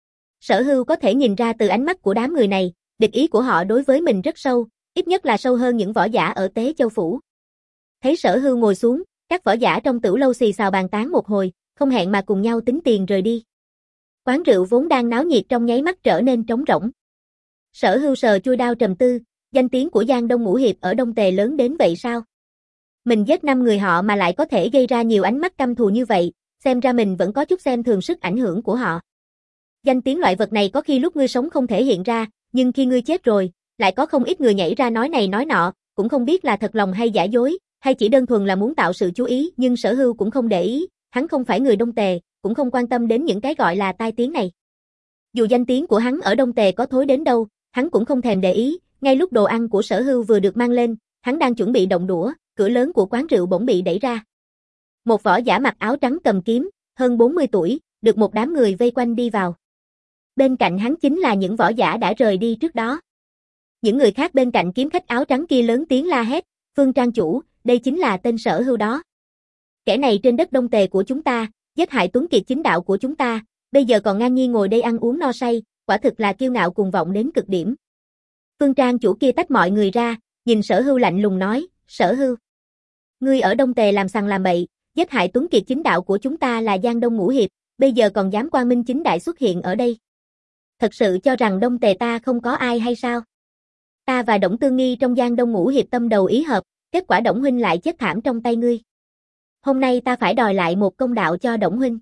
Sở Hưu có thể nhìn ra từ ánh mắt của đám người này, địch ý của họ đối với mình rất sâu, ít nhất là sâu hơn những võ giả ở Tế Châu phủ. Thấy Sở Hưu ngồi xuống, các võ giả trong tử lâu xì xào bàn tán một hồi, không hẹn mà cùng nhau tính tiền rời đi. Quán rượu vốn đang náo nhiệt trong nháy mắt trở nên trống rỗng. Sở Hưu sờ chui đao trầm tư, danh tiếng của Giang Đông Ngũ Hiệp ở Đông Tề lớn đến vậy sao? Mình giết năm người họ mà lại có thể gây ra nhiều ánh mắt căm thù như vậy, xem ra mình vẫn có chút xem thường sức ảnh hưởng của họ. Danh tiếng loại vật này có khi lúc ngươi sống không thể hiện ra, nhưng khi ngươi chết rồi, lại có không ít người nhảy ra nói này nói nọ, cũng không biết là thật lòng hay giả dối, hay chỉ đơn thuần là muốn tạo sự chú ý, nhưng Sở Hưu cũng không để ý, hắn không phải người Đông Tề, cũng không quan tâm đến những cái gọi là tai tiếng này. Dù danh tiếng của hắn ở Đông Tề có thối đến đâu, hắn cũng không thèm để ý, ngay lúc đồ ăn của Sở Hưu vừa được mang lên, hắn đang chuẩn bị động đũa, cửa lớn của quán rượu bỗng bị đẩy ra. Một võ giả mặc áo trắng cầm kiếm, hơn bốn mươi tuổi, được một đám người vây quanh đi vào. Bên cạnh hắn chính là những võ giả đã rời đi trước đó. Những người khác bên cạnh kiếm khách áo trắng kia lớn tiếng la hét, Phương Trang chủ, đây chính là tên Sở Hưu đó. Kẻ này trên đất Đông Tề của chúng ta, giết hại tuấn kiệt chính đạo của chúng ta, bây giờ còn ngang nhiên ngồi đây ăn uống no say, quả thực là kiêu ngạo cuồng vọng đến cực điểm. Phương Trang chủ kia tách mọi người ra, nhìn Sở Hưu lạnh lùng nói, Sở Hưu, ngươi ở Đông Tề làm sằng làm bậy, giết hại tuấn kiệt chính đạo của chúng ta là Giang Đông Ngũ Hiệp, bây giờ còn dám quang minh chính đại xuất hiện ở đây. Thật sự cho rằng Đông Tề ta không có ai hay sao? Ta và Đổng Tương Nghi trong Giang Đông Ngũ Hiệp tâm đầu ý hợp, kết quả Đổng huynh lại chết thảm trong tay ngươi. Hôm nay ta phải đòi lại một công đạo cho Đổng huynh.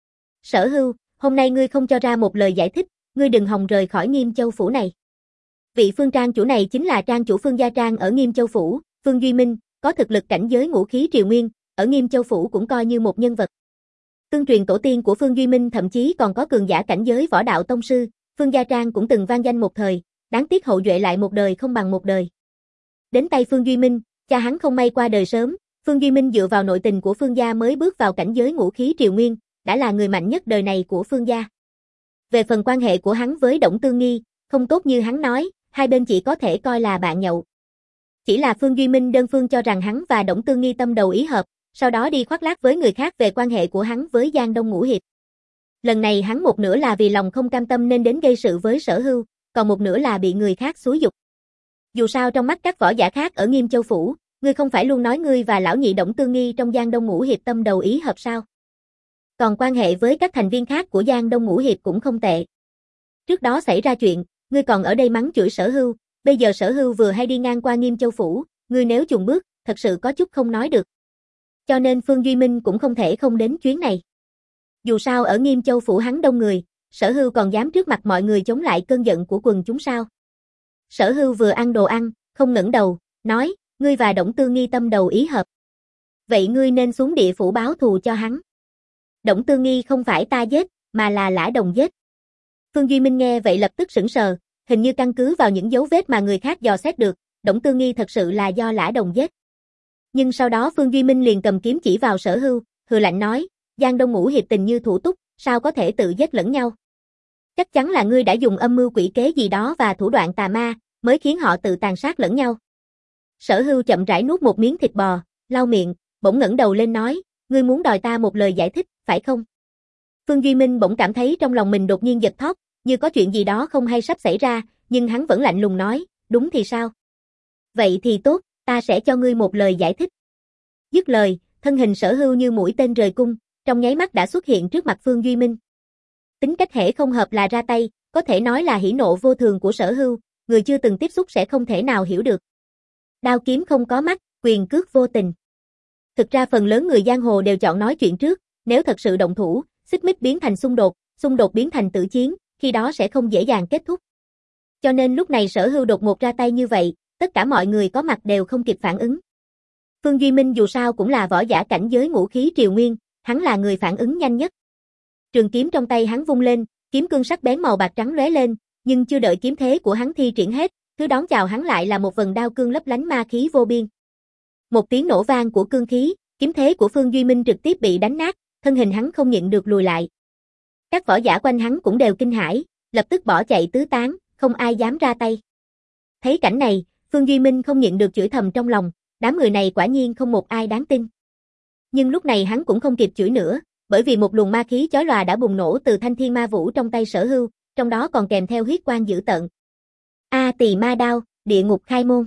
Sở Hưu, hôm nay ngươi không cho ra một lời giải thích, ngươi đừng hòng rời khỏi Nghiêm Châu phủ này. Vị Phương Trang chủ này chính là trang chủ Phương Gia Trang ở Nghiêm Châu phủ, Phương Duy Minh, có thực lực cảnh giới ngũ khí triều nguyên, ở Nghiêm Châu phủ cũng coi như một nhân vật. Tương truyền tổ tiên của Phương Duy Minh thậm chí còn có cường giả cảnh giới võ đạo tông sư, Phương Gia Trang cũng từng vang danh một thời, đáng tiếc hậu duệ lại một đời không bằng một đời. Đến tay Phương Duy Minh, cha hắn không may qua đời sớm, Phương Duy Minh dựa vào nội tình của Phương gia mới bước vào cảnh giới ngũ khí triều nguyên, đã là người mạnh nhất đời này của Phương gia. Về phần quan hệ của hắn với Đổng Tương Nghi, không tốt như hắn nói, hai bên chỉ có thể coi là bạn nhậu. Chỉ là Phương Duy Minh đơn phương cho rằng hắn và Đổng Tương Nghi tâm đầu ý hợp, sau đó đi khoác lác với người khác về quan hệ của hắn với Giang Đông Ngũ Hiệp. Lần này hắn một nửa là vì lòng không cam tâm nên đến gây sự với Sở Hưu, còn một nửa là bị người khác xúi giục. Dù sao trong mắt các võ giả khác ở Nghiêm Châu Phủ, ngươi không phải luôn nói ngươi và lão nhị Đổng Tương Nghi trong Giang Đông Ngũ Hiệp tâm đầu ý hợp sao? Còn quan hệ với các thành viên khác của Giang Đông Ngũ Hiệp cũng không tệ. Trước đó xảy ra chuyện, ngươi còn ở đây mắng chửi Sở Hưu, bây giờ Sở Hưu vừa hay đi ngang qua Nghiêm Châu Phủ, ngươi nếu chùng bước, thật sự có chút không nói được. Cho nên Phương Duy Minh cũng không thể không đến chuyến này. Dù sao ở Nghiêm Châu Phủ hắn đông người, Sở Hưu còn dám trước mặt mọi người chống lại cơn giận của quần chúng sao? Sở Hưu vừa ăn đồ ăn, không ngẩng đầu, nói, ngươi và Đổng Tương Nghi tâm đầu ý hợp. Vậy ngươi nên xuống địa phủ báo thù cho hắn. Đổng Tương Nghi không phải ta giết, mà là Lã Đồng giết. Phương Duy Minh nghe vậy lập tức sững sờ, hình như căn cứ vào những dấu vết mà người khác dò xét được, Đổng Tương Nghi thật sự là do Lã Đồng giết. Nhưng sau đó Phương Duy Minh liền cầm kiếm chỉ vào Sở Hưu, hừ lạnh nói, Giang Đông Ngũ Hiệp tình như thủ túc, sao có thể tự giết lẫn nhau? Chắc chắn là ngươi đã dùng âm mưu quỷ kế gì đó và thủ đoạn tà ma, mới khiến họ tự tàn sát lẫn nhau. Sở Hưu chậm rãi nuốt một miếng thịt bò, lau miệng, bỗng ngẩng đầu lên nói, ngươi muốn đòi ta một lời giải thích, phải không? Phương Duy Minh bỗng cảm thấy trong lòng mình đột nhiên giật thót, như có chuyện gì đó không hay sắp xảy ra, nhưng hắn vẫn lạnh lùng nói, đúng thì sao? Vậy thì tốt, ta sẽ cho ngươi một lời giải thích. Dứt lời, thân hình Sở Hưu như mũi tên rời cung, trong nháy mắt đã xuất hiện trước mặt Phương Duy Minh. Tính cách hễ không hợp là ra tay, có thể nói là hỉ nộ vô thường của Sở Hưu, người chưa từng tiếp xúc sẽ không thể nào hiểu được. Đao kiếm không có mắt, quyền cước vô tình. Thực ra phần lớn người giang hồ đều chọn nói chuyện trước, nếu thật sự động thủ, xích mích biến thành xung đột, xung đột biến thành tử chiến, khi đó sẽ không dễ dàng kết thúc. Cho nên lúc này Sở Hưu đột ngột ra tay như vậy, tất cả mọi người có mặt đều không kịp phản ứng. Phương Duy Minh dù sao cũng là võ giả cảnh giới ngũ khí triều nguyên, hắn là người phản ứng nhanh nhất. Trường kiếm trong tay hắn vung lên, kiếm cương sắc bén màu bạc trắng lóe lên, nhưng chưa đợi kiếm thế của hắn thi triển hết, thứ đón chào hắn lại là một vần đao cương lấp lánh ma khí vô biên. Một tiếng nổ vang của cương khí, kiếm thế của Phương Duy Minh trực tiếp bị đánh nát, thân hình hắn không nhịn được lùi lại. Các võ giả quanh hắn cũng đều kinh hãi, lập tức bỏ chạy tứ tán, không ai dám ra tay. Thấy cảnh này, Phương Duy Minh không nhịn được chửi thầm trong lòng, đám người này quả nhiên không một ai đáng tin. Nhưng lúc này hắn cũng không kịp chửi nữa, bởi vì một luồng ma khí chói lòa đã bùng nổ từ thanh thiên ma vũ trong tay Sở Hưu, trong đó còn kèm theo huyết quang dữ tợn. A Tỳ Ma Đao, địa ngục khai môn.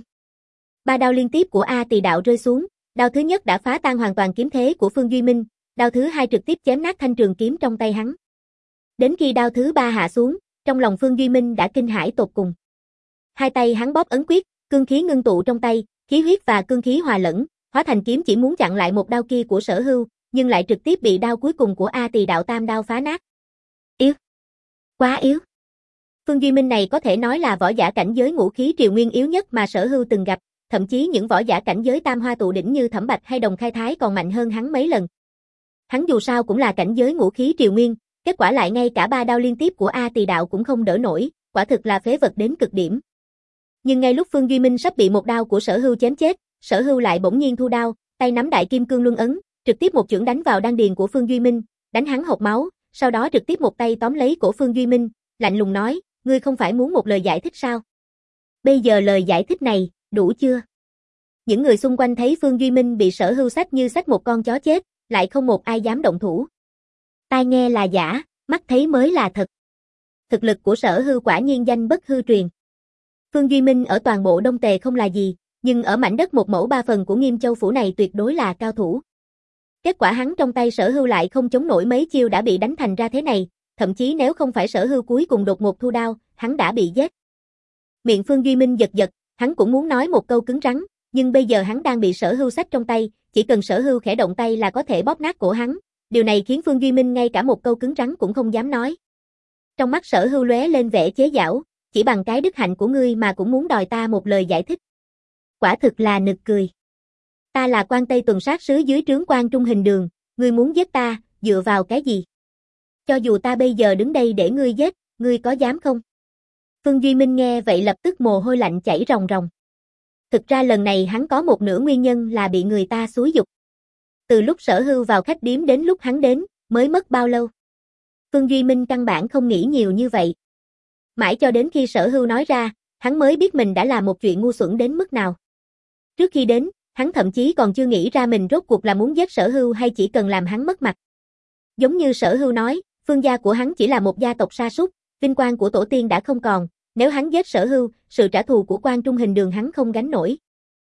Ba đao liên tiếp của A Tỳ đạo rơi xuống, đao thứ nhất đã phá tan hoàn toàn kiếm thế của Phương Duy Minh, đao thứ hai trực tiếp chém nát thanh trường kiếm trong tay hắn. Đến khi đao thứ ba hạ xuống, trong lòng Phương Duy Minh đã kinh hãi tột cùng. Hai tay hắn bóp ấn quyết, cương khí ngưng tụ trong tay, khí huyết và cương khí hòa lẫn, hóa thành kiếm chỉ muốn chặn lại một đao kia của Sở Hưu, nhưng lại trực tiếp bị đao cuối cùng của A Tỳ đạo tam đao phá nát. Yếu, quá yếu. Phương Duy Minh này có thể nói là võ giả cảnh giới ngũ khí triều nguyên yếu nhất mà Sở Hưu từng gặp, thậm chí những võ giả cảnh giới tam hoa tụ đỉnh như Thẩm Bạch hay Đồng Khai Thái còn mạnh hơn hắn mấy lần. Hắn dù sao cũng là cảnh giới ngũ khí triều nguyên, kết quả lại ngay cả ba đao liên tiếp của A Tỳ đạo cũng không đỡ nổi, quả thực là phế vật đến cực điểm. Nhưng ngay lúc Phương Duy Minh sắp bị một đao của Sở Hưu chém chết, Sở Hưu lại bỗng nhiên thu đao, tay nắm đại kim cương luân ấn, trực tiếp một chưởng đánh vào đan điền của Phương Duy Minh, đánh hắn hộc máu, sau đó trực tiếp một tay tóm lấy cổ Phương Duy Minh, lạnh lùng nói, ngươi không phải muốn một lời giải thích sao? Bây giờ lời giải thích này, đủ chưa? Những người xung quanh thấy Phương Duy Minh bị Sở Hưu xách như xách một con chó chết, lại không một ai dám động thủ. Tai nghe là giả, mắt thấy mới là thật. Thực lực của Sở Hưu quả nhiên danh bất hư truyền. Phương Duy Minh ở toàn bộ Đông Tề không là gì, nhưng ở mảnh đất một mẫu ba phần của Nghiêm Châu Phủ này tuyệt đối là cao thủ. Kết quả hắn trong tay Sở Hưu lại không chống nổi mấy chiêu đã bị đánh thành ra thế này, thậm chí nếu không phải Sở Hưu cuối cùng đột ngột thu đao, hắn đã bị giết. Miệng Phương Duy Minh giật giật, hắn cũng muốn nói một câu cứng rắn, nhưng bây giờ hắn đang bị Sở Hưu xách trong tay, chỉ cần Sở Hưu khẽ động tay là có thể bóp nát cổ hắn, điều này khiến Phương Duy Minh ngay cả một câu cứng rắn cũng không dám nói. Trong mắt Sở Hưu lóe lên vẻ chế giảo, chỉ bằng cái đức hạnh của ngươi mà cũng muốn đòi ta một lời giải thích. Quả thực là nực cười. Ta là quan Tây tuần sát sứ dưới trướng quan Trung Hình Đường, ngươi muốn giết ta, dựa vào cái gì? Cho dù ta bây giờ đứng đây để ngươi giết, ngươi có dám không? Phương Duy Minh nghe vậy lập tức mồ hôi lạnh chảy ròng ròng. Thực ra lần này hắn có một nửa nguyên nhân là bị người ta xúi giục. Từ lúc Sở Hưu vào khách điếm đến lúc hắn đến, mới mất bao lâu? Phương Duy Minh căn bản không nghĩ nhiều như vậy. Mãi cho đến khi Sở Hưu nói ra, hắn mới biết mình đã làm một chuyện ngu xuẩn đến mức nào. Trước khi đến, hắn thậm chí còn chưa nghĩ ra mình rốt cuộc là muốn giết Sở Hưu hay chỉ cần làm hắn mất mặt. Giống như Sở Hưu nói, Phương gia của hắn chỉ là một gia tộc sa sút, vinh quang của tổ tiên đã không còn, Nếu hắn giết Sở Hưu, sự trả thù của Quan Trung Hình Đường hắn không gánh nổi.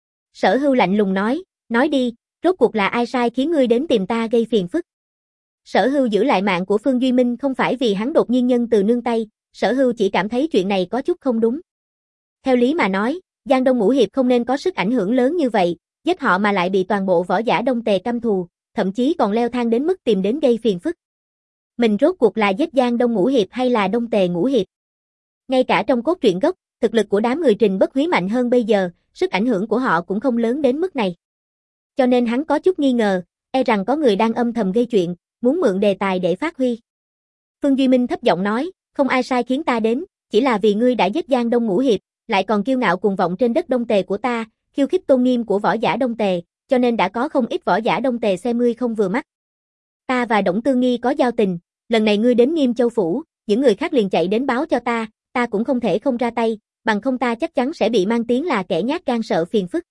Sở Hưu lạnh lùng nói, nói đi, rốt cuộc là ai sai khiến ngươi đến tìm ta gây phiền phức. Sở Hưu giữ lại mạng của Phương Duy Minh không phải vì hắn đột nhiên nhân từ nương tay, Sở Hưu chỉ cảm thấy chuyện này có chút không đúng. Theo lý mà nói, Giang Đông Ngũ Hiệp không nên có sức ảnh hưởng lớn như vậy, giết họ mà lại bị toàn bộ võ giả Đông Tề căm thù, thậm chí còn leo thang đến mức tìm đến gây phiền phức. Mình rốt cuộc là giết Giang Đông Ngũ Hiệp hay là Đông Tề Ngũ Hiệp? Ngay cả trong cốt truyện gốc, thực lực của đám người Trình Bất Húy mạnh hơn bây giờ, sức ảnh hưởng của họ cũng không lớn đến mức này. Cho nên hắn có chút nghi ngờ, e rằng có người đang âm thầm gây chuyện, muốn mượn đề tài để phát huy. Phương Duy Minh thấp giọng nói, không ai sai khiến ta đến, chỉ là vì ngươi đã giết Giang Đông Ngũ Hiệp, lại còn kiêu ngạo cuồng vọng trên đất Đông Tề của ta, khiêu khích tôn nghiêm của võ giả Đông Tề, cho nên đã có không ít võ giả Đông Tề xem ngươi không vừa mắt. Ta và Đổng Tư Nghi có giao tình, lần này ngươi đến Nghiêm Châu Phủ, những người khác liền chạy đến báo cho ta, ta cũng không thể không ra tay, bằng không ta chắc chắn sẽ bị mang tiếng là kẻ nhát gan sợ phiền phức.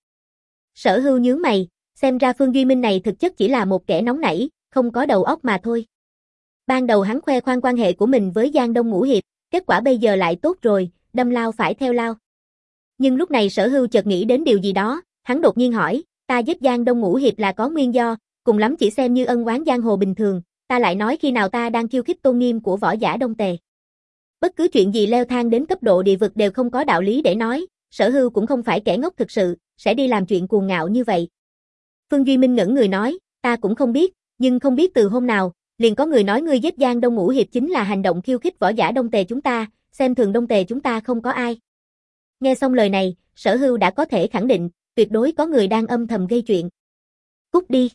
Sở Hưu nhướng mày, xem ra Phương Duy Minh này thực chất chỉ là một kẻ nóng nảy, không có đầu óc mà thôi. Ban đầu hắn khoe khoang quan hệ của mình với Giang Đông Ngũ Hiệp, kết quả bây giờ lại tốt rồi, đâm lao phải theo lao. Nhưng lúc này Sở Hưu chợt nghĩ đến điều gì đó, hắn đột nhiên hỏi, ta giết Giang Đông Ngũ Hiệp là có nguyên do, cùng lắm chỉ xem như ân oán giang hồ bình thường, ta lại nói khi nào ta đang khiêu khích tôn nghiêm của võ giả Đông Tề. Bất cứ chuyện gì leo thang đến cấp độ địa vực đều không có đạo lý để nói, Sở Hưu cũng không phải kẻ ngốc thực sự, sẽ đi làm chuyện cuồng ngạo như vậy. Phương Duy Minh ngẩn người nói, ta cũng không biết, nhưng không biết từ hôm nào, liền có người nói ngươi giết Giang Đông Ngũ Hiệp chính là hành động khiêu khích võ giả Đông Tề chúng ta, xem thường Đông Tề chúng ta không có ai. Nghe xong lời này, Sở Hưu đã có thể khẳng định, tuyệt đối có người đang âm thầm gây chuyện. Cút đi.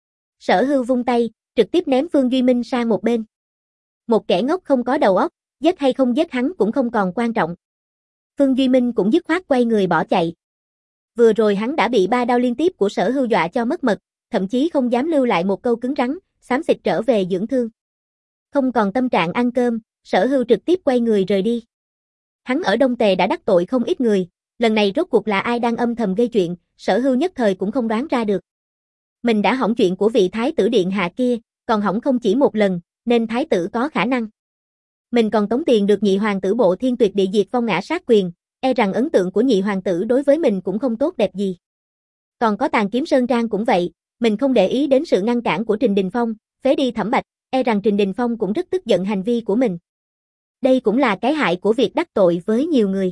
Sở Hưu vung tay, trực tiếp ném Phương Duy Minh sang một bên. Một kẻ ngốc không có đầu óc, giết hay không giết hắn cũng không còn quan trọng. Phương Duy Minh cũng dứt khoát quay người bỏ chạy. Vừa rồi hắn đã bị ba đao liên tiếp của Sở Hưu dọa cho mất mật, thậm chí không dám lưu lại một câu cứng rắn, xám xịt trở về dưỡng thương. Không còn tâm trạng ăn cơm, Sở Hưu trực tiếp quay người rời đi. Hắn ở Đông Tề đã đắc tội không ít người, lần này rốt cuộc là ai đang âm thầm gây chuyện, Sở Hưu nhất thời cũng không đoán ra được. Mình đã hỏng chuyện của vị thái tử điện hạ kia, còn hỏng không chỉ một lần, nên thái tử có khả năng. Mình còn tống tiền được nhị hoàng tử Bộ Thiên Tuyệt địa diệt vong ngã sát quyền, e rằng ấn tượng của nhị hoàng tử đối với mình cũng không tốt đẹp gì. Còn có Tàn Kiếm Sơn Trang cũng vậy, mình không để ý đến sự ngăn cản của Trình Đình Phong, phế đi Thẩm Bạch, e rằng Trình Đình Phong cũng rất tức giận hành vi của mình. Đây cũng là cái hại của việc đắc tội với nhiều người.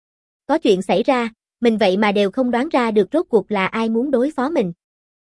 Có chuyện xảy ra, mình vậy mà đều không đoán ra được rốt cuộc là ai muốn đối phó mình.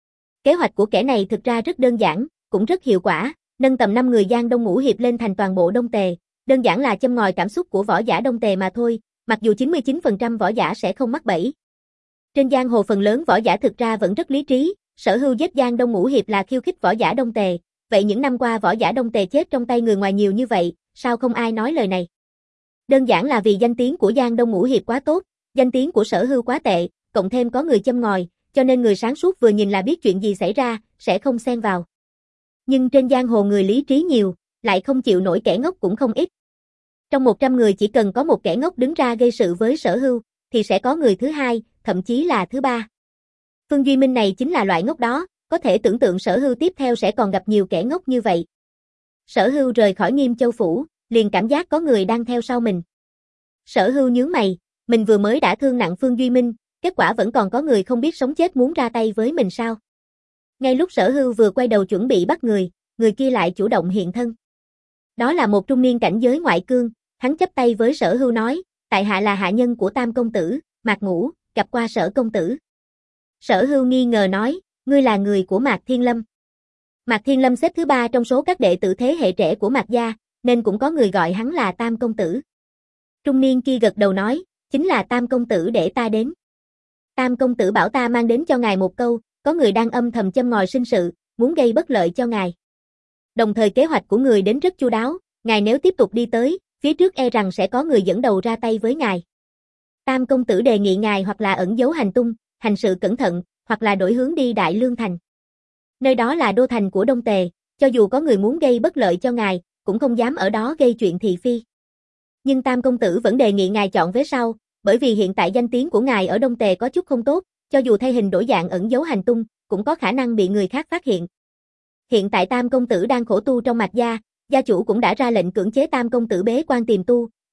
Kế hoạch của kẻ này thực ra rất đơn giản, cũng rất hiệu quả, nâng tầm năm người Giang Đông Ngũ Hiệp lên thành toàn bộ Đông Tề, đơn giản là châm ngòi cảm xúc của võ giả Đông Tề mà thôi, mặc dù chín mươi chín phần trăm võ giả sẽ không mắc bẫy. Trên giang hồ phần lớn võ giả thực ra vẫn rất lý trí, Sở Hưu giết Giang Đông Ngũ Hiệp là khiêu khích võ giả Đông Tề, vậy những năm qua võ giả Đông Tề chết trong tay người ngoài nhiều như vậy, sao không ai nói lời này? Đơn giản là vì danh tiếng của Giang Đông Ngũ Hiệp quá tốt, danh tiếng của Sở Hưu quá tệ, cộng thêm có người châm ngòi, cho nên người sáng suốt vừa nhìn là biết chuyện gì xảy ra, sẽ không xen vào. Nhưng trên giang hồ người lý trí nhiều, lại không chịu nổi kẻ ngốc cũng không ít. Trong một trăm người chỉ cần có một kẻ ngốc đứng ra gây sự với Sở Hưu, thì sẽ có người thứ hai, thậm chí là thứ ba. Phương Duy Minh này chính là loại ngốc đó, có thể tưởng tượng Sở Hưu tiếp theo sẽ còn gặp nhiều kẻ ngốc như vậy. Sở Hưu rời khỏi Nghiêm Châu Phủ, liền cảm giác có người đang theo sau mình. Sở Hưu nhướng mày, mình vừa mới đã thương nặng Phương Duy Minh, kết quả vẫn còn có người không biết sống chết muốn ra tay với mình sao? Ngay lúc Sở Hưu vừa quay đầu chuẩn bị bắt người, người kia lại chủ động hiện thân. Đó là một trung niên cảnh giới ngoại cương, hắn chắp tay với Sở Hưu nói, tại hạ là hạ nhân của Tam công tử, Mạc Ngũ, gặp qua Sở công tử. Sở Hưu nghi ngờ nói, ngươi là người của Mạc Thiên Lâm. Mạc Thiên Lâm xếp thứ ba trong số các đệ tử thế hệ trẻ của Mạc gia, nên cũng có người gọi hắn là Tam công tử. Trung niên kia gật đầu nói, chính là Tam công tử để ta đến. Tam công tử bảo ta mang đến cho ngài một câu, có người đang âm thầm châm ngòi sinh sự, muốn gây bất lợi cho ngài. Đồng thời kế hoạch của người đến rất chu đáo, ngài nếu tiếp tục đi tới, phía trước e rằng sẽ có người dẫn đầu ra tay với ngài. Tam công tử đề nghị ngài hoặc là ẩn giấu hành tung, hành sự cẩn thận, hoặc là đổi hướng đi Đại Lương Thành. Nơi đó là đô thành của Đông Tề, cho dù có người muốn gây bất lợi cho ngài, cũng không dám ở đó gây chuyện thị phi. Nhưng Tam công tử vẫn đề nghị ngài chọn vế sau, bởi vì hiện tại danh tiếng của ngài ở Đông Tề có chút không tốt, cho dù thay hình đổi dạng ẩn giấu hành tung, cũng có khả năng bị người khác phát hiện. Hiện tại Tam công tử đang khổ tu trong Mạc gia, gia chủ cũng đã ra lệnh cưỡng chế Tam công tử bế quan tìm tu,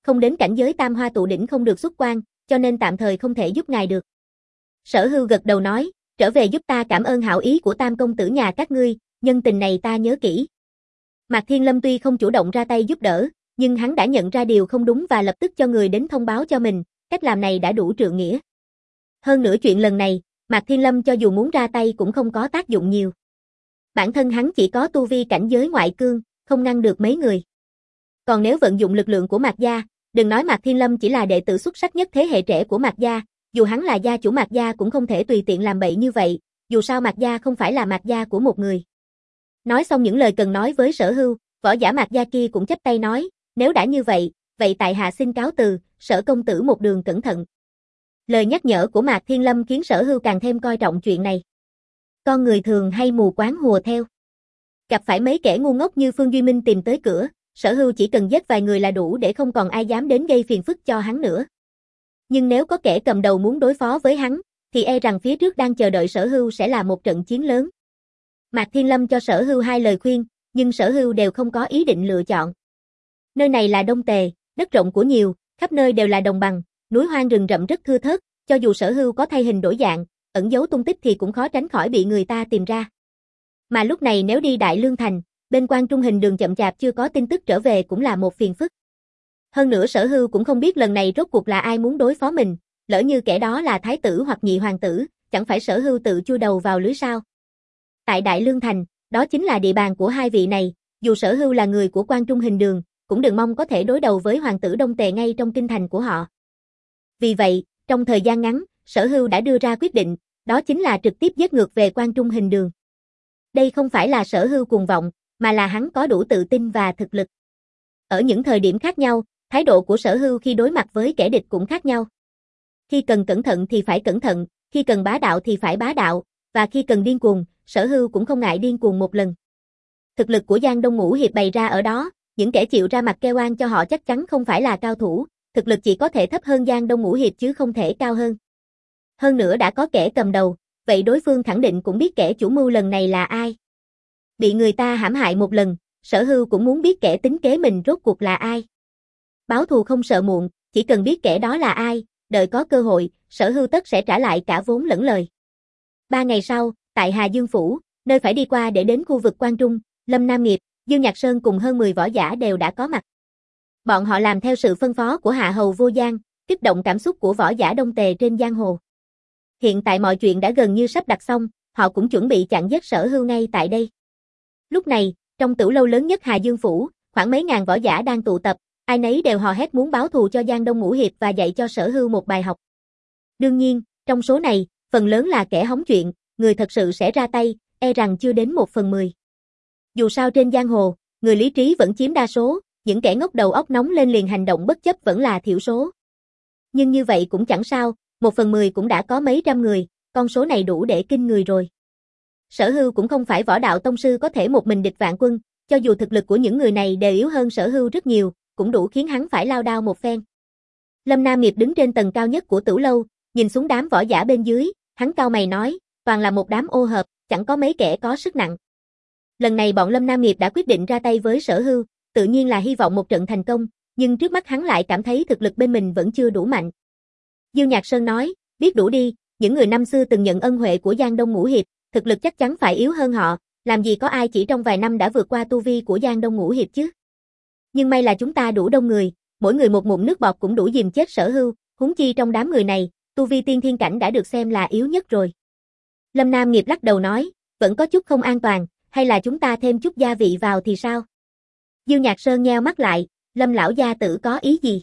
không đến cảnh giới tam hoa tụ đỉnh không được xuất quan, cho nên tạm thời không thể giúp ngài được. Sở Hưu gật đầu nói, trở về giúp ta cảm ơn hảo ý của tam công tử nhà các ngươi, nhân tình này ta nhớ kỹ. Mạc Thiên Lâm tuy không chủ động ra tay giúp đỡ, nhưng hắn đã nhận ra điều không đúng và lập tức cho người đến thông báo cho mình, cách làm này đã đủ trượng nghĩa. Hơn nữa chuyện lần này, Mạc Thiên Lâm cho dù muốn ra tay cũng không có tác dụng nhiều. Bản thân hắn chỉ có tu vi cảnh giới ngoại cương, không ngăn được mấy người. Còn nếu vận dụng lực lượng của Mạc gia, đừng nói Mạc Thiên Lâm chỉ là đệ tử xuất sắc nhất thế hệ trẻ của Mạc gia, dù hắn là gia chủ Mạc gia cũng không thể tùy tiện làm bậy như vậy, dù sao Mạc gia không phải là Mạc gia của một người. Nói xong những lời cần nói với Sở Hưu, võ giả Mạc gia kia cũng chắp tay nói, nếu đã như vậy, vậy tại hạ xin cáo từ, Sở công tử một đường cẩn thận. Lời nhắc nhở của Mạc Thiên Lâm khiến Sở Hưu càng thêm coi trọng chuyện này. Con người thường hay mù quáng hùa theo. Gặp phải mấy kẻ ngu ngốc như Phương Duy Minh tìm tới cửa, Sở Hưu chỉ cần giết vài người là đủ để không còn ai dám đến gây phiền phức cho hắn nữa. Nhưng nếu có kẻ cầm đầu muốn đối phó với hắn, thì e rằng phía trước đang chờ đợi Sở Hưu sẽ là một trận chiến lớn. Mạc Thiên Lâm cho Sở Hưu hai lời khuyên, nhưng Sở Hưu đều không có ý định lựa chọn. Nơi này là Đông Tề, đất rộng của nhiều, khắp nơi đều là đồng bằng, núi hoang rừng rậm rất thưa thớt, cho dù Sở Hưu có thay hình đổi dạng, ẩn giấu tung tích thì cũng khó tránh khỏi bị người ta tìm ra. Mà lúc này nếu đi Đại Lương Thành, bên Quan Trung Hình Đường chậm chạp chưa có tin tức trở về cũng là một phiền phức. Hơn nữa Sở Hưu cũng không biết lần này rốt cuộc là ai muốn đối phó mình, lỡ như kẻ đó là thái tử hoặc nhị hoàng tử, chẳng phải Sở Hưu tự chui đầu vào lưới sao? Tại Đại Lương Thành, đó chính là địa bàn của hai vị này, dù Sở Hưu là người của Quan Trung Hình Đường, cũng đừng mong có thể đối đầu với hoàng tử Đông Tề ngay trong kinh thành của họ. Vì vậy, trong thời gian ngắn, Sở Hưu đã đưa ra quyết định, đó chính là trực tiếp giết ngược về Quan Trung Hình Đường. Đây không phải là Sở Hưu cuồng vọng, mà là hắn có đủ tự tin và thực lực. Ở những thời điểm khác nhau, thái độ của Sở Hưu khi đối mặt với kẻ địch cũng khác nhau. Khi cần cẩn thận thì phải cẩn thận, khi cần bá đạo thì phải bá đạo, và khi cần điên cuồng, Sở Hưu cũng không ngại điên cuồng một lần. Thực lực của Giang Đông Ngũ Hiệp bày ra ở đó, những kẻ chịu ra mặt kêu oan cho họ chắc chắn không phải là cao thủ, thực lực chỉ có thể thấp hơn Giang Đông Ngũ Hiệp chứ không thể cao hơn. Hơn nữa đã có kẻ cầm đầu, vậy đối phương khẳng định cũng biết kẻ chủ mưu lần này là ai. Bị người ta hãm hại một lần, Sở Hưu cũng muốn biết kẻ tính kế mình rốt cuộc là ai. Báo thù không sợ muộn, chỉ cần biết kẻ đó là ai, đợi có cơ hội, Sở Hưu tất sẽ trả lại cả vốn lẫn lời. Ba ngày sau, tại Hà Dương Phủ, nơi phải đi qua để đến khu vực Quan Trung, Lâm Nam Nghiệp, Dương Nhạc Sơn cùng hơn mười võ giả đều đã có mặt. Bọn họ làm theo sự phân phó của Hạ Hầu Vô Giang, kích động cảm xúc của võ giả Đông Tề trên giang hồ. Hiện tại mọi chuyện đã gần như sắp đặt xong, họ cũng chuẩn bị chặn giết Sở Hưu ngay tại đây. Lúc này, trong tửu lâu lớn nhất Hà Dương Phủ, khoảng mấy ngàn võ giả đang tụ tập, ai nấy đều hò hét muốn báo thù cho Giang Đông Ngũ Hiệp và dạy cho Sở Hưu một bài học. Đương nhiên, trong số này, phần lớn là kẻ hóng chuyện, người thật sự sẽ ra tay, e rằng chưa đến một phần mười. Dù sao trên giang hồ, người lý trí vẫn chiếm đa số, những kẻ ngốc đầu óc nóng lên liền hành động bất chấp vẫn là thiểu số. Nhưng như vậy cũng chẳng sao, một phần mười cũng đã có mấy trăm người, con số này đủ để kinh người rồi. Sở Hưu cũng không phải võ đạo tông sư có thể một mình địch vạn quân, cho dù thực lực của những người này đều yếu hơn Sở Hưu rất nhiều, cũng đủ khiến hắn phải lao đao một phen. Lâm Nam Nghiệp đứng trên tầng cao nhất của tửu lâu, nhìn xuống đám võ giả bên dưới, hắn cau mày nói, toàn là một đám ô hợp, chẳng có mấy kẻ có sức nặng. Lần này bọn Lâm Nam Nghiệp đã quyết định ra tay với Sở Hưu, tự nhiên là hy vọng một trận thành công, nhưng trước mắt hắn lại cảm thấy thực lực bên mình vẫn chưa đủ mạnh. Dương Nhạc Sơn nói, biết đủ đi, những người năm xưa từng nhận ân huệ của Giang Đông Ngũ Hiệp, thực lực chắc chắn phải yếu hơn họ, làm gì có ai chỉ trong vài năm đã vượt qua tu vi của Giang Đông Ngũ Hiệp chứ. Nhưng may là chúng ta đủ đông người, mỗi người một ngụm nước bọt cũng đủ dìm chết Sở Hưu, huống chi trong đám người này, tu vi tiên thiên cảnh đã được xem là yếu nhất rồi. Lâm Nam Nghiệp lắc đầu nói, vẫn có chút không an toàn, hay là chúng ta thêm chút gia vị vào thì sao? Dương Nhạc Sơn nheo mắt lại, Lâm lão gia tử có ý gì?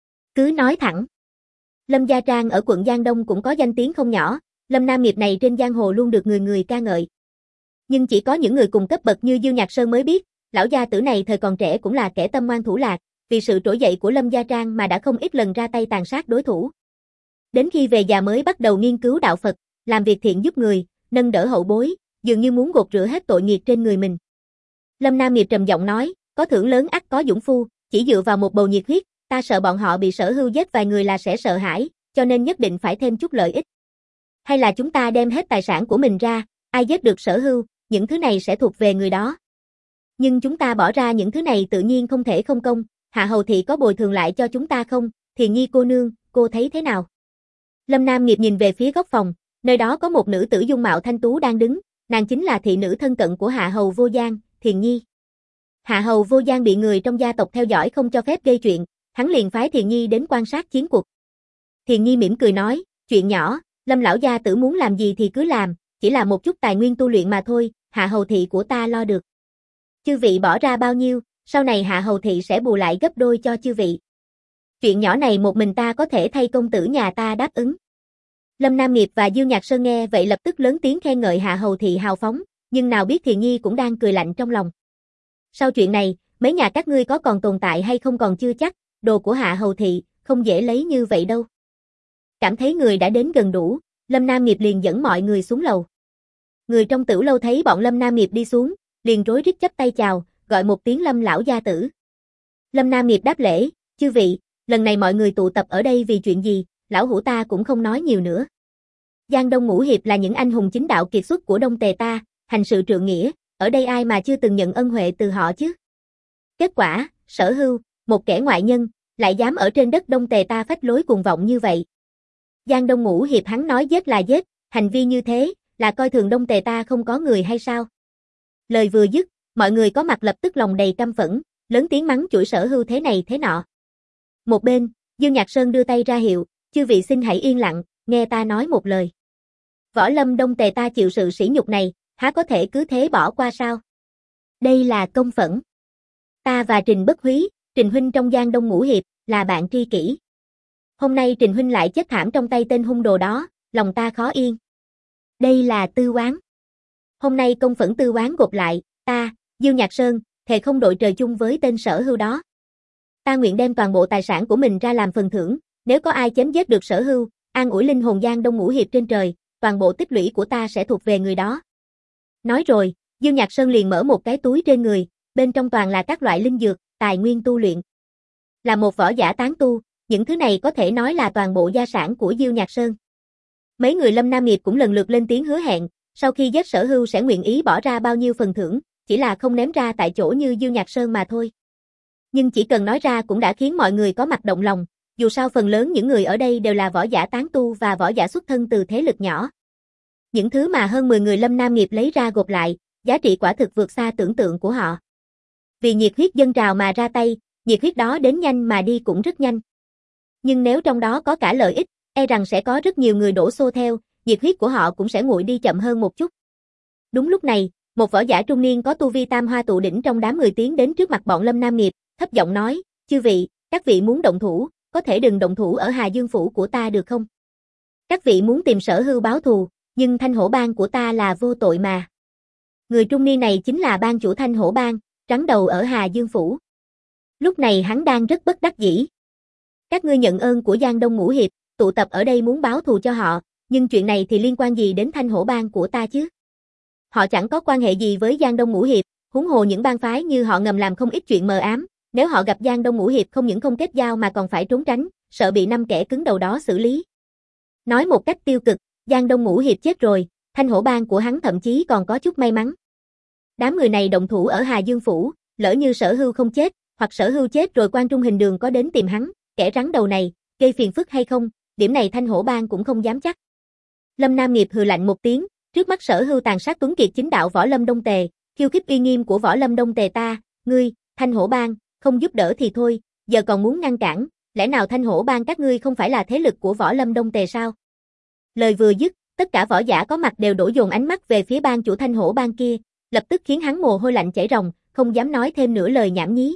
Cứ nói thẳng. Lâm Gia Trang ở quận Giang Đông cũng có danh tiếng không nhỏ, Lâm Nam Nghiệp này trên giang hồ luôn được người người ca ngợi. Nhưng chỉ có những người cùng cấp bậc như Dương Nhạc Sơn mới biết, lão gia tử này thời còn trẻ cũng là kẻ tâm ngoan thủ lạc, vì sự trỗi dậy của Lâm Gia Trang mà đã không ít lần ra tay tàn sát đối thủ. Đến khi về già mới bắt đầu nghiên cứu đạo Phật, làm việc thiện giúp người, nâng đỡ hậu bối, dường như muốn gột rửa hết tội nghiệp trên người mình. Lâm Nam Nghiệp trầm giọng nói, có thưởng lớn ắt có dũng phu, chỉ dựa vào một bầu nhiệt huyết, ta sợ bọn họ bị Sở Hưu giết vài người là sẽ sợ hãi, cho nên nhất định phải thêm chút lợi ích. Hay là chúng ta đem hết tài sản của mình ra, ai giết được Sở Hưu, những thứ này sẽ thuộc về người đó. Nhưng chúng ta bỏ ra những thứ này tự nhiên không thể không công, Hạ hầu thị có bồi thường lại cho chúng ta không? Thiền Nhi cô nương, cô thấy thế nào? Lâm Nam Nghiệp nhìn về phía góc phòng, nơi đó có một nữ tử dung mạo thanh tú đang đứng, nàng chính là thị nữ thân cận của Hạ hầu Vô Giang, Thiền Nhi. Hạ hầu Vô Giang bị người trong gia tộc theo dõi không cho phép gây chuyện, hắn liền phái Thiền Nhi đến quan sát chiến cuộc. Thiền Nhi mỉm cười nói, chuyện nhỏ, Lâm lão gia tử muốn làm gì thì cứ làm, chỉ là một chút tài nguyên tu luyện mà thôi, Hạ hầu thị của ta lo được. Chư vị bỏ ra bao nhiêu, sau này Hạ hầu thị sẽ bù lại gấp đôi cho chư vị. Chuyện nhỏ này một mình ta có thể thay công tử nhà ta đáp ứng. Lâm Nam Nghiệp và Dương Nhạc Sơn nghe vậy lập tức lớn tiếng khen ngợi Hạ hầu thị hào phóng, nhưng nào biết Thiền Nhi cũng đang cười lạnh trong lòng. Sau chuyện này, mấy nhà các ngươi có còn tồn tại hay không còn chưa chắc, đồ của Hạ hầu thị, không dễ lấy như vậy đâu. Cảm thấy người đã đến gần đủ, Lâm Nam Nghiệp liền dẫn mọi người xuống lầu. Người trong Tửu lâu thấy bọn Lâm Nam Nghiệp đi xuống, liền rối rít chắp tay chào, gọi một tiếng Lâm lão gia tử. Lâm Nam Nghiệp đáp lễ, chư vị, lần này mọi người tụ tập ở đây vì chuyện gì, lão hủ ta cũng không nói nhiều nữa. Giang Đông Ngũ Hiệp là những anh hùng chính đạo kiệt xuất của Đông Tề ta, hành sự trượng nghĩa, ở đây ai mà chưa từng nhận ân huệ từ họ chứ. Kết quả, Sở Hưu, một kẻ ngoại nhân, lại dám ở trên đất Đông Tề ta phách lối cuồng vọng như vậy. Giang Đông Ngũ Hiệp hắn nói giết là giết, hành vi như thế, là coi thường Đông Tề ta không có người hay sao? Lời vừa dứt, mọi người có mặt lập tức lòng đầy căm phẫn, lớn tiếng mắng chửi Sở Hưu thế này thế nọ. Một bên, Dương Nhạc Sơn đưa tay ra hiệu, chư vị xin hãy yên lặng, nghe ta nói một lời. Võ lâm Đông Tề ta chịu sự sỉ nhục này, há có thể cứ thế bỏ qua sao? Đây là công phẫn. Ta và Trình Bất Húy, Trình huynh trong Giang Đông Ngũ Hiệp, là bạn tri kỷ. Hôm nay Trình huynh lại chết thảm trong tay tên hung đồ đó, lòng ta khó yên. Đây là tư oán. Hôm nay công phẫn tư oán gộp lại, ta, Dương Nhạc Sơn, thề không đội trời chung với tên Sở Hưu đó. Ta nguyện đem toàn bộ tài sản của mình ra làm phần thưởng, nếu có ai chém giết được Sở Hưu, an ủi linh hồn Giang Đông Ngũ Hiệp trên trời, toàn bộ tích lũy của ta sẽ thuộc về người đó. Nói rồi, Dương Nhạc Sơn liền mở một cái túi trên người, bên trong toàn là các loại linh dược, tài nguyên tu luyện. Là một võ giả tán tu, những thứ này có thể nói là toàn bộ gia sản của Dương Nhạc Sơn. Mấy người Lâm Nam Nghiệp cũng lần lượt lên tiếng hứa hẹn, sau khi giết Sở Hưu sẽ nguyện ý bỏ ra bao nhiêu phần thưởng, chỉ là không ném ra tại chỗ như Dương Nhạc Sơn mà thôi. Nhưng chỉ cần nói ra cũng đã khiến mọi người có mặt động lòng, dù sao phần lớn những người ở đây đều là võ giả tán tu và võ giả xuất thân từ thế lực nhỏ. Những thứ mà hơn mười người Lâm Nam Nghiệp lấy ra gộp lại, giá trị quả thực vượt xa tưởng tượng của họ. Vì nhiệt huyết dâng trào mà ra tay, nhiệt huyết đó đến nhanh mà đi cũng rất nhanh. Nhưng nếu trong đó có cả lợi ích, e rằng sẽ có rất nhiều người đổ xô theo, nhiệt huyết của họ cũng sẽ nguội đi chậm hơn một chút. Đúng lúc này, một võ giả trung niên có tu vi tam hoa tụ đỉnh trong đám người tiến đến trước mặt bọn Lâm Nam Nghiệp, thấp giọng nói, chư vị, các vị muốn động thủ, có thể đừng động thủ ở Hà Dương Phủ của ta được không? Các vị muốn tìm Sở Hưu báo thù, nhưng Thanh Hổ Bang của ta là vô tội mà. Người trung niên này chính là bang chủ Thanh Hổ Bang, trắng đầu ở Hà Dương Phủ. Lúc này hắn đang rất bất đắc dĩ. Các ngươi nhận ơn của Giang Đông Ngũ Hiệp, tụ tập ở đây muốn báo thù cho họ, nhưng chuyện này thì liên quan gì đến Thanh Hổ Bang của ta chứ? Họ chẳng có quan hệ gì với Giang Đông Ngũ Hiệp, huống hồ những bang phái như họ ngầm làm không ít chuyện mờ ám, nếu họ gặp Giang Đông Ngũ Hiệp không những không kết giao mà còn phải trốn tránh, sợ bị năm kẻ cứng đầu đó xử lý. Nói một cách tiêu cực, Giang Đông Ngũ Hiệp chết rồi, Thanh Hổ Bang của hắn thậm chí còn có chút may mắn. Đám người này động thủ ở Hà Dương Phủ, lỡ như Sở Hưu không chết, hoặc Sở Hưu chết rồi Quan Trung Hình Đường có đến tìm hắn, kẻ rắn đầu này, gây phiền phức hay không, điểm này Thanh Hổ Bang cũng không dám chắc. Lâm Nam Nghiệp hừ lạnh một tiếng, trước mắt Sở Hưu tàn sát tuấn kiệt chính đạo võ lâm Đông Tề, khiêu khích uy nghiêm của võ lâm Đông Tề ta, ngươi, Thanh Hổ Bang, không giúp đỡ thì thôi, giờ còn muốn ngăn cản, lẽ nào Thanh Hổ Bang các ngươi không phải là thế lực của võ lâm Đông Tề sao? Lời vừa dứt, tất cả võ giả có mặt đều đổ dồn ánh mắt về phía bang chủ Thanh Hổ Bang kia, lập tức khiến hắn mồ hôi lạnh chảy ròng, không dám nói thêm nửa lời nhảm nhí.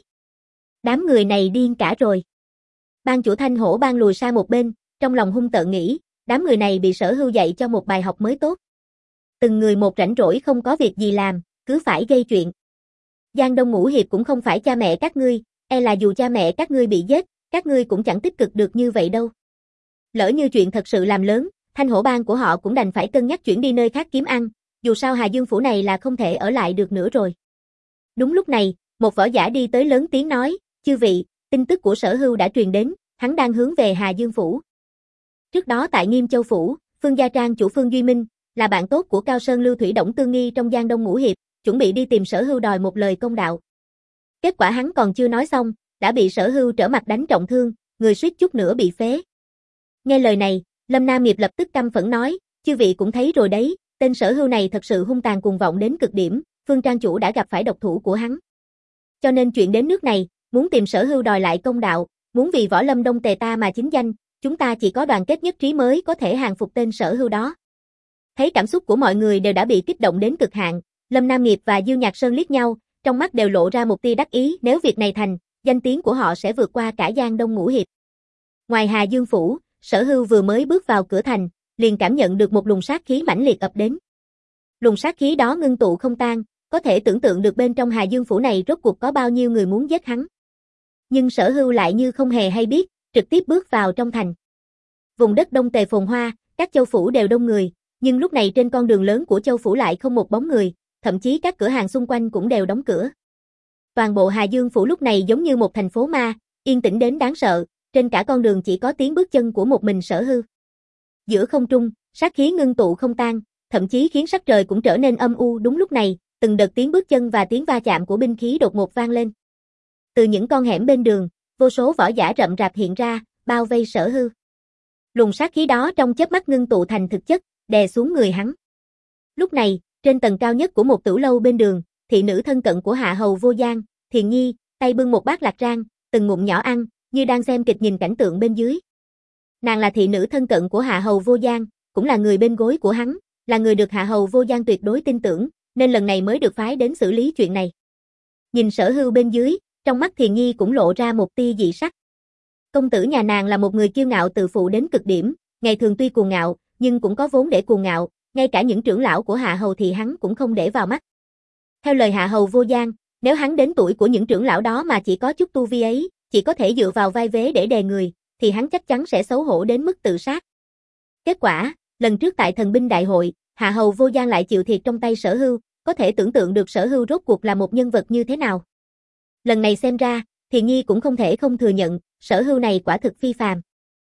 Đám người này điên cả rồi. Bang chủ Thanh Hổ Bang lùi sang một bên, trong lòng hung tợn nghĩ, đám người này bị Sở Hưu dạy cho một bài học mới tốt. Từng người một rảnh rỗi không có việc gì làm, cứ phải gây chuyện. Giang Đông Ngũ Hiệp cũng không phải cha mẹ các ngươi, e là dù cha mẹ các ngươi bị giết, các ngươi cũng chẳng tích cực được như vậy đâu. Lỡ như chuyện thật sự làm lớn, Thanh Hổ Bang của họ cũng đành phải cân nhắc chuyển đi nơi khác kiếm ăn, dù sao Hà Dương Phủ này là không thể ở lại được nữa rồi. Đúng lúc này, một võ giả đi tới lớn tiếng nói, chư vị, tin tức của Sở Hưu đã truyền đến, hắn đang hướng về Hà Dương Phủ. Trước đó tại Nghiêm Châu Phủ, Phương Gia Trang chủ Phương Duy Minh, là bạn tốt của Cao Sơn Lưu Thủy Đổng Tương Nghi trong Giang Đông Ngũ Hiệp, chuẩn bị đi tìm Sở Hưu đòi một lời công đạo. Kết quả hắn còn chưa nói xong, đã bị Sở Hưu trở mặt đánh trọng thương, người suýt chút nữa bị phế. Nghe lời này, Lâm Nam Nghiệp lập tức căm phẫn nói, chư vị cũng thấy rồi đấy, tên Sở Hưu này thật sự hung tàn cuồng vọng đến cực điểm, Phương Trang chủ đã gặp phải độc thủ của hắn. Cho nên chuyện đến nước này, muốn tìm Sở Hưu đòi lại công đạo, muốn vì Võ Lâm Đông Tề ta mà chính danh, chúng ta chỉ có đoàn kết nhất trí mới có thể hàng phục tên Sở Hưu đó. Thấy cảm xúc của mọi người đều đã bị kích động đến cực hạn, Lâm Nam Nghiệp và Diêu Nhạc Sơn liếc nhau, trong mắt đều lộ ra một tia đắc ý, nếu việc này thành, danh tiếng của họ sẽ vượt qua cả Giang Đông Ngũ Hiệp. Ngoài Hà Dương phủ, Sở Hưu vừa mới bước vào cửa thành, liền cảm nhận được một luồng sát khí mãnh liệt ập đến. Luồng sát khí đó ngưng tụ không tan, có thể tưởng tượng được bên trong Hà Dương phủ này rốt cuộc có bao nhiêu người muốn giết hắn. Nhưng Sở Hưu lại như không hề hay biết, trực tiếp bước vào trong thành. Vùng đất Đông Tề phồn hoa, các châu phủ đều đông người, nhưng lúc này trên con đường lớn của châu phủ lại không một bóng người, thậm chí các cửa hàng xung quanh cũng đều đóng cửa. Toàn bộ Hà Dương phủ lúc này giống như một thành phố ma, yên tĩnh đến đáng sợ, trên cả con đường chỉ có tiếng bước chân của một mình Sở Hưu. Giữa không trung, sát khí ngưng tụ không tan, thậm chí khiến sắc trời cũng trở nên âm u. Đúng lúc này, từng đợt tiếng bước chân và tiếng va chạm của binh khí đột ngột vang lên. Từ những con hẻm bên đường, vô số võ giả rậm rạp hiện ra, bao vây Sở Hưu. Luồng sát khí đó trong chớp mắt ngưng tụ thành thực chất, đè xuống người hắn. Lúc này, trên tầng cao nhất của một tử lâu bên đường, thị nữ thân cận của Hạ Hầu Vô Giang, Thiền Nhi, tay bưng một bát lạc rang, từng ngụm nhỏ ăn, như đang xem kịch nhìn cảnh tượng bên dưới. Nàng là thị nữ thân cận của Hạ Hầu Vô Giang, cũng là người bên gối của hắn, là người được Hạ Hầu Vô Giang tuyệt đối tin tưởng, nên lần này mới được phái đến xử lý chuyện này. Nhìn Sở Hưu bên dưới, trong mắt Thiền Nhi cũng lộ ra một tia dị sắc. Công tử nhà nàng là một người kiêu ngạo tự phụ đến cực điểm, ngày thường tuy cuồng ngạo, nhưng cũng có vốn để cuồng ngạo, ngay cả những trưởng lão của Hạ Hầu thì hắn cũng không để vào mắt. Theo lời Hạ Hầu Vô Giang, nếu hắn đến tuổi của những trưởng lão đó mà chỉ có chút tu vi ấy, chỉ có thể dựa vào vai vế để đè người, thì hắn chắc chắn sẽ xấu hổ đến mức tự sát. Kết quả, lần trước tại thần binh đại hội, Hạ Hầu Vô Giang lại chịu thiệt trong tay Sở Hưu, có thể tưởng tượng được Sở Hưu rốt cuộc là một nhân vật như thế nào. Lần này xem ra, Thiền Nhi cũng không thể không thừa nhận, Sở Hưu này quả thực phi phàm.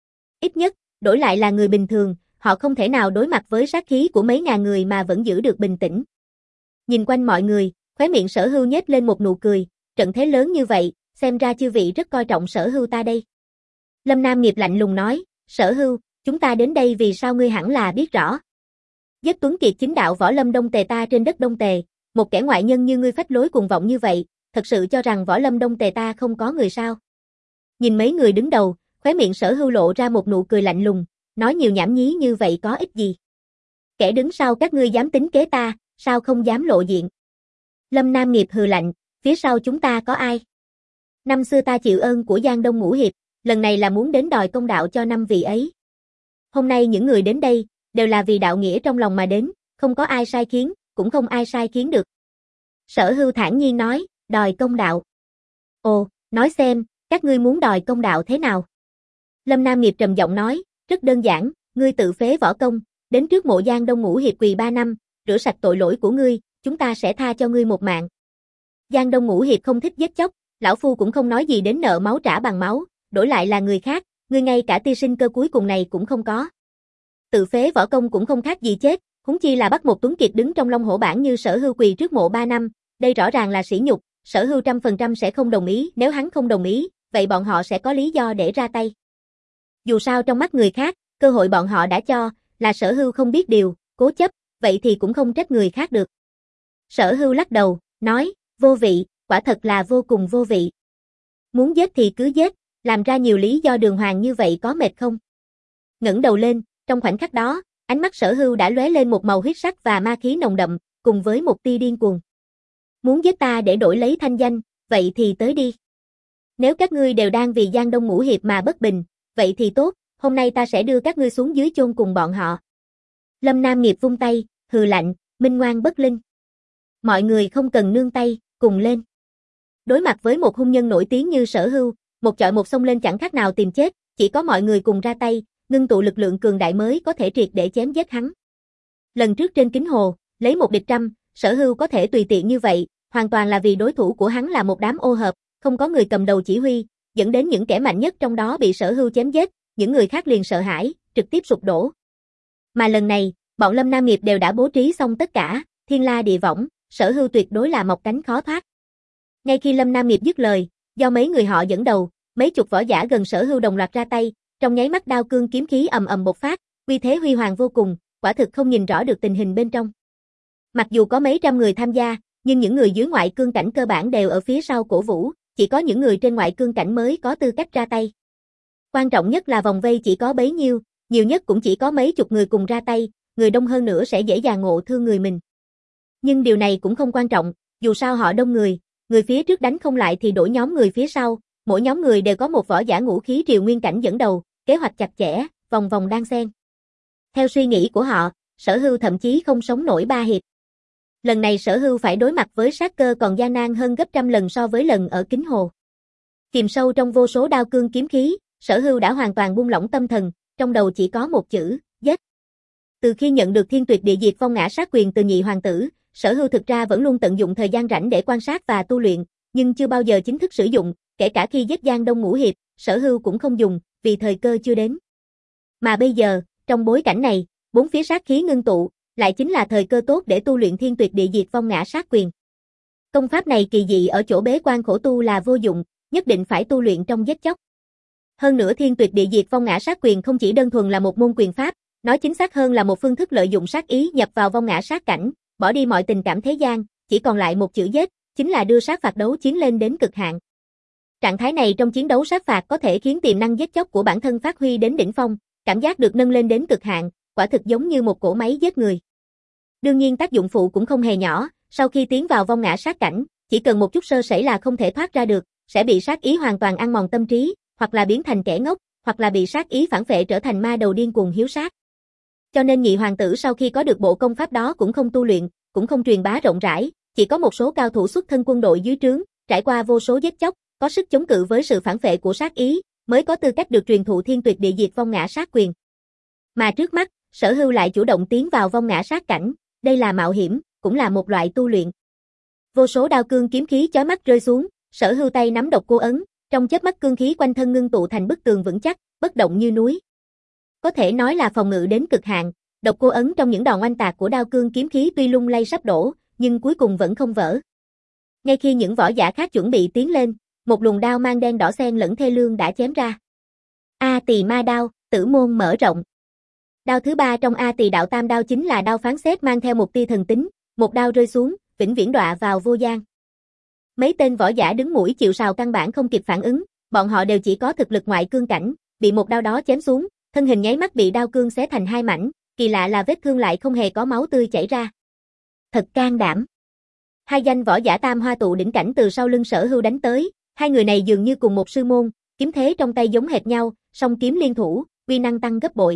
Ít nhất, đổi lại là người bình thường, họ không thể nào đối mặt với sát khí của mấy ngàn người mà vẫn giữ được bình tĩnh. Nhìn quanh mọi người, khóe miệng Sở Hưu nhếch lên một nụ cười, trận thế lớn như vậy, xem ra chư vị rất coi trọng Sở Hưu ta đây. Lâm Nam Nghiệp lạnh lùng nói, Sở Hưu, chúng ta đến đây vì sao ngươi hẳn là biết rõ. Giết Tuấn Kiệt chính đạo Võ Lâm Đông Tề ta trên đất Đông Tề, một kẻ ngoại nhân như ngươi phách lối cuồng vọng như vậy, thật sự cho rằng Võ Lâm Đông Tề ta không có người sao? Nhìn mấy người đứng đầu, khóe miệng Sở Hưu lộ ra một nụ cười lạnh lùng, nói nhiều nhảm nhí như vậy có ích gì? Kẻ đứng sau các ngươi dám tính kế ta, sao không dám lộ diện? Lâm Nam Nghiệp hừ lạnh, phía sau chúng ta có ai? Năm xưa ta chịu ơn của Giang Đông Ngũ Hiệp, lần này là muốn đến đòi công đạo cho năm vị ấy. Hôm nay những người đến đây, đều là vì đạo nghĩa trong lòng mà đến, không có ai sai khiến, cũng không ai sai khiến được. Sở Hưu thản nhiên nói, đòi công đạo. Ồ, nói xem, các ngươi muốn đòi công đạo thế nào? Lâm Nam Nghiệp trầm giọng nói, rất đơn giản, ngươi tự phế võ công, đến trước mộ Giang Đông Ngũ Hiệp quỳ ba năm, rửa sạch tội lỗi của ngươi, chúng ta sẽ tha cho ngươi một mạng. Giang Đông Ngũ Hiệp không thích giết chóc, lão phu cũng không nói gì đến nợ máu trả bằng máu, đổi lại là người khác, ngươi ngay cả tia sinh cơ cuối cùng này cũng không có. Tự phế võ công cũng không khác gì chết, huống chi là bắt một Tuấn Kiệt đứng trong Long Hổ bảng như Sở Hưu quỳ trước mộ ba năm, đây rõ ràng là sỉ nhục, Sở Hưu trăm phần trăm sẽ không đồng ý, nếu hắn không đồng ý, vậy bọn họ sẽ có lý do để ra tay. Dù sao trong mắt người khác, cơ hội bọn họ đã cho, là Sở Hưu không biết điều, cố chấp, vậy thì cũng không trách người khác được. Sở Hưu lắc đầu, nói, vô vị, quả thật là vô cùng vô vị. Muốn giết thì cứ giết, làm ra nhiều lý do đường hoàng như vậy có mệt không? Ngẩng đầu lên, trong khoảnh khắc đó, ánh mắt Sở Hưu đã lóe lên một màu huyết sắc và ma khí nồng đậm, cùng với một tia điên cuồng. Muốn giết ta để đổi lấy thanh danh, vậy thì tới đi. Nếu các ngươi đều đang vì Giang Đông Ngũ Hiệp mà bất bình, vậy thì tốt, hôm nay ta sẽ đưa các ngươi xuống dưới chôn cùng bọn họ. Lâm Nam Nghiệp vung tay, hừ lạnh, minh ngoan bất linh. Mọi người không cần nương tay, cùng lên. Đối mặt với một hung nhân nổi tiếng như Sở Hưu, một chọi một xông lên chẳng khác nào tìm chết, chỉ có mọi người cùng ra tay, ngưng tụ lực lượng cường đại mới có thể triệt để chém giết hắn. Lần trước trên Kính Hồ, lấy một địch trăm, Sở Hưu có thể tùy tiện như vậy, hoàn toàn là vì đối thủ của hắn là một đám ô hợp, không có người cầm đầu chỉ huy, dẫn đến những kẻ mạnh nhất trong đó bị Sở Hưu chém giết, những người khác liền sợ hãi, trực tiếp sụp đổ. Mà lần này, bọn Lâm Nam Nghiệp đều đã bố trí xong tất cả, thiên la địa võng, Sở Hưu tuyệt đối là mọc cánh khó thoát. Ngay khi Lâm Nam Nghiệp dứt lời, Do mấy người họ dẫn đầu, mấy chục võ giả gần Sở Hưu đồng loạt ra tay, trong nháy mắt đao cương kiếm khí ầm ầm bộc phát, uy thế huy hoàng vô cùng, quả thực không nhìn rõ được tình hình bên trong. Mặc dù có mấy trăm người tham gia, nhưng những người dưới ngoại cương cảnh cơ bản đều ở phía sau cổ vũ, chỉ có những người trên ngoại cương cảnh mới có tư cách ra tay. Quan trọng nhất là vòng vây chỉ có bấy nhiêu, nhiều nhất cũng chỉ có mấy chục người cùng ra tay, người đông hơn nữa sẽ dễ dàng ngộ thương người mình. Nhưng điều này cũng không quan trọng, dù sao họ đông người, người phía trước đánh không lại thì đổi nhóm người phía sau, mỗi nhóm người đều có một võ giả ngũ khí triều nguyên cảnh dẫn đầu, kế hoạch chặt chẽ, vòng vòng đan xen. Theo suy nghĩ của họ, Sở Hưu thậm chí không sống nổi ba hiệp. Lần này Sở Hưu phải đối mặt với sát cơ còn gian nan hơn gấp trăm lần so với lần ở Kính Hồ. Kìm sâu trong vô số đao cương kiếm khí, Sở Hưu đã hoàn toàn buông lỏng tâm thần, trong đầu chỉ có một chữ, giết. Từ khi nhận được Thiên Tuyệt Địa Diệt Phong Ngã Sát Quyền từ nhị hoàng tử, Sở Hưu thực ra vẫn luôn tận dụng thời gian rảnh để quan sát và tu luyện, nhưng chưa bao giờ chính thức sử dụng, kể cả khi giết Giang Đông ngũ hiệp, Sở Hưu cũng không dùng, vì thời cơ chưa đến. Mà bây giờ, trong bối cảnh này, bốn phía sát khí ngưng tụ, lại chính là thời cơ tốt để tu luyện Thiên Tuyệt Địa Diệt Phong Ngã Sát Quyền. Công pháp này kỳ dị ở chỗ bế quan khổ tu là vô dụng, nhất định phải tu luyện trong giết chóc. Hơn nữa Thiên Tuyệt Địa Diệt Phong Ngã Sát Quyền không chỉ đơn thuần là một môn quyền pháp, nói chính xác hơn là một phương thức lợi dụng sát ý nhập vào vong ngã sát cảnh, bỏ đi mọi tình cảm thế gian, chỉ còn lại một chữ giết, chính là đưa sát phạt đấu chiến lên đến cực hạn. Trạng thái này trong chiến đấu sát phạt có thể khiến tiềm năng giết chóc của bản thân phát huy đến đỉnh phong, cảm giác được nâng lên đến cực hạn, quả thực giống như một cỗ máy giết người. Đương nhiên tác dụng phụ cũng không hề nhỏ, sau khi tiến vào vong ngã sát cảnh, chỉ cần một chút sơ sẩy là không thể thoát ra được, sẽ bị sát ý hoàn toàn ăn mòn tâm trí, hoặc là biến thành kẻ ngốc, hoặc là bị sát ý phản phệ trở thành ma đầu điên cuồng hiếu sát. Cho nên nhị hoàng tử sau khi có được bộ công pháp đó cũng không tu luyện, cũng không truyền bá rộng rãi, chỉ có một số cao thủ xuất thân quân đội dưới trướng, trải qua vô số giết chóc, có sức chống cự với sự phản phệ của sát ý, mới có tư cách được truyền thụ Thiên Tuyệt Địa Diệt Phong Ngã Sát Quyền. Mà trước mắt, Sở Hưu lại chủ động tiến vào vong ngã sát cảnh, đây là mạo hiểm, cũng là một loại tu luyện. Vô số đao cương kiếm khí chói mắt rơi xuống, Sở Hưu tay nắm độc cô ấn, trong chớp mắt cương khí quanh thân ngưng tụ thành bức tường vững chắc, bất động như núi. Có thể nói là phòng ngự đến cực hạn, độc cô ấn trong những đòn oanh tạc của đao cương kiếm khí tuy lung lay sắp đổ, nhưng cuối cùng vẫn không vỡ. Ngay khi những võ giả khác chuẩn bị tiến lên, một luồng đao mang đen đỏ xen lẫn thê lương đã chém ra. A Tỳ Ma Đao, tử môn mở rộng. Đao thứ ba trong A Tỳ Đạo Tam Đao chính là đao phán xét mang theo một tia thần tính, một đao rơi xuống, vĩnh viễn đọa vào vô gian. Mấy tên võ giả đứng mũi chịu sào căn bản không kịp phản ứng, bọn họ đều chỉ có thực lực ngoại cương cảnh, bị một đao đó chém xuống, thân hình nháy mắt bị đao cương xé thành hai mảnh, kỳ lạ là vết thương lại không hề có máu tươi chảy ra. Thật can đảm. Hai danh võ giả tam hoa tụ đỉnh cảnh từ sau lưng Sở Hưu đánh tới, hai người này dường như cùng một sư môn, kiếm thế trong tay giống hệt nhau, song kiếm liên thủ, uy năng tăng gấp bội.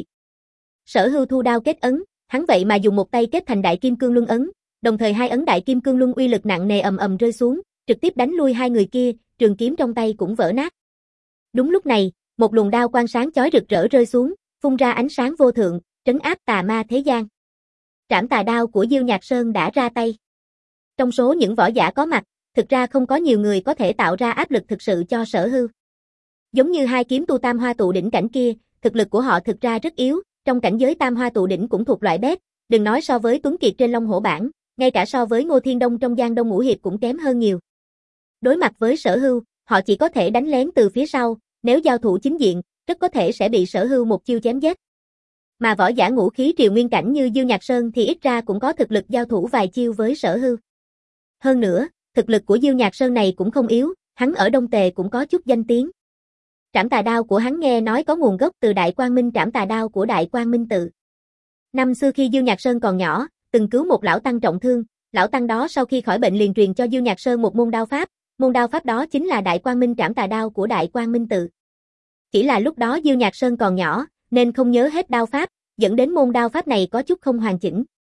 Sở Hưu thu đao kết ấn, hắn vậy mà dùng một tay kết thành Đại Kim Cương Luân ấn, đồng thời hai ấn Đại Kim Cương Luân uy lực nặng nề ầm ầm rơi xuống, trực tiếp đánh lui hai người kia, trường kiếm trong tay cũng vỡ nát. Đúng lúc này, một luồng đao quang sáng chói rực rỡ rơi xuống, phun ra ánh sáng vô thượng, trấn áp tà ma thế gian. Trảm Tà Đao của Diêu Nhạc Sơn đã ra tay. Trong số những võ giả có mặt, thực ra không có nhiều người có thể tạo ra áp lực thực sự cho Sở Hưu. Giống như hai kiếm tu tam hoa tụ đỉnh cảnh kia, thực lực của họ thực ra rất yếu, trong cảnh giới tam hoa tụ đỉnh cũng thuộc loại bét, đừng nói so với Tuấn Kiệt trên Long Hổ bảng, ngay cả so với Ngô Thiên Đông trong Giang Đông ngũ hiệp cũng kém hơn nhiều. Đối mặt với Sở Hưu, họ chỉ có thể đánh lén từ phía sau, nếu giao thủ chính diện, rất có thể sẽ bị Sở Hưu một chiêu chém giết. Mà võ giả ngũ khí triều nguyên cảnh như Diêu Nhạc Sơn thì ít ra cũng có thực lực giao thủ vài chiêu với Sở Hưu. Hơn nữa, thực lực của Diêu Nhạc Sơn này cũng không yếu, hắn ở Đông Tề cũng có chút danh tiếng. Trảm Tà Đao của hắn nghe nói có nguồn gốc từ Đại Quang Minh Trảm Tà Đao của Đại Quang Minh Tự. Năm xưa khi Diêu Nhạc Sơn còn nhỏ, từng cứu một lão tăng trọng thương, lão tăng đó sau khi khỏi bệnh liền truyền cho Diêu Nhạc Sơn một môn đao pháp, môn đao pháp đó chính là Đại Quang Minh Trảm Tà Đao của Đại Quang Minh Tự. Chỉ là lúc đó Diêu Nhạc Sơn còn nhỏ, nên không nhớ hết đao pháp, dẫn đến môn đao pháp này có chút không hoàn chỉnh.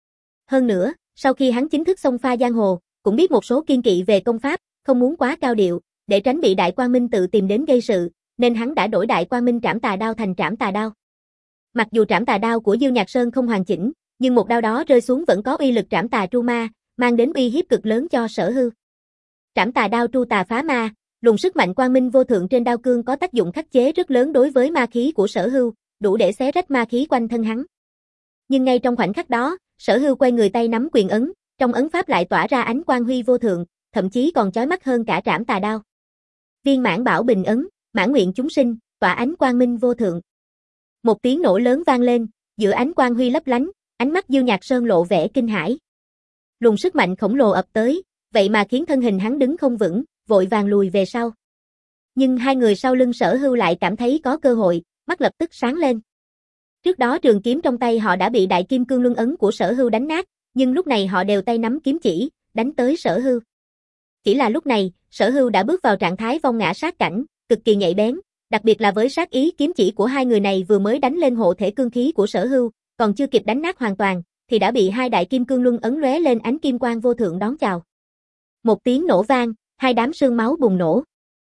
Hơn nữa, sau khi hắn chính thức xông pha giang hồ, cũng biết một số kiêng kỵ về công pháp, không muốn quá cao điệu, để tránh bị Đại Quang Minh Tự tìm đến gây sự, nên hắn đã đổi Đại Quang Minh Trảm Tà Đao thành Trảm Tà Đao. Mặc dù Trảm Tà Đao của Diêu Nhạc Sơn không hoàn chỉnh, nhưng một đao đó rơi xuống vẫn có uy lực Trảm Tà Tru Ma, mang đến uy hiếp cực lớn cho Sở Hưu. Trảm Tà Đao tru tà phá ma, luồng sức mạnh quang minh vô thượng trên đao cương có tác dụng khắc chế rất lớn đối với ma khí của Sở Hưu, đủ để xé rách ma khí quanh thân hắn. Nhưng ngay trong khoảnh khắc đó, Sở Hưu quay người tay nắm quyền ấn, trong ấn pháp lại tỏa ra ánh quang huy vô thượng, thậm chí còn chói mắt hơn cả Trảm Tà Đao. Viên mãn bảo bình ấn, mãn nguyện chúng sinh, tỏa ánh quang minh vô thượng. Một tiếng nổ lớn vang lên, giữa ánh quang huy lấp lánh, ánh mắt Diêu Nhạc Sơn lộ vẻ kinh hãi. Luồng sức mạnh khổng lồ ập tới, vậy mà khiến thân hình hắn đứng không vững, vội vàng lùi về sau. Nhưng hai người sau lưng Sở Hưu lại cảm thấy có cơ hội, mắt lập tức sáng lên. Trước đó trường kiếm trong tay họ đã bị Đại Kim Cương Luân ấn của Sở Hưu đánh nát, nhưng lúc này họ đều tay nắm kiếm chỉ, đánh tới Sở Hưu. Chỉ là lúc này, Sở Hưu đã bước vào trạng thái vong ngã sát cảnh, cực kỳ nhạy bén, đặc biệt là với sát ý kiếm chỉ của hai người này vừa mới đánh lên hộ thể cương khí của Sở Hưu, còn chưa kịp đánh nát hoàn toàn, thì đã bị hai Đại Kim Cương Luân ấn lóe lên ánh kim quang vô thượng đón chào. Một tiếng nổ vang, hai đám sương máu bùng nổ.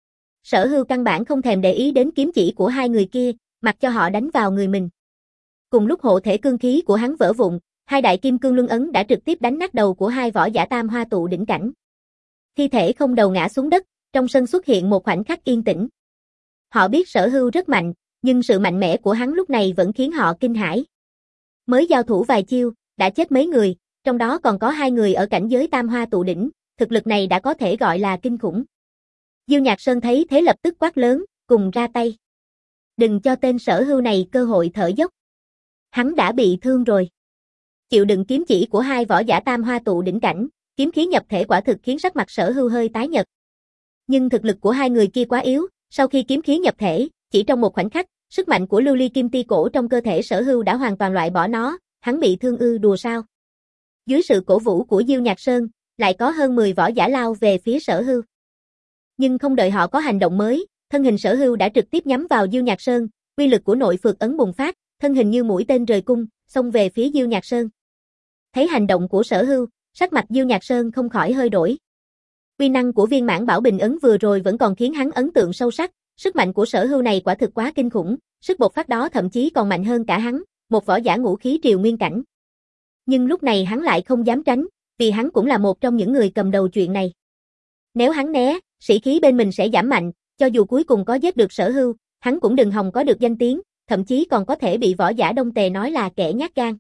Sở Hưu căn bản không thèm để ý đến kiếm chỉ của hai người kia, mặc cho họ đánh vào người mình. Cùng lúc hộ thể cương khí của hắn vỡ vụn, hai Đại Kim Cương Luân ấn đã trực tiếp đánh nát đầu của hai võ giả tam hoa tụ đỉnh cảnh. Thi thể không đầu ngã xuống đất, trong sân xuất hiện một khoảnh khắc yên tĩnh. Họ biết Sở Hưu rất mạnh, nhưng sự mạnh mẽ của hắn lúc này vẫn khiến họ kinh hãi. Mới giao thủ vài chiêu, đã chết mấy người, trong đó còn có hai người ở cảnh giới tam hoa tụ đỉnh, thực lực này đã có thể gọi là kinh khủng. Diêu Nhạc Sơn thấy thế lập tức quát lớn, cùng ra tay. Đừng cho tên Sở Hưu này cơ hội thở dốc. Hắn đã bị thương rồi. Chịu đựng kiếm chỉ của hai võ giả tam hoa tụ đỉnh cảnh, kiếm khí nhập thể quả thực khiến sắc mặt Sở Hưu hơi tái nhợt. Nhưng thực lực của hai người kia quá yếu, sau khi kiếm khí nhập thể, chỉ trong một khoảnh khắc, sức mạnh của lưu ly kim ti cổ trong cơ thể Sở Hưu đã hoàn toàn loại bỏ nó, hắn bị thương ư đùa sao. Dưới sự cổ vũ của Diêu Nhạc Sơn, lại có hơn mười võ giả lao về phía Sở Hưu. Nhưng không đợi họ có hành động mới, thân hình Sở Hưu đã trực tiếp nhắm vào Diêu Nhạc Sơn, uy lực của nội phược ấn bùng phát, thân hình như mũi tên rời cung, xông về phía Diêu Nhạc Sơn. Thấy hành động của Sở Hưu, sắc mặt Diêu Nhạc Sơn không khỏi hơi đổi. Uy năng của viên mãn bảo bình ấn vừa rồi vẫn còn khiến hắn ấn tượng sâu sắc, sức mạnh của Sở Hưu này quả thực quá kinh khủng, sức bộc phát đó thậm chí còn mạnh hơn cả hắn, một võ giả ngũ khí triều nguyên cảnh. Nhưng lúc này hắn lại không dám tránh, vì hắn cũng là một trong những người cầm đầu chuyện này. Nếu hắn né, sĩ khí bên mình sẽ giảm mạnh, cho dù cuối cùng có giết được Sở Hưu, hắn cũng đừng hòng có được danh tiếng, thậm chí còn có thể bị võ giả Đông Tề nói là kẻ nhát gan.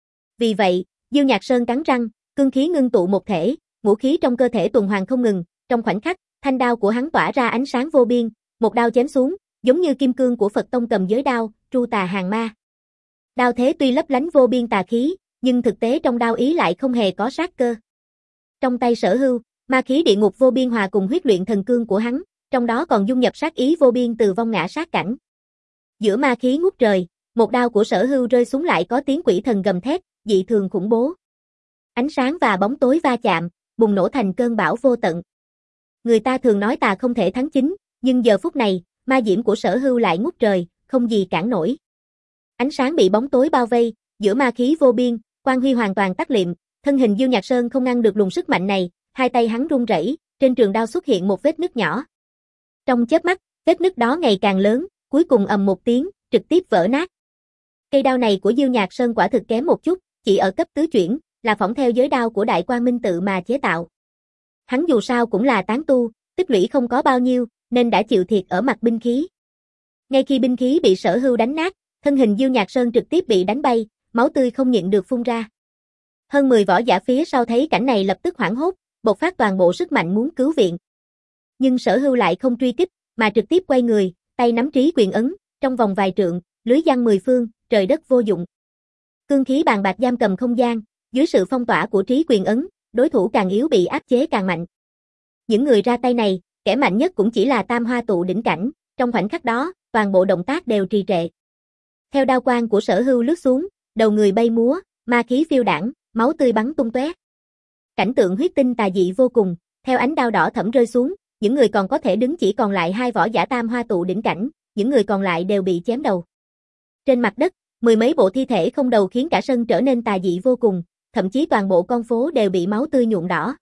Vì vậy, Diêu Nhạc Sơn cắn răng, cương khí ngưng tụ một thể, ngũ khí trong cơ thể tuần hoàn không ngừng, trong khoảnh khắc, thanh đao của hắn tỏa ra ánh sáng vô biên, một đao chém xuống, giống như kim cương của Phật tông cầm giới đao, tru tà hàng ma. Đao thế tuy lấp lánh vô biên tà khí, nhưng thực tế trong đao ý lại không hề có sát cơ. Trong tay Sở Hưu, ma khí địa ngục vô biên hòa cùng huyết luyện thần cương của hắn, trong đó còn dung nhập sát ý vô biên từ vong ngã sát cảnh. Giữa ma khí ngút trời, một đao của Sở Hưu rơi xuống lại có tiếng quỷ thần gầm thét, dị thường khủng bố. Ánh sáng và bóng tối va chạm, bùng nổ thành cơn bão vô tận. Người ta thường nói tà không thể thắng chính, nhưng giờ phút này, ma diễm của Sở Hưu lại ngút trời, không gì cản nổi. Ánh sáng bị bóng tối bao vây, giữa ma khí vô biên, quang huy hoàn toàn tắt liệm, thân hình Diêu Nhạc Sơn không ngăn được luồng sức mạnh này, hai tay hắn run rẩy, trên trường đao xuất hiện một vết nứt nhỏ. Trong chớp mắt, vết nứt đó ngày càng lớn, cuối cùng ầm một tiếng, trực tiếp vỡ nát. Cây đao này của Diêu Nhạc Sơn quả thực kém một chút, chỉ ở cấp tứ chuyển, là phỏng theo giới đao của Đại Quang Minh tự mà chế tạo. Hắn dù sao cũng là tán tu, tích lũy không có bao nhiêu, nên đã chịu thiệt ở mặt binh khí. Ngay khi binh khí bị Sở Hưu đánh nát, thân hình Diêu Nhạc Sơn trực tiếp bị đánh bay, máu tươi không nhịn được phun ra. Hơn mười võ giả phía sau thấy cảnh này lập tức hoảng hốt, bộc phát toàn bộ sức mạnh muốn cứu viện. Nhưng Sở Hưu lại không truy kích, mà trực tiếp quay người, tay nắm trí quyền ấn, trong vòng vài trượng, lưới giăng mười phương, trời đất vô dụng. Cương khí bàn bạc giam cầm không gian, dưới sự phong tỏa của trí quyền ấn, đối thủ càng yếu bị áp chế càng mạnh. Những người ra tay này, kẻ mạnh nhất cũng chỉ là tam hoa tụ đỉnh cảnh, trong khoảnh khắc đó, toàn bộ động tác đều trì trệ. Theo đao quang của Sở Hưu lướt xuống, đầu người bay múa, ma khí phiêu đãng, máu tươi bắn tung tóe. Cảnh tượng huyết tinh tà dị vô cùng, theo ánh đao đỏ thẫm rơi xuống, những người còn có thể đứng chỉ còn lại hai võ giả tam hoa tụ đỉnh cảnh, những người còn lại đều bị chém đầu. Trên mặt đất, mười mấy bộ thi thể không đầu khiến cả sân trở nên tà dị vô cùng, thậm chí toàn bộ con phố đều bị máu tươi nhuộm đỏ.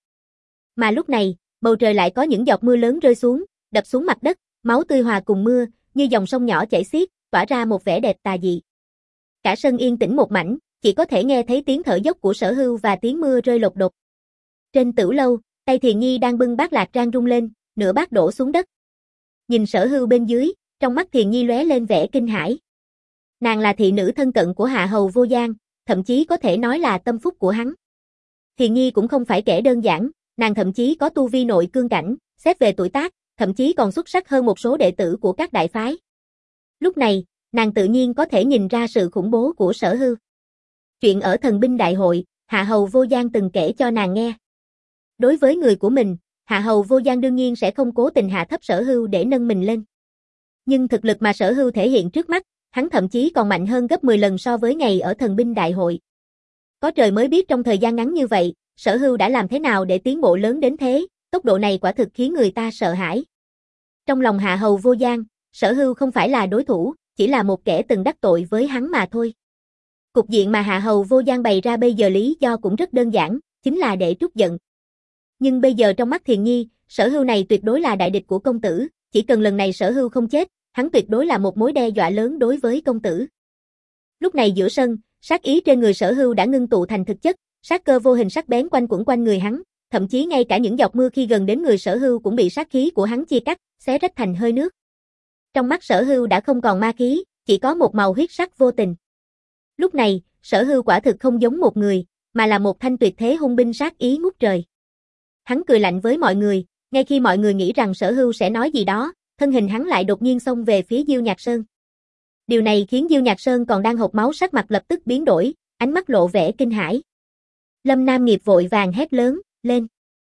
Mà lúc này, bầu trời lại có những giọt mưa lớn rơi xuống, đập xuống mặt đất, máu tươi hòa cùng mưa, như dòng sông nhỏ chảy xiết, tỏa ra một vẻ đẹp tà dị. Cả sân yên tĩnh một mảnh, chỉ có thể nghe thấy tiếng thở dốc của Sở Hưu và tiếng mưa rơi lột đột. Trên tửu lâu, tay Thiền Nhi đang bưng bát lạc rang rung lên, nửa bát đổ xuống đất. Nhìn Sở Hưu bên dưới, trong mắt Thiền Nhi lóe lên vẻ kinh hãi. Nàng là thị nữ thân cận của Hạ Hầu Vô Gian, thậm chí có thể nói là tâm phúc của hắn. Thiền Nhi cũng không phải kẻ đơn giản, nàng thậm chí có tu vi nội cương cảnh, xét về tuổi tác, thậm chí còn xuất sắc hơn một số đệ tử của các đại phái. Lúc này, nàng tự nhiên có thể nhìn ra sự khủng bố của Sở Hưu. Chuyện ở thần binh đại hội, Hạ Hầu Vô Gian từng kể cho nàng nghe. Đối với người của mình, Hạ Hầu Vô Gian đương nhiên sẽ không cố tình hạ thấp Sở Hưu để nâng mình lên. Nhưng thực lực mà Sở Hưu thể hiện trước mắt, hắn thậm chí còn mạnh hơn gấp mười lần so với ngày ở thần binh đại hội. Có trời mới biết trong thời gian ngắn như vậy, Sở Hưu đã làm thế nào để tiến bộ lớn đến thế, tốc độ này quả thực khiến người ta sợ hãi. Trong lòng Hạ Hầu Vô Gian, Sở Hưu không phải là đối thủ, chỉ là một kẻ từng đắc tội với hắn mà thôi. Cục diện mà Hạ Hầu Vô Gian bày ra bây giờ lý do cũng rất đơn giản, chính là để trút giận. Nhưng bây giờ trong mắt Thiền Nhi, Sở Hưu này tuyệt đối là đại địch của công tử, chỉ cần lần này Sở Hưu không chết, hắn tuyệt đối là một mối đe dọa lớn đối với công tử. Lúc này giữa sân, sát ý trên người Sở Hưu đã ngưng tụ thành thực chất, sát cơ vô hình sắc bén quanh quẩn quanh người hắn, thậm chí ngay cả những giọt mưa khi gần đến người Sở Hưu cũng bị sát khí của hắn chia cắt, xé rách thành hơi nước. Trong mắt Sở Hưu đã không còn ma khí, chỉ có một màu huyết sắc vô tình. Lúc này, Sở Hưu quả thực không giống một người, mà là một thanh tuyệt thế hung binh sát ý ngút trời. Hắn cười lạnh với mọi người, ngay khi mọi người nghĩ rằng Sở Hưu sẽ nói gì đó, thân hình hắn lại đột nhiên xông về phía Diêu Nhạc Sơn. Điều này khiến Diêu Nhạc Sơn còn đang hộc máu sắc mặt lập tức biến đổi, ánh mắt lộ vẻ kinh hãi. Lâm Nam Nghiệp vội vàng hét lớn, lên.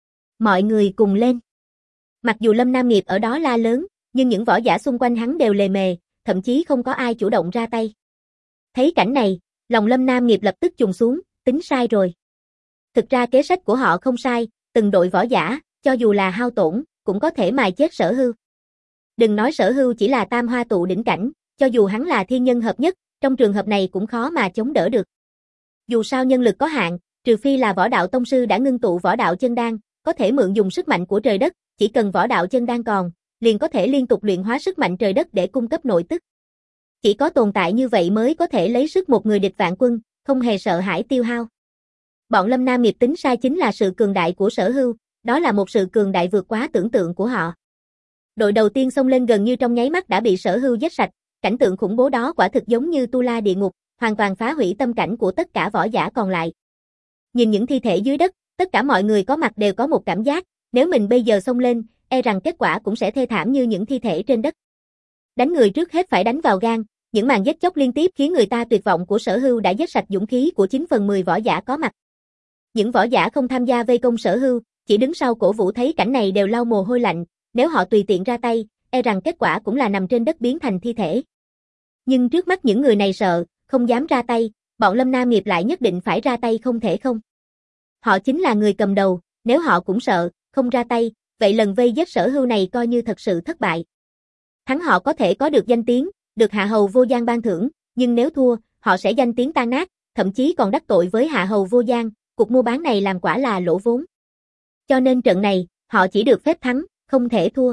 Mọi người cùng lên. Mặc dù Lâm Nam Nghiệp ở đó la lớn, nhưng những võ giả xung quanh hắn đều lề mề, thậm chí không có ai chủ động ra tay. Thấy cảnh này, lòng Lâm Nam Nghiệp lập tức trùng xuống, tính sai rồi. Thực ra kế sách của họ không sai, từng đội võ giả, cho dù là hao tổn, cũng có thể mài chết Sở Hưu. Đừng nói Sở Hưu chỉ là tam hoa tụ đỉnh cảnh, cho dù hắn là thiên nhân hợp nhất, trong trường hợp này cũng khó mà chống đỡ được. Dù sao nhân lực có hạn, trừ phi là võ đạo tông sư đã ngưng tụ võ đạo chân đan, có thể mượn dùng sức mạnh của trời đất, chỉ cần võ đạo chân đan còn, liền có thể liên tục luyện hóa sức mạnh trời đất để cung cấp nội tức. Chỉ có tồn tại như vậy mới có thể lấy sức một người địch vạn quân, không hề sợ hãi tiêu hao. Bọn Lâm Nam Nghiệp tính sai chính là sự cường đại của Sở Hưu, đó là một sự cường đại vượt quá tưởng tượng của họ. Đội đầu tiên xông lên gần như trong nháy mắt đã bị Sở Hưu giết sạch, cảnh tượng khủng bố đó quả thực giống như tu la địa ngục, hoàn toàn phá hủy tâm cảnh của tất cả võ giả còn lại. Nhìn những thi thể dưới đất, tất cả mọi người có mặt đều có một cảm giác, nếu mình bây giờ xông lên, e rằng kết quả cũng sẽ thê thảm như những thi thể trên đất. Đánh người trước hết phải đánh vào gan, những màn giết chóc liên tiếp khiến người ta tuyệt vọng của Sở Hưu đã giết sạch dũng khí của chín phần mười võ giả có mặt. Những võ giả không tham gia vây công Sở Hưu, chỉ đứng sau cổ vũ thấy cảnh này đều lau mồ hôi lạnh, nếu họ tùy tiện ra tay, e rằng kết quả cũng là nằm trên đất biến thành thi thể. Nhưng trước mắt những người này sợ, không dám ra tay, bọn Lâm Nam Nghiệp lại nhất định phải ra tay không thể không. Họ chính là người cầm đầu, nếu họ cũng sợ, không ra tay, vậy lần vây giết Sở Hưu này coi như thật sự thất bại. Thắng họ có thể có được danh tiếng, được Hạ Hầu Vô Gian ban thưởng, nhưng nếu thua, họ sẽ danh tiếng tan nát, thậm chí còn đắc tội với Hạ Hầu Vô Gian, cuộc mua bán này làm quả là lỗ vốn. Cho nên trận này, họ chỉ được phép thắng, không thể thua.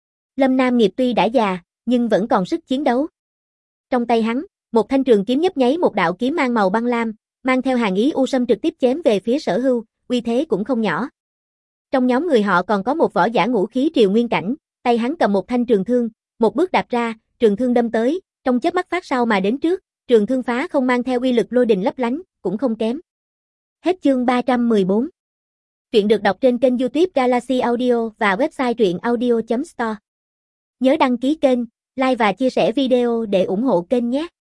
Lâm Nam Nghiệp tuy đã già, nhưng vẫn còn sức chiến đấu. Trong tay hắn, một thanh trường kiếm nhấp nháy một đạo kiếm mang màu băng lam, mang theo hàn ý u sâm trực tiếp chém về phía Sở Hưu, uy thế cũng không nhỏ. Trong nhóm người họ còn có một võ giả ngũ khí triều nguyên cảnh, tay hắn cầm một thanh trường thương, một bước đạp ra, trường thương đâm tới, trong chớp mắt phát sau mà đến trước, trường thương phá không mang theo uy lực lôi đình lấp lánh, cũng không kém. Hết chương ba trăm mười bốn. Truyện được đọc trên kênh YouTube Galaxy Audio và website truyện audio chấm store. Nhớ đăng ký kênh, like và chia sẻ video để ủng hộ kênh nhé.